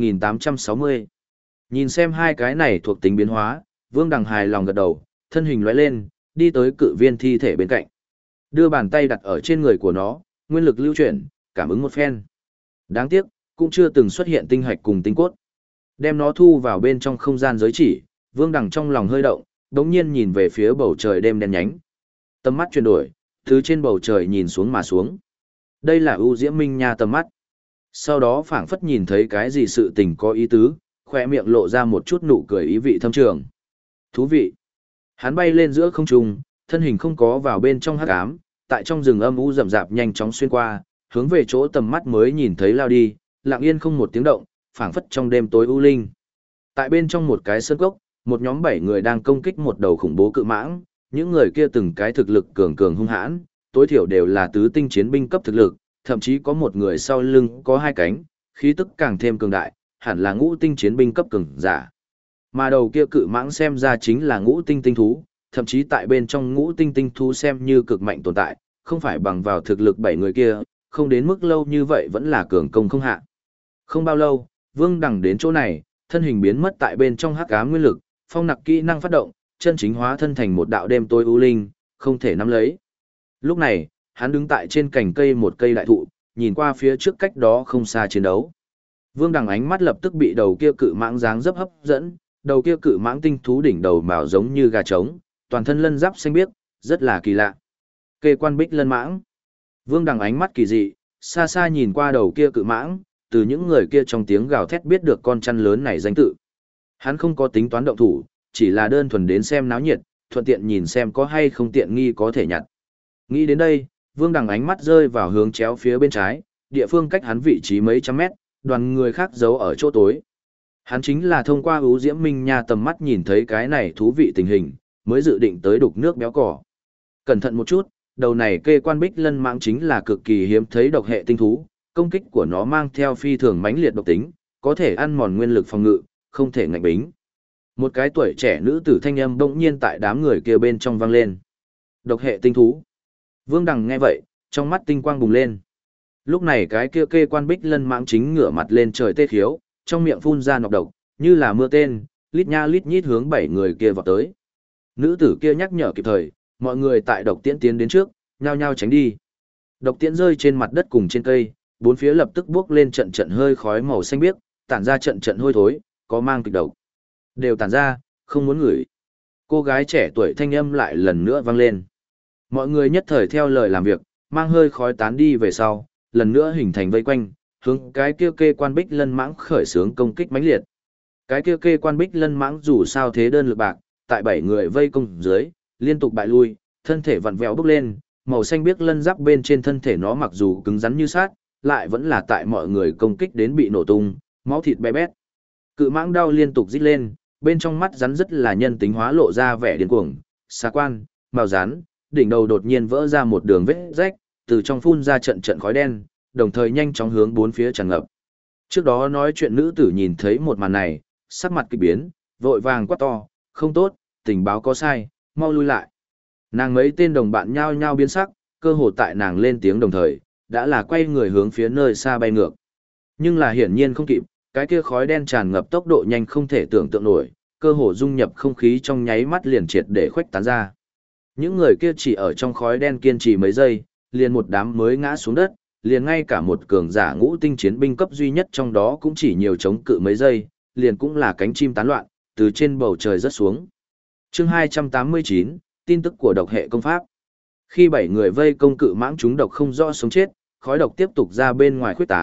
1860. Nhìn xem hai cái này thuộc tính biến hóa, Vương Đằng hài lòng gật đầu, thân hình lóe lên, đi tới cự viên thi thể bên cạnh. Đưa bàn tay đặt ở trên người của nó, nguyên lực lưu chuyển, cảm ứng một phen. Đáng tiếc, cũng chưa từng xuất hiện tinh hạch cùng tinh cốt. Đem nó thu vào bên trong không gian giới chỉ, Vương Đằng trong lòng hơi động, đống nhiên nhìn về phía bầu trời đêm đen nhánh. Tầm mắt chuyển đổi, từ trên bầu trời nhìn xuống mà xuống. Đây là ưu diễm minh nha tầm mắt. Sau đó phảng phất nhìn thấy cái gì sự tình có ý tứ, khỏe miệng lộ ra một chút nụ cười ý vị thâm trường. Thú vị. Hắn bay lên giữa không trung, thân hình không có vào bên trong hắc ám, tại trong rừng âm u rậm rạp nhanh chóng xuyên qua, hướng về chỗ tầm mắt mới nhìn thấy lao đi, lặng yên không một tiếng động, phảng phất trong đêm tối u linh. Tại bên trong một cái sơn cốc, một nhóm 7 người đang công kích một đầu khủng bố cự mãng, những người kia từng cái thực lực cường cường hung hãn, tối thiểu đều là tứ tinh chiến binh cấp thực lực, thậm chí có một người sau lưng có hai cánh, khí tức càng thêm cường đại, hẳn là ngũ tinh chiến binh cấp cường giả. Mà đầu kia cự mãng xem ra chính là ngũ tinh tinh thú, thậm chí tại bên trong ngũ tinh tinh thú xem như cực mạnh tồn tại, không phải bằng vào thực lực 7 người kia, không đến mức lâu như vậy vẫn là cường công không hạ. Không bao lâu, Vương Đằng đến chỗ này, thân hình biến mất tại bên trong hắc ám nguyên lực, phong nặc kỹ năng phát động, chân chính hóa thân thành một đạo đêm tối u linh, không thể nắm lấy. Lúc này, hắn đứng tại trên cành cây một cây đại thụ, nhìn qua phía trước cách đó không xa chiến đấu. Vương Đằng ánh mắt lập tức bị đầu kia cự mãng dáng dấp hấp dẫn, đầu kia cự mãng tinh thú đỉnh đầu mào giống như gà trống, toàn thân lân giáp xanh biếc, rất là kỳ lạ. Kê quan bích lân mãng. Vương Đằng ánh mắt kỳ dị, xa xa nhìn qua đầu kia cự mãng, từ những người kia trong tiếng gào thét biết được con chăn lớn này danh tự. Hắn không có tính toán động thủ, chỉ là đơn thuần đến xem náo nhiệt, thuận tiện nhìn xem có hay không tiện nghi có thể nhặt. Nghĩ đến đây, Vương Đằng ánh mắt rơi vào hướng chéo phía bên trái, địa phương cách hắn vị trí mấy trăm mét, đoàn người khác giấu ở chỗ tối. Hắn chính là thông qua ưu diễm minh nha tầm mắt nhìn thấy cái này thú vị tình hình, mới dự định tới đục nước béo cỏ. Cẩn thận một chút, đầu này kê quan bích lân mãng chính là cực kỳ hiếm thấy độc hệ tinh thú, công kích của nó mang theo phi thường mãnh liệt độc tính, có thể ăn mòn nguyên lực phòng ngự, không thể ngạnh bính. Một cái tuổi trẻ nữ tử thanh âm bỗng nhiên tại đám người kia bên trong vang lên. Độc hệ tinh thú. Vương Đằng nghe vậy, trong mắt tinh quang bùng lên. Lúc này cái kia kê quan bích lân mãng chính ngửa mặt lên trời tê khiếu, trong miệng phun ra nọc độc, như là mưa tên, lít nha lít nhít hướng 7 người kia vào tới. Nữ tử kia nhắc nhở kịp thời, mọi người tại độc tiễn tiến đến trước, nhao nhao tránh đi. Độc tiễn rơi trên mặt đất cùng trên cây, bốn phía lập tức bốc lên trận trận hơi khói màu xanh biếc, tản ra trận trận hôi thối, có mang kịch độc. Đều tản ra, không muốn ngửi. Cô gái trẻ tuổi thanh âm lại lần nữa vang lên. Mọi người nhất thời theo lời làm việc, mang hơi khói tán đi về sau, lần nữa hình thành vây quanh, hướng cái kia kê quan bích lân mãng khởi xướng công kích mãnh liệt. Cái kia kê quan bích lân mãng dù sao thế đơn lực bạc, tại 7 người vây công dưới, liên tục bại lui, thân thể vặn vẹo bốc lên, màu xanh biếc lân giáp bên trên thân thể nó mặc dù cứng rắn như sát, lại vẫn là tại mọi người công kích đến bị nổ tung, máu thịt bé bét. Cự mãng đau liên tục rít lên, bên trong mắt rắn rất là nhân tính hóa lộ ra vẻ điên cuồng, xà quan, màu rắn, đỉnh đầu đột nhiên vỡ ra một đường vết rách, từ trong phun ra trận trận khói đen, đồng thời nhanh chóng hướng bốn phía tràn ngập. Trước đó nói chuyện nữ tử nhìn thấy một màn này, sắc mặt kỳ biến, vội vàng quát to, không tốt, tình báo có sai, mau lui lại. Nàng mấy tên đồng bạn nhao nhao biến sắc, cơ hồ tại nàng lên tiếng đồng thời, đã là quay người hướng phía nơi xa bay ngược. Nhưng là hiển nhiên không kịp, cái kia khói đen tràn ngập tốc độ nhanh không thể tưởng tượng nổi, cơ hồ dung nhập không khí trong nháy mắt liền triệt để khuếch tán ra. Những người kia chỉ ở trong khói đen kiên trì mấy giây, liền một đám mới ngã xuống đất, liền ngay cả một cường giả ngũ tinh chiến binh cấp duy nhất trong đó cũng chỉ nhiều chống cự mấy giây, liền cũng là cánh chim tán loạn, từ trên bầu trời rớt xuống. Chương 289, tin tức của độc hệ công pháp. Khi 7 người vây công cự mãng chúng độc không rõ sống chết, khói độc tiếp tục ra bên ngoài khuếch tán,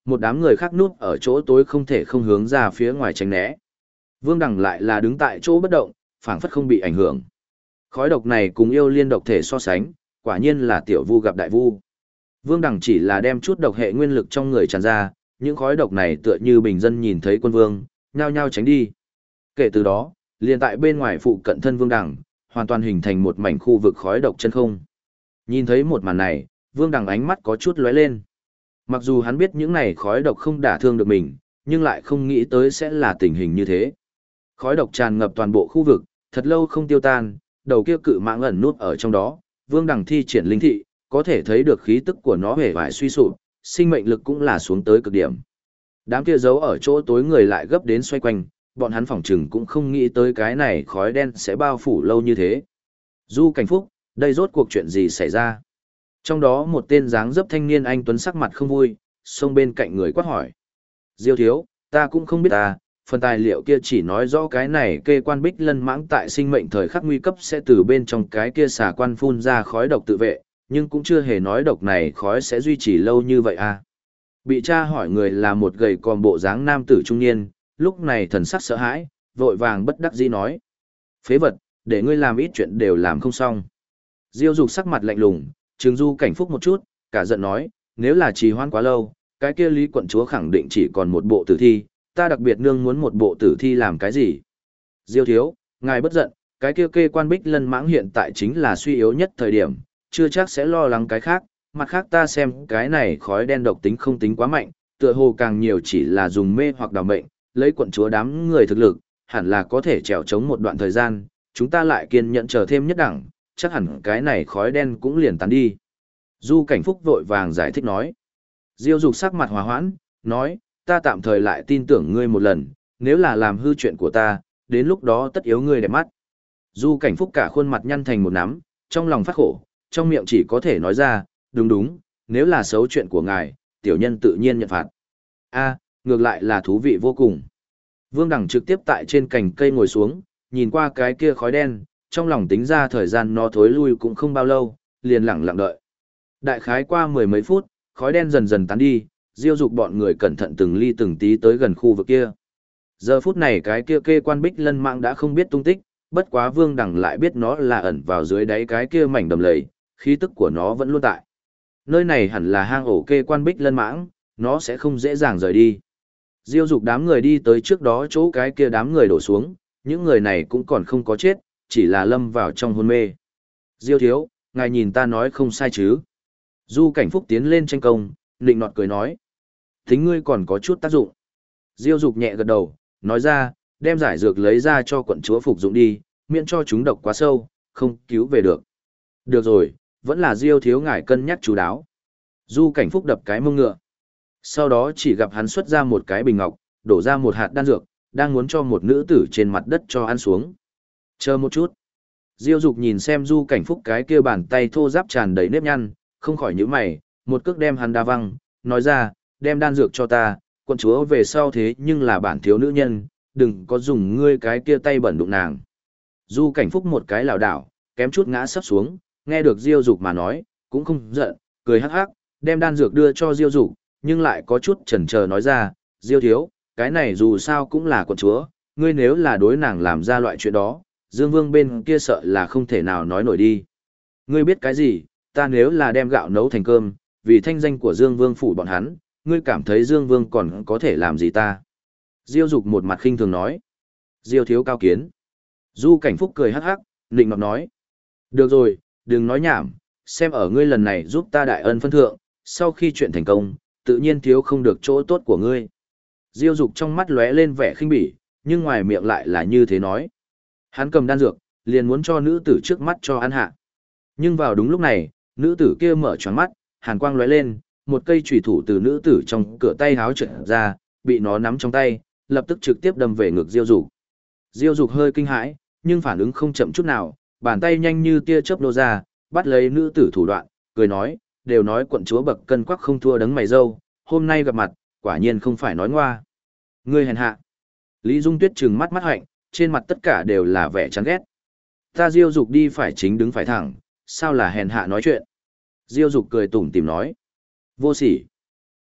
một đám người khác núp ở chỗ tối không thể không hướng ra phía ngoài tránh né. Vương Đằng lại là đứng tại chỗ bất động, phảng phất không bị ảnh hưởng. Khói độc này cùng yêu liên độc thể so sánh, quả nhiên là tiểu vu gặp đại vu. Vương Đằng chỉ là đem chút độc hệ nguyên lực trong người tràn ra, những khói độc này tựa như bình dân nhìn thấy quân vương, nhao nhao tránh đi. Kể từ đó, liền tại bên ngoài phụ cận thân Vương Đằng, hoàn toàn hình thành một mảnh khu vực khói độc chân không. Nhìn thấy một màn này, Vương Đằng ánh mắt có chút lóe lên. Mặc dù hắn biết những này khói độc không đả thương được mình, nhưng lại không nghĩ tới sẽ là tình hình như thế. Khói độc tràn ngập toàn bộ khu vực, thật lâu không tiêu tan, đầu kia cự mãng ẩn nút ở trong đó, Vương Đằng thi triển linh thị, có thể thấy được khí tức của nó hề vải suy sụp, sinh mệnh lực cũng là xuống tới cực điểm. Đám kia giấu ở chỗ tối người lại gấp đến xoay quanh, bọn hắn phỏng chừng cũng không nghĩ tới cái này khói đen sẽ bao phủ lâu như thế. Du Cảnh Phúc, đây rốt cuộc chuyện gì xảy ra? Trong đó một tên dáng dấp thanh niên anh tuấn sắc mặt không vui, xông bên cạnh người quát hỏi. Diêu thiếu, ta cũng không biết ta, phần tài liệu kia chỉ nói rõ cái này kê quan bích lân mãng tại sinh mệnh thời khắc nguy cấp sẽ từ bên trong cái kia xà quan phun ra khói độc tự vệ, nhưng cũng chưa hề nói độc này khói sẽ duy trì lâu như vậy à. Bị tra hỏi người là một gầy còm bộ dáng nam tử trung niên, lúc này thần sắc sợ hãi, vội vàng bất đắc dĩ nói. Phế vật, để ngươi làm ít chuyện đều làm không xong. Diêu Dục sắc mặt lạnh lùng, trừng Du Cảnh Phúc một chút, cả giận nói, nếu là trì hoãn quá lâu, cái kia Lý quận chúa khẳng định chỉ còn một bộ tử thi, ta đặc biệt nương muốn một bộ tử thi làm cái gì? Diêu thiếu, ngài bất giận, cái kia kê quan bích lân mãng hiện tại chính là suy yếu nhất thời điểm, chưa chắc sẽ lo lắng cái khác, mặt khác ta xem cái này khói đen độc tính không tính quá mạnh, tựa hồ càng nhiều chỉ là dùng mê hoặc đào mệnh, lấy quận chúa đám người thực lực, hẳn là có thể trèo chống một đoạn thời gian, chúng ta lại kiên nhẫn chờ thêm nhất đẳng, chắc hẳn cái này khói đen cũng liền tán đi. Du Cảnh Phúc vội vàng giải thích nói. Diêu Dục sắc mặt hòa hoãn, nói, ta tạm thời lại tin tưởng ngươi một lần, nếu là làm hư chuyện của ta, đến lúc đó tất yếu ngươi đẹp mắt. Du Cảnh Phúc cả khuôn mặt nhăn thành một nắm, trong lòng phát khổ, trong miệng chỉ có thể nói ra, đúng đúng, nếu là xấu chuyện của ngài, tiểu nhân tự nhiên nhận phạt. A, ngược lại là thú vị vô cùng. Vương Đằng trực tiếp tại trên cành cây ngồi xuống, nhìn qua cái kia khói đen, trong lòng tính ra thời gian nó thối lui cũng không bao lâu, liền lặng lặng đợi. Đại khái qua mười mấy phút, khói đen dần dần tán đi, Diêu Dục bọn người cẩn thận từng ly từng tí tới gần khu vực kia. Giờ phút này cái kia kê quan bích lân mạng đã không biết tung tích, bất quá Vương Đằng lại biết nó là ẩn vào dưới đáy cái kia mảnh đầm lầy, khí tức của nó vẫn luôn tại. Nơi này hẳn là hang ổ kê quan bích lân mãng, nó sẽ không dễ dàng rời đi. Diêu Dục đám người đi tới trước đó chỗ cái kia đám người đổ xuống, những người này cũng còn không có chết, chỉ là lâm vào trong hôn mê. Diêu thiếu, ngài nhìn ta nói không sai chứ. Du Cảnh Phúc tiến lên tranh công, nịnh nọt cười nói. Tính ngươi còn có chút tác dụng. Diêu Dục nhẹ gật đầu, nói ra, đem giải dược lấy ra cho quận chúa phục dụng đi, miễn cho chúng độc quá sâu, không cứu về được. Được rồi, vẫn là Diêu thiếu ngài cân nhắc chú đáo. Du Cảnh Phúc đập cái mông ngựa. Sau đó chỉ gặp hắn xuất ra một cái bình ngọc, đổ ra một hạt đan dược, đang muốn cho một nữ tử trên mặt đất cho ăn xuống. Chờ một chút. Diêu Dục nhìn xem Du Cảnh Phúc cái kia bàn tay thô ráp tràn đầy nếp nhăn, không khỏi nhíu mày, một cước đem hắn đá văng, nói ra, đem đan dược cho ta, quận chúa về sau thế nhưng là bản thiếu nữ nhân, đừng có dùng ngươi cái kia tay bẩn đụng nàng. Du Cảnh Phúc một cái lảo đảo, kém chút ngã sấp xuống, nghe được Diêu Dục mà nói, cũng không giận, cười hắc hắc, đem đan dược đưa cho Diêu Dục, nhưng lại có chút chần chờ nói ra, Diêu thiếu, cái này dù sao cũng là quận chúa, ngươi nếu là đối nàng làm ra loại chuyện đó, Dương Vương bên kia sợ là không thể nào nói nổi đi. Ngươi biết cái gì, ta nếu là đem gạo nấu thành cơm, vì thanh danh của Dương Vương phủ bọn hắn, ngươi cảm thấy Dương Vương còn có thể làm gì ta? Diêu Dục một mặt khinh thường nói. Diêu thiếu cao kiến. Du Cảnh Phúc cười hắc hắc, nịnh nọt nói. Được rồi, đừng nói nhảm, xem ở ngươi lần này giúp ta đại ân phân thượng, sau khi chuyện thành công, tự nhiên thiếu không được chỗ tốt của ngươi. Diêu Dục trong mắt lóe lên vẻ khinh bỉ, nhưng ngoài miệng lại là như thế nói. Hắn cầm đan dược, liền muốn cho nữ tử trước mắt cho ăn hạ. Nhưng vào đúng lúc này, nữ tử kia mở choáng mắt, hàn quang lóe lên, một cây chùy thủ từ nữ tử trong cửa tay háo trượt ra, bị nó nắm trong tay, lập tức trực tiếp đâm về ngực Diêu Dục. Diêu Dục hơi kinh hãi, nhưng phản ứng không chậm chút nào, bàn tay nhanh như tia chớp nô ra, bắt lấy nữ tử thủ đoạn, cười nói, đều nói quận chúa bậc cân quắc không thua đấng mày râu, hôm nay gặp mặt, quả nhiên không phải nói ngoa. Ngươi hèn hạ. Lý Dung Tuyết trừng mắt mắt hạnh, trên mặt tất cả đều là vẻ chán ghét. Ta Diêu Dục đi phải chính đứng phải thẳng, sao là hèn hạ nói chuyện. Diêu Dục cười tủm tỉm nói. Vô sỉ.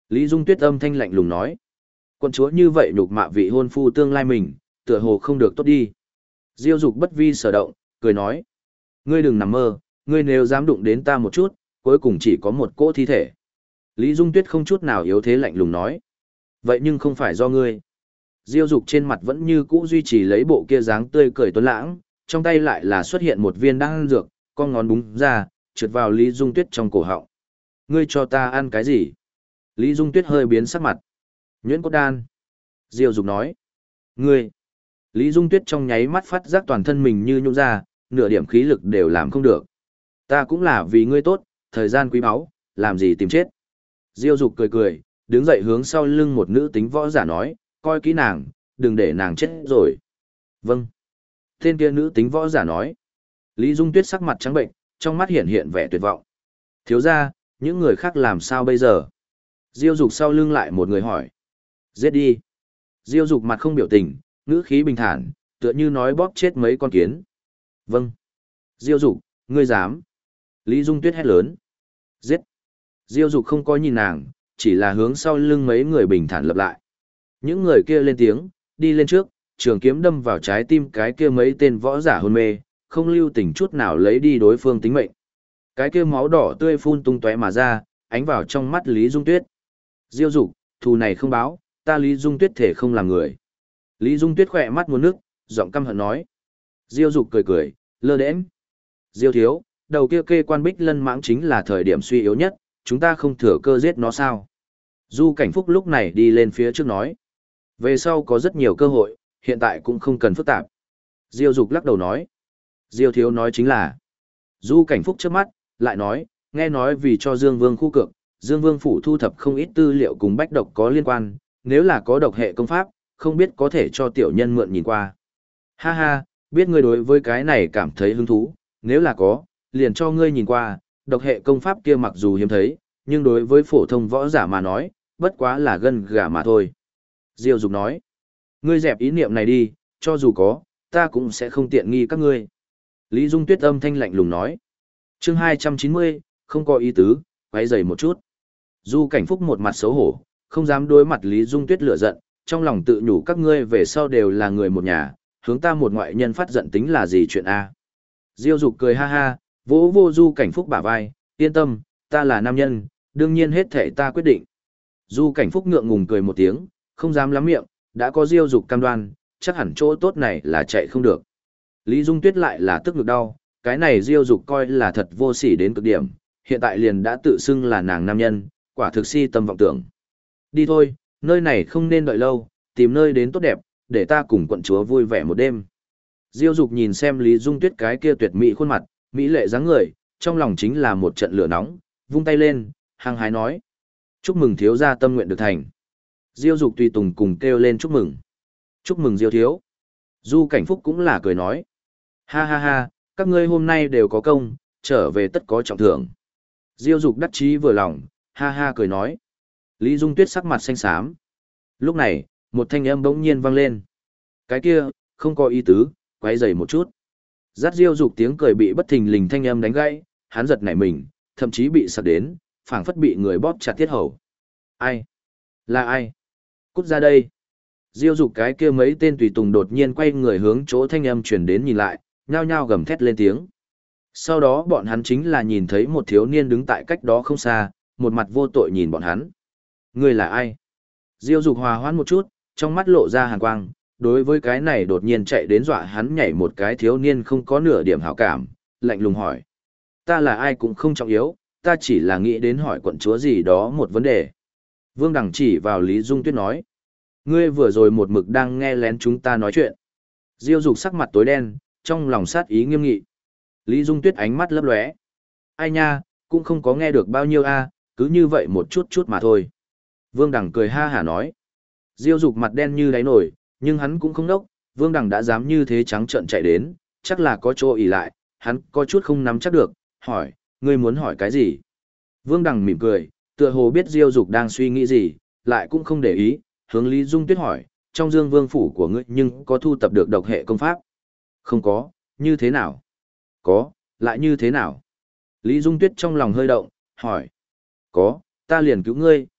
Lý Dung Tuyết âm thanh lạnh lùng nói. Quận chúa như vậy nhục mạ vị hôn phu tương lai mình, tựa hồ không được tốt đi. Diêu Dục bất vi sở động, cười nói. Ngươi đừng nằm mơ, ngươi nếu dám đụng đến ta một chút, cuối cùng chỉ có một cỗ thi thể. Lý Dung Tuyết không chút nào yếu thế lạnh lùng nói. Vậy nhưng không phải do ngươi. Diêu Dục trên mặt vẫn như cũ duy trì lấy bộ kia dáng tươi cười tuấn lãng, trong tay lại là xuất hiện một viên đan dược, con ngón búng ra, trượt vào Lý Dung Tuyết trong cổ họng. Ngươi cho ta ăn cái gì? Lý Dung Tuyết hơi biến sắc mặt. Nhuyễn cốt đan. Diêu Dục nói. Ngươi. Lý Dung Tuyết trong nháy mắt phát giác toàn thân mình như nhũn ra, nửa điểm khí lực đều làm không được. Ta cũng là vì ngươi tốt, thời gian quý báu, làm gì tìm chết. Diêu Dục cười cười, đứng dậy hướng sau lưng một nữ tính võ giả nói, coi kỹ nàng, đừng để nàng chết rồi. Vâng. Tên kia nữ tính võ giả nói. Lý Dung Tuyết sắc mặt trắng bệnh, trong mắt hiện hiện vẻ tuyệt vọng. Thiếu ra, những người khác làm sao bây giờ? Diêu Dục sau lưng lại một người hỏi. Giết đi. Diêu Dục mặt không biểu tình, ngữ khí bình thản, tựa như nói bóp chết mấy con kiến. Vâng. Diêu Dục, ngươi dám. Lý Dung Tuyết hét lớn. Giết. Diêu Dục không có nhìn nàng, chỉ là hướng sau lưng mấy người bình thản lập lại. Những người kia lên tiếng, đi lên trước, trường kiếm đâm vào trái tim cái kia mấy tên võ giả hôn mê, không lưu tình chút nào lấy đi đối phương tính mệnh. Cái kia máu đỏ tươi phun tung tóe mà ra, ánh vào trong mắt Lý Dung Tuyết. Diêu Dục, thù này không báo, ta Lý Dung Tuyết thể không làm người. Lý Dung Tuyết khỏe mắt muốn nước, giọng căm hận nói. Diêu Dục cười cười, lơ đễnh. Diêu thiếu, đầu kia kê quan bích lân mãng chính là thời điểm suy yếu nhất, chúng ta không thừa cơ giết nó sao? Du Cảnh Phúc lúc này đi lên phía trước nói. Về sau có rất nhiều cơ hội, hiện tại cũng không cần phức tạp. Diêu Dục lắc đầu nói. Diêu thiếu nói chính là. Du Cảnh Phúc trước mắt, lại nói, nghe nói vì cho Dương Vương khu cực, Dương Vương phủ thu thập không ít tư liệu cùng bách độc có liên quan, nếu là có độc hệ công pháp, không biết có thể cho tiểu nhân mượn nhìn qua. Ha ha, biết ngươi đối với cái này cảm thấy hứng thú, nếu là có, liền cho ngươi nhìn qua, độc hệ công pháp kia mặc dù hiếm thấy, nhưng đối với phổ thông võ giả mà nói, bất quá là gân gà mà thôi. Diêu Dục nói, ngươi dẹp ý niệm này đi, cho dù có, ta cũng sẽ không tiện nghi các ngươi. Lý Dung Tuyết âm thanh lạnh lùng nói, chương 290, không có ý tứ, quấy rầy một chút. Du Cảnh Phúc một mặt xấu hổ, không dám đối mặt Lý Dung Tuyết lửa giận, trong lòng tự nhủ các ngươi về sau đều là người một nhà, hướng ta một ngoại nhân phát giận tính là gì chuyện a? Diêu Dục cười ha ha, vỗ vô Du Cảnh Phúc bả vai, yên tâm, ta là nam nhân, đương nhiên hết thể ta quyết định. Du Cảnh Phúc ngượng ngùng cười một tiếng, không dám lắm miệng, đã có Diêu Dục cam đoan, chắc hẳn chỗ tốt này là chạy không được. Lý Dung Tuyết lại là tức ngực đau, cái này Diêu Dục coi là thật vô sỉ đến cực điểm, hiện tại liền đã tự xưng là nàng nam nhân, quả thực si tâm vọng tưởng. Đi thôi, nơi này không nên đợi lâu, tìm nơi đến tốt đẹp, để ta cùng quận chúa vui vẻ một đêm. Diêu Dục nhìn xem Lý Dung Tuyết cái kia tuyệt mỹ khuôn mặt, mỹ lệ dáng người, trong lòng chính là một trận lửa nóng, vung tay lên, hăng hái nói. Chúc mừng thiếu gia tâm nguyện được thành. Diêu Dục tùy tùng cùng kêu lên chúc mừng. Chúc mừng Diêu thiếu. Du Cảnh Phúc cũng là cười nói. Ha ha ha, các ngươi hôm nay đều có công, trở về tất có trọng thưởng. Diêu Dục đắc chí vừa lòng, ha ha cười nói. Lý Dung Tuyết sắc mặt xanh xám. Lúc này, một thanh âm bỗng nhiên vang lên. Cái kia, không có ý tứ, quấy rầy một chút. Dắt Diêu Dục tiếng cười bị bất thình lình thanh âm đánh gãy, hắn giật nảy mình, thậm chí bị sặc đến, phảng phất bị người bóp chặt tiết hầu. Ai? Là ai? Cút ra đây. Diêu Dục cái kia mấy tên tùy tùng đột nhiên quay người hướng chỗ thanh âm truyền đến nhìn lại, nhao nhao gầm thét lên tiếng. Sau đó bọn hắn chính là nhìn thấy một thiếu niên đứng tại cách đó không xa, một mặt vô tội nhìn bọn hắn. Ngươi là ai? Diêu Dục hòa hoãn một chút, trong mắt lộ ra hàn quang, đối với cái này đột nhiên chạy đến dọa hắn nhảy một cái thiếu niên không có nửa điểm hảo cảm, lạnh lùng hỏi. Ta là ai cũng không trọng yếu, ta chỉ là nghĩ đến hỏi quận chúa gì đó một vấn đề. Vương Đằng chỉ vào Lý Dung Tuyết nói. Ngươi vừa rồi một mực đang nghe lén chúng ta nói chuyện. Diêu Dục sắc mặt tối đen, trong lòng sát ý nghiêm nghị. Lý Dung Tuyết ánh mắt lấp lóe. Ai nha, cũng không có nghe được bao nhiêu a, cứ như vậy một chút chút mà thôi. Vương Đằng cười ha hả nói. Diêu Dục mặt đen như đáy nổi, nhưng hắn cũng không đốc, Vương Đằng đã dám như thế trắng trợn chạy đến, chắc là có chỗ ỉ lại, hắn có chút không nắm chắc được, hỏi, ngươi muốn hỏi cái gì? Vương Đằng mỉm cười, tựa hồ biết Diêu Dục đang suy nghĩ gì, lại cũng không để ý, hướng Lý Dung Tuyết hỏi, trong Dương Vương phủ của ngươi nhưng có thu tập được độc hệ công pháp? Không có, như thế nào? Có, lại như thế nào? Lý Dung Tuyết trong lòng hơi động, hỏi. Có, ta liền cứu ngươi,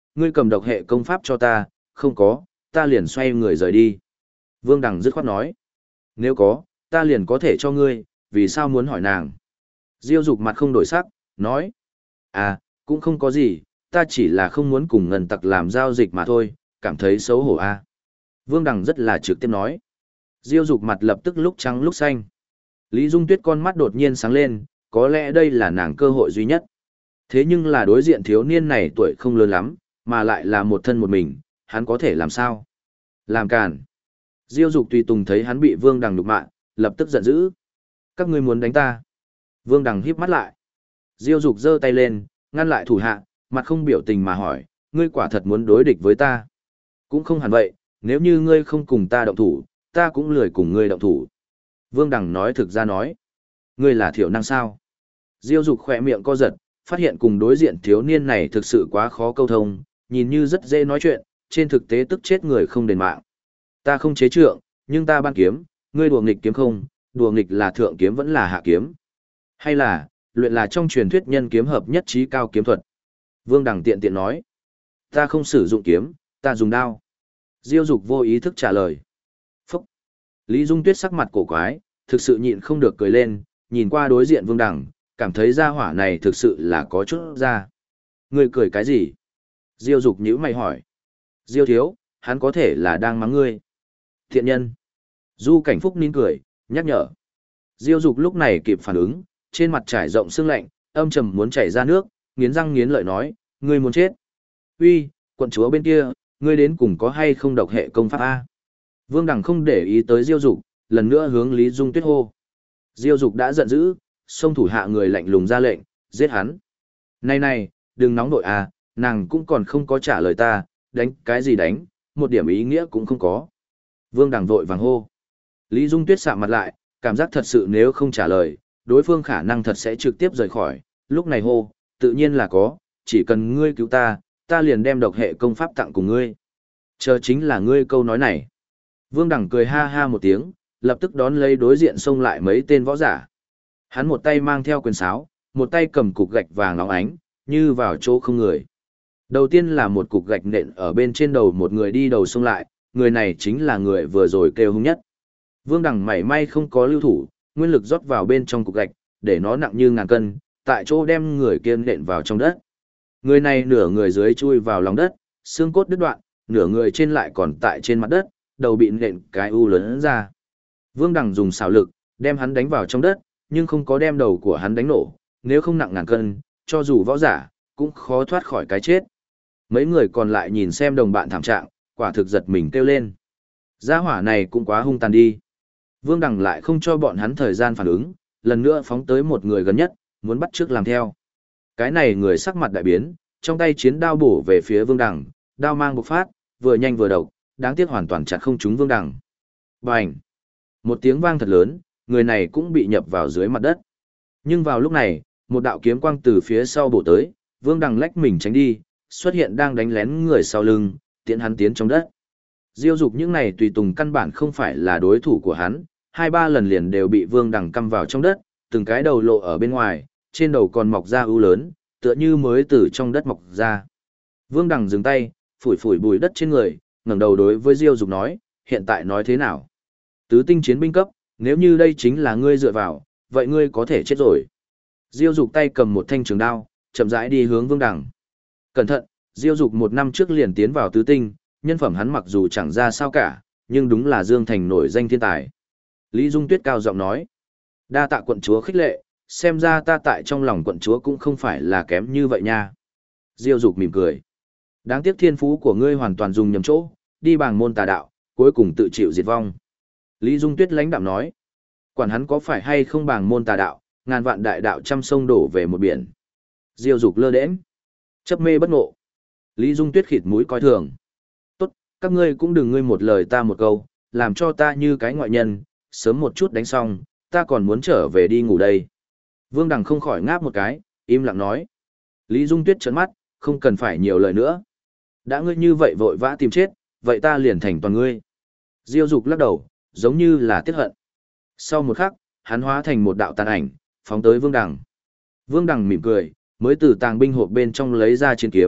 ngươi cầm độc hệ công pháp cho ta, không có, ta liền xoay người rời đi. Vương Đằng dứt khoát nói. Nếu có, ta liền có thể cho ngươi, vì sao muốn hỏi nàng? Diêu Dục mặt không đổi sắc, nói. À, cũng không có gì, ta chỉ là không muốn cùng ngân tặc làm giao dịch mà thôi, cảm thấy xấu hổ a. Vương Đằng rất là trực tiếp nói. Diêu Dục mặt lập tức lúc trắng lúc xanh. Lý Dung Tuyết con mắt đột nhiên sáng lên, có lẽ đây là nàng cơ hội duy nhất. Thế nhưng là đối diện thiếu niên này tuổi không lớn lắm, mà lại là một thân một mình, hắn có thể làm sao? Làm càn. Diêu Dục tùy tùng thấy hắn bị Vương Đằng nhục mạ, lập tức giận dữ. Các ngươi muốn đánh ta? Vương Đằng híp mắt lại. Diêu Dục giơ tay lên, ngăn lại thủ hạ, mặt không biểu tình mà hỏi, ngươi quả thật muốn đối địch với ta? Cũng không hẳn vậy, nếu như ngươi không cùng ta động thủ, ta cũng lười cùng ngươi động thủ. Vương Đằng nói thực ra nói, ngươi là thiểu năng sao? Diêu Dục khỏe miệng co giật, phát hiện cùng đối diện thiếu niên này thực sự quá khó câu thông, nhìn như rất dễ nói chuyện, trên thực tế tức chết người không đền mạng. Ta không chế trượng, nhưng ta ban kiếm, ngươi đùa nghịch kiếm không, đùa nghịch là thượng kiếm vẫn là hạ kiếm. Hay là, luyện là trong truyền thuyết nhân kiếm hợp nhất trí cao kiếm thuật. Vương Đằng tiện tiện nói, ta không sử dụng kiếm, ta dùng đao. Diêu Dục vô ý thức trả lời. Phúc! Lý Dung Tuyết sắc mặt cổ quái, thực sự nhịn không được cười lên, nhìn qua đối diện Vương Đằng, cảm thấy gia hỏa này thực sự là có chút ra. Ngươi cười cái gì? Diêu Dục nhíu mày hỏi. Diêu thiếu, hắn có thể là đang mắng ngươi. Thiện nhân. Du Cảnh Phúc nín cười, nhắc nhở. Diêu Dục lúc này kịp phản ứng, trên mặt trải rộng sương lạnh, âm trầm muốn chảy ra nước, nghiến răng nghiến lợi nói, ngươi muốn chết. Uy, quận chúa bên kia, ngươi đến cùng có hay không độc hệ công pháp a? Vương Đằng không để ý tới Diêu Dục, lần nữa hướng Lý Dung Tuyết hô. Diêu Dục đã giận dữ, xông thủ hạ người lạnh lùng ra lệnh, giết hắn. Này này, đừng nóng nội à, nàng cũng còn không có trả lời ta, đánh cái gì đánh, một điểm ý nghĩa cũng không có. Vương Đằng vội vàng hô. Lý Dung Tuyết sạm mặt lại, cảm giác thật sự nếu không trả lời, đối phương khả năng thật sẽ trực tiếp rời khỏi, lúc này hô, tự nhiên là có, chỉ cần ngươi cứu ta, ta liền đem độc hệ công pháp tặng cùng ngươi. Chờ chính là ngươi câu nói này. Vương Đằng cười ha ha một tiếng, lập tức đón lấy đối diện xông lại mấy tên võ giả. Hắn một tay mang theo quyền sáo, một tay cầm cục gạch vàng óng ánh, như vào chỗ không người. Đầu tiên là một cục gạch nện ở bên trên đầu một người đi đầu xông lại, người này chính là người vừa rồi kêu hung nhất. Vương Đằng mảy may không có lưu thủ, nguyên lực rót vào bên trong cục gạch, để nó nặng như ngàn cân, tại chỗ đem người kia nện vào trong đất. Người này nửa người dưới chui vào lòng đất, xương cốt đứt đoạn, nửa người trên lại còn tại trên mặt đất, đầu bị nện cái u lớn ra. Vương Đằng dùng xảo lực, đem hắn đánh vào trong đất, nhưng không có đem đầu của hắn đánh nổ, nếu không nặng ngàn cân, cho dù võ giả, cũng khó thoát khỏi cái chết. Mấy người còn lại nhìn xem đồng bạn thảm trạng, quả thực giật mình kêu lên. Gia hỏa này cũng quá hung tàn đi. Vương Đằng lại không cho bọn hắn thời gian phản ứng, lần nữa phóng tới một người gần nhất, muốn bắt trước làm theo. Cái này người sắc mặt đại biến, trong tay chiến đao bổ về phía Vương Đằng, đao mang bộc phát, vừa nhanh vừa độc, đáng tiếc hoàn toàn chặt không trúng Vương Đằng. Bành! Một tiếng vang thật lớn, người này cũng bị nhập vào dưới mặt đất. Nhưng vào lúc này, một đạo kiếm quang từ phía sau bổ tới, Vương Đằng lách mình tránh đi, xuất hiện đang đánh lén người sau lưng, tiễn hắn tiến trong đất. Diêu Dục những này tùy tùng căn bản không phải là đối thủ của hắn, 2-3 lần liền đều bị Vương Đằng căm vào trong đất, từng cái đầu lộ ở bên ngoài, trên đầu còn mọc ra ưu lớn, tựa như mới từ trong đất mọc ra. Vương Đằng dừng tay, phủi phủi bụi đất trên người, ngẩng đầu đối với Diêu Dục nói, hiện tại nói thế nào? Tứ tinh chiến binh cấp, nếu như đây chính là ngươi dựa vào, vậy ngươi có thể chết rồi. Diêu Dục tay cầm một thanh trường đao, chậm rãi đi hướng Vương Đằng. Cẩn thận, Diêu Dục 1 năm trước liền tiến vào tứ tinh, nhân phẩm hắn mặc dù chẳng ra sao cả, nhưng đúng là Dương Thành nổi danh thiên tài. Lý Dung Tuyết cao giọng nói, đa tạ quận chúa khích lệ, xem ra ta tại trong lòng quận chúa cũng không phải là kém như vậy nha. Diêu Dục mỉm cười. Đáng tiếc thiên phú của ngươi hoàn toàn dùng nhầm chỗ, đi bằng môn tà đạo, cuối cùng tự chịu diệt vong. Lý Dung Tuyết lãnh đạm nói, quản hắn có phải hay không bằng môn tà đạo, ngàn vạn đại đạo trăm sông đổ về một biển. Diêu Dục lơ đễnh, chấp mê bất ngộ. Lý Dung Tuyết khịt mũi coi thường. Tốt, các ngươi cũng đừng ngươi một lời ta một câu, làm cho ta như cái ngoại nhân, sớm một chút đánh xong, ta còn muốn trở về đi ngủ đây. Vương Đằng không khỏi ngáp một cái, im lặng nói. Lý Dung Tuyết trợn mắt, không cần phải nhiều lời nữa. Đã ngươi như vậy vội vã tìm chết, vậy ta liền thành toàn ngươi. Diêu Dục lắc đầu, giống như là tiếc hận. Sau một khắc, hắn hóa thành một đạo tàn ảnh, phóng tới Vương Đằng. Vương Đằng mỉm cười, mới từ tàng binh hộp bên trong lấy ra chiến kiếm,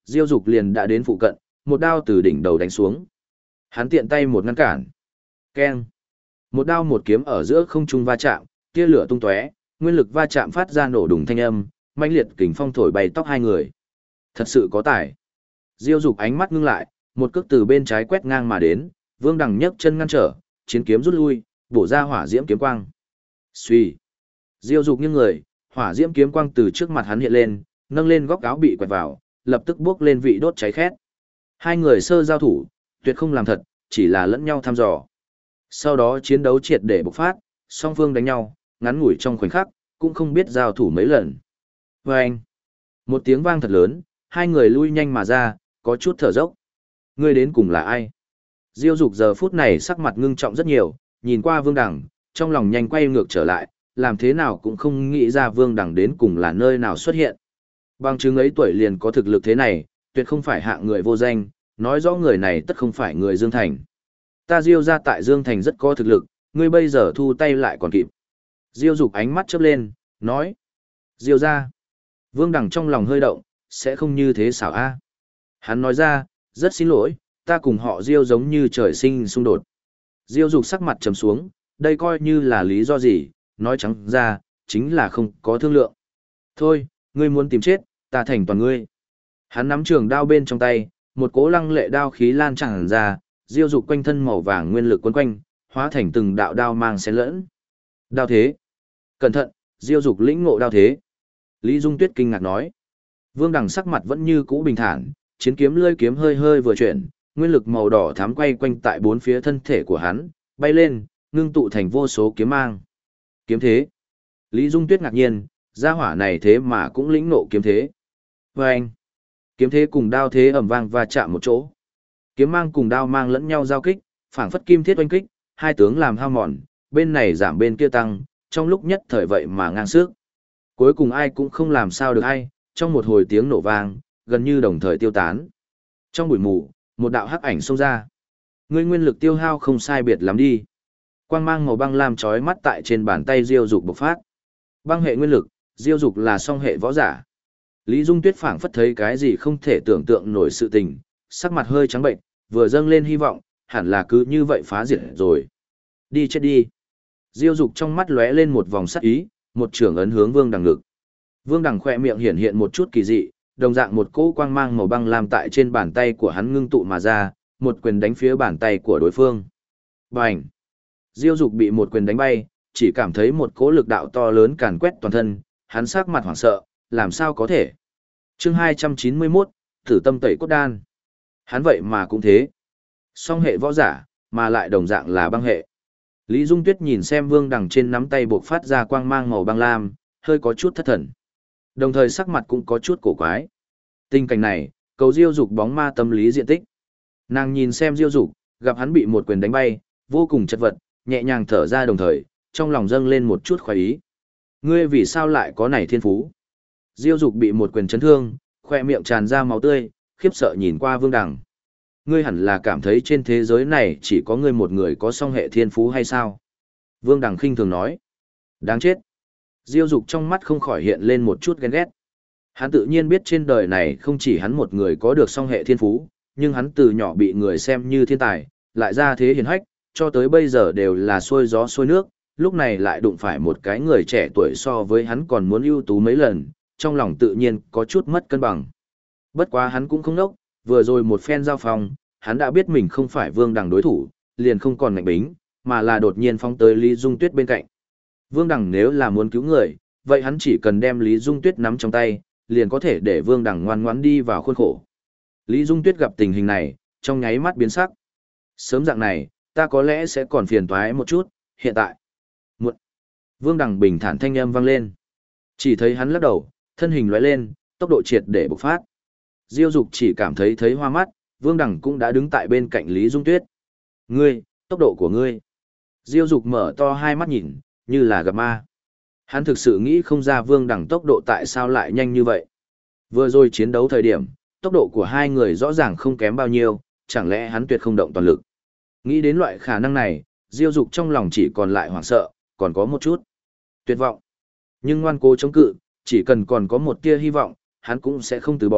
Diêu Dục liền đã đến phụ cận, một đao từ đỉnh đầu đánh xuống. Hắn tiện tay một ngăn cản. Keng. Một đao một kiếm ở giữa không trung va chạm, tia lửa tung tóe, nguyên lực va chạm phát ra nổ đùng thanh âm, mãnh liệt kình phong thổi bay tóc hai người. Thật sự có tài. Diêu Dục ánh mắt ngưng lại, một cước từ bên trái quét ngang mà đến, Vương Đằng nhấc chân ngăn trở, chiến kiếm rút lui, bổ ra hỏa diễm kiếm quang. Xuy. Diêu Dục nghiêng người, hỏa diễm kiếm quang từ trước mặt hắn hiện lên, nâng lên góc áo bị quẹt vào, lập tức bước lên vị đốt cháy khét. Hai người sơ giao thủ, tuyệt không làm thật, chỉ là lẫn nhau thăm dò. Sau đó chiến đấu triệt để bộc phát, song phương đánh nhau, ngắn ngủi trong khoảnh khắc, cũng không biết giao thủ mấy lần. Vâng! Một tiếng vang thật lớn, hai người lui nhanh mà ra, có chút thở dốc. Ngươi đến cùng là ai? Diêu Dục giờ phút này sắc mặt ngưng trọng rất nhiều, nhìn qua Vương Đằng, trong lòng nhanh quay ngược trở lại, làm thế nào cũng không nghĩ ra Vương Đằng đến cùng là nơi nào xuất hiện. Bằng chứng ấy tuổi liền có thực lực thế này, tuyệt không phải hạng người vô danh, nói rõ người này tất không phải người Dương Thành. Ta Diêu ra tại Dương Thành rất có thực lực, ngươi bây giờ thu tay lại còn kịp. Diêu Dục ánh mắt chớp lên, nói. Diêu ra. Vương Đằng trong lòng hơi động, sẽ không như thế xảo a. Hắn nói ra, rất xin lỗi, ta cùng họ Diêu giống như trời sinh xung đột. Diêu Dục sắc mặt trầm xuống, đây coi như là lý do gì, nói trắng ra, chính là không có thương lượng. Thôi, ngươi muốn tìm chết, ta thành toàn ngươi. Hắn nắm trường đao bên trong tay, một cỗ lăng lệ đao khí lan tràn ra, Diêu Dục quanh thân màu vàng nguyên lực quấn quanh, hóa thành từng đạo đao mang xen lẫn. Đao thế. Cẩn thận, Diêu Dục lĩnh ngộ đao thế. Lý Dung Tuyết kinh ngạc nói. Vương Đằng sắc mặt vẫn như cũ bình thản, chiến kiếm lưỡi kiếm hơi hơi vừa chuyển, nguyên lực màu đỏ thắm quay quanh tại bốn phía thân thể của hắn, bay lên, ngưng tụ thành vô số kiếm mang. Kiếm thế. Lý Dung Tuyết ngạc nhiên, gia hỏa này thế mà cũng lĩnh ngộ kiếm thế. Và anh. Kiếm thế cùng đao thế ầm vang va chạm một chỗ. Kiếm mang cùng đao mang lẫn nhau giao kích, phảng phất kim thiết oanh kích, hai tướng làm hao mòn, bên này giảm bên kia tăng, trong lúc nhất thời vậy mà ngang sức. Cuối cùng ai cũng không làm sao được ai, trong một hồi tiếng nổ vang, gần như đồng thời tiêu tán. Trong bụi mù, một đạo hắc ảnh xông ra. Ngươi nguyên lực tiêu hao không sai biệt lắm đi. Quang mang màu băng lam chói mắt tại trên bàn tay Diêu Dục bộc phát. Băng hệ nguyên lực, Diêu Dục là song hệ võ giả. Lý Dung Tuyết phảng phất thấy cái gì không thể tưởng tượng nổi sự tình, sắc mặt hơi trắng bệnh, vừa dâng lên hy vọng, hẳn là cứ như vậy phá diệt rồi. Đi chết đi. Diêu Dục trong mắt lóe lên một vòng sắc ý, một trường ấn hướng Vương Đằng ngực. Vương Đằng khỏe miệng hiện hiện một chút kỳ dị, đồng dạng một cỗ quang mang màu băng lam tại trên bàn tay của hắn ngưng tụ mà ra, một quyền đánh phía bàn tay của đối phương. Bành! Diêu Dục bị một quyền đánh bay, chỉ cảm thấy một cỗ lực đạo to lớn càn quét toàn thân, hắn sắc mặt hoảng sợ, làm sao có thể? Chương 291, Thử tâm tẩy cốt đan. Hắn vậy mà cũng thế. Song hệ võ giả, mà lại đồng dạng là băng hệ. Lý Dung Tuyết nhìn xem Vương Đằng trên nắm tay bộc phát ra quang mang màu băng lam, hơi có chút thất thần. Đồng thời sắc mặt cũng có chút cổ quái. Tình cảnh này, cầu Diêu Dục bóng ma tâm lý diện tích. Nàng nhìn xem Diêu Dục, gặp hắn bị một quyền đánh bay, vô cùng chật vật, nhẹ nhàng thở ra đồng thời, trong lòng dâng lên một chút khoái ý. Ngươi vì sao lại có này thiên phú? Diêu Dục bị một quyền chấn thương, khoe miệng tràn ra máu tươi, khiếp sợ nhìn qua Vương Đằng. Ngươi hẳn là cảm thấy trên thế giới này chỉ có ngươi một người có song hệ thiên phú hay sao? Vương Đằng khinh thường nói. Đáng chết. Diêu Dục trong mắt không khỏi hiện lên một chút ghen ghét. Hắn tự nhiên biết trên đời này không chỉ hắn một người có được song hệ thiên phú, nhưng hắn từ nhỏ bị người xem như thiên tài, lại ra thế hiển hách, cho tới bây giờ đều là xuôi gió xuôi nước, lúc này lại đụng phải một cái người trẻ tuổi so với hắn còn muốn ưu tú mấy lần, trong lòng tự nhiên có chút mất cân bằng. Bất quá hắn cũng không nốc, vừa rồi một phen giao phong, hắn đã biết mình không phải Vương Đằng đối thủ, liền không còn ngạnh bính, mà là đột nhiên phóng tới Lý Dung Tuyết bên cạnh. Vương Đằng nếu là muốn cứu người, vậy hắn chỉ cần đem Lý Dung Tuyết nắm trong tay, liền có thể để Vương Đằng ngoan ngoãn đi vào khuôn khổ. Lý Dung Tuyết gặp tình hình này, trong nháy mắt biến sắc. Sớm dạng này, ta có lẽ sẽ còn phiền toái một chút, hiện tại. Muộn. Vương Đằng bình thản thanh âm vang lên. Chỉ thấy hắn lắc đầu, thân hình lóe lên, tốc độ triệt để bộc phát. Diêu Dục chỉ cảm thấy hoa mắt, Vương Đằng cũng đã đứng tại bên cạnh Lý Dung Tuyết. Ngươi, tốc độ của ngươi. Diêu Dục mở to hai mắt nhìn, như là gặp ma. Hắn thực sự nghĩ không ra Vương Đằng tốc độ tại sao lại nhanh như vậy. Vừa rồi chiến đấu thời điểm, tốc độ của hai người rõ ràng không kém bao nhiêu, chẳng lẽ hắn tuyệt không động toàn lực. Nghĩ đến loại khả năng này, Diêu Dục trong lòng chỉ còn lại hoảng sợ, còn có một chút tuyệt vọng. Nhưng ngoan cố chống cự, chỉ cần còn có một tia hy vọng, hắn cũng sẽ không từ bỏ,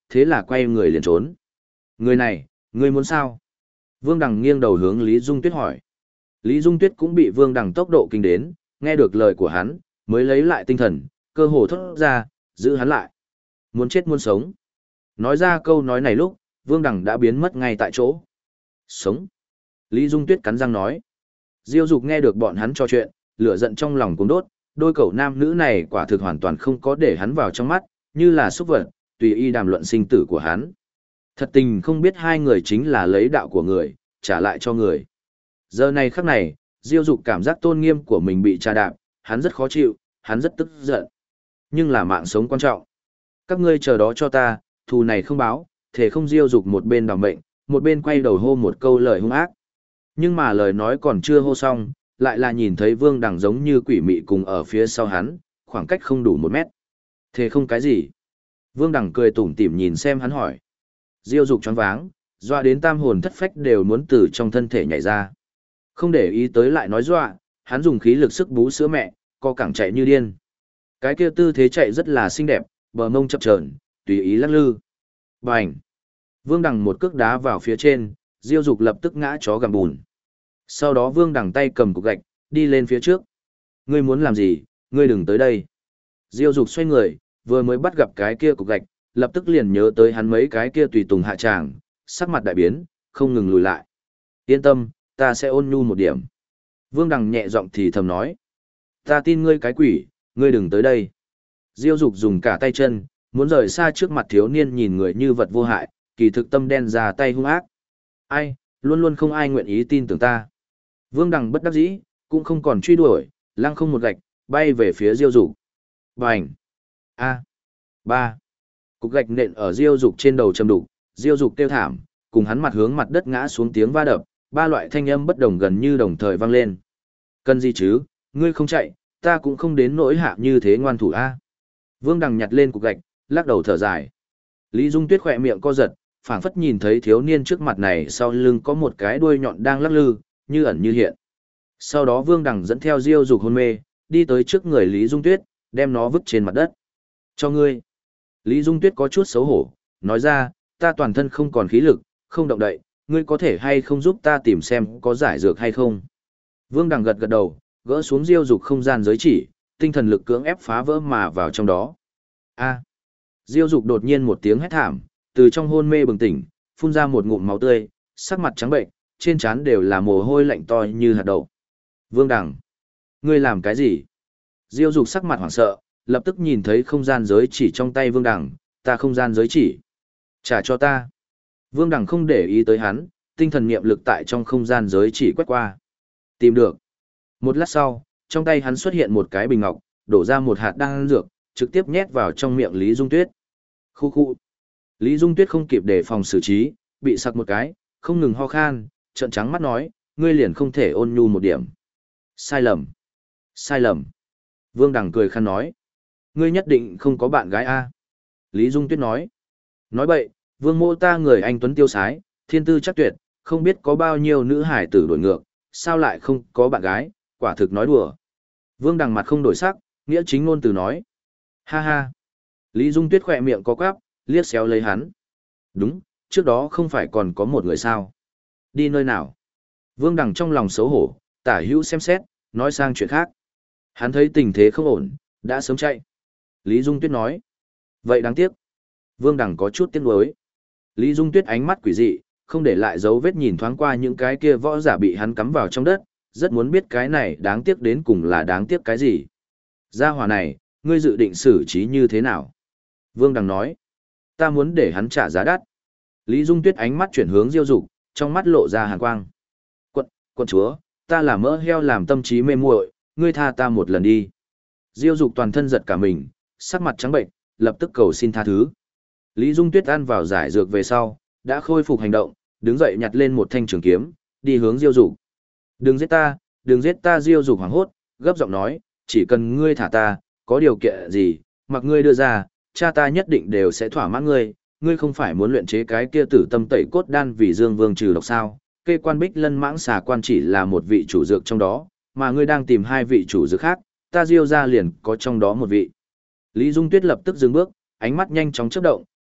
thế là quay người liền trốn. Người này, ngươi muốn sao? Vương Đằng nghiêng đầu hướng Lý Dung Tuyết hỏi. Lý Dung Tuyết cũng bị Vương Đằng tốc độ kinh đến, nghe được lời của hắn, mới lấy lại tinh thần, cơ hồ thốt ra, giữ hắn lại. Muốn chết muốn sống. Nói ra câu nói này lúc, Vương Đằng đã biến mất ngay tại chỗ. Sống. Lý Dung Tuyết cắn răng nói. Diêu Dục nghe được bọn hắn trò chuyện, lửa giận trong lòng cuống đốt, đôi cậu nam nữ này quả thực hoàn toàn không có để hắn vào trong mắt, như là xúc vật, tùy y đàm luận sinh tử của hắn. Thật tình không biết hai người chính là lấy đạo của người, trả lại cho người. Giờ này khắc này, Diêu Dục cảm giác tôn nghiêm của mình bị trà đạp, hắn rất khó chịu, hắn rất tức giận. Nhưng là mạng sống quan trọng. Các ngươi chờ đó cho ta, thù này không báo, thể không. Diêu Dục một bên đảm mệnh, một bên quay đầu hô một câu lời hung ác. Nhưng mà lời nói còn chưa hô xong, lại là nhìn thấy Vương Đằng giống như quỷ mị cùng ở phía sau hắn, khoảng cách không đủ 1 mét. Thế không cái gì. Vương Đằng cười tủm tỉm nhìn xem hắn hỏi. Diêu Dục choáng váng, dọa đến tam hồn thất phách đều muốn từ trong thân thể nhảy ra. Không để ý tới lại nói dọa, hắn dùng khí lực sức bú sữa mẹ, co cẳng chạy như điên. Cái kia tư thế chạy rất là xinh đẹp, bờ mông chập chờn, tùy ý lắc lư. Bành! Vương Đằng một cước đá vào phía trên, Diêu Dục lập tức ngã chó gặm bùn. Sau đó Vương Đằng tay cầm cục gạch, đi lên phía trước. Ngươi muốn làm gì, ngươi đừng tới đây. Diêu Dục xoay người, vừa mới bắt gặp cái kia cục gạch, lập tức liền nhớ tới hắn mấy cái kia tùy tùng hạ tràng, sắc mặt đại biến, không ngừng lùi lại. Yên tâm, ta sẽ ôn nhu một điểm. Vương Đằng nhẹ giọng thì thầm nói. Ta tin ngươi cái quỷ, ngươi đừng tới đây. Diêu Dục dùng cả tay chân, muốn rời xa trước mặt thiếu niên nhìn người như vật vô hại, kỳ thực tâm đen ra tay hung ác. Ai, luôn luôn không ai nguyện ý tin tưởng ta. Vương Đằng bất đắc dĩ, cũng không còn truy đuổi, lăng không một gạch, bay về phía Diêu Dục. Bành! A! Ba! Cục gạch nện ở Diêu Dục trên đầu châm đục, Diêu Dục kêu thảm, cùng hắn mặt hướng mặt đất ngã xuống tiếng va đập, 3 loại thanh âm bất đồng gần như đồng thời vang lên. Cần gì chứ, ngươi không chạy, ta cũng không đến nỗi hạ như thế ngoan thủ a. Vương Đằng nhặt lên cục gạch, lắc đầu thở dài. Lý Dung Tuyết khỏe miệng co giật, phảng phất nhìn thấy thiếu niên trước mặt này sau lưng có một cái đuôi nhọn đang lắc lư, như ẩn như hiện. Sau đó Vương Đằng dẫn theo Diêu Dục hôn mê, đi tới trước người Lý Dung Tuyết, đem nó vứt trên mặt đất. Cho ngươi. Lý Dung Tuyết có chút xấu hổ, nói ra, ta toàn thân không còn khí lực, không động đậy, ngươi có thể hay không giúp ta tìm xem có giải dược hay không. Vương Đằng gật gật đầu, gỡ xuống Diêu Dục không gian giới chỉ, tinh thần lực cưỡng ép phá vỡ mà vào trong đó. A. Diêu Dục đột nhiên một tiếng hét thảm, từ trong hôn mê bừng tỉnh, phun ra một ngụm máu tươi, sắc mặt trắng bệnh, trên trán đều là mồ hôi lạnh to như hạt đậu. Vương Đằng, ngươi làm cái gì? Diêu Dục sắc mặt hoảng sợ, lập tức nhìn thấy không gian giới chỉ trong tay Vương Đằng, ta không gian giới chỉ. Trả cho ta. Vương Đằng không để ý tới hắn, tinh thần niệm lực tại trong không gian giới chỉ quét qua. Tìm được. Một lát sau, trong tay hắn xuất hiện một cái bình ngọc, đổ ra một hạt đan dược, trực tiếp nhét vào trong miệng Lý Dung Tuyết. Khu khu. Lý Dung Tuyết không kịp đề phòng xử trí, bị sặc một cái, không ngừng ho khan, trợn trắng mắt nói, ngươi liền không thể ôn nhu một điểm. Sai lầm. Sai lầm. Vương Đằng cười khăn nói. Ngươi nhất định không có bạn gái a? Lý Dung Tuyết nói. Nói bậy, Vương mô ta người anh tuấn tiêu sái, thiên tư chắc tuyệt, không biết có bao nhiêu nữ hải tử đổi ngược, sao lại không có bạn gái, quả thực nói đùa. Vương Đằng mặt không đổi sắc, nghĩa chính ngôn từ nói. Ha ha. Lý Dung Tuyết khỏe miệng có quắp, liếc xéo lấy hắn. Đúng, trước đó không phải còn có một người sao. Đi nơi nào? Vương Đằng trong lòng xấu hổ, tả hữu xem xét, nói sang chuyện khác. Hắn thấy tình thế không ổn, đã sớm chạy. Lý Dung Tuyết nói. Vậy đáng tiếc. Vương Đằng có chút tiếc nuối. Lý Dung Tuyết ánh mắt quỷ dị, không để lại dấu vết nhìn thoáng qua những cái kia võ giả bị hắn cắm vào trong đất, rất muốn biết cái này đáng tiếc đến cùng là đáng tiếc cái gì. Gia hỏa này, ngươi dự định xử trí như thế nào? Vương Đằng nói. Ta muốn để hắn trả giá đắt. Lý Dung Tuyết ánh mắt chuyển hướng Diêu Dục, trong mắt lộ ra hàn quang. Quận chúa, ta là mỡ heo làm tâm trí mê muội, ngươi tha ta một lần đi. Diêu Dục toàn thân giật cả mình, sắc mặt trắng bệnh, lập tức cầu xin tha thứ. Lý Dung Tuyết ăn vào giải dược về sau, đã khôi phục hành động, đứng dậy nhặt lên một thanh trường kiếm, đi hướng Diêu Dục. Đừng giết ta Diêu Dục hoảng hốt, gấp giọng nói, chỉ cần ngươi thả ta, có điều kiện gì, mặc ngươi đưa ra, cha ta nhất định đều sẽ thỏa mãn ngươi, ngươi không phải muốn luyện chế cái kia tử tâm tẩy cốt đan vì Dương Vương trừ độc sao? Kê quan Bích Lân Mãng Xà quan chỉ là một vị chủ dược trong đó, mà ngươi đang tìm 2 vị chủ dược khác, ta Diêu ra liền có trong đó một vị. Lý Dung Tuyết lập tức dừng bước, ánh mắt nhanh chóng chớp động,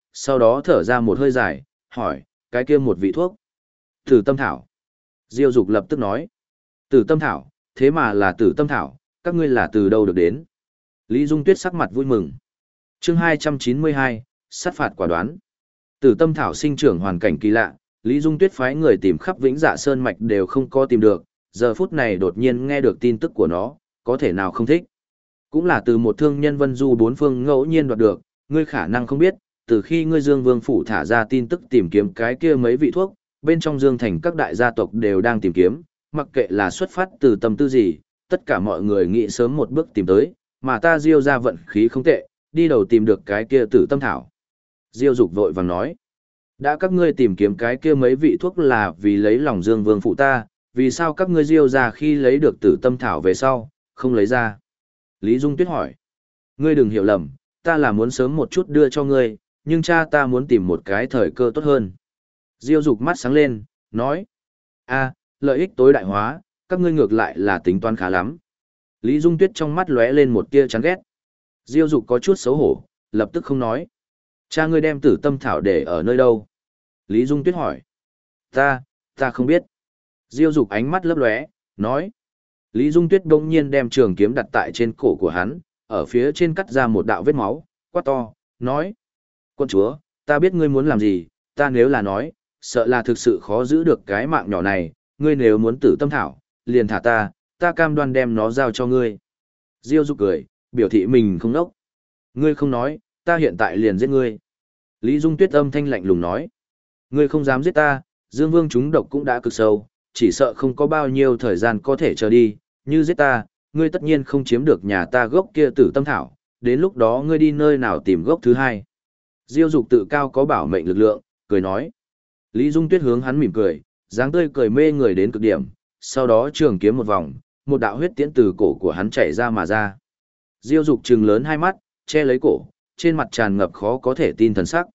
sau đó thở ra một hơi dài, hỏi, cái kia một vị thuốc. Tử tâm thảo. Diêu Dục lập tức nói, Tử tâm thảo, thế mà là Tử tâm thảo, các ngươi là từ đâu được đến? Lý Dung Tuyết sắc mặt vui mừng. Chương 292, sát phạt quả đoán. Tử tâm thảo sinh trưởng hoàn cảnh kỳ lạ, Lý Dung Tuyết phái người tìm khắp Vĩnh Dạ Sơn mạch đều không có tìm được, giờ phút này đột nhiên nghe được tin tức của nó, có thể nào không thích. Cũng là từ một thương nhân vân du bốn phương ngẫu nhiên đoạt được, ngươi khả năng không biết, từ khi ngươi Dương Vương phủ thả ra tin tức tìm kiếm cái kia mấy vị thuốc, bên trong Dương Thành các đại gia tộc đều đang tìm kiếm, mặc kệ là xuất phát từ tâm tư gì, tất cả mọi người nghĩ sớm một bước tìm tới, mà ta Diêu ra vận khí không tệ, đi đầu tìm được cái kia Tử tâm thảo. Diêu Dục vội vàng nói, đã các ngươi tìm kiếm cái kia mấy vị thuốc là vì lấy lòng Dương Vương phụ ta, vì sao các ngươi Diêu ra khi lấy được Tử tâm thảo về sau, không lấy ra? Lý Dung Tuyết hỏi, ngươi đừng hiểu lầm, ta là muốn sớm một chút đưa cho ngươi, nhưng cha ta muốn tìm một cái thời cơ tốt hơn. Diêu Dục mắt sáng lên, nói, lợi ích tối đại hóa, các ngươi ngược lại là tính toán khá lắm. Lý Dung Tuyết trong mắt lóe lên một tia chán ghét. Diêu Dục có chút xấu hổ, lập tức không nói. Cha ngươi đem Tử tâm thảo để ở nơi đâu? Lý Dung Tuyết hỏi. Ta không biết. Diêu Dục ánh mắt lấp lóe, nói. Lý Dung Tuyết đông nhiên đem trường kiếm đặt tại trên cổ của hắn, ở phía trên cắt ra một đạo vết máu, quát to, nói. Quân chúa, ta biết ngươi muốn làm gì, ta nếu là nói, sợ là thực sự khó giữ được cái mạng nhỏ này, ngươi nếu muốn Tử tâm thảo, liền thả ta cam đoan đem nó giao cho ngươi. Diêu Dục cười, biểu thị mình không đốc. Ngươi không nói, ta hiện tại liền giết ngươi. Lý Dung Tuyết âm thanh lạnh lùng nói. Ngươi không dám giết ta, Dương Vương chúng độc cũng đã cực sâu, chỉ sợ không có bao nhiêu thời gian có thể chờ đi, như giết ta, ngươi tất nhiên không chiếm được nhà ta gốc kia Tử tâm thảo, đến lúc đó ngươi đi nơi nào tìm gốc thứ hai. Diêu Dục tự cao có bảo mệnh lực lượng, cười nói. Lý Dung Tuyết hướng hắn mỉm cười, dáng tươi cười mê người đến cực điểm, sau đó trường kiếm một vòng, một đạo huyết tiễn từ cổ của hắn chảy ra mà ra. Diêu Dục trừng lớn hai mắt, che lấy cổ, trên mặt tràn ngập khó có thể tin thần sắc.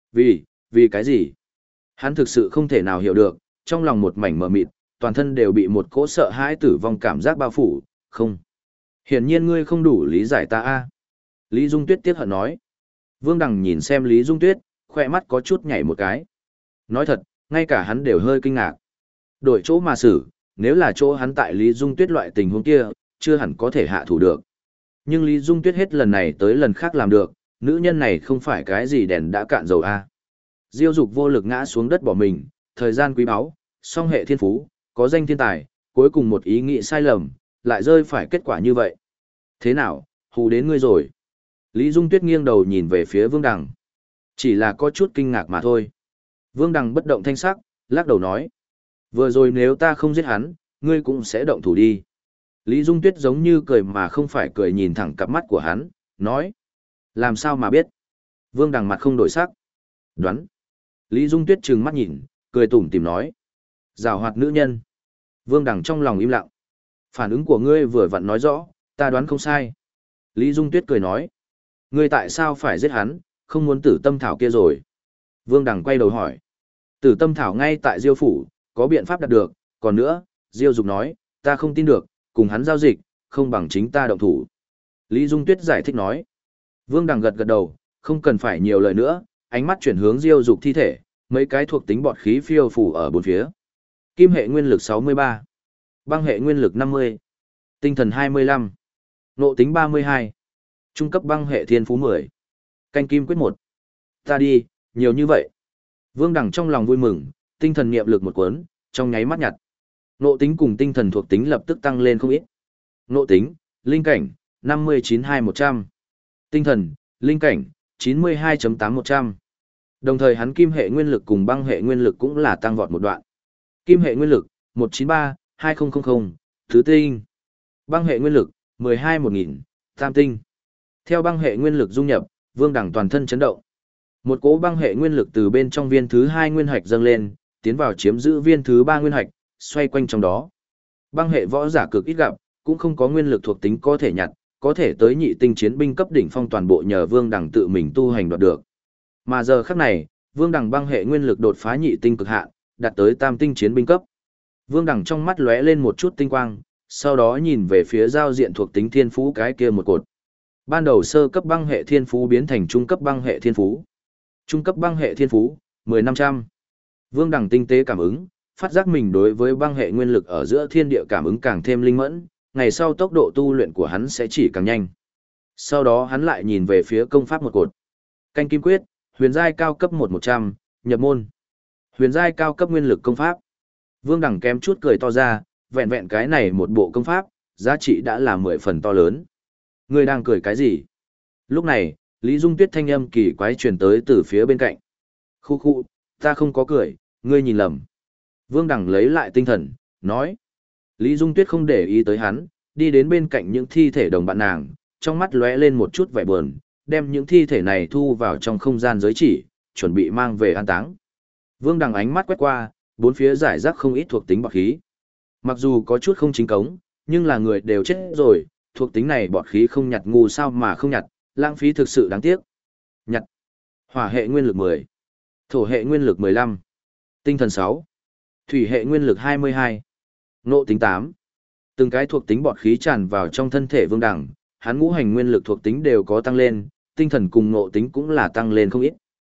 Vì cái gì? Hắn thực sự không thể nào hiểu được, trong lòng một mảnh mờ mịt, toàn thân đều bị một cỗ sợ hãi tử vong cảm giác bao phủ, không. Hiển nhiên ngươi không đủ lý giải ta a. Lý Dung Tuyết tiếc hận nói. Vương Đằng nhìn xem Lý Dung Tuyết, khoe mắt có chút nhảy một cái. Nói thật, ngay cả hắn đều hơi kinh ngạc. Đổi chỗ mà xử, nếu là chỗ hắn tại Lý Dung Tuyết loại tình huống kia, chưa hẳn có thể hạ thủ được. Nhưng Lý Dung Tuyết hết lần này tới lần khác làm được, nữ nhân này không phải cái gì đèn đã cạn dầu a. Diêu Dục vô lực ngã xuống đất bỏ mình, thời gian quý báu, song hệ thiên phú, có danh thiên tài, cuối cùng một ý nghĩ sai lầm, lại rơi phải kết quả như vậy. Thế nào, hù đến ngươi rồi? Lý Dung Tuyết nghiêng đầu nhìn về phía Vương Đằng. Chỉ là có chút kinh ngạc mà thôi. Vương Đằng bất động thanh sắc, lắc đầu nói. Vừa rồi nếu ta không giết hắn, ngươi cũng sẽ động thủ đi. Lý Dung Tuyết giống như cười mà không phải cười nhìn thẳng cặp mắt của hắn, nói. Làm sao mà biết? Vương Đằng mặt không đổi sắc. Đoán. Lý Dung Tuyết trừng mắt nhìn, cười tủm tỉm nói. Giảo hoạt nữ nhân. Vương Đằng trong lòng im lặng. Phản ứng của ngươi vừa vặn nói rõ, ta đoán không sai. Lý Dung Tuyết cười nói. Ngươi tại sao phải giết hắn, không muốn Tử tâm thảo kia rồi? Vương Đằng quay đầu hỏi. Tử tâm thảo ngay tại Diêu phủ, có biện pháp đạt được, còn nữa, Diêu Dục nói, ta không tin được, cùng hắn giao dịch, không bằng chính ta động thủ. Lý Dung Tuyết giải thích nói. Vương Đằng gật gật đầu, không cần phải nhiều lời nữa, ánh mắt chuyển hướng Diêu Dục thi thể, mấy cái thuộc tính bọt khí phiêu phủ ở bốn phía. Kim hệ nguyên lực 63, băng hệ nguyên lực 50, tinh thần 25, nộ tính 32, trung cấp băng hệ thiên phú 10, canh kim quyết 1. Ta đi, nhiều như vậy. Vương Đằng trong lòng vui mừng, tinh thần niệm lực một cuốn, trong nháy mắt nhặt. Nộ tính cùng tinh thần thuộc tính lập tức tăng lên không ít. Nộ tính, linh cảnh, 592100. Tinh thần, linh cảnh, 92.8100. Đồng thời hắn kim hệ nguyên lực cùng băng hệ nguyên lực cũng là tăng vọt một đoạn. Kim hệ nguyên lực, 193-2000, thứ tinh. Băng hệ nguyên lực, 12-1000, tam tinh. Theo băng hệ nguyên lực dung nhập, Vương Đằng toàn thân chấn động. Một cỗ băng hệ nguyên lực từ bên trong viên thứ 2 nguyên hạch dâng lên, tiến vào chiếm giữ viên thứ 3 nguyên hạch, xoay quanh trong đó. Băng hệ võ giả cực ít gặp, cũng không có nguyên lực thuộc tính có thể nhặt, có thể tới nhị tinh chiến binh cấp đỉnh phong toàn bộ nhờ Vương Đằng tự mình tu hành đoạt được. Mà giờ khắc này, Vương Đằng băng hệ nguyên lực đột phá nhị tinh cực hạn, đạt tới tam tinh chiến binh cấp. Vương Đằng trong mắt lóe lên một chút tinh quang, sau đó nhìn về phía giao diện thuộc tính thiên phú cái kia một cột. Ban đầu sơ cấp băng hệ thiên phú biến thành trung cấp băng hệ thiên phú. Trung cấp băng hệ thiên phú, 10-500. Vương Đằng tinh tế cảm ứng, phát giác mình đối với băng hệ nguyên lực ở giữa thiên địa cảm ứng càng thêm linh mẫn, ngày sau tốc độ tu luyện của hắn sẽ chỉ càng nhanh. Sau đó hắn lại nhìn về phía công pháp một cột. Canh kim quyết, huyền giai cao cấp 1-100, nhập môn. Huyền giai cao cấp nguyên lực công pháp. Vương Đằng kém chút cười to ra, vẹn vẹn cái này một bộ công pháp, giá trị đã là 10 phần to lớn. Ngươi đang cười cái gì? Lúc này, Lý Dung Tuyết thanh âm kỳ quái truyền tới từ phía bên cạnh. Khu khu, ta không có cười, ngươi nhìn lầm. Vương Đằng lấy lại tinh thần, nói. Lý Dung Tuyết không để ý tới hắn, đi đến bên cạnh những thi thể đồng bạn nàng, trong mắt lóe lên một chút vẻ buồn, đem những thi thể này thu vào trong không gian giới chỉ, chuẩn bị mang về an táng. Vương Đằng ánh mắt quét qua, bốn phía giải rác không ít thuộc tính bọt khí. Mặc dù có chút không chính cống, nhưng là người đều chết rồi, thuộc tính này bọt khí không nhặt ngu sao mà không nhặt, lãng phí thực sự đáng tiếc. Nhặt. Hỏa hệ nguyên lực 10, thổ hệ nguyên lực 15, tinh thần 6, thủy hệ nguyên lực 22, ngộ tính 8. Từng cái thuộc tính bọt khí tràn vào trong thân thể Vương Đằng, hắn ngũ hành nguyên lực thuộc tính đều có tăng lên, tinh thần cùng ngộ tính cũng là tăng lên không ít.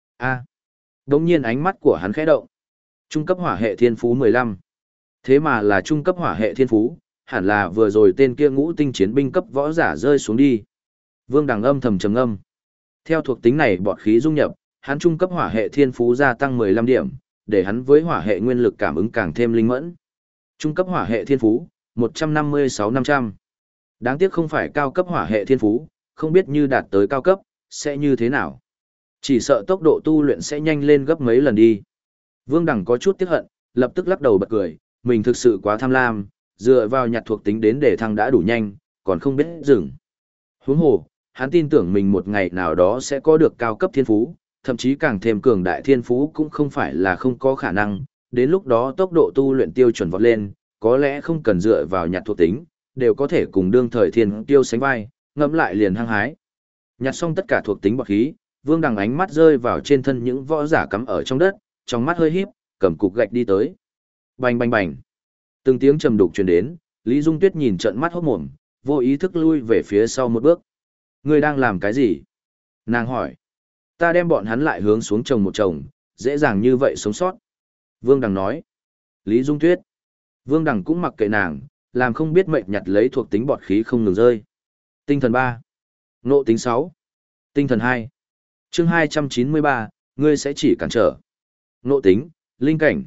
Đống nhiên ánh mắt của hắn khẽ động. Trung cấp hỏa hệ thiên phú 15. Thế mà là trung cấp hỏa hệ thiên phú, hẳn là vừa rồi tên kia ngũ tinh chiến binh cấp võ giả rơi xuống đi. Vương Đằng âm thầm trầm ngâm. Theo thuộc tính này bọt khí dung nhập, hắn trung cấp hỏa hệ thiên phú gia tăng 15 điểm, để hắn với hỏa hệ nguyên lực cảm ứng càng thêm linh mẫn. Trung cấp hỏa hệ thiên phú, 156-500. Đáng tiếc không phải cao cấp hỏa hệ thiên phú, không biết như đạt tới cao cấp, sẽ như thế nào. Chỉ sợ tốc độ tu luyện sẽ nhanh lên gấp mấy lần đi. Vương Đằng có chút tiếc hận, lập tức lắc đầu bật cười, mình thực sự quá tham lam, dựa vào nhặt thuộc tính đến để thăng đã đủ nhanh, còn không biết dừng. Huống hồ, hắn tin tưởng mình một ngày nào đó sẽ có được cao cấp thiên phú, thậm chí càng thêm cường đại thiên phú cũng không phải là không có khả năng, đến lúc đó tốc độ tu luyện tiêu chuẩn vọt lên, có lẽ không cần dựa vào nhặt thuộc tính, đều có thể cùng đương thời thiên tiêu sánh vai, ngẫm lại liền hăng hái. Nhặt xong tất cả thuộc tính bọt khí, Vương Đằng ánh mắt rơi vào trên thân những võ giả cắm ở trong đất, trong mắt hơi híp, cầm cục gạch đi tới. Bành bành bành. Từng tiếng trầm đục truyền đến, Lý Dung Tuyết nhìn trợn mắt hốt mồm, vô ý thức lui về phía sau một bước. Ngươi đang làm cái gì? Nàng hỏi. Ta đem bọn hắn lại hướng xuống chồng một chồng, dễ dàng như vậy sống sót. Vương Đằng nói. Lý Dung Tuyết. Vương Đằng cũng mặc kệ nàng, làm không biết mệnh nhặt lấy thuộc tính bọt khí không ngừng rơi. Tinh thần 3. Ngộ tính 6. Tinh thần 2. Chương 293, ngươi sẽ chỉ cản trở. Ngộ tính, linh cảnh,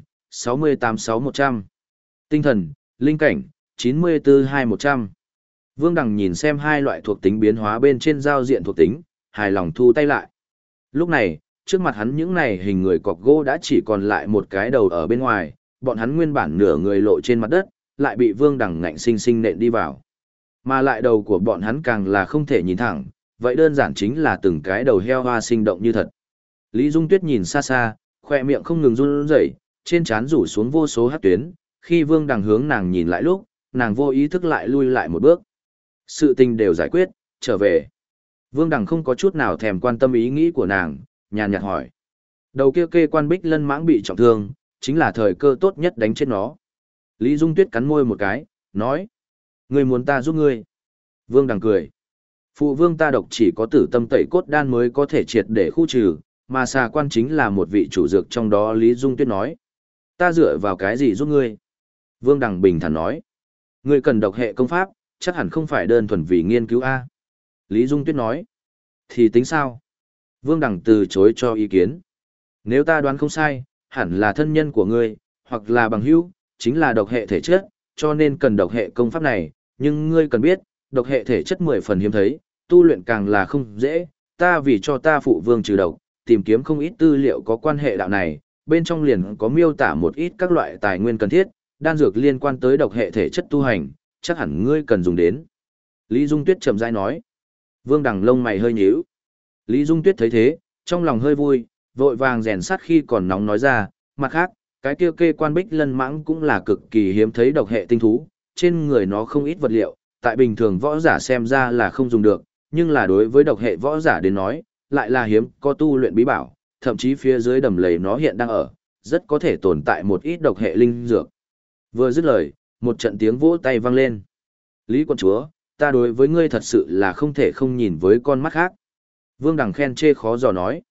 68-6100. Tinh thần, linh cảnh, 94-2100. Vương Đằng nhìn xem hai loại thuộc tính biến hóa bên trên giao diện thuộc tính, hài lòng thu tay lại. Lúc này, trước mặt hắn những này hình người cọc gỗ đã chỉ còn lại một cái đầu ở bên ngoài, bọn hắn nguyên bản nửa người lộ trên mặt đất, lại bị Vương Đằng ngạnh sinh sinh nện đi vào. Mà lại đầu của bọn hắn càng là không thể nhìn thẳng, vậy đơn giản chính là từng cái đầu heo hoa sinh động như thật. Lý Dung Tuyết nhìn xa xa, khoe miệng không ngừng run rẩy, trên trán rủ xuống vô số hắc tuyến, khi Vương Đằng hướng nàng nhìn lại lúc, nàng vô ý thức lại lui lại một bước. Sự tình đều giải quyết, trở về. Vương Đằng không có chút nào thèm quan tâm ý nghĩ của nàng, nhàn nhạt hỏi. Đầu kia kê quan bích lân mãng bị trọng thương, chính là thời cơ tốt nhất đánh chết nó. Lý Dung Tuyết cắn môi một cái, nói. Ngươi muốn ta giúp ngươi. Vương Đằng cười. Phụ vương ta độc chỉ có tử tâm tẩy cốt đan mới có thể triệt để khu trừ, mà xà quan chính là một vị chủ dược trong đó. Lý Dung Tuyết nói. Ta dựa vào cái gì giúp ngươi? Vương Đằng bình thản nói. Ngươi cần độc hệ công pháp, chắc hẳn không phải đơn thuần vì nghiên cứu A. Lý Dung Tuyết nói. Thì tính sao? Vương Đằng từ chối cho ý kiến. Nếu ta đoán không sai, hẳn là thân nhân của ngươi, hoặc là bằng hữu, chính là độc hệ thể chất, cho nên cần độc hệ công pháp này, nhưng ngươi cần biết, độc hệ thể chất 10 phần hiếm thấy, tu luyện càng là không dễ, ta vì cho ta phụ vương trừ độc, tìm kiếm không ít tư liệu có quan hệ đạo này, bên trong liền có miêu tả một ít các loại tài nguyên cần thiết, đan dược liên quan tới độc hệ thể chất tu hành, chắc hẳn ngươi cần dùng đến. Lý Dung Tuyết chậm rãi nói. Vương Đằng lông mày hơi nhíu. Lý Dung Tuyết thấy thế, trong lòng hơi vui, vội vàng rèn sắt khi còn nóng nói ra, mặt khác, cái kia kê quan bích lân mãng cũng là cực kỳ hiếm thấy độc hệ tinh thú, trên người nó không ít vật liệu, tại bình thường võ giả xem ra là không dùng được, nhưng là đối với độc hệ võ giả đến nói, lại là hiếm có tu luyện bí bảo, thậm chí phía dưới đầm lầy nó hiện đang ở, rất có thể tồn tại một ít độc hệ linh dược. Vừa dứt lời, một trận tiếng vỗ tay vang lên. Lý quận chúa, ta đối với ngươi thật sự là không thể không nhìn với con mắt khác. Vương Đằng khen chê khó dò nói.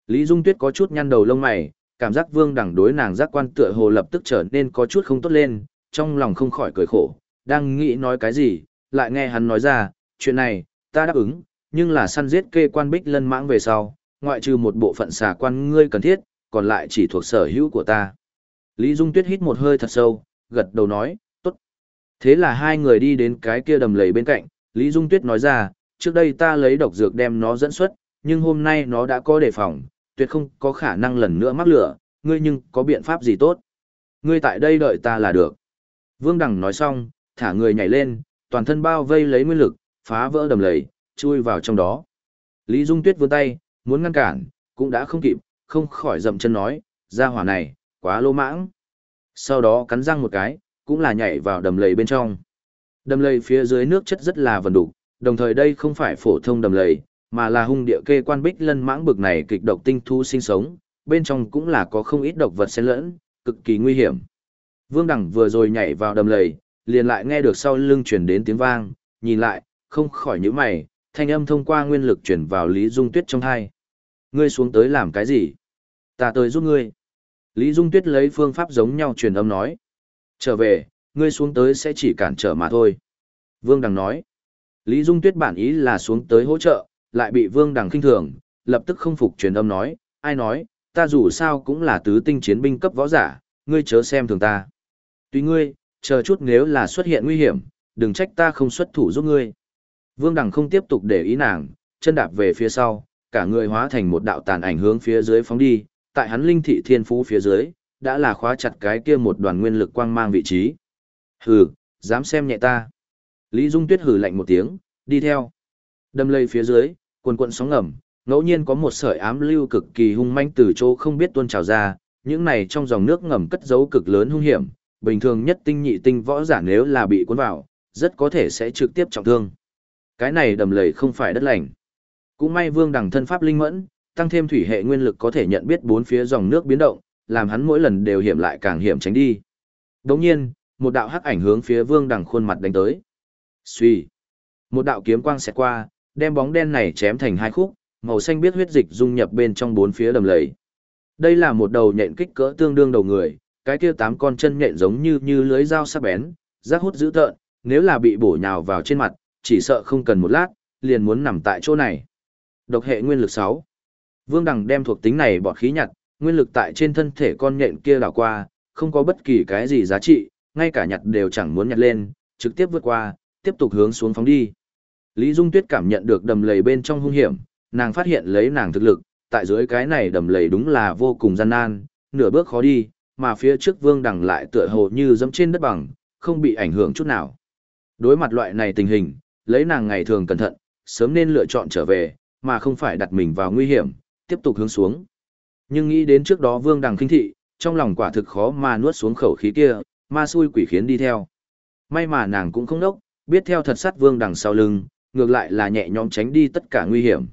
Lý Dung Tuyết có chút nhăn đầu lông mày, cảm giác Vương Đằng đối nàng giác quan tựa hồ lập tức trở nên có chút không tốt lên, trong lòng không khỏi cười khổ, đang nghĩ nói cái gì, lại nghe hắn nói ra, chuyện này, ta đáp ứng, nhưng là săn giết kê quan bích lân mãng về sau, ngoại trừ một bộ phận xà quan ngươi cần thiết, còn lại chỉ thuộc sở hữu của ta. Lý Dung Tuyết hít một hơi thật sâu, gật đầu nói, tốt. Thế là hai người đi đến cái kia đầm lầy bên cạnh, Lý Dung Tuyết nói ra, trước đây ta lấy độc dược đem nó dẫn xuất, nhưng hôm nay nó đã có đề phòng, tuyệt không có khả năng lần nữa mắc lửa, ngươi nhưng có biện pháp gì tốt. Ngươi tại đây đợi ta là được. Vương Đằng nói xong, thả người nhảy lên, toàn thân bao vây lấy nguyên lực, phá vỡ đầm lầy, chui vào trong đó. Lý Dung Tuyết vươn tay, muốn ngăn cản, cũng đã không kịp, không khỏi dậm chân nói, ra hỏa này, quá lô mãng. Sau đó cắn răng một cái, cũng là nhảy vào đầm lầy bên trong. Đầm lầy phía dưới nước chất rất là vần đục, đồng thời đây không phải phổ thông đầm lầy, mà là hung địa kê quan bích lân mãng bực này kịch độc tinh thu sinh sống, bên trong cũng là có không ít độc vật xen lẫn, cực kỳ nguy hiểm. Vương Đằng vừa rồi nhảy vào đầm lầy, liền lại nghe được sau lưng truyền đến tiếng vang, nhìn lại, không khỏi nhíu mày, thanh âm thông qua nguyên lực truyền vào Lý Dung Tuyết trong tai. Ngươi xuống tới làm cái gì? Ta tới giúp ngươi. Lý Dung Tuyết lấy phương pháp giống nhau truyền âm nói. Trở về, ngươi xuống tới sẽ chỉ cản trở mà thôi. Vương Đằng nói. Lý Dung Tuyết bản ý là xuống tới hỗ trợ, lại bị Vương Đằng khinh thường, lập tức không phục truyền âm nói, ai nói, ta dù sao cũng là tứ tinh chiến binh cấp võ giả, ngươi chớ xem thường ta. Tùy ngươi, chờ chút nếu là xuất hiện nguy hiểm, đừng trách ta không xuất thủ giúp ngươi. Vương Đằng không tiếp tục để ý nàng, chân đạp về phía sau, cả người hóa thành một đạo tàn ảnh hướng phía dưới phóng đi, tại hắn linh thị thiên phú phía dưới, đã là khóa chặt cái kia một đoàn nguyên lực quang mang vị trí. Hừ, dám xem nhẹ ta. Lý Dung Tuyết hừ lạnh một tiếng, đi theo. Đâm lây phía dưới, quần quần sóng ngầm, ngẫu nhiên có một sợi ám lưu cực kỳ hung manh từ chỗ không biết tuôn trào ra, những này trong dòng nước ngầm cất giấu cực lớn hung hiểm, bình thường nhất tinh nhị tinh võ giả nếu là bị cuốn vào, rất có thể sẽ trực tiếp trọng thương. Cái này đầm lầy không phải đất lành. Cũng may Vương Đằng thân pháp linh mẫn, tăng thêm thủy hệ nguyên lực có thể nhận biết bốn phía dòng nước biến động, làm hắn mỗi lần đều hiểm lại càng hiểm tránh đi. Đồng nhiên, một đạo hắc ảnh hướng phía Vương Đằng khuôn mặt đánh tới. Xuy. Một đạo kiếm quang xẹt qua, đem bóng đen này chém thành hai khúc, màu xanh biết huyết dịch dung nhập bên trong bốn phía đầm lầy. Đây là một đầu nhện kích cỡ tương đương đầu người, cái kia 8 con chân nhện giống như lưới dao sắc bén, rác hút dữ tợn, nếu là bị bổ nhào vào trên mặt, chỉ sợ không cần một lát, liền muốn nằm tại chỗ này. Độc hệ nguyên lực 6. Vương Đằng đem thuộc tính này bọt khí nhặt, nguyên lực tại trên thân thể con nhện kia đảo qua, không có bất kỳ cái gì giá trị, ngay cả nhặt đều chẳng muốn nhặt lên, trực tiếp vượt qua, tiếp tục hướng xuống phóng đi. Lý Dung Tuyết cảm nhận được đầm lầy bên trong hung hiểm, nàng phát hiện lấy nàng thực lực, tại dưới cái này đầm lầy đúng là vô cùng gian nan, nửa bước khó đi, mà phía trước Vương Đằng lại tựa hồ như dẫm trên đất bằng, không bị ảnh hưởng chút nào. Đối mặt loại này tình hình, lấy nàng ngày thường cẩn thận, sớm nên lựa chọn trở về, mà không phải đặt mình vào nguy hiểm, tiếp tục hướng xuống. Nhưng nghĩ đến trước đó Vương Đằng khinh thị, trong lòng quả thực khó mà nuốt xuống khẩu khí kia, ma xui quỷ khiến đi theo. May mà nàng cũng không đốc, biết theo thật sát Vương Đằng sau lưng, ngược lại là nhẹ nhõm tránh đi tất cả nguy hiểm.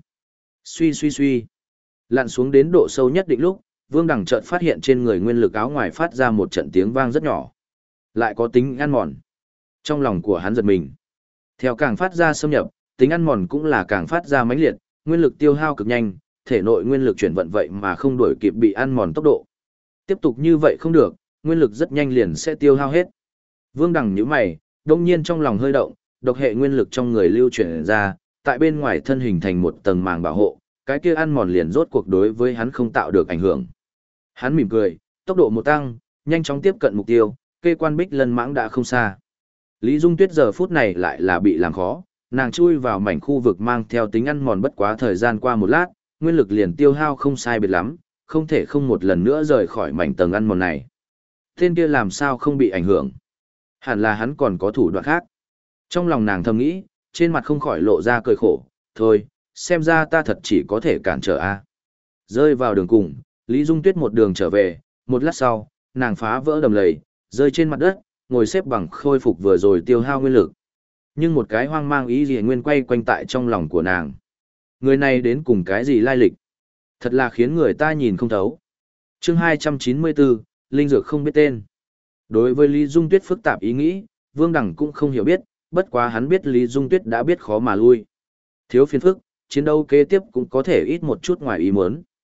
Suy. Lặn xuống đến độ sâu nhất định lúc, Vương Đằng chợt phát hiện trên người nguyên lực áo ngoài phát ra một trận tiếng vang rất nhỏ. Lại có tính ăn mòn. Trong lòng của hắn giật mình. Theo càng phát ra xâm nhập, tính ăn mòn cũng là càng phát ra mãnh liệt, nguyên lực tiêu hao cực nhanh, thể nội nguyên lực chuyển vận vậy mà không đuổi kịp bị ăn mòn tốc độ. Tiếp tục như vậy không được, nguyên lực rất nhanh liền sẽ tiêu hao hết. Vương Đằng nhíu mày, đông nhiên trong lòng hơi động, độc hệ nguyên lực trong người lưu chuyển ra, tại bên ngoài thân hình thành một tầng màng bảo hộ, cái kia ăn mòn liền rốt cuộc đối với hắn không tạo được ảnh hưởng. Hắn mỉm cười, tốc độ một tăng, nhanh chóng tiếp cận mục tiêu, kê quan bích lân mãng đã không xa. Lý Dung Tuyết giờ phút này lại là bị làm khó, nàng chui vào mảnh khu vực mang theo tính ăn mòn bất quá thời gian qua một lát, nguyên lực liền tiêu hao không sai biệt lắm, không thể không một lần nữa rời khỏi mảnh tầng ăn mòn này. Tên kia làm sao không bị ảnh hưởng? Hẳn là hắn còn có thủ đoạn khác. Trong lòng nàng thầm nghĩ, trên mặt không khỏi lộ ra cười khổ, thôi, xem ra ta thật chỉ có thể cản trở a. Rơi vào đường cùng, Lý Dung Tuyết một đường trở về, một lát sau, nàng phá vỡ đầm lầy, rơi trên mặt đất, ngồi xếp bằng khôi phục vừa rồi tiêu hao nguyên lực. Nhưng một cái hoang mang ý gì nguyên quay quanh tại trong lòng của nàng. Người này đến cùng cái gì lai lịch? Thật là khiến người ta nhìn không thấu. Chương 294, Linh Dược không biết tên. Đối với Lý Dung Tuyết phức tạp ý nghĩ, Vương Đằng cũng không hiểu biết, bất quá hắn biết Lý Dung Tuyết đã biết khó mà lui. Thiếu phiền phức, chiến đấu kế tiếp cũng có thể ít một chút ngoài ý muốn.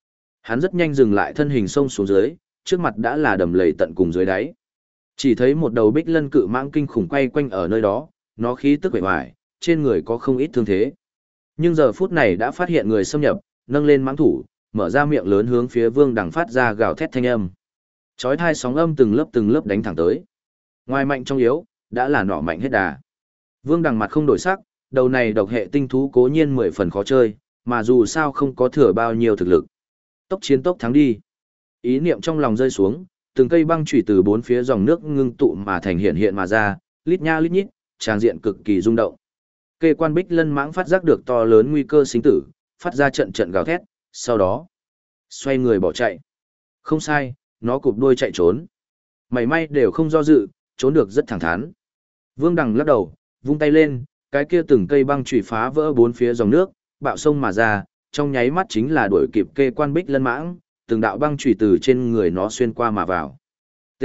Hắn rất nhanh dừng lại thân hình xông xuống dưới, trước mặt đã là đầm lầy tận cùng dưới đáy. Chỉ thấy một đầu bích lân cự mãng kinh khủng quay quanh ở nơi đó, nó khí tức bề ngoài, trên người có không ít thương thế. Nhưng giờ phút này đã phát hiện người xâm nhập, nâng lên mãng thủ, mở ra miệng lớn hướng phía Vương Đằng phát ra gào thét thanh âm. Chói tai sóng âm từng lớp đánh thẳng tới. Ngoài mạnh trong yếu, đã là nọ mạnh hết đà. Vương Đằng mặt không đổi sắc, đầu này độc hệ tinh thú cố nhiên 10 phần khó chơi, mà dù sao không có thừa bao nhiêu thực lực. Tốc chiến tốc thắng đi. Ý niệm trong lòng rơi xuống, từng cây băng chủy từ bốn phía dòng nước ngưng tụ mà thành hiện mà ra, lít nha lít nhít, tràng diện cực kỳ rung động. Kê quan bích lân mãng phát giác được to lớn nguy cơ sinh tử, phát ra trận trận gào thét, sau đó xoay người bỏ chạy. Không sai, nó cụp đuôi chạy trốn. Mảy may đều không do dự, trốn được rất thẳng thắn. Vương Đằng lắc đầu, vung tay lên, cái kia từng cây băng chủy phá vỡ bốn phía dòng nước, bạo sông mà ra, trong nháy mắt chính là đuổi kịp kê quan bích lân mãng, từng đạo băng chủy từ trên người nó xuyên qua mà vào. T.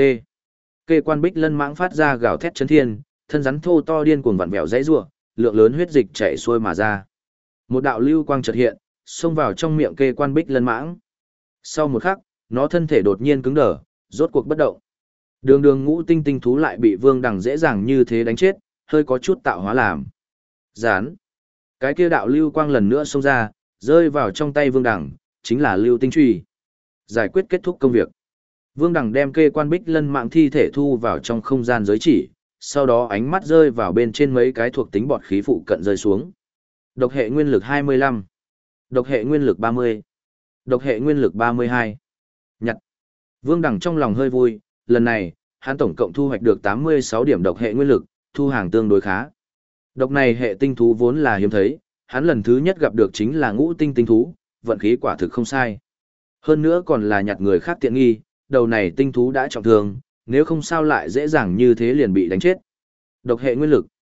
Kê quan bích lân mãng phát ra gào thét chấn thiên, thân rắn thô to điên cuồng vặn vẹo dãy rủa, lượng lớn huyết dịch chảy xuôi mà ra. Một đạo lưu quang chợt hiện, xông vào trong miệng kê quan bích lân mãng. Sau một khắc, nó thân thể đột nhiên cứng đờ, rốt cuộc bất động. Đường đường ngũ tinh tinh thú lại bị Vương Đằng dễ dàng như thế đánh chết, hơi có chút tạo hóa làm. Gián. Cái kia đạo lưu quang lần nữa xông ra, rơi vào trong tay Vương Đằng, chính là lưu tinh truy. Giải quyết kết thúc công việc. Vương Đằng đem kê quan bích lân mạng thi thể thu vào trong không gian giới chỉ, sau đó ánh mắt rơi vào bên trên mấy cái thuộc tính bọt khí phụ cận rơi xuống. Độc hệ nguyên lực 25. Độc hệ nguyên lực 30. Độc hệ nguyên lực 32. Nhặt. Vương Đằng trong lòng hơi vui, lần này, hắn tổng cộng thu hoạch được 86 điểm độc hệ nguyên lực, thu hàng tương đối khá. Độc này hệ tinh thú vốn là hiếm thấy, hắn lần thứ nhất gặp được chính là ngũ tinh tinh thú, vận khí quả thực không sai. Hơn nữa còn là nhặt người khác tiện nghi, đầu này tinh thú đã trọng thương, nếu không sao lại dễ dàng như thế liền bị đánh chết. Độc hệ nguyên lực,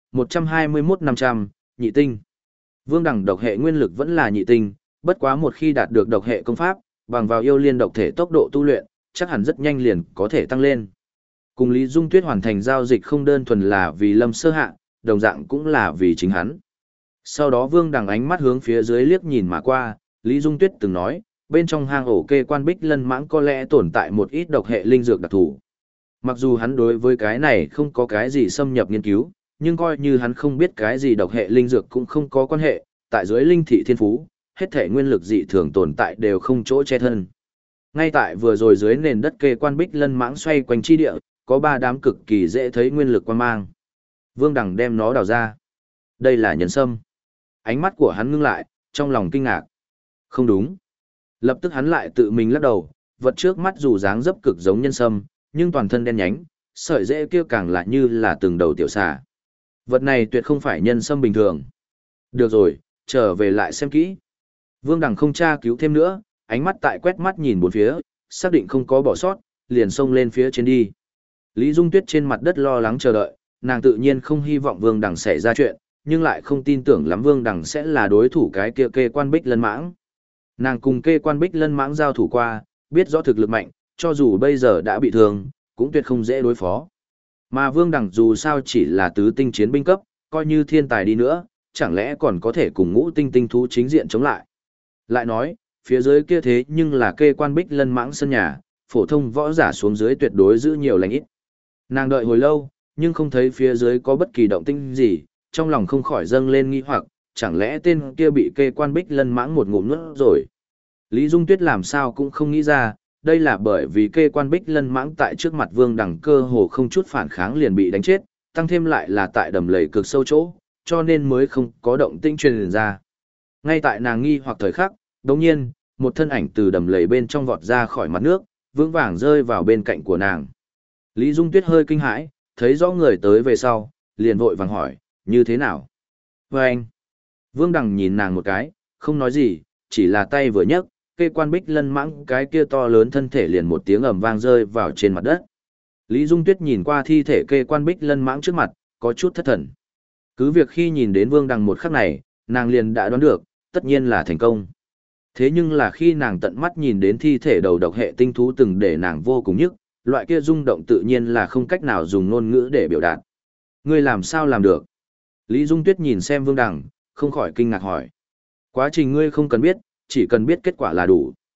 121-500, nhị tinh. Vương Đằng độc hệ nguyên lực vẫn là nhị tinh, bất quá một khi đạt được độc hệ công pháp, bằng vào yêu liên độc thể tốc độ tu luyện, chắc hẳn rất nhanh liền có thể tăng lên. Cùng Lý Dung Tuyết hoàn thành giao dịch không đơn thuần là vì Lâm Sơ Hạ, đồng dạng cũng là vì chính hắn. Sau đó Vương Đằng ánh mắt hướng phía dưới liếc nhìn mà qua, Lý Dung Tuyết từng nói, bên trong hang ổ kê quan bích lân mãng có lẽ tồn tại một ít độc hệ linh dược đặc thù. Mặc dù hắn đối với cái này không có cái gì xâm nhập nghiên cứu, nhưng coi như hắn không biết cái gì độc hệ linh dược cũng không có quan hệ, tại dưới linh thị thiên phú, hết thể nguyên lực dị thường tồn tại đều không chỗ che thân. Ngay tại vừa rồi dưới nền đất kê quan bích lân mãng xoay quanh chi địa, có 3 đám cực kỳ dễ thấy nguyên lực quan mang. Vương Đằng đem nó đào ra. Đây là nhân sâm. Ánh mắt của hắn ngưng lại, trong lòng kinh ngạc. Không đúng. Lập tức hắn lại tự mình lắc đầu, vật trước mắt dù dáng dấp cực giống nhân sâm, nhưng toàn thân đen nhánh, sợi rễ kia càng lại như là từng đầu tiểu xà. Vật này tuyệt không phải nhân sâm bình thường. Được rồi, trở về lại xem kỹ. Vương Đằng không tra cứu thêm nữa, ánh mắt tại quét mắt nhìn bốn phía, xác định không có bỏ sót, liền xông lên phía trên đi. Lý Dung Tuyết trên mặt đất lo lắng chờ đợi, nàng tự nhiên không hy vọng Vương Đằng xảy ra chuyện, nhưng lại không tin tưởng lắm Vương Đằng sẽ là đối thủ cái kia kê quan bích lân mãng. Nàng cùng kê quan bích lân mãng giao thủ qua, biết rõ thực lực mạnh, cho dù bây giờ đã bị thương, cũng tuyệt không dễ đối phó. Mà Vương Đằng dù sao chỉ là tứ tinh chiến binh cấp, coi như thiên tài đi nữa, chẳng lẽ còn có thể cùng ngũ tinh tinh thú chính diện chống lại. Lại nói, phía dưới kia thế nhưng là kê quan bích lân mãng sân nhà, phổ thông võ giả xuống dưới tuyệt đối giữ nhiều lành ít. Nàng đợi hồi lâu, nhưng không thấy phía dưới có bất kỳ động tĩnh gì, trong lòng không khỏi dâng lên nghi hoặc, chẳng lẽ tên kia bị kê quan bích lân mãng một ngụm nuốt rồi. Lý Dung Tuyết làm sao cũng không nghĩ ra, đây là bởi vì kê quan bích lân mãng tại trước mặt Vương Đằng cơ hồ không chút phản kháng liền bị đánh chết, tăng thêm lại là tại đầm lầy cực sâu chỗ, cho nên mới không có động tĩnh truyền ra. Ngay tại nàng nghi hoặc thời khắc, đồng nhiên, một thân ảnh từ đầm lầy bên trong vọt ra khỏi mặt nước, vững vàng rơi vào bên cạnh của nàng. Lý Dung Tuyết hơi kinh hãi, thấy rõ người tới về sau, liền vội vàng hỏi, như thế nào? Và anh, Vương Đằng nhìn nàng một cái, không nói gì, chỉ là tay vừa nhấc, kê quan bích lân mãng cái kia to lớn thân thể liền một tiếng ầm vang rơi vào trên mặt đất. Lý Dung Tuyết nhìn qua thi thể kê quan bích lân mãng trước mặt, có chút thất thần. Cứ việc khi nhìn đến Vương Đằng một khắc này, nàng liền đã đoán được, tất nhiên là thành công. Thế nhưng là khi nàng tận mắt nhìn đến thi thể đầu độc hệ tinh thú từng để nàng vô cùng nhức, loại kia rung động tự nhiên là không cách nào dùng ngôn ngữ để biểu đạt. Ngươi làm sao làm được? Lý Dung Tuyết nhìn xem Vương Đằng, không khỏi kinh ngạc hỏi. Quá trình ngươi không cần biết, chỉ cần biết kết quả là đủ.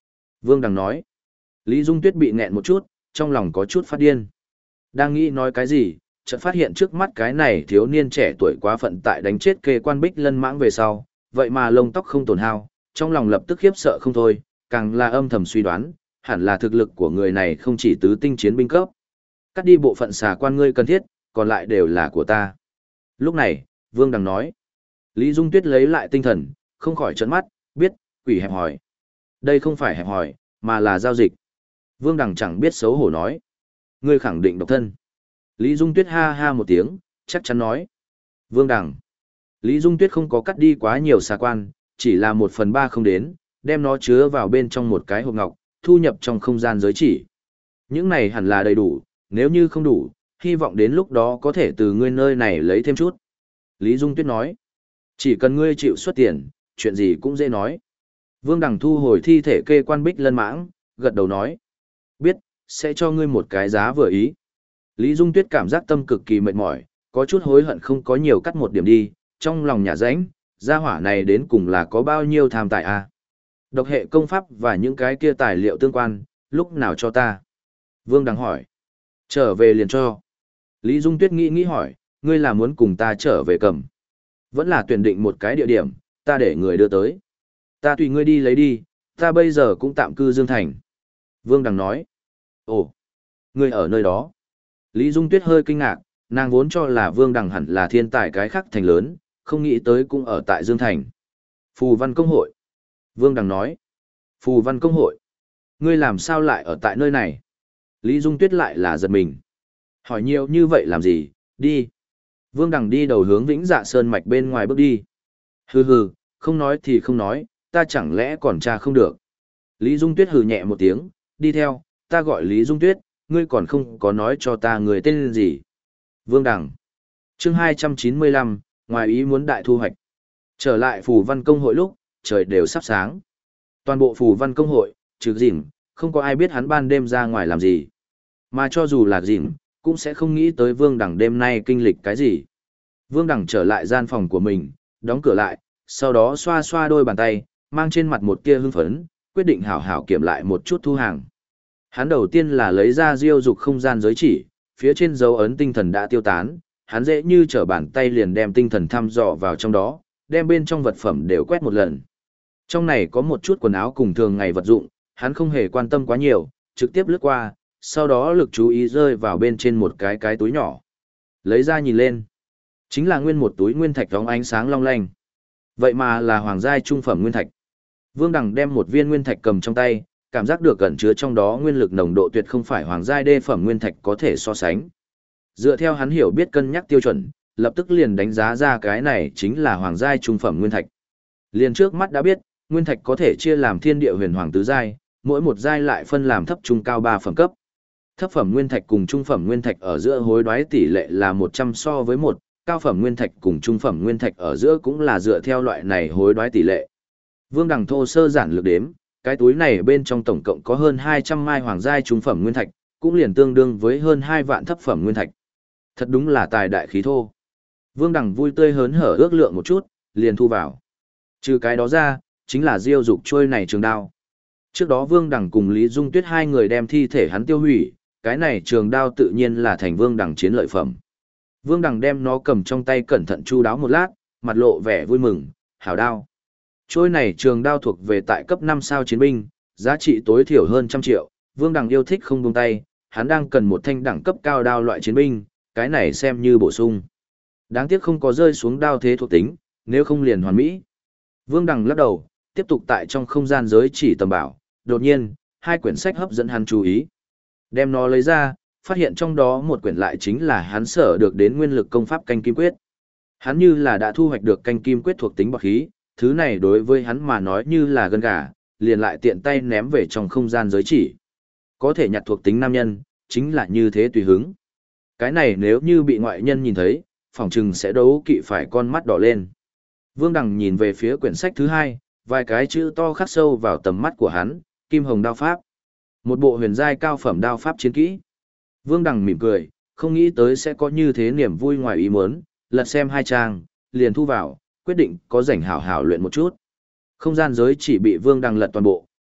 Vương Đằng nói. Lý Dung Tuyết bị nghẹn một chút, trong lòng có chút phát điên. Đang nghĩ nói cái gì, chợt phát hiện trước mắt cái này thiếu niên trẻ tuổi quá phận tại đánh chết kê quan bích lân mãng về sau, vậy mà lông tóc không tổn hao, trong lòng lập tức khiếp sợ không thôi, càng là âm thầm suy đoán, hẳn là thực lực của người này không chỉ tứ tinh chiến binh cấp. Cắt đi bộ phận xà quan ngươi cần thiết, còn lại đều là của ta. Lúc này, Vương Đằng nói. Lý Dung Tuyết lấy lại tinh thần, không khỏi trợn mắt, biết, quỷ hẹp hỏi. Đây không phải hẹp hỏi, mà là giao dịch. Vương Đằng chẳng biết xấu hổ nói. Ngươi khẳng định độc thân. Lý Dung Tuyết ha ha một tiếng, chắc chắn nói. Vương Đằng. Lý Dung Tuyết không có cắt đi quá nhiều xà quan, chỉ là 1/3 không đến, đem nó chứa vào bên trong một cái hộp ngọc, thu nhập trong không gian giới chỉ. Những này hẳn là đầy đủ, nếu như không đủ, hy vọng đến lúc đó có thể từ ngươi nơi này lấy thêm chút. Lý Dung Tuyết nói. Chỉ cần ngươi chịu xuất tiền, chuyện gì cũng dễ nói. Vương Đằng thu hồi thi thể kê quan bích lân mãng, gật đầu nói. Biết, sẽ cho ngươi một cái giá vừa ý. Lý Dung Tuyết cảm giác tâm cực kỳ mệt mỏi, có chút hối hận không có nhiều cắt một điểm đi, trong lòng nhà rãnh, gia hỏa này đến cùng là có bao nhiêu tham tài a? Độc hệ công pháp và những cái kia tài liệu tương quan, lúc nào cho ta? Vương Đằng hỏi. Trở về liền cho. Lý Dung Tuyết nghĩ hỏi, ngươi là muốn cùng ta trở về cầm. Vẫn là tuyển định một cái địa điểm, ta để người đưa tới. Ta tùy ngươi đi lấy đi, ta bây giờ cũng tạm cư Dương Thành. Vương Đằng nói. Ồ, ngươi ở nơi đó. Lý Dung Tuyết hơi kinh ngạc, nàng vốn cho là Vương Đằng hẳn là thiên tài cái khác thành lớn, không nghĩ tới cũng ở tại Dương Thành. Phù Văn Công Hội. Vương Đằng nói. Phù Văn Công Hội. Ngươi làm sao lại ở tại nơi này? Lý Dung Tuyết lại là giật mình. Hỏi nhiều như vậy làm gì, đi. Vương Đằng đi đầu hướng Vĩnh Dạ Sơn mạch bên ngoài bước đi. Hừ hừ, không nói thì không nói, ta chẳng lẽ còn tra không được. Lý Dung Tuyết hừ nhẹ một tiếng, đi theo, ta gọi Lý Dung Tuyết, ngươi còn không có nói cho ta người tên gì. Vương Đằng. Chương 295, ngoài ý muốn đại thu hoạch. Trở lại Phù Văn Công Hội lúc, trời đều sắp sáng. Toàn bộ Phù Văn Công Hội, trừ Dĩnh, không có ai biết hắn ban đêm ra ngoài làm gì. Mà cho dù là Dĩnh, cũng sẽ không nghĩ tới Vương Đằng đêm nay kinh lịch cái gì. Vương Đằng trở lại gian phòng của mình, đóng cửa lại, sau đó xoa xoa đôi bàn tay, mang trên mặt một tia hưng phấn, quyết định hảo hảo kiểm lại một chút thu hàng. Hắn đầu tiên là lấy ra diêu dục không gian giới chỉ, phía trên dấu ấn tinh thần đã tiêu tán, hắn dễ như trở bàn tay liền đem tinh thần thăm dò vào trong đó, đem bên trong vật phẩm đều quét một lần. Trong này có một chút quần áo cùng thường ngày vật dụng, hắn không hề quan tâm quá nhiều, trực tiếp lướt qua, sau đó lực chú ý rơi vào bên trên một cái túi nhỏ. Lấy ra nhìn lên. Chính là nguyên một túi nguyên thạch đóng ánh sáng long lanh. Vậy mà là hoàng giai trung phẩm nguyên thạch. Vương Đằng đem một viên nguyên thạch cầm trong tay, cảm giác được ẩn chứa trong đó nguyên lực nồng độ tuyệt không phải hoàng giai đê phẩm nguyên thạch có thể so sánh. Dựa theo hắn hiểu biết cân nhắc tiêu chuẩn, lập tức liền đánh giá ra cái này chính là hoàng giai trung phẩm nguyên thạch. Liền trước mắt đã biết, nguyên thạch có thể chia làm thiên địa huyền hoàng tứ giai, mỗi một giai lại phân làm thấp trung cao 3 phẩm cấp. Thấp phẩm nguyên thạch cùng trung phẩm nguyên thạch ở giữa hối đoái tỷ lệ là 100 so với 1, cao phẩm nguyên thạch cùng trung phẩm nguyên thạch ở giữa cũng là dựa theo loại này hối đoái tỷ lệ. Vương Đằng thô sơ giản lược đếm, cái túi này bên trong tổng cộng có hơn 200 mai hoàng giai trung phẩm nguyên thạch, cũng liền tương đương với hơn 2 vạn thấp phẩm nguyên thạch. Thật đúng là tài đại khí thô. Vương Đằng vui tươi hớn hở ước lượng một chút, liền thu vào. Trừ cái đó ra, chính là diêu dục trôi này trường đao. Trước đó Vương Đằng cùng Lý Dung Tuyết hai người đem thi thể hắn tiêu hủy, cái này trường đao tự nhiên là thành Vương Đằng chiến lợi phẩm. Vương Đằng đem nó cầm trong tay cẩn thận chu đáo một lát, mặt lộ vẻ vui mừng, hảo đao. Trôi này trường đao thuộc về tại cấp 5 sao chiến binh, giá trị tối thiểu hơn 100 triệu, Vương Đằng yêu thích không buông tay, hắn đang cần một thanh đẳng cấp cao đao loại chiến binh, cái này xem như bổ sung. Đáng tiếc không có rơi xuống đao thế thuộc tính, nếu không liền hoàn mỹ. Vương Đằng lắc đầu, tiếp tục tại trong không gian giới chỉ tầm bảo, đột nhiên, hai quyển sách hấp dẫn hắn chú ý. Đem nó lấy ra, phát hiện trong đó một quyển lại chính là hắn sở được đến nguyên lực công pháp canh kim quyết. Hắn như là đã thu hoạch được canh kim quyết thuộc tính bậc khí, thứ này đối với hắn mà nói như là gân gà, liền lại tiện tay ném về trong không gian giới chỉ. Có thể nhặt thuộc tính nam nhân, chính là như thế tùy hứng. Cái này nếu như bị ngoại nhân nhìn thấy, phỏng chừng sẽ đấu kỵ phải con mắt đỏ lên. Vương Đằng nhìn về phía quyển sách thứ hai, vài cái chữ to khắc sâu vào tầm mắt của hắn, Kim Hồng đao pháp. Một bộ huyền giai cao phẩm đao pháp chiến kỹ. Vương Đằng mỉm cười, không nghĩ tới sẽ có như thế niềm vui ngoài ý muốn, lật xem hai trang, liền thu vào, quyết định có rảnh hảo hảo luyện một chút. Không gian giới chỉ bị Vương Đằng lật toàn bộ,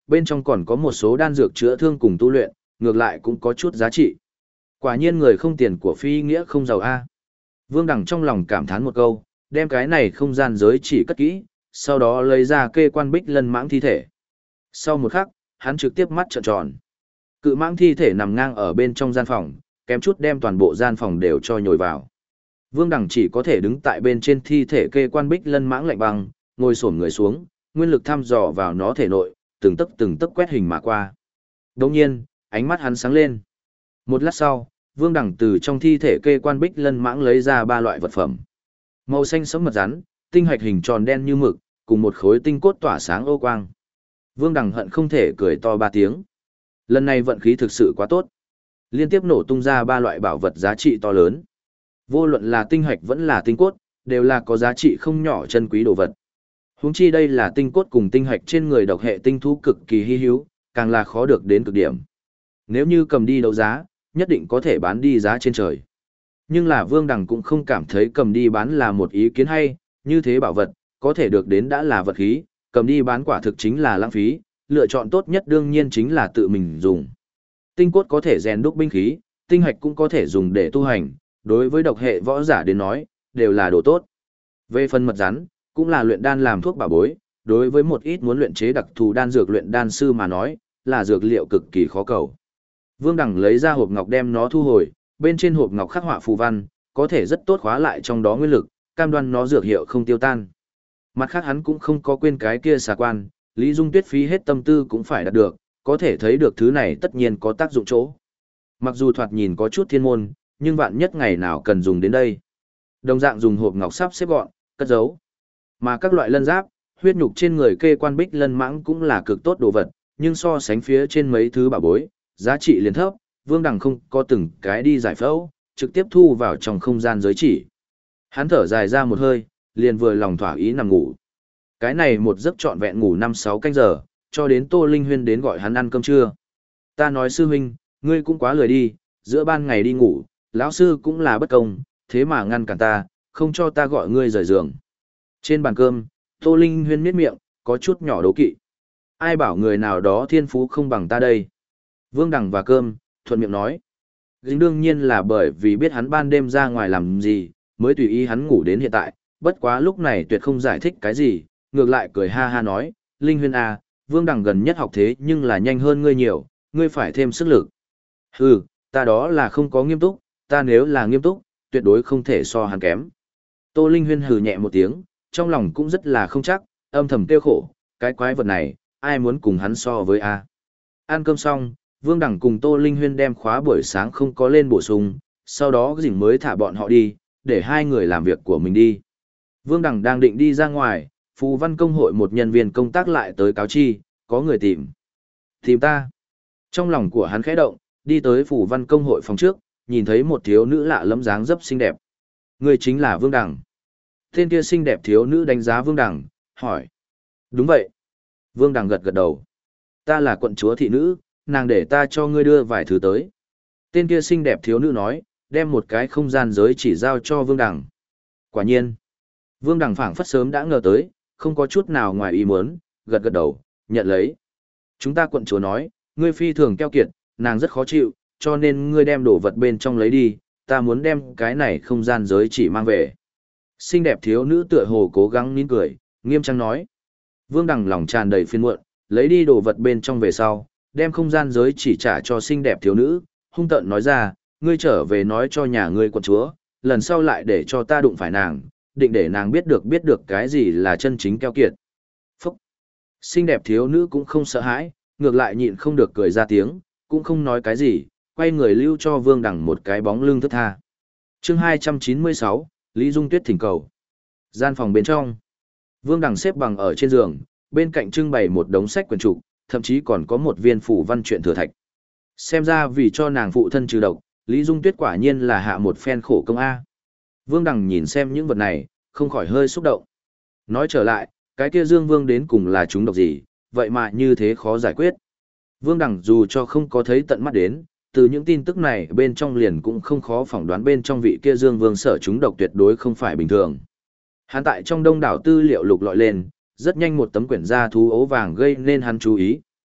bên trong còn có một số đan dược chữa thương cùng tu luyện, ngược lại cũng có chút giá trị. Quả nhiên người không tiền của phi nghĩa không giàu a. Vương Đằng trong lòng cảm thán một câu, đem cái này không gian giới chỉ cất kỹ, sau đó lấy ra kê quan bích lân mãng thi thể. Sau một khắc, hắn trực tiếp mắt trợn tròn. Cự mãng thi thể nằm ngang ở bên trong gian phòng, kém chút đem toàn bộ gian phòng đều cho nhồi vào. Vương Đằng chỉ có thể đứng tại bên trên thi thể kê quan bích lân mãng lạnh băng, ngồi xổm người xuống, nguyên lực thăm dò vào nó thể nội, từng tấc quét hình mà qua. Đồng nhiên, ánh mắt hắn sáng lên. Một lát sau, Vương Đằng từ trong thi thể kê quan bích lân mãng lấy ra 3 loại vật phẩm. Màu xanh sẫm mật rắn, tinh hạch hình tròn đen như mực, cùng một khối tinh cốt tỏa sáng ô quang. Vương Đằng hận không thể cười to 3 tiếng. Lần này vận khí thực sự quá tốt. Liên tiếp nổ tung ra 3 loại bảo vật giá trị to lớn. Vô luận là tinh hạch vẫn là tinh cốt, đều là có giá trị không nhỏ chân quý đồ vật. Huống chi đây là tinh cốt cùng tinh hạch trên người độc hệ tinh thú cực kỳ hi hữu, càng là khó được đến cực điểm. Nếu như cầm đi đấu giá, nhất định có thể bán đi giá trên trời. Nhưng là Vương Đằng cũng không cảm thấy cầm đi bán là một ý kiến hay, như thế bảo vật, có thể được đến đã là vật khí, cầm đi bán quả thực chính là lãng phí, lựa chọn tốt nhất đương nhiên chính là tự mình dùng. Tinh cốt có thể rèn đúc binh khí, tinh hạch cũng có thể dùng để tu hành, đối với độc hệ võ giả đến nói, đều là đồ tốt. Về phần mật rắn, cũng là luyện đan làm thuốc bảo bối, đối với một ít muốn luyện chế đặc thù đan dược luyện đan sư mà nói, là dược liệu cực kỳ khó cầu. Vương Đằng lấy ra hộp ngọc đem nó thu hồi, bên trên hộp ngọc khắc họa phù văn, có thể rất tốt khóa lại trong đó nguyên lực, cam đoan nó dược hiệu không tiêu tan. Mặt khác hắn cũng không có quên cái kia xà quan, Lý Dung Tuyết phí hết tâm tư cũng phải đạt được, có thể thấy được thứ này tất nhiên có tác dụng chỗ. Mặc dù thoạt nhìn có chút thiên môn, nhưng vạn nhất ngày nào cần dùng đến đây. Đồng dạng dùng hộp ngọc sắp xếp gọn, cất giấu. Mà các loại lân giáp, huyết nhục trên người kê quan bích lân mãng cũng là cực tốt đồ vật, nhưng so sánh phía trên mấy thứ bảo bối, giá trị liền thấp, Vương Đằng không có từng cái đi giải phẫu, trực tiếp thu vào trong không gian giới chỉ. Hắn thở dài ra một hơi, liền vừa lòng thỏa ý nằm ngủ. Cái này một giấc trọn vẹn ngủ 5-6 canh giờ, cho đến Tô Linh Huyên đến gọi hắn ăn cơm trưa. Ta nói sư huynh, ngươi cũng quá lười đi, giữa ban ngày đi ngủ, lão sư cũng là bất công, thế mà ngăn cản ta, không cho ta gọi ngươi rời giường. Trên bàn cơm, Tô Linh Huyên miết miệng, có chút nhỏ đố kỵ. Ai bảo người nào đó thiên phú không bằng ta đây. Vương Đằng và cơm, thuận miệng nói. Dính đương nhiên là bởi vì biết hắn ban đêm ra ngoài làm gì, mới tùy ý hắn ngủ đến hiện tại, bất quá lúc này tuyệt không giải thích cái gì, ngược lại cười ha ha nói, Linh Huyên à, Vương Đằng gần nhất học thế nhưng là nhanh hơn ngươi nhiều, ngươi phải thêm sức lực. Hừ, ta đó là không có nghiêm túc, ta nếu là nghiêm túc, tuyệt đối không thể so hắn kém. Tô Linh Huyên hừ nhẹ một tiếng, trong lòng cũng rất là không chắc, âm thầm tiêu khổ, cái quái vật này, ai muốn cùng hắn so với a? Ăn cơm xong, Vương Đằng cùng Tô Linh Huyên đem khóa buổi sáng không có lên bổ sung, sau đó dình mới thả bọn họ đi, để hai người làm việc của mình đi. Vương Đằng đang định đi ra ngoài, Phù Văn Công hội một nhân viên công tác lại tới cáo chi, có người tìm. Tìm ta. Trong lòng của hắn khẽ động, đi tới Phù Văn Công hội phòng trước, nhìn thấy một thiếu nữ lạ lẫm dáng dấp xinh đẹp. Người chính là Vương Đằng. Tên kia xinh đẹp thiếu nữ đánh giá Vương Đằng, hỏi. Đúng vậy. Vương Đằng gật gật đầu. Ta là quận chúa thị nữ, nàng để ta cho ngươi đưa vài thứ tới. Tên kia xinh đẹp thiếu nữ nói, đem một cái không gian giới chỉ giao cho Vương Đằng. Quả nhiên. Vương Đằng phảng phất sớm đã ngờ tới, không có chút nào ngoài ý muốn, gật gật đầu, nhận lấy. Chúng ta quận chúa nói, ngươi phi thường keo kiệt, nàng rất khó chịu, cho nên ngươi đem đồ vật bên trong lấy đi, ta muốn đem cái này không gian giới chỉ mang về. Xinh đẹp thiếu nữ tựa hồ cố gắng nín cười, nghiêm trang nói. Vương Đằng lòng tràn đầy phiền muộn, lấy đi đồ vật bên trong về sau, đem không gian giới chỉ trả cho xinh đẹp thiếu nữ, hung tợn nói ra, ngươi trở về nói cho nhà ngươi quận chúa, lần sau lại để cho ta đụng phải nàng, định để nàng biết được cái gì là chân chính keo kiệt. Phúc! Xinh đẹp thiếu nữ cũng không sợ hãi, ngược lại nhịn không được cười ra tiếng, cũng không nói cái gì, quay người lưu cho Vương Đằng một cái bóng lưng thướt tha. Chương 296, Lý Dung Tuyết thỉnh cầu. Gian phòng bên trong, Vương Đằng xếp bằng ở trên giường, bên cạnh trưng bày một đống sách quyển trục, thậm chí còn có một viên phủ văn truyện thừa thạch. Xem ra vì cho nàng phụ thân trừ độc, Lý Dung Tuyết quả nhiên là hạ một phen khổ công a. Vương Đằng nhìn xem những vật này, không khỏi hơi xúc động. Nói trở lại, cái kia Dương Vương đến cùng là chúng độc gì, vậy mà như thế khó giải quyết. Vương Đằng dù cho không có thấy tận mắt đến, từ những tin tức này bên trong liền cũng không khó phỏng đoán bên trong vị kia Dương Vương sở chúng độc tuyệt đối không phải bình thường. Hắn tại trong đông đảo tư liệu lục lọi lên, rất nhanh một tấm quyển gia thú ấu vàng gây nên hắn chú ý.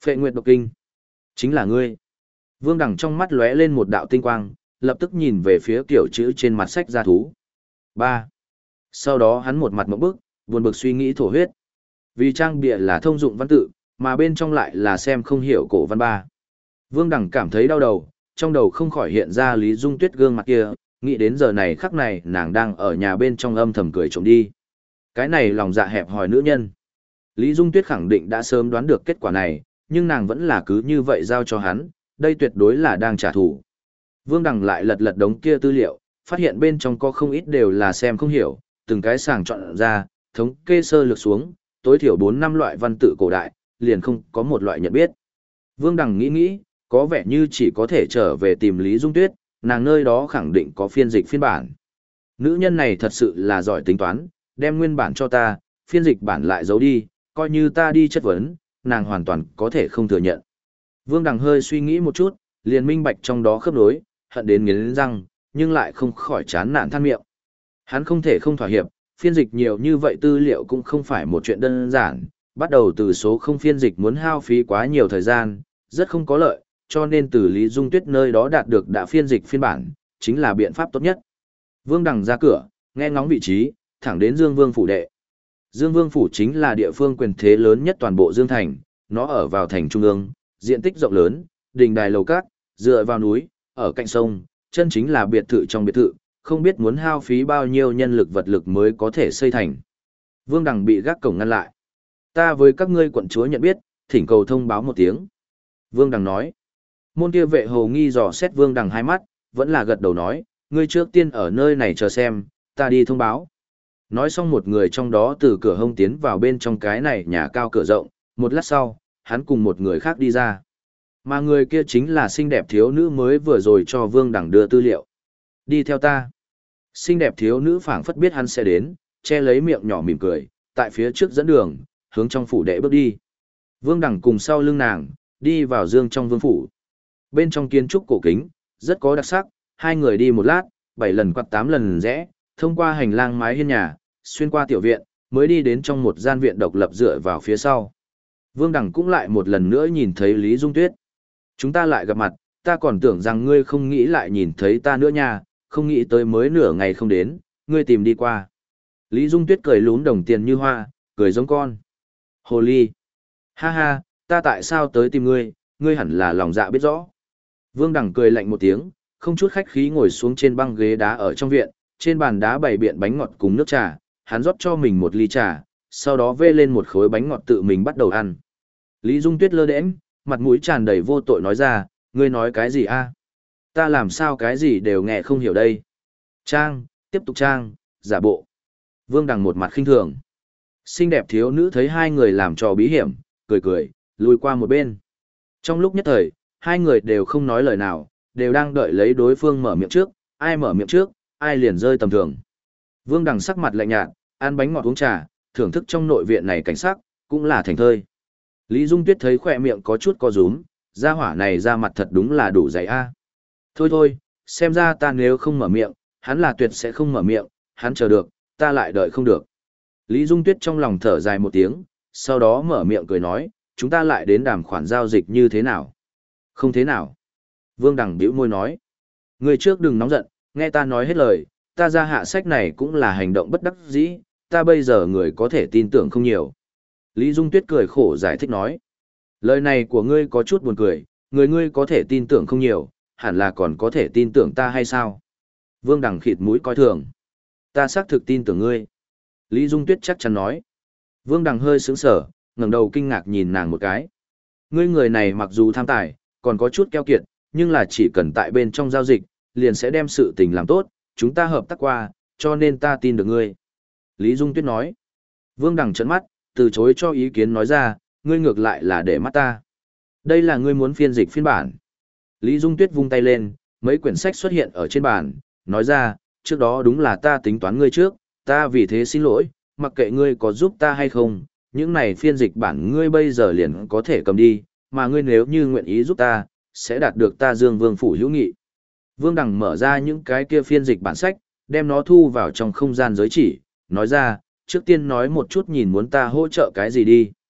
Phệ Nguyệt Độc Kinh. Chính là ngươi. Vương Đằng trong mắt lóe lên một đạo tinh quang, lập tức nhìn về phía kiểu chữ trên mặt sách gia thú. 3. Sau đó hắn một mặt ngộp bức, buồn bực suy nghĩ thổ huyết. Vì trang bìa là thông dụng văn tự, mà bên trong lại là xem không hiểu cổ văn ba. Vương Đằng cảm thấy đau đầu, trong đầu không khỏi hiện ra Lý Dung Tuyết gương mặt kia, nghĩ đến giờ này khắc này nàng đang ở nhà bên trong âm thầm cười trộm đi. Cái này lòng dạ hẹp hòi nữ nhân. Lý Dung Tuyết khẳng định đã sớm đoán được kết quả này, nhưng nàng vẫn là cứ như vậy giao cho hắn, đây tuyệt đối là đang trả thù. Vương Đằng lại lật lật đống kia tư liệu, phát hiện bên trong có không ít đều là xem không hiểu, từng cái sàng chọn ra, thống kê sơ lược xuống, tối thiểu 4-5 loại văn tự cổ đại, liền không có một loại nhận biết. Vương Đằng nghĩ, có vẻ như chỉ có thể trở về tìm Lý Dung Tuyết, nàng nơi đó khẳng định có phiên dịch phiên bản. Nữ nhân này thật sự là giỏi tính toán, đem nguyên bản cho ta, phiên dịch bản lại giấu đi, coi như ta đi chất vấn, nàng hoàn toàn có thể không thừa nhận. Vương Đằng hơi suy nghĩ một chút, liền minh bạch trong đó khớp nối, hận đến nghiến răng, nhưng lại không khỏi chán nản than miệng. Hắn không thể không thỏa hiệp, phiên dịch nhiều như vậy tư liệu cũng không phải một chuyện đơn giản, bắt đầu từ số không phiên dịch muốn hao phí quá nhiều thời gian, rất không có lợi, cho nên từ Lý Dung Tuyết nơi đó đạt được đã phiên dịch phiên bản, chính là biện pháp tốt nhất. Vương Đằng ra cửa, nghe ngóng vị trí, thẳng đến Dương Vương phủ đệ. Dương Vương phủ chính là địa phương quyền thế lớn nhất toàn bộ Dương Thành, nó ở vào thành trung ương, diện tích rộng lớn, đình đài lầu cát, dựa vào núi, ở cạnh sông, chân chính là biệt thự trong biệt thự, không biết muốn hao phí bao nhiêu nhân lực vật lực mới có thể xây thành. Vương Đằng bị gác cổng ngăn lại. Ta với các ngươi quận chúa nhận biết, thỉnh cầu thông báo một tiếng. Vương Đằng nói. Môn kia vệ hầu nghi dò xét Vương Đằng hai mắt, vẫn là gật đầu nói, ngươi trước tiên ở nơi này chờ xem, ta đi thông báo. Nói xong một người trong đó từ cửa hông tiến vào bên trong cái này nhà cao cửa rộng, một lát sau, hắn cùng một người khác đi ra. Mà người kia chính là xinh đẹp thiếu nữ mới vừa rồi cho Vương Đằng đưa tư liệu. Đi theo ta. Xinh đẹp thiếu nữ phảng phất biết hắn sẽ đến, che lấy miệng nhỏ mỉm cười, tại phía trước dẫn đường, hướng trong phủ đệ bước đi. Vương Đằng cùng sau lưng nàng, đi vào Dương trong vương phủ. Bên trong kiến trúc cổ kính, rất có đặc sắc, hai người đi một lát, 7 lần quạt 8 lần rẽ, thông qua hành lang mái hiên nhà, xuyên qua tiểu viện, mới đi đến trong một gian viện độc lập dựa vào phía sau. Vương Đằng cũng lại một lần nữa nhìn thấy Lý Dung Tuyết. Chúng ta lại gặp mặt, ta còn tưởng rằng ngươi không nghĩ lại nhìn thấy ta nữa nha, không nghĩ tới mới nửa ngày không đến, ngươi tìm đi qua. Lý Dung Tuyết cười lún đồng tiền như hoa, cười giống con. Hồ ly. Ha ha, ta tại sao tới tìm ngươi, ngươi hẳn là lòng dạ biết rõ. Vương Đằng cười lạnh một tiếng, không chút khách khí ngồi xuống trên băng ghế đá ở trong viện, trên bàn đá bày biện bánh ngọt cùng nước trà, hắn rót cho mình một ly trà, sau đó vê lên một khối bánh ngọt tự mình bắt đầu ăn. Lý Dung Tuyết lơ đễnh, mặt mũi tràn đầy vô tội nói ra, ngươi nói cái gì a? Ta làm sao cái gì đều nghe không hiểu đây. Trang, tiếp tục trang, giả bộ. Vương Đằng một mặt khinh thường. Xinh đẹp thiếu nữ thấy hai người làm trò bí hiểm, cười cười, lùi qua một bên. Trong lúc nhất thời, hai người đều không nói lời nào, đều đang đợi lấy đối phương mở miệng trước, ai mở miệng trước, ai liền rơi tầm thường. Vương Đằng sắc mặt lạnh nhạt, ăn bánh ngọt uống trà, thưởng thức trong nội viện này cảnh sắc, cũng là thành thơi. Lý Dung Tuyết thấy khỏe miệng có chút co rúm, gia hỏa này ra mặt thật đúng là đủ dày a. Thôi thôi, xem ra ta nếu không mở miệng, hắn là tuyệt sẽ không mở miệng, hắn chờ được, ta lại đợi không được. Lý Dung Tuyết trong lòng thở dài một tiếng, sau đó mở miệng cười nói, chúng ta lại đến đàm khoản giao dịch như thế nào? Không thế nào. Vương Đằng bĩu môi nói, người trước đừng nóng giận, nghe ta nói hết lời, ta ra hạ sách này cũng là hành động bất đắc dĩ, ta bây giờ người có thể tin tưởng không nhiều. Lý Dung Tuyết cười khổ giải thích nói, lời này của ngươi có chút buồn cười, người ngươi có thể tin tưởng không nhiều, hẳn là còn có thể tin tưởng ta hay sao? Vương Đằng khịt mũi coi thường. Ta xác thực tin tưởng ngươi. Lý Dung Tuyết chắc chắn nói. Vương Đằng hơi sững sờ, ngẩng đầu kinh ngạc nhìn nàng một cái. Ngươi người này mặc dù tham tài, còn có chút keo kiệt, nhưng là chỉ cần tại bên trong giao dịch, liền sẽ đem sự tình làm tốt, chúng ta hợp tác qua, cho nên ta tin được ngươi. Lý Dung Tuyết nói. Vương Đằng trợn mắt, từ chối cho ý kiến nói ra, ngươi ngược lại là để mắt ta. Đây là ngươi muốn phiên dịch phiên bản. Lý Dung Tuyết vung tay lên, mấy quyển sách xuất hiện ở trên bàn, nói ra, trước đó đúng là ta tính toán ngươi trước, ta vì thế xin lỗi, mặc kệ ngươi có giúp ta hay không, những này phiên dịch bản ngươi bây giờ liền có thể cầm đi, mà ngươi nếu như nguyện ý giúp ta, sẽ đạt được ta Dương Vương phủ hữu nghị. Vương Đằng mở ra những cái kia phiên dịch bản sách, đem nó thu vào trong không gian giới chỉ, nói ra, trước tiên nói một chút nhìn muốn ta hỗ trợ cái gì đi.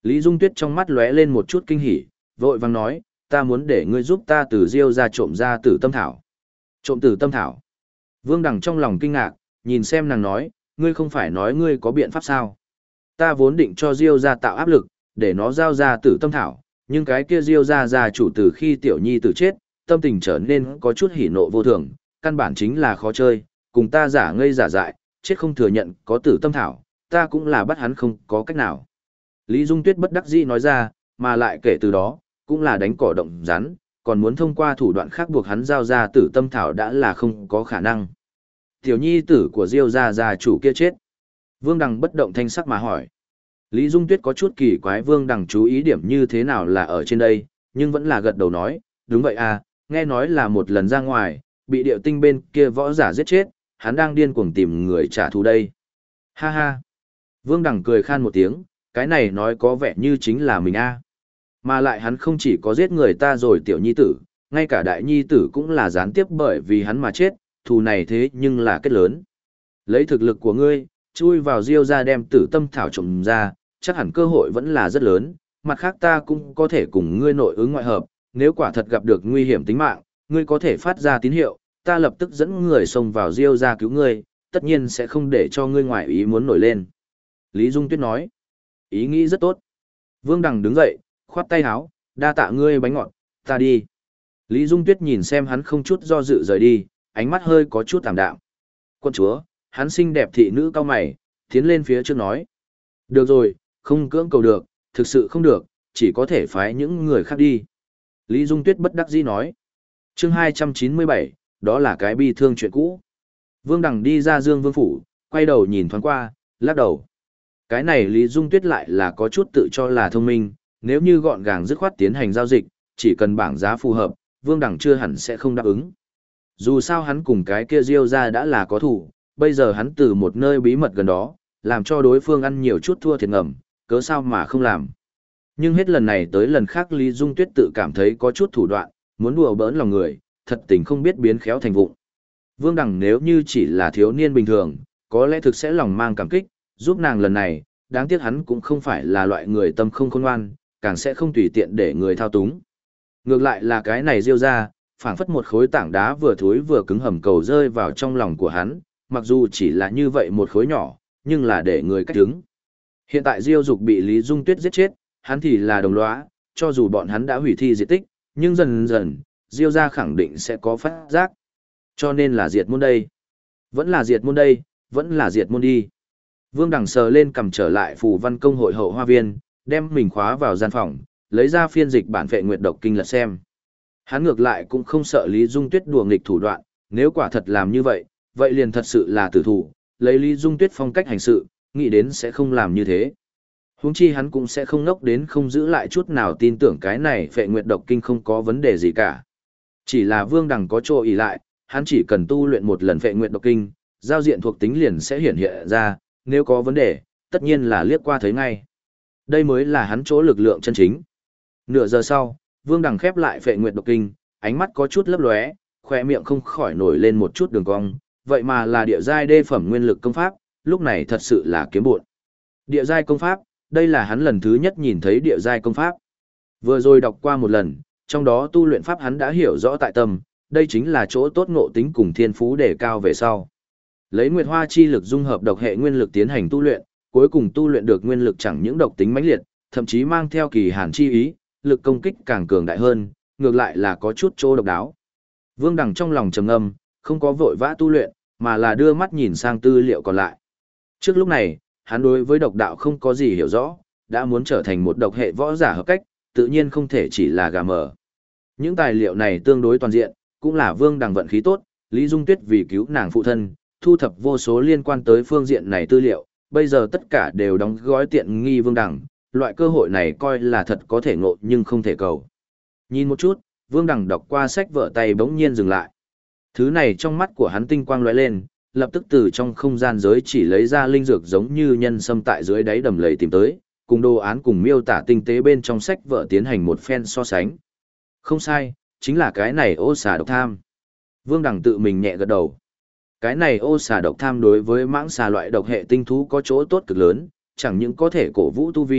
Lý Dung Tuyết trong mắt lóe lên một chút kinh hỉ, vội vàng nói, ta muốn để ngươi giúp ta từ Diêu ra trộm ra tử tâm thảo. Trộm tử tâm thảo. Vương Đằng trong lòng kinh ngạc, nhìn xem nàng nói, ngươi không phải nói ngươi có biện pháp sao? Ta vốn định cho Diêu ra tạo áp lực, để nó giao ra tử tâm thảo, nhưng cái kia Diêu ra gia chủ từ khi tiểu nhi tử chết, tâm tình trở nên có chút hỉ nộ vô thường, căn bản chính là khó chơi, cùng ta giả ngây giả dại, chết không thừa nhận có tử tâm thảo, ta cũng là bắt hắn không có cách nào. Lý Dung Tuyết bất đắc dĩ nói ra, mà lại kể từ đó, cũng là đánh cỏ động rắn, còn muốn thông qua thủ đoạn khác buộc hắn giao ra tử tâm thảo đã là không có khả năng. Tiểu nhi tử của Diêu gia gia chủ kia chết. Vương Đằng bất động thanh sắc mà hỏi. Lý Dung Tuyết có chút kỳ quái Vương Đằng chú ý điểm như thế nào là ở trên đây, nhưng vẫn là gật đầu nói, đúng vậy à, nghe nói là một lần ra ngoài, bị điệu tinh bên kia võ giả giết chết, hắn đang điên cuồng tìm người trả thù đây. Ha ha. Vương Đằng cười khan một tiếng, cái này nói có vẻ như chính là mình a. Mà lại hắn không chỉ có giết người ta rồi tiểu nhi tử, ngay cả đại nhi tử cũng là gián tiếp bởi vì hắn mà chết, thù này thế nhưng là kết lớn. Lấy thực lực của ngươi, chui vào Diêu ra đem tử tâm thảo trộm ra, chắc hẳn cơ hội vẫn là rất lớn, mặt khác ta cũng có thể cùng ngươi nội ứng ngoại hợp, nếu quả thật gặp được nguy hiểm tính mạng, ngươi có thể phát ra tín hiệu, ta lập tức dẫn người xông vào Diêu ra cứu ngươi, tất nhiên sẽ không để cho ngươi ngoại ý muốn nổi lên. Lý Dung Tuyết nói, ý nghĩ rất tốt. Vương Đằng đứng dậy, khoát tay háo, đa tạ ngươi bánh ngọt, ta đi. Lý Dung Tuyết nhìn xem hắn không chút do dự rời đi, ánh mắt hơi có chút tạm đạm. Quân chúa, hắn xinh đẹp thị nữ cao mày, tiến lên phía trước nói. Được rồi, không cưỡng cầu được, thực sự không được, chỉ có thể phái những người khác đi. Lý Dung Tuyết bất đắc dĩ nói. Chương 297, đó là cái bi thương chuyện cũ. Vương Đằng đi ra Dương Vương phủ, quay đầu nhìn thoáng qua, lắc đầu. Cái này Lý Dung Tuyết lại là có chút tự cho là thông minh, nếu như gọn gàng dứt khoát tiến hành giao dịch, chỉ cần bảng giá phù hợp, Vương Đằng chưa hẳn sẽ không đáp ứng. Dù sao hắn cùng cái kia Diêu ra đã là có thủ, bây giờ hắn từ một nơi bí mật gần đó, làm cho đối phương ăn nhiều chút thua thiệt ngầm, cớ sao mà không làm. Nhưng hết lần này tới lần khác Lý Dung Tuyết tự cảm thấy có chút thủ đoạn, muốn đùa bỡn lòng người, thật tình không biết biến khéo thành vụng. Vương Đằng nếu như chỉ là thiếu niên bình thường, có lẽ thực sẽ lòng mang cảm kích, giúp nàng lần này, đáng tiếc hắn cũng không phải là loại người tâm không khôn ngoan, càng sẽ không tùy tiện để người thao túng. Ngược lại là cái này Diêu ra, phảng phất một khối tảng đá vừa thối vừa cứng hầm cầu rơi vào trong lòng của hắn, mặc dù chỉ là như vậy một khối nhỏ, nhưng là để người cách đứng. Hiện tại Diêu Dục bị Lý Dung Tuyết giết chết, hắn thì là đồng lõa, cho dù bọn hắn đã hủy thi diệt tích, nhưng dần dần, Diêu gia khẳng định sẽ có phát giác. Cho nên là diệt môn đây. Vẫn là diệt môn đây, vẫn là diệt môn đi. Vương Đằng sờ lên cầm trở lại phù văn công hội hậu hoa viên, đem mình khóa vào gian phòng, lấy ra phiên dịch bản Phệ Nguyệt Độc Kinh lật xem. Hắn ngược lại cũng không sợ Lý Dung Tuyết đùa nghịch thủ đoạn, nếu quả thật làm như vậy, vậy liền thật sự là tử thủ, lấy Lý Dung Tuyết phong cách hành sự, nghĩ đến sẽ không làm như thế. Huống chi hắn cũng sẽ không ngốc đến không giữ lại chút nào tin tưởng cái này Phệ Nguyệt Độc Kinh không có vấn đề gì cả. Chỉ là Vương Đằng có chỗ ỷ lại, hắn chỉ cần tu luyện một lần Phệ Nguyệt Độc Kinh, giao diện thuộc tính liền sẽ hiển hiện ra, nếu có vấn đề, tất nhiên là liếc qua thấy ngay. Đây mới là hắn chỗ lực lượng chân chính. Nửa giờ sau, Vương Đằng khép lại Phệ Nguyệt Độc Kinh, ánh mắt có chút lấp lóe, khóe miệng không khỏi nổi lên một chút đường cong, vậy mà là địa giai đê phẩm nguyên lực công pháp, lúc này thật sự là kiếm bộn. Địa giai công pháp, đây là hắn lần thứ nhất nhìn thấy địa giai công pháp. Vừa rồi đọc qua một lần, trong đó tu luyện pháp hắn đã hiểu rõ tại tâm, đây chính là chỗ tốt ngộ tính cùng thiên phú đề cao về sau. Lấy Nguyệt Hoa chi lực dung hợp độc hệ nguyên lực tiến hành tu luyện, cuối cùng tu luyện được nguyên lực chẳng những độc tính mãnh liệt, thậm chí mang theo kỳ hàn chi ý, lực công kích càng cường đại hơn, ngược lại là có chút chỗ độc đáo. Vương Đằng trong lòng trầm ngâm, không có vội vã tu luyện, mà là đưa mắt nhìn sang tư liệu còn lại. Trước lúc này, hắn đối với độc đạo không có gì hiểu rõ, đã muốn trở thành một độc hệ võ giả hợp cách, tự nhiên không thể chỉ là gà mờ. Những tài liệu này tương đối toàn diện, cũng là Vương Đằng vận khí tốt, Lý Dung Tuyết vì cứu nàng phụ thân, thu thập vô số liên quan tới phương diện này tư liệu, bây giờ tất cả đều đóng gói tiện nghi Vương Đằng, loại cơ hội này coi là thật có thể ngộ nhưng không thể cầu. Nhìn một chút, Vương Đằng đọc qua sách vở tay bỗng nhiên dừng lại. Thứ này trong mắt của hắn tinh quang lóe lên, lập tức từ trong không gian giới chỉ lấy ra linh dược giống như nhân sâm tại dưới đáy đầm lầy tìm tới, cùng đồ án cùng miêu tả tinh tế bên trong sách vở tiến hành một phen so sánh. Không sai, chính là cái này ô xà độc tham. Vương Đằng tự mình nhẹ gật đầu. Cái này ô xà độc tham đối với mãng xà loại độc hệ tinh thú có chỗ tốt cực lớn, chẳng những có thể cổ vũ tu vi,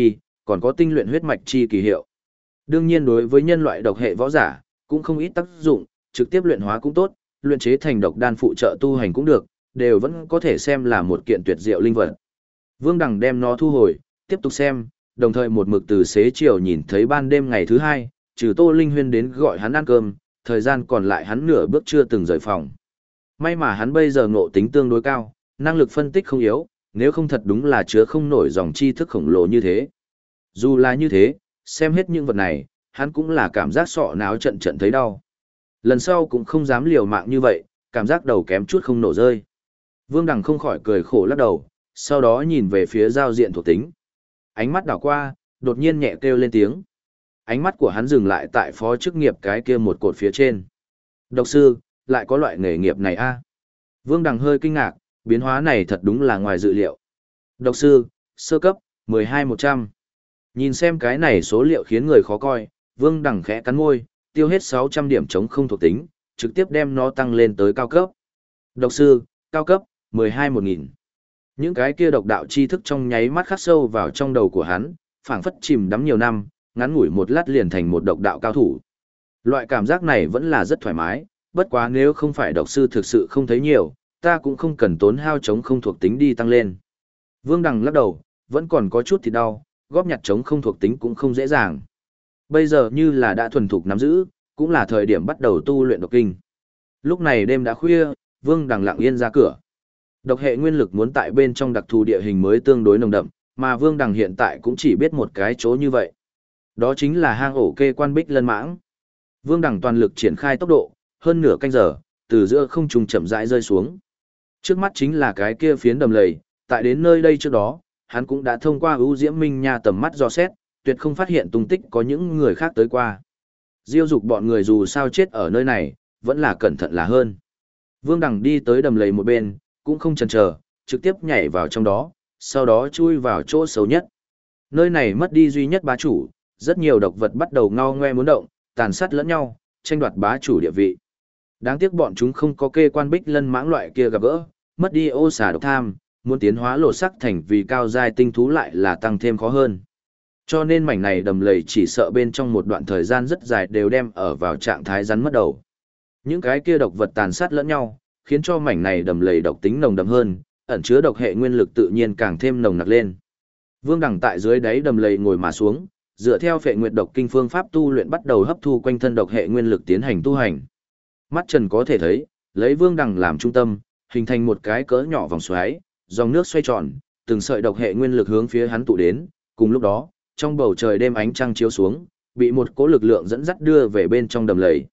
còn có tinh luyện huyết mạch chi kỳ hiệu. Đương nhiên đối với nhân loại độc hệ võ giả, cũng không ít tác dụng, trực tiếp luyện hóa cũng tốt, luyện chế thành độc đan phụ trợ tu hành cũng được, đều vẫn có thể xem là một kiện tuyệt diệu linh vật. Vương Đằng đem nó thu hồi, tiếp tục xem, đồng thời một mực từ xế chiều nhìn thấy ban đêm ngày thứ hai, trừ Tô Linh Huyên đến gọi hắn ăn cơm, thời gian còn lại hắn nửa bước chưa từng rời phòng. May mà hắn bây giờ ngộ tính tương đối cao, năng lực phân tích không yếu, nếu không thật đúng là chứa không nổi dòng tri thức khổng lồ như thế. Dù là như thế, xem hết những vật này, hắn cũng là cảm giác sọ não trận trận thấy đau. Lần sau cũng không dám liều mạng như vậy, cảm giác đầu kém chút không nổ rơi. Vương Đằng không khỏi cười khổ lắc đầu, sau đó nhìn về phía giao diện thuộc tính. Ánh mắt đảo qua, đột nhiên nhẹ kêu lên tiếng. Ánh mắt của hắn dừng lại tại phó chức nghiệp cái kia một cột phía trên. Độc sư, lại có loại nghề nghiệp này a? Vương Đằng hơi kinh ngạc, biến hóa này thật đúng là ngoài dự liệu. Độc sư, sơ cấp, 12-100. Nhìn xem cái này số liệu khiến người khó coi, Vương Đằng khẽ cắn môi, tiêu hết 600 điểm chống không thuộc tính, trực tiếp đem nó tăng lên tới cao cấp. Độc sư, cao cấp, 12-1000. Những cái kia độc đạo tri thức trong nháy mắt khắc sâu vào trong đầu của hắn, phảng phất chìm đắm nhiều năm, ngắn ngủi một lát liền thành một độc đạo cao thủ. Loại cảm giác này vẫn là rất thoải mái, bất quá nếu không phải độc sư thực sự không thấy nhiều, ta cũng không cần tốn hao chống không thuộc tính đi tăng lên. Vương Đằng lắc đầu, vẫn còn có chút thì đau, góp nhặt chống không thuộc tính cũng không dễ dàng. Bây giờ như là đã thuần thục nắm giữ, cũng là thời điểm bắt đầu tu luyện độc kinh. Lúc này đêm đã khuya, Vương Đằng lặng yên ra cửa. Độc hệ nguyên lực muốn tại bên trong đặc thù địa hình mới tương đối nồng đậm, mà Vương Đằng hiện tại cũng chỉ biết một cái chỗ như vậy. Đó chính là hang ổ kê quan Bích Lân Mãng. Vương Đằng toàn lực triển khai tốc độ, hơn nửa canh giờ, từ giữa không trung chậm rãi rơi xuống. Trước mắt chính là cái kia phiến đầm lầy, tại đến nơi đây trước đó, hắn cũng đã thông qua ưu diễm minh nha tầm mắt dò xét, tuyệt không phát hiện tung tích có những người khác tới qua. Diêu dục bọn người dù sao chết ở nơi này, vẫn là cẩn thận là hơn. Vương Đằng đi tới đầm lầy một bên, cũng không chần chờ, trực tiếp nhảy vào trong đó, sau đó chui vào chỗ xấu nhất. Nơi này mất đi duy nhất bá chủ, rất nhiều độc vật bắt đầu ngao ngoe muốn động, tàn sát lẫn nhau, tranh đoạt bá chủ địa vị. Đáng tiếc bọn chúng không có kê quan Bích Lân Mãng loại kia gặp gỡ, mất đi ô xà độc tham, muốn tiến hóa lột sắc thành vì cao giai tinh thú lại là tăng thêm khó hơn. Cho nên mảnh này đầm lầy chỉ sợ bên trong một đoạn thời gian rất dài đều đem ở vào trạng thái rắn mất đầu. Những cái kia độc vật tàn sát lẫn nhau, khiến cho mảnh này đầm lầy độc tính nồng đậm hơn, ẩn chứa độc hệ nguyên lực tự nhiên càng thêm nồng nặc lên. Vương Đằng tại dưới đáy đầm lầy ngồi mà xuống, dựa theo Phệ Nguyệt độc kinh phương pháp tu luyện bắt đầu hấp thu quanh thân độc hệ nguyên lực tiến hành tu hành. Mắt trần có thể thấy, lấy Vương Đằng làm trung tâm, hình thành một cái cỡ nhỏ vòng xoáy, dòng nước xoay tròn, từng sợi độc hệ nguyên lực hướng phía hắn tụ đến, cùng lúc đó, trong bầu trời đêm ánh trăng chiếu xuống, bị một cỗ lực lượng dẫn dắt đưa về bên trong đầm lầy.